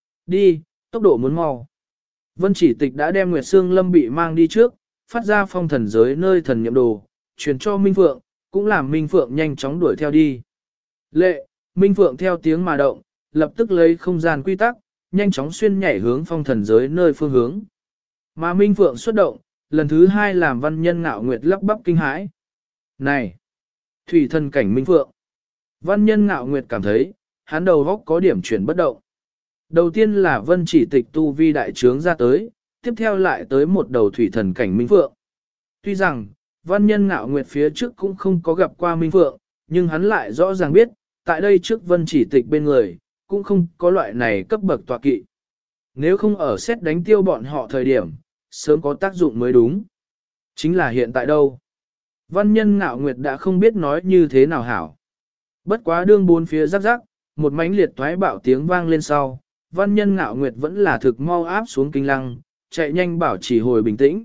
đi, tốc độ muốn mau. Vân chỉ tịch đã đem Nguyệt Sương Lâm bị mang đi trước, phát ra phong thần giới nơi thần niệm đồ, truyền cho Minh Phượng, cũng làm Minh Phượng nhanh chóng đuổi theo đi. Lệ, Minh Phượng theo tiếng mà động, lập tức lấy không gian quy tắc, nhanh chóng xuyên nhảy hướng phong thần giới nơi phương hướng. Mà Minh Phượng xuất động, lần thứ hai làm văn nhân ngạo Nguyệt lắp bắp kinh hãi. Này! Thủy thần cảnh Minh Phượng! Văn nhân ngạo Nguyệt cảm thấy, hắn đầu góc có điểm chuyển bất động. Đầu tiên là Vân chỉ tịch tu vi đại trướng ra tới, tiếp theo lại tới một đầu thủy thần cảnh Minh Phượng. Tuy rằng, văn nhân ngạo Nguyệt phía trước cũng không có gặp qua Minh Phượng, nhưng hắn lại rõ ràng biết, tại đây trước Vân chỉ tịch bên người, cũng không có loại này cấp bậc tọa kỵ. Nếu không ở xét đánh tiêu bọn họ thời điểm, sớm có tác dụng mới đúng. Chính là hiện tại đâu. Văn nhân ngạo Nguyệt đã không biết nói như thế nào hảo. Bất quá đương bốn phía rắc rắc, một mánh liệt thoái bạo tiếng vang lên sau, văn nhân ngạo Nguyệt vẫn là thực mau áp xuống kinh lăng, chạy nhanh bảo trì hồi bình tĩnh.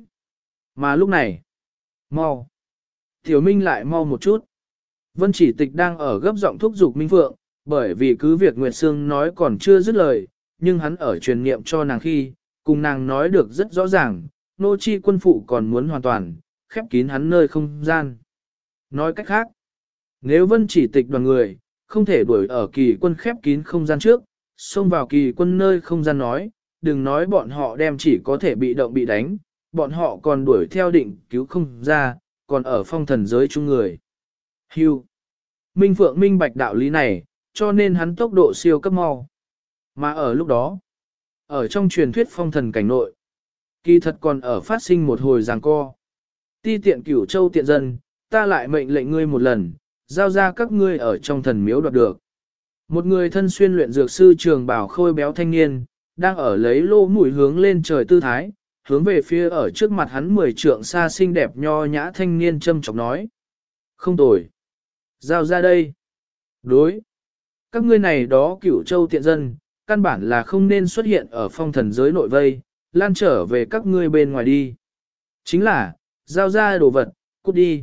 Mà lúc này, mau. Tiểu Minh lại mau một chút. Vân chỉ tịch đang ở gấp giọng thúc giục Minh Phượng, bởi vì cứ việc Nguyệt Sương nói còn chưa dứt lời, nhưng hắn ở truyền niệm cho nàng khi, cùng nàng nói được rất rõ ràng, nô chi quân phụ còn muốn hoàn toàn, khép kín hắn nơi không gian. Nói cách khác, nếu Vân Chỉ Tịch đoàn người, không thể đuổi ở kỳ quân khép kín không gian trước, xông vào kỳ quân nơi không gian nói, đừng nói bọn họ đem chỉ có thể bị động bị đánh, bọn họ còn đuổi theo định cứu không ra, còn ở phong thần giới chung người. Hưu. Minh Phượng minh bạch đạo lý này, cho nên hắn tốc độ siêu cấp mau. Mà ở lúc đó, ở trong truyền thuyết phong thần cảnh nội, kỳ thật còn ở phát sinh một hồi giằng co. Ti tiện Cửu Châu tiện dân, ta lại mệnh lệnh ngươi một lần, giao ra các ngươi ở trong thần miếu đoạt được. Một người thân xuyên luyện dược sư trường bảo khôi béo thanh niên, đang ở lấy lô mũi hướng lên trời tư thái, hướng về phía ở trước mặt hắn 10 trượng xa xinh đẹp nho nhã thanh niên châm chọc nói. Không tồi. Giao ra đây. Đối. Các ngươi này đó Cửu Châu tiện dân, căn bản là không nên xuất hiện ở phong thần giới nội vây, lan trở về các ngươi bên ngoài đi. Chính là, giao ra đồ vật, cút đi.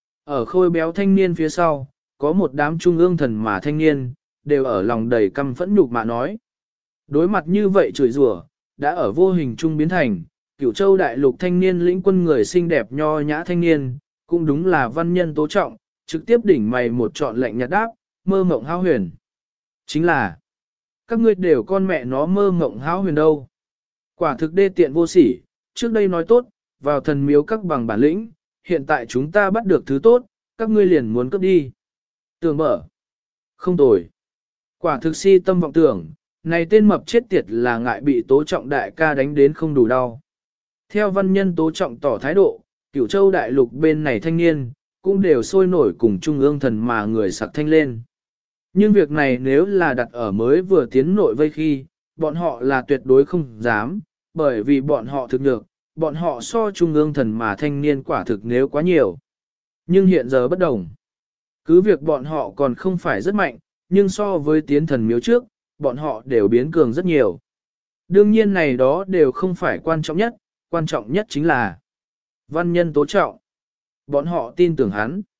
Ở khôi béo thanh niên phía sau, có một đám trung ương thần mà thanh niên, đều ở lòng đầy căm phẫn nhục mà nói. Đối mặt như vậy chửi rủa, đã ở vô hình trung biến thành, Cửu Châu đại lục thanh niên lĩnh quân người xinh đẹp nho nhã thanh niên, cũng đúng là văn nhân tố trọng, trực tiếp đỉnh mày một trọn lệnh nhạt đáp, mơ mộng hao huyền. Chính là, các ngươi đều con mẹ nó mơ mộng hao huyền đâu. Quả thực đê tiện vô sỉ, trước đây nói tốt, vào thần miếu các bằng bản lĩnh, hiện tại chúng ta bắt được thứ tốt, các ngươi liền muốn cướp đi. Tưởng mở. Không tồi. Quả thực si tâm vọng tưởng, này tên mập chết tiệt là ngại bị tố trọng đại ca đánh đến không đủ đau. Theo văn nhân tố trọng tỏ thái độ, Cửu Châu đại lục bên này thanh niên, cũng đều sôi nổi cùng trung ương thần mà người sặc thanh lên. Nhưng việc này nếu là đặt ở mới vừa tiến nội vây khi, bọn họ là tuyệt đối không dám, bởi vì bọn họ thực được, bọn họ so trung ương thần mà thanh niên quả thực nếu quá nhiều. Nhưng hiện giờ bất đồng. Cứ việc bọn họ còn không phải rất mạnh, nhưng so với tiến thần miếu trước, bọn họ đều biến cường rất nhiều. Đương nhiên này đó đều không phải quan trọng nhất chính là văn nhân tố trọng. Bọn họ tin tưởng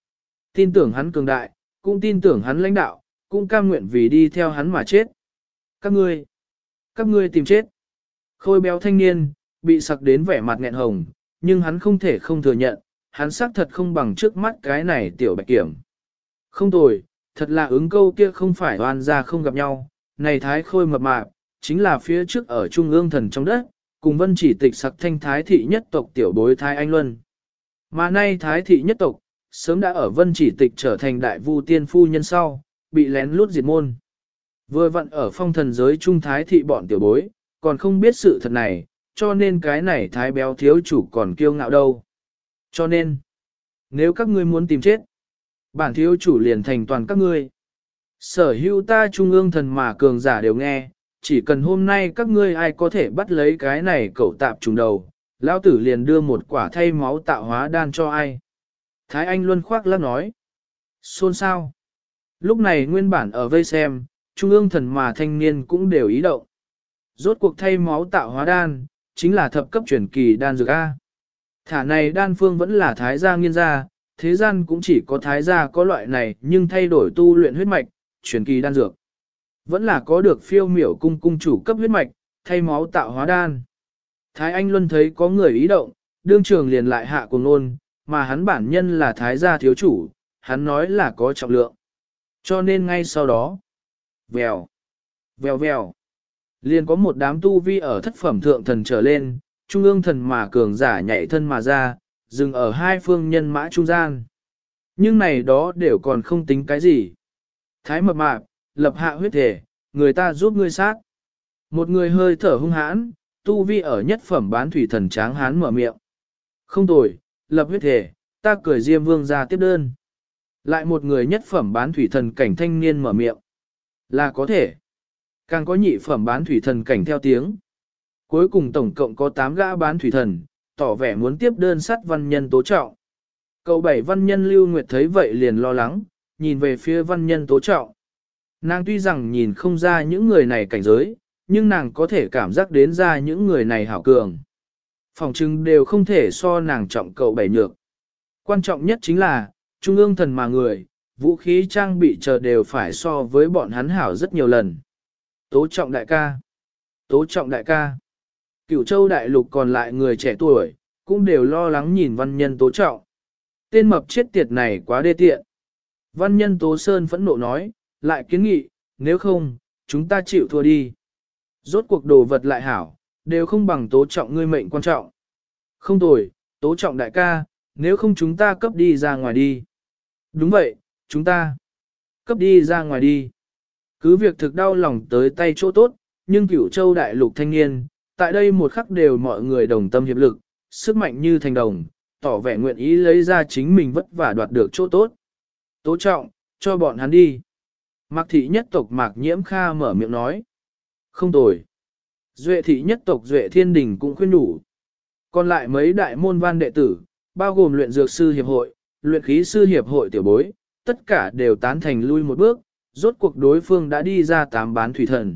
hắn cường đại, cũng tin tưởng hắn lãnh đạo, cũng cam nguyện vì đi theo hắn mà chết. Các ngươi tìm chết. Khôi béo thanh niên, bị sặc đến vẻ mặt nghẹn hồng, nhưng hắn không thể không thừa nhận, hắn xác thật không bằng trước mắt cái này tiểu bạch kiểm. Không tồi, thật là ứng câu kia không phải oan gia không gặp nhau, này thái khôi mập mạp, chính là phía trước ở trung ương thần trong đất, cùng Vân Chỉ Tịch sặc thanh thái thị nhất tộc tiểu bối Thái Anh Luân. Mà nay thái thị nhất tộc, sớm đã ở Vân Chỉ Tịch trở thành đại vu tiên phu nhân sau, bị lén lút diệt môn. Vừa vặn ở phong thần giới trung thái thị bọn tiểu bối, còn không biết sự thật này, cho nên cái này thái béo thiếu chủ còn kiêu ngạo đâu. Cho nên, nếu các ngươi muốn tìm chết, bản thiếu chủ liền thành toàn các ngươi. Sở hữu ta trung ương thần mà cường giả đều nghe, chỉ cần hôm nay các ngươi ai có thể bắt lấy cái này cẩu tạp trùng đầu, lão tử liền đưa một quả thay máu tạo hóa đan cho ai. Thái Anh Luân khoác lác nói. Xôn sao? Lúc này nguyên bản ở vây xem, trung ương thần mà thanh niên cũng đều ý động. Rốt cuộc thay máu tạo hóa đan, chính là thập cấp truyền kỳ đan dược A. Thả này đan phương vẫn là thái gia nghiên gia, thế gian cũng chỉ có thái gia có loại này nhưng thay đổi tu luyện huyết mạch, truyền kỳ đan dược. Vẫn là có được phiêu miểu cung cung chủ cấp huyết mạch, thay máu tạo hóa đan. Thái Anh Luân thấy có người ý động, đương trường liền lại hạ cùng nôn, mà hắn bản nhân là thái gia thiếu chủ, hắn nói là có trọng lượng. Cho nên ngay sau đó, vèo, vèo vèo, liền có một đám tu vi ở thất phẩm thượng thần trở lên, trung ương thần mà cường giả nhảy thân mà ra, dừng ở hai phương nhân mã trung gian. Nhưng này đó đều còn không tính cái gì. Thái mập mạp, lập hạ huyết thể, người ta giúp ngươi sát. Một người hơi thở hung hãn, tu vi ở nhất phẩm bán thủy thần tráng hán mở miệng. Không tồi, lập huyết thể, ta cười Diêm Vương ra tiếp đơn. Lại một người nhất phẩm bán thủy thần cảnh thanh niên mở miệng. Là có thể. Càng có nhị phẩm bán thủy thần cảnh theo tiếng. Cuối cùng tổng cộng có 8 gã bán thủy thần, tỏ vẻ muốn tiếp đơn sát văn nhân tố trọng. Cậu bảy văn nhân Lưu Nguyệt thấy vậy liền lo lắng, nhìn về phía văn nhân tố trọng. Nàng tuy rằng nhìn không ra những người này cảnh giới, nhưng nàng có thể cảm giác đến ra những người này hảo cường. Phòng trưng đều không thể so nàng trọng cậu bảy nhược. Quan trọng nhất chính là, trung ương thần mà người, vũ khí trang bị chờ đều phải so với bọn hắn hảo rất nhiều lần. Tố Trọng đại ca, Tố Trọng đại ca. Cửu Châu đại lục còn lại người trẻ tuổi, cũng đều lo lắng nhìn văn nhân Tố Trọng. Tên mập chết tiệt này quá đê tiện. Văn nhân Tố Sơn phẫn nộ nói, lại kiến nghị, nếu không, chúng ta chịu thua đi. Rốt cuộc đồ vật lại hảo, đều không bằng Tố Trọng ngươi mệnh quan trọng. Không tồi, Tố Trọng đại ca, nếu không chúng ta cấp đi ra ngoài đi. Đúng vậy, chúng ta cấp đi ra ngoài đi. Cứ việc thực đau lòng tới tay chỗ tốt, nhưng Cửu Châu đại lục thanh niên, tại đây một khắc đều mọi người đồng tâm hiệp lực, sức mạnh như thành đồng, tỏ vẻ nguyện ý lấy ra chính mình vất vả đoạt được chỗ tốt. Tố Trọng, cho bọn hắn đi. Mạc thị nhất tộc Mạc Nhiễm Kha mở miệng nói. Không tồi. Duệ thị nhất tộc Duệ Thiên Đình cũng khuyên đủ. Còn lại mấy đại môn văn đệ tử, bao gồm luyện dược sư hiệp hội, luyện khí sư hiệp hội tiểu bối, tất cả đều tán thành lui một bước, rốt cuộc đối phương đã đi ra 8 bán thủy thần.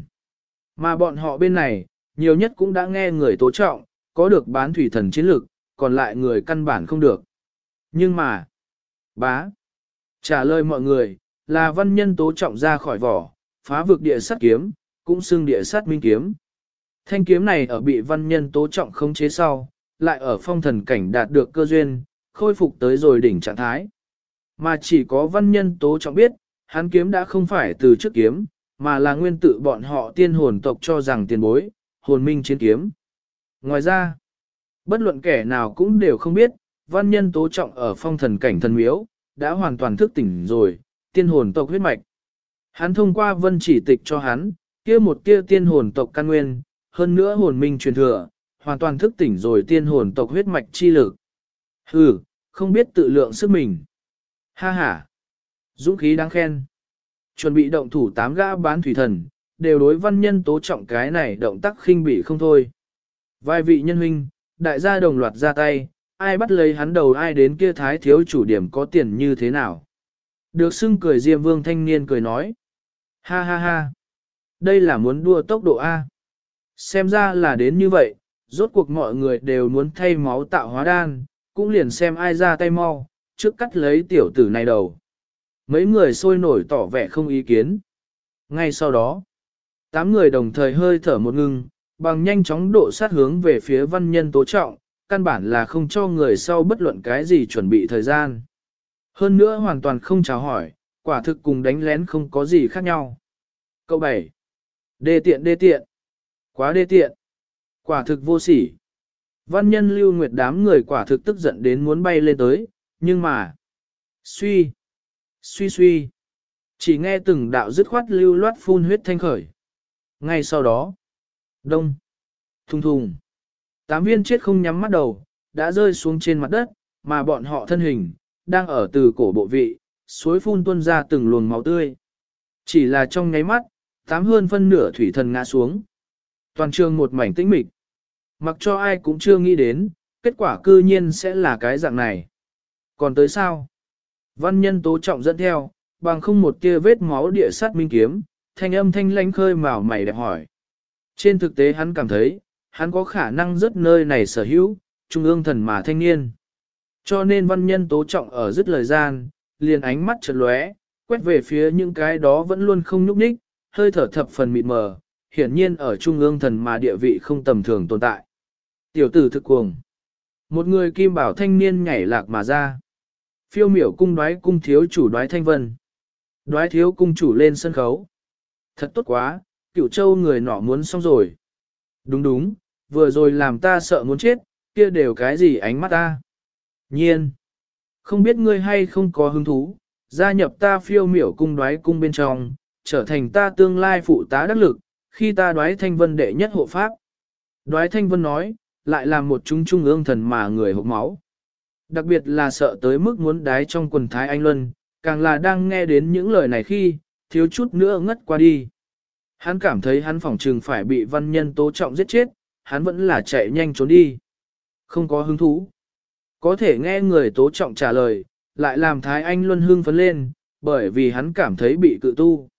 Mà bọn họ bên này, nhiều nhất cũng đã nghe người Tố Trọng, có được bán thủy thần chiến lực, còn lại người căn bản không được. Nhưng mà, bá, trả lời mọi người, là văn nhân Tố Trọng ra khỏi vỏ, phá vực địa sát kiếm, cũng xưng địa sát minh kiếm. Thanh kiếm này ở bị văn nhân Tố Trọng khống chế sau, lại ở phong thần cảnh đạt được cơ duyên, khôi phục tới rồi đỉnh trạng thái. Mà chỉ có văn nhân Tố Trọng biết, hắn kiếm đã không phải từ trước kiếm, mà là nguyên tự bọn họ tiên hồn tộc cho rằng tiền bối, hồn minh chiến kiếm. Ngoài ra, bất luận kẻ nào cũng đều không biết, văn nhân Tố Trọng ở phong thần cảnh thần miếu, đã hoàn toàn thức tỉnh rồi, tiên hồn tộc huyết mạch. Hắn thông qua vân chỉ tịch cho hắn, kia một kia tiên hồn tộc căn nguyên, hơn nữa hồn minh truyền thừa, hoàn toàn thức tỉnh rồi tiên hồn tộc huyết mạch chi lực. Hừ, không biết tự lượng sức mình. Ha ha, dũng khí đáng khen. Chuẩn bị động thủ 8 gã bán thủy thần, đều đối văn nhân Tố Trọng cái này động tác khinh bỉ không thôi. Vài vị nhân huynh, đại gia đồng loạt ra tay, ai bắt lấy hắn đầu ai đến kia thái thiếu chủ điểm có tiền như thế nào. Được xưng cười Diêm Vương thanh niên cười nói. Ha ha ha, đây là muốn đua tốc độ A. Xem ra là đến như vậy, rốt cuộc mọi người đều muốn thay máu tạo hóa đan, cũng liền xem ai ra tay mau, trước cắt lấy tiểu tử này đầu. Mấy người sôi nổi tỏ vẻ không ý kiến. Ngay sau đó, 8 người đồng thời hơi thở một ngưng, bằng nhanh chóng độ sát hướng về phía văn nhân Tố Trọng, căn bản là không cho người sau bất luận cái gì chuẩn bị thời gian. Hơn nữa hoàn toàn không chào hỏi, quả thực cùng đánh lén không có gì khác nhau. Câu 7. Đê tiện. Quá đê tiện. Quả thực vô sỉ. Văn nhân Lưu Nguyệt đám người quả thực tức giận đến muốn bay lên tới, nhưng mà... Suy. Chỉ nghe từng đạo dứt khoát lưu loát phun huyết thanh khởi. Ngay sau đó, đông, thùng. 8 viên chết không nhắm mắt đầu, đã rơi xuống trên mặt đất, mà bọn họ thân hình, đang ở từ cổ bộ vị, suối phun tuôn ra từng luồng máu tươi. Chỉ là trong nháy mắt, 8 hơn phân nửa thủy thần ngã xuống. Toàn trường một mảnh tĩnh mịch. Mặc cho ai cũng chưa nghĩ đến, kết quả cư nhiên sẽ là cái dạng này. Còn tới sao? Văn nhân Tố Trọng dẫn theo, bằng không một kia vết máu địa sát minh kiếm, thanh âm thanh lãnh khơi mào mày đẹp hỏi. Trên thực tế hắn cảm thấy, hắn có khả năng rất nơi này sở hữu, trung ương thần mà thanh niên. Cho nên văn nhân Tố Trọng ở dứt lời gian, liền ánh mắt chợt lóe, quét về phía những cái đó vẫn luôn không nhúc nhích, hơi thở thập phần mịt mờ, hiển nhiên ở trung ương thần mà địa vị không tầm thường tồn tại. Tiểu tử thực cuồng. Một người kim bảo thanh niên nhảy lạc mà ra. Phiêu miểu cung đoái cung thiếu chủ đoái thanh vân. Đoái thiếu cung chủ lên sân khấu. Thật tốt quá, Cửu Châu người nọ muốn xong rồi. Đúng, vừa rồi làm ta sợ muốn chết, kia đều cái gì ánh mắt ta. Nhiên. Không biết ngươi hay không có hứng thú, gia nhập ta phiêu miểu cung đoái cung bên trong, trở thành ta tương lai phụ tá đắc lực, khi ta đoái thanh vân đệ nhất hộ pháp. Đoái thanh vân nói, lại là một trung ương thần mà người hộp máu. Đặc biệt là sợ tới mức muốn đái trong quần thái anh luân, càng là đang nghe đến những lời này khi, thiếu chút nữa ngất qua đi. Hắn cảm thấy hắn phỏng trừng phải bị văn nhân Tố Trọng giết chết, hắn vẫn là chạy nhanh trốn đi. Không có hứng thú. Có thể nghe người Tố Trọng trả lời, lại làm thái anh luân hưng phấn lên, bởi vì hắn cảm thấy bị cự tu.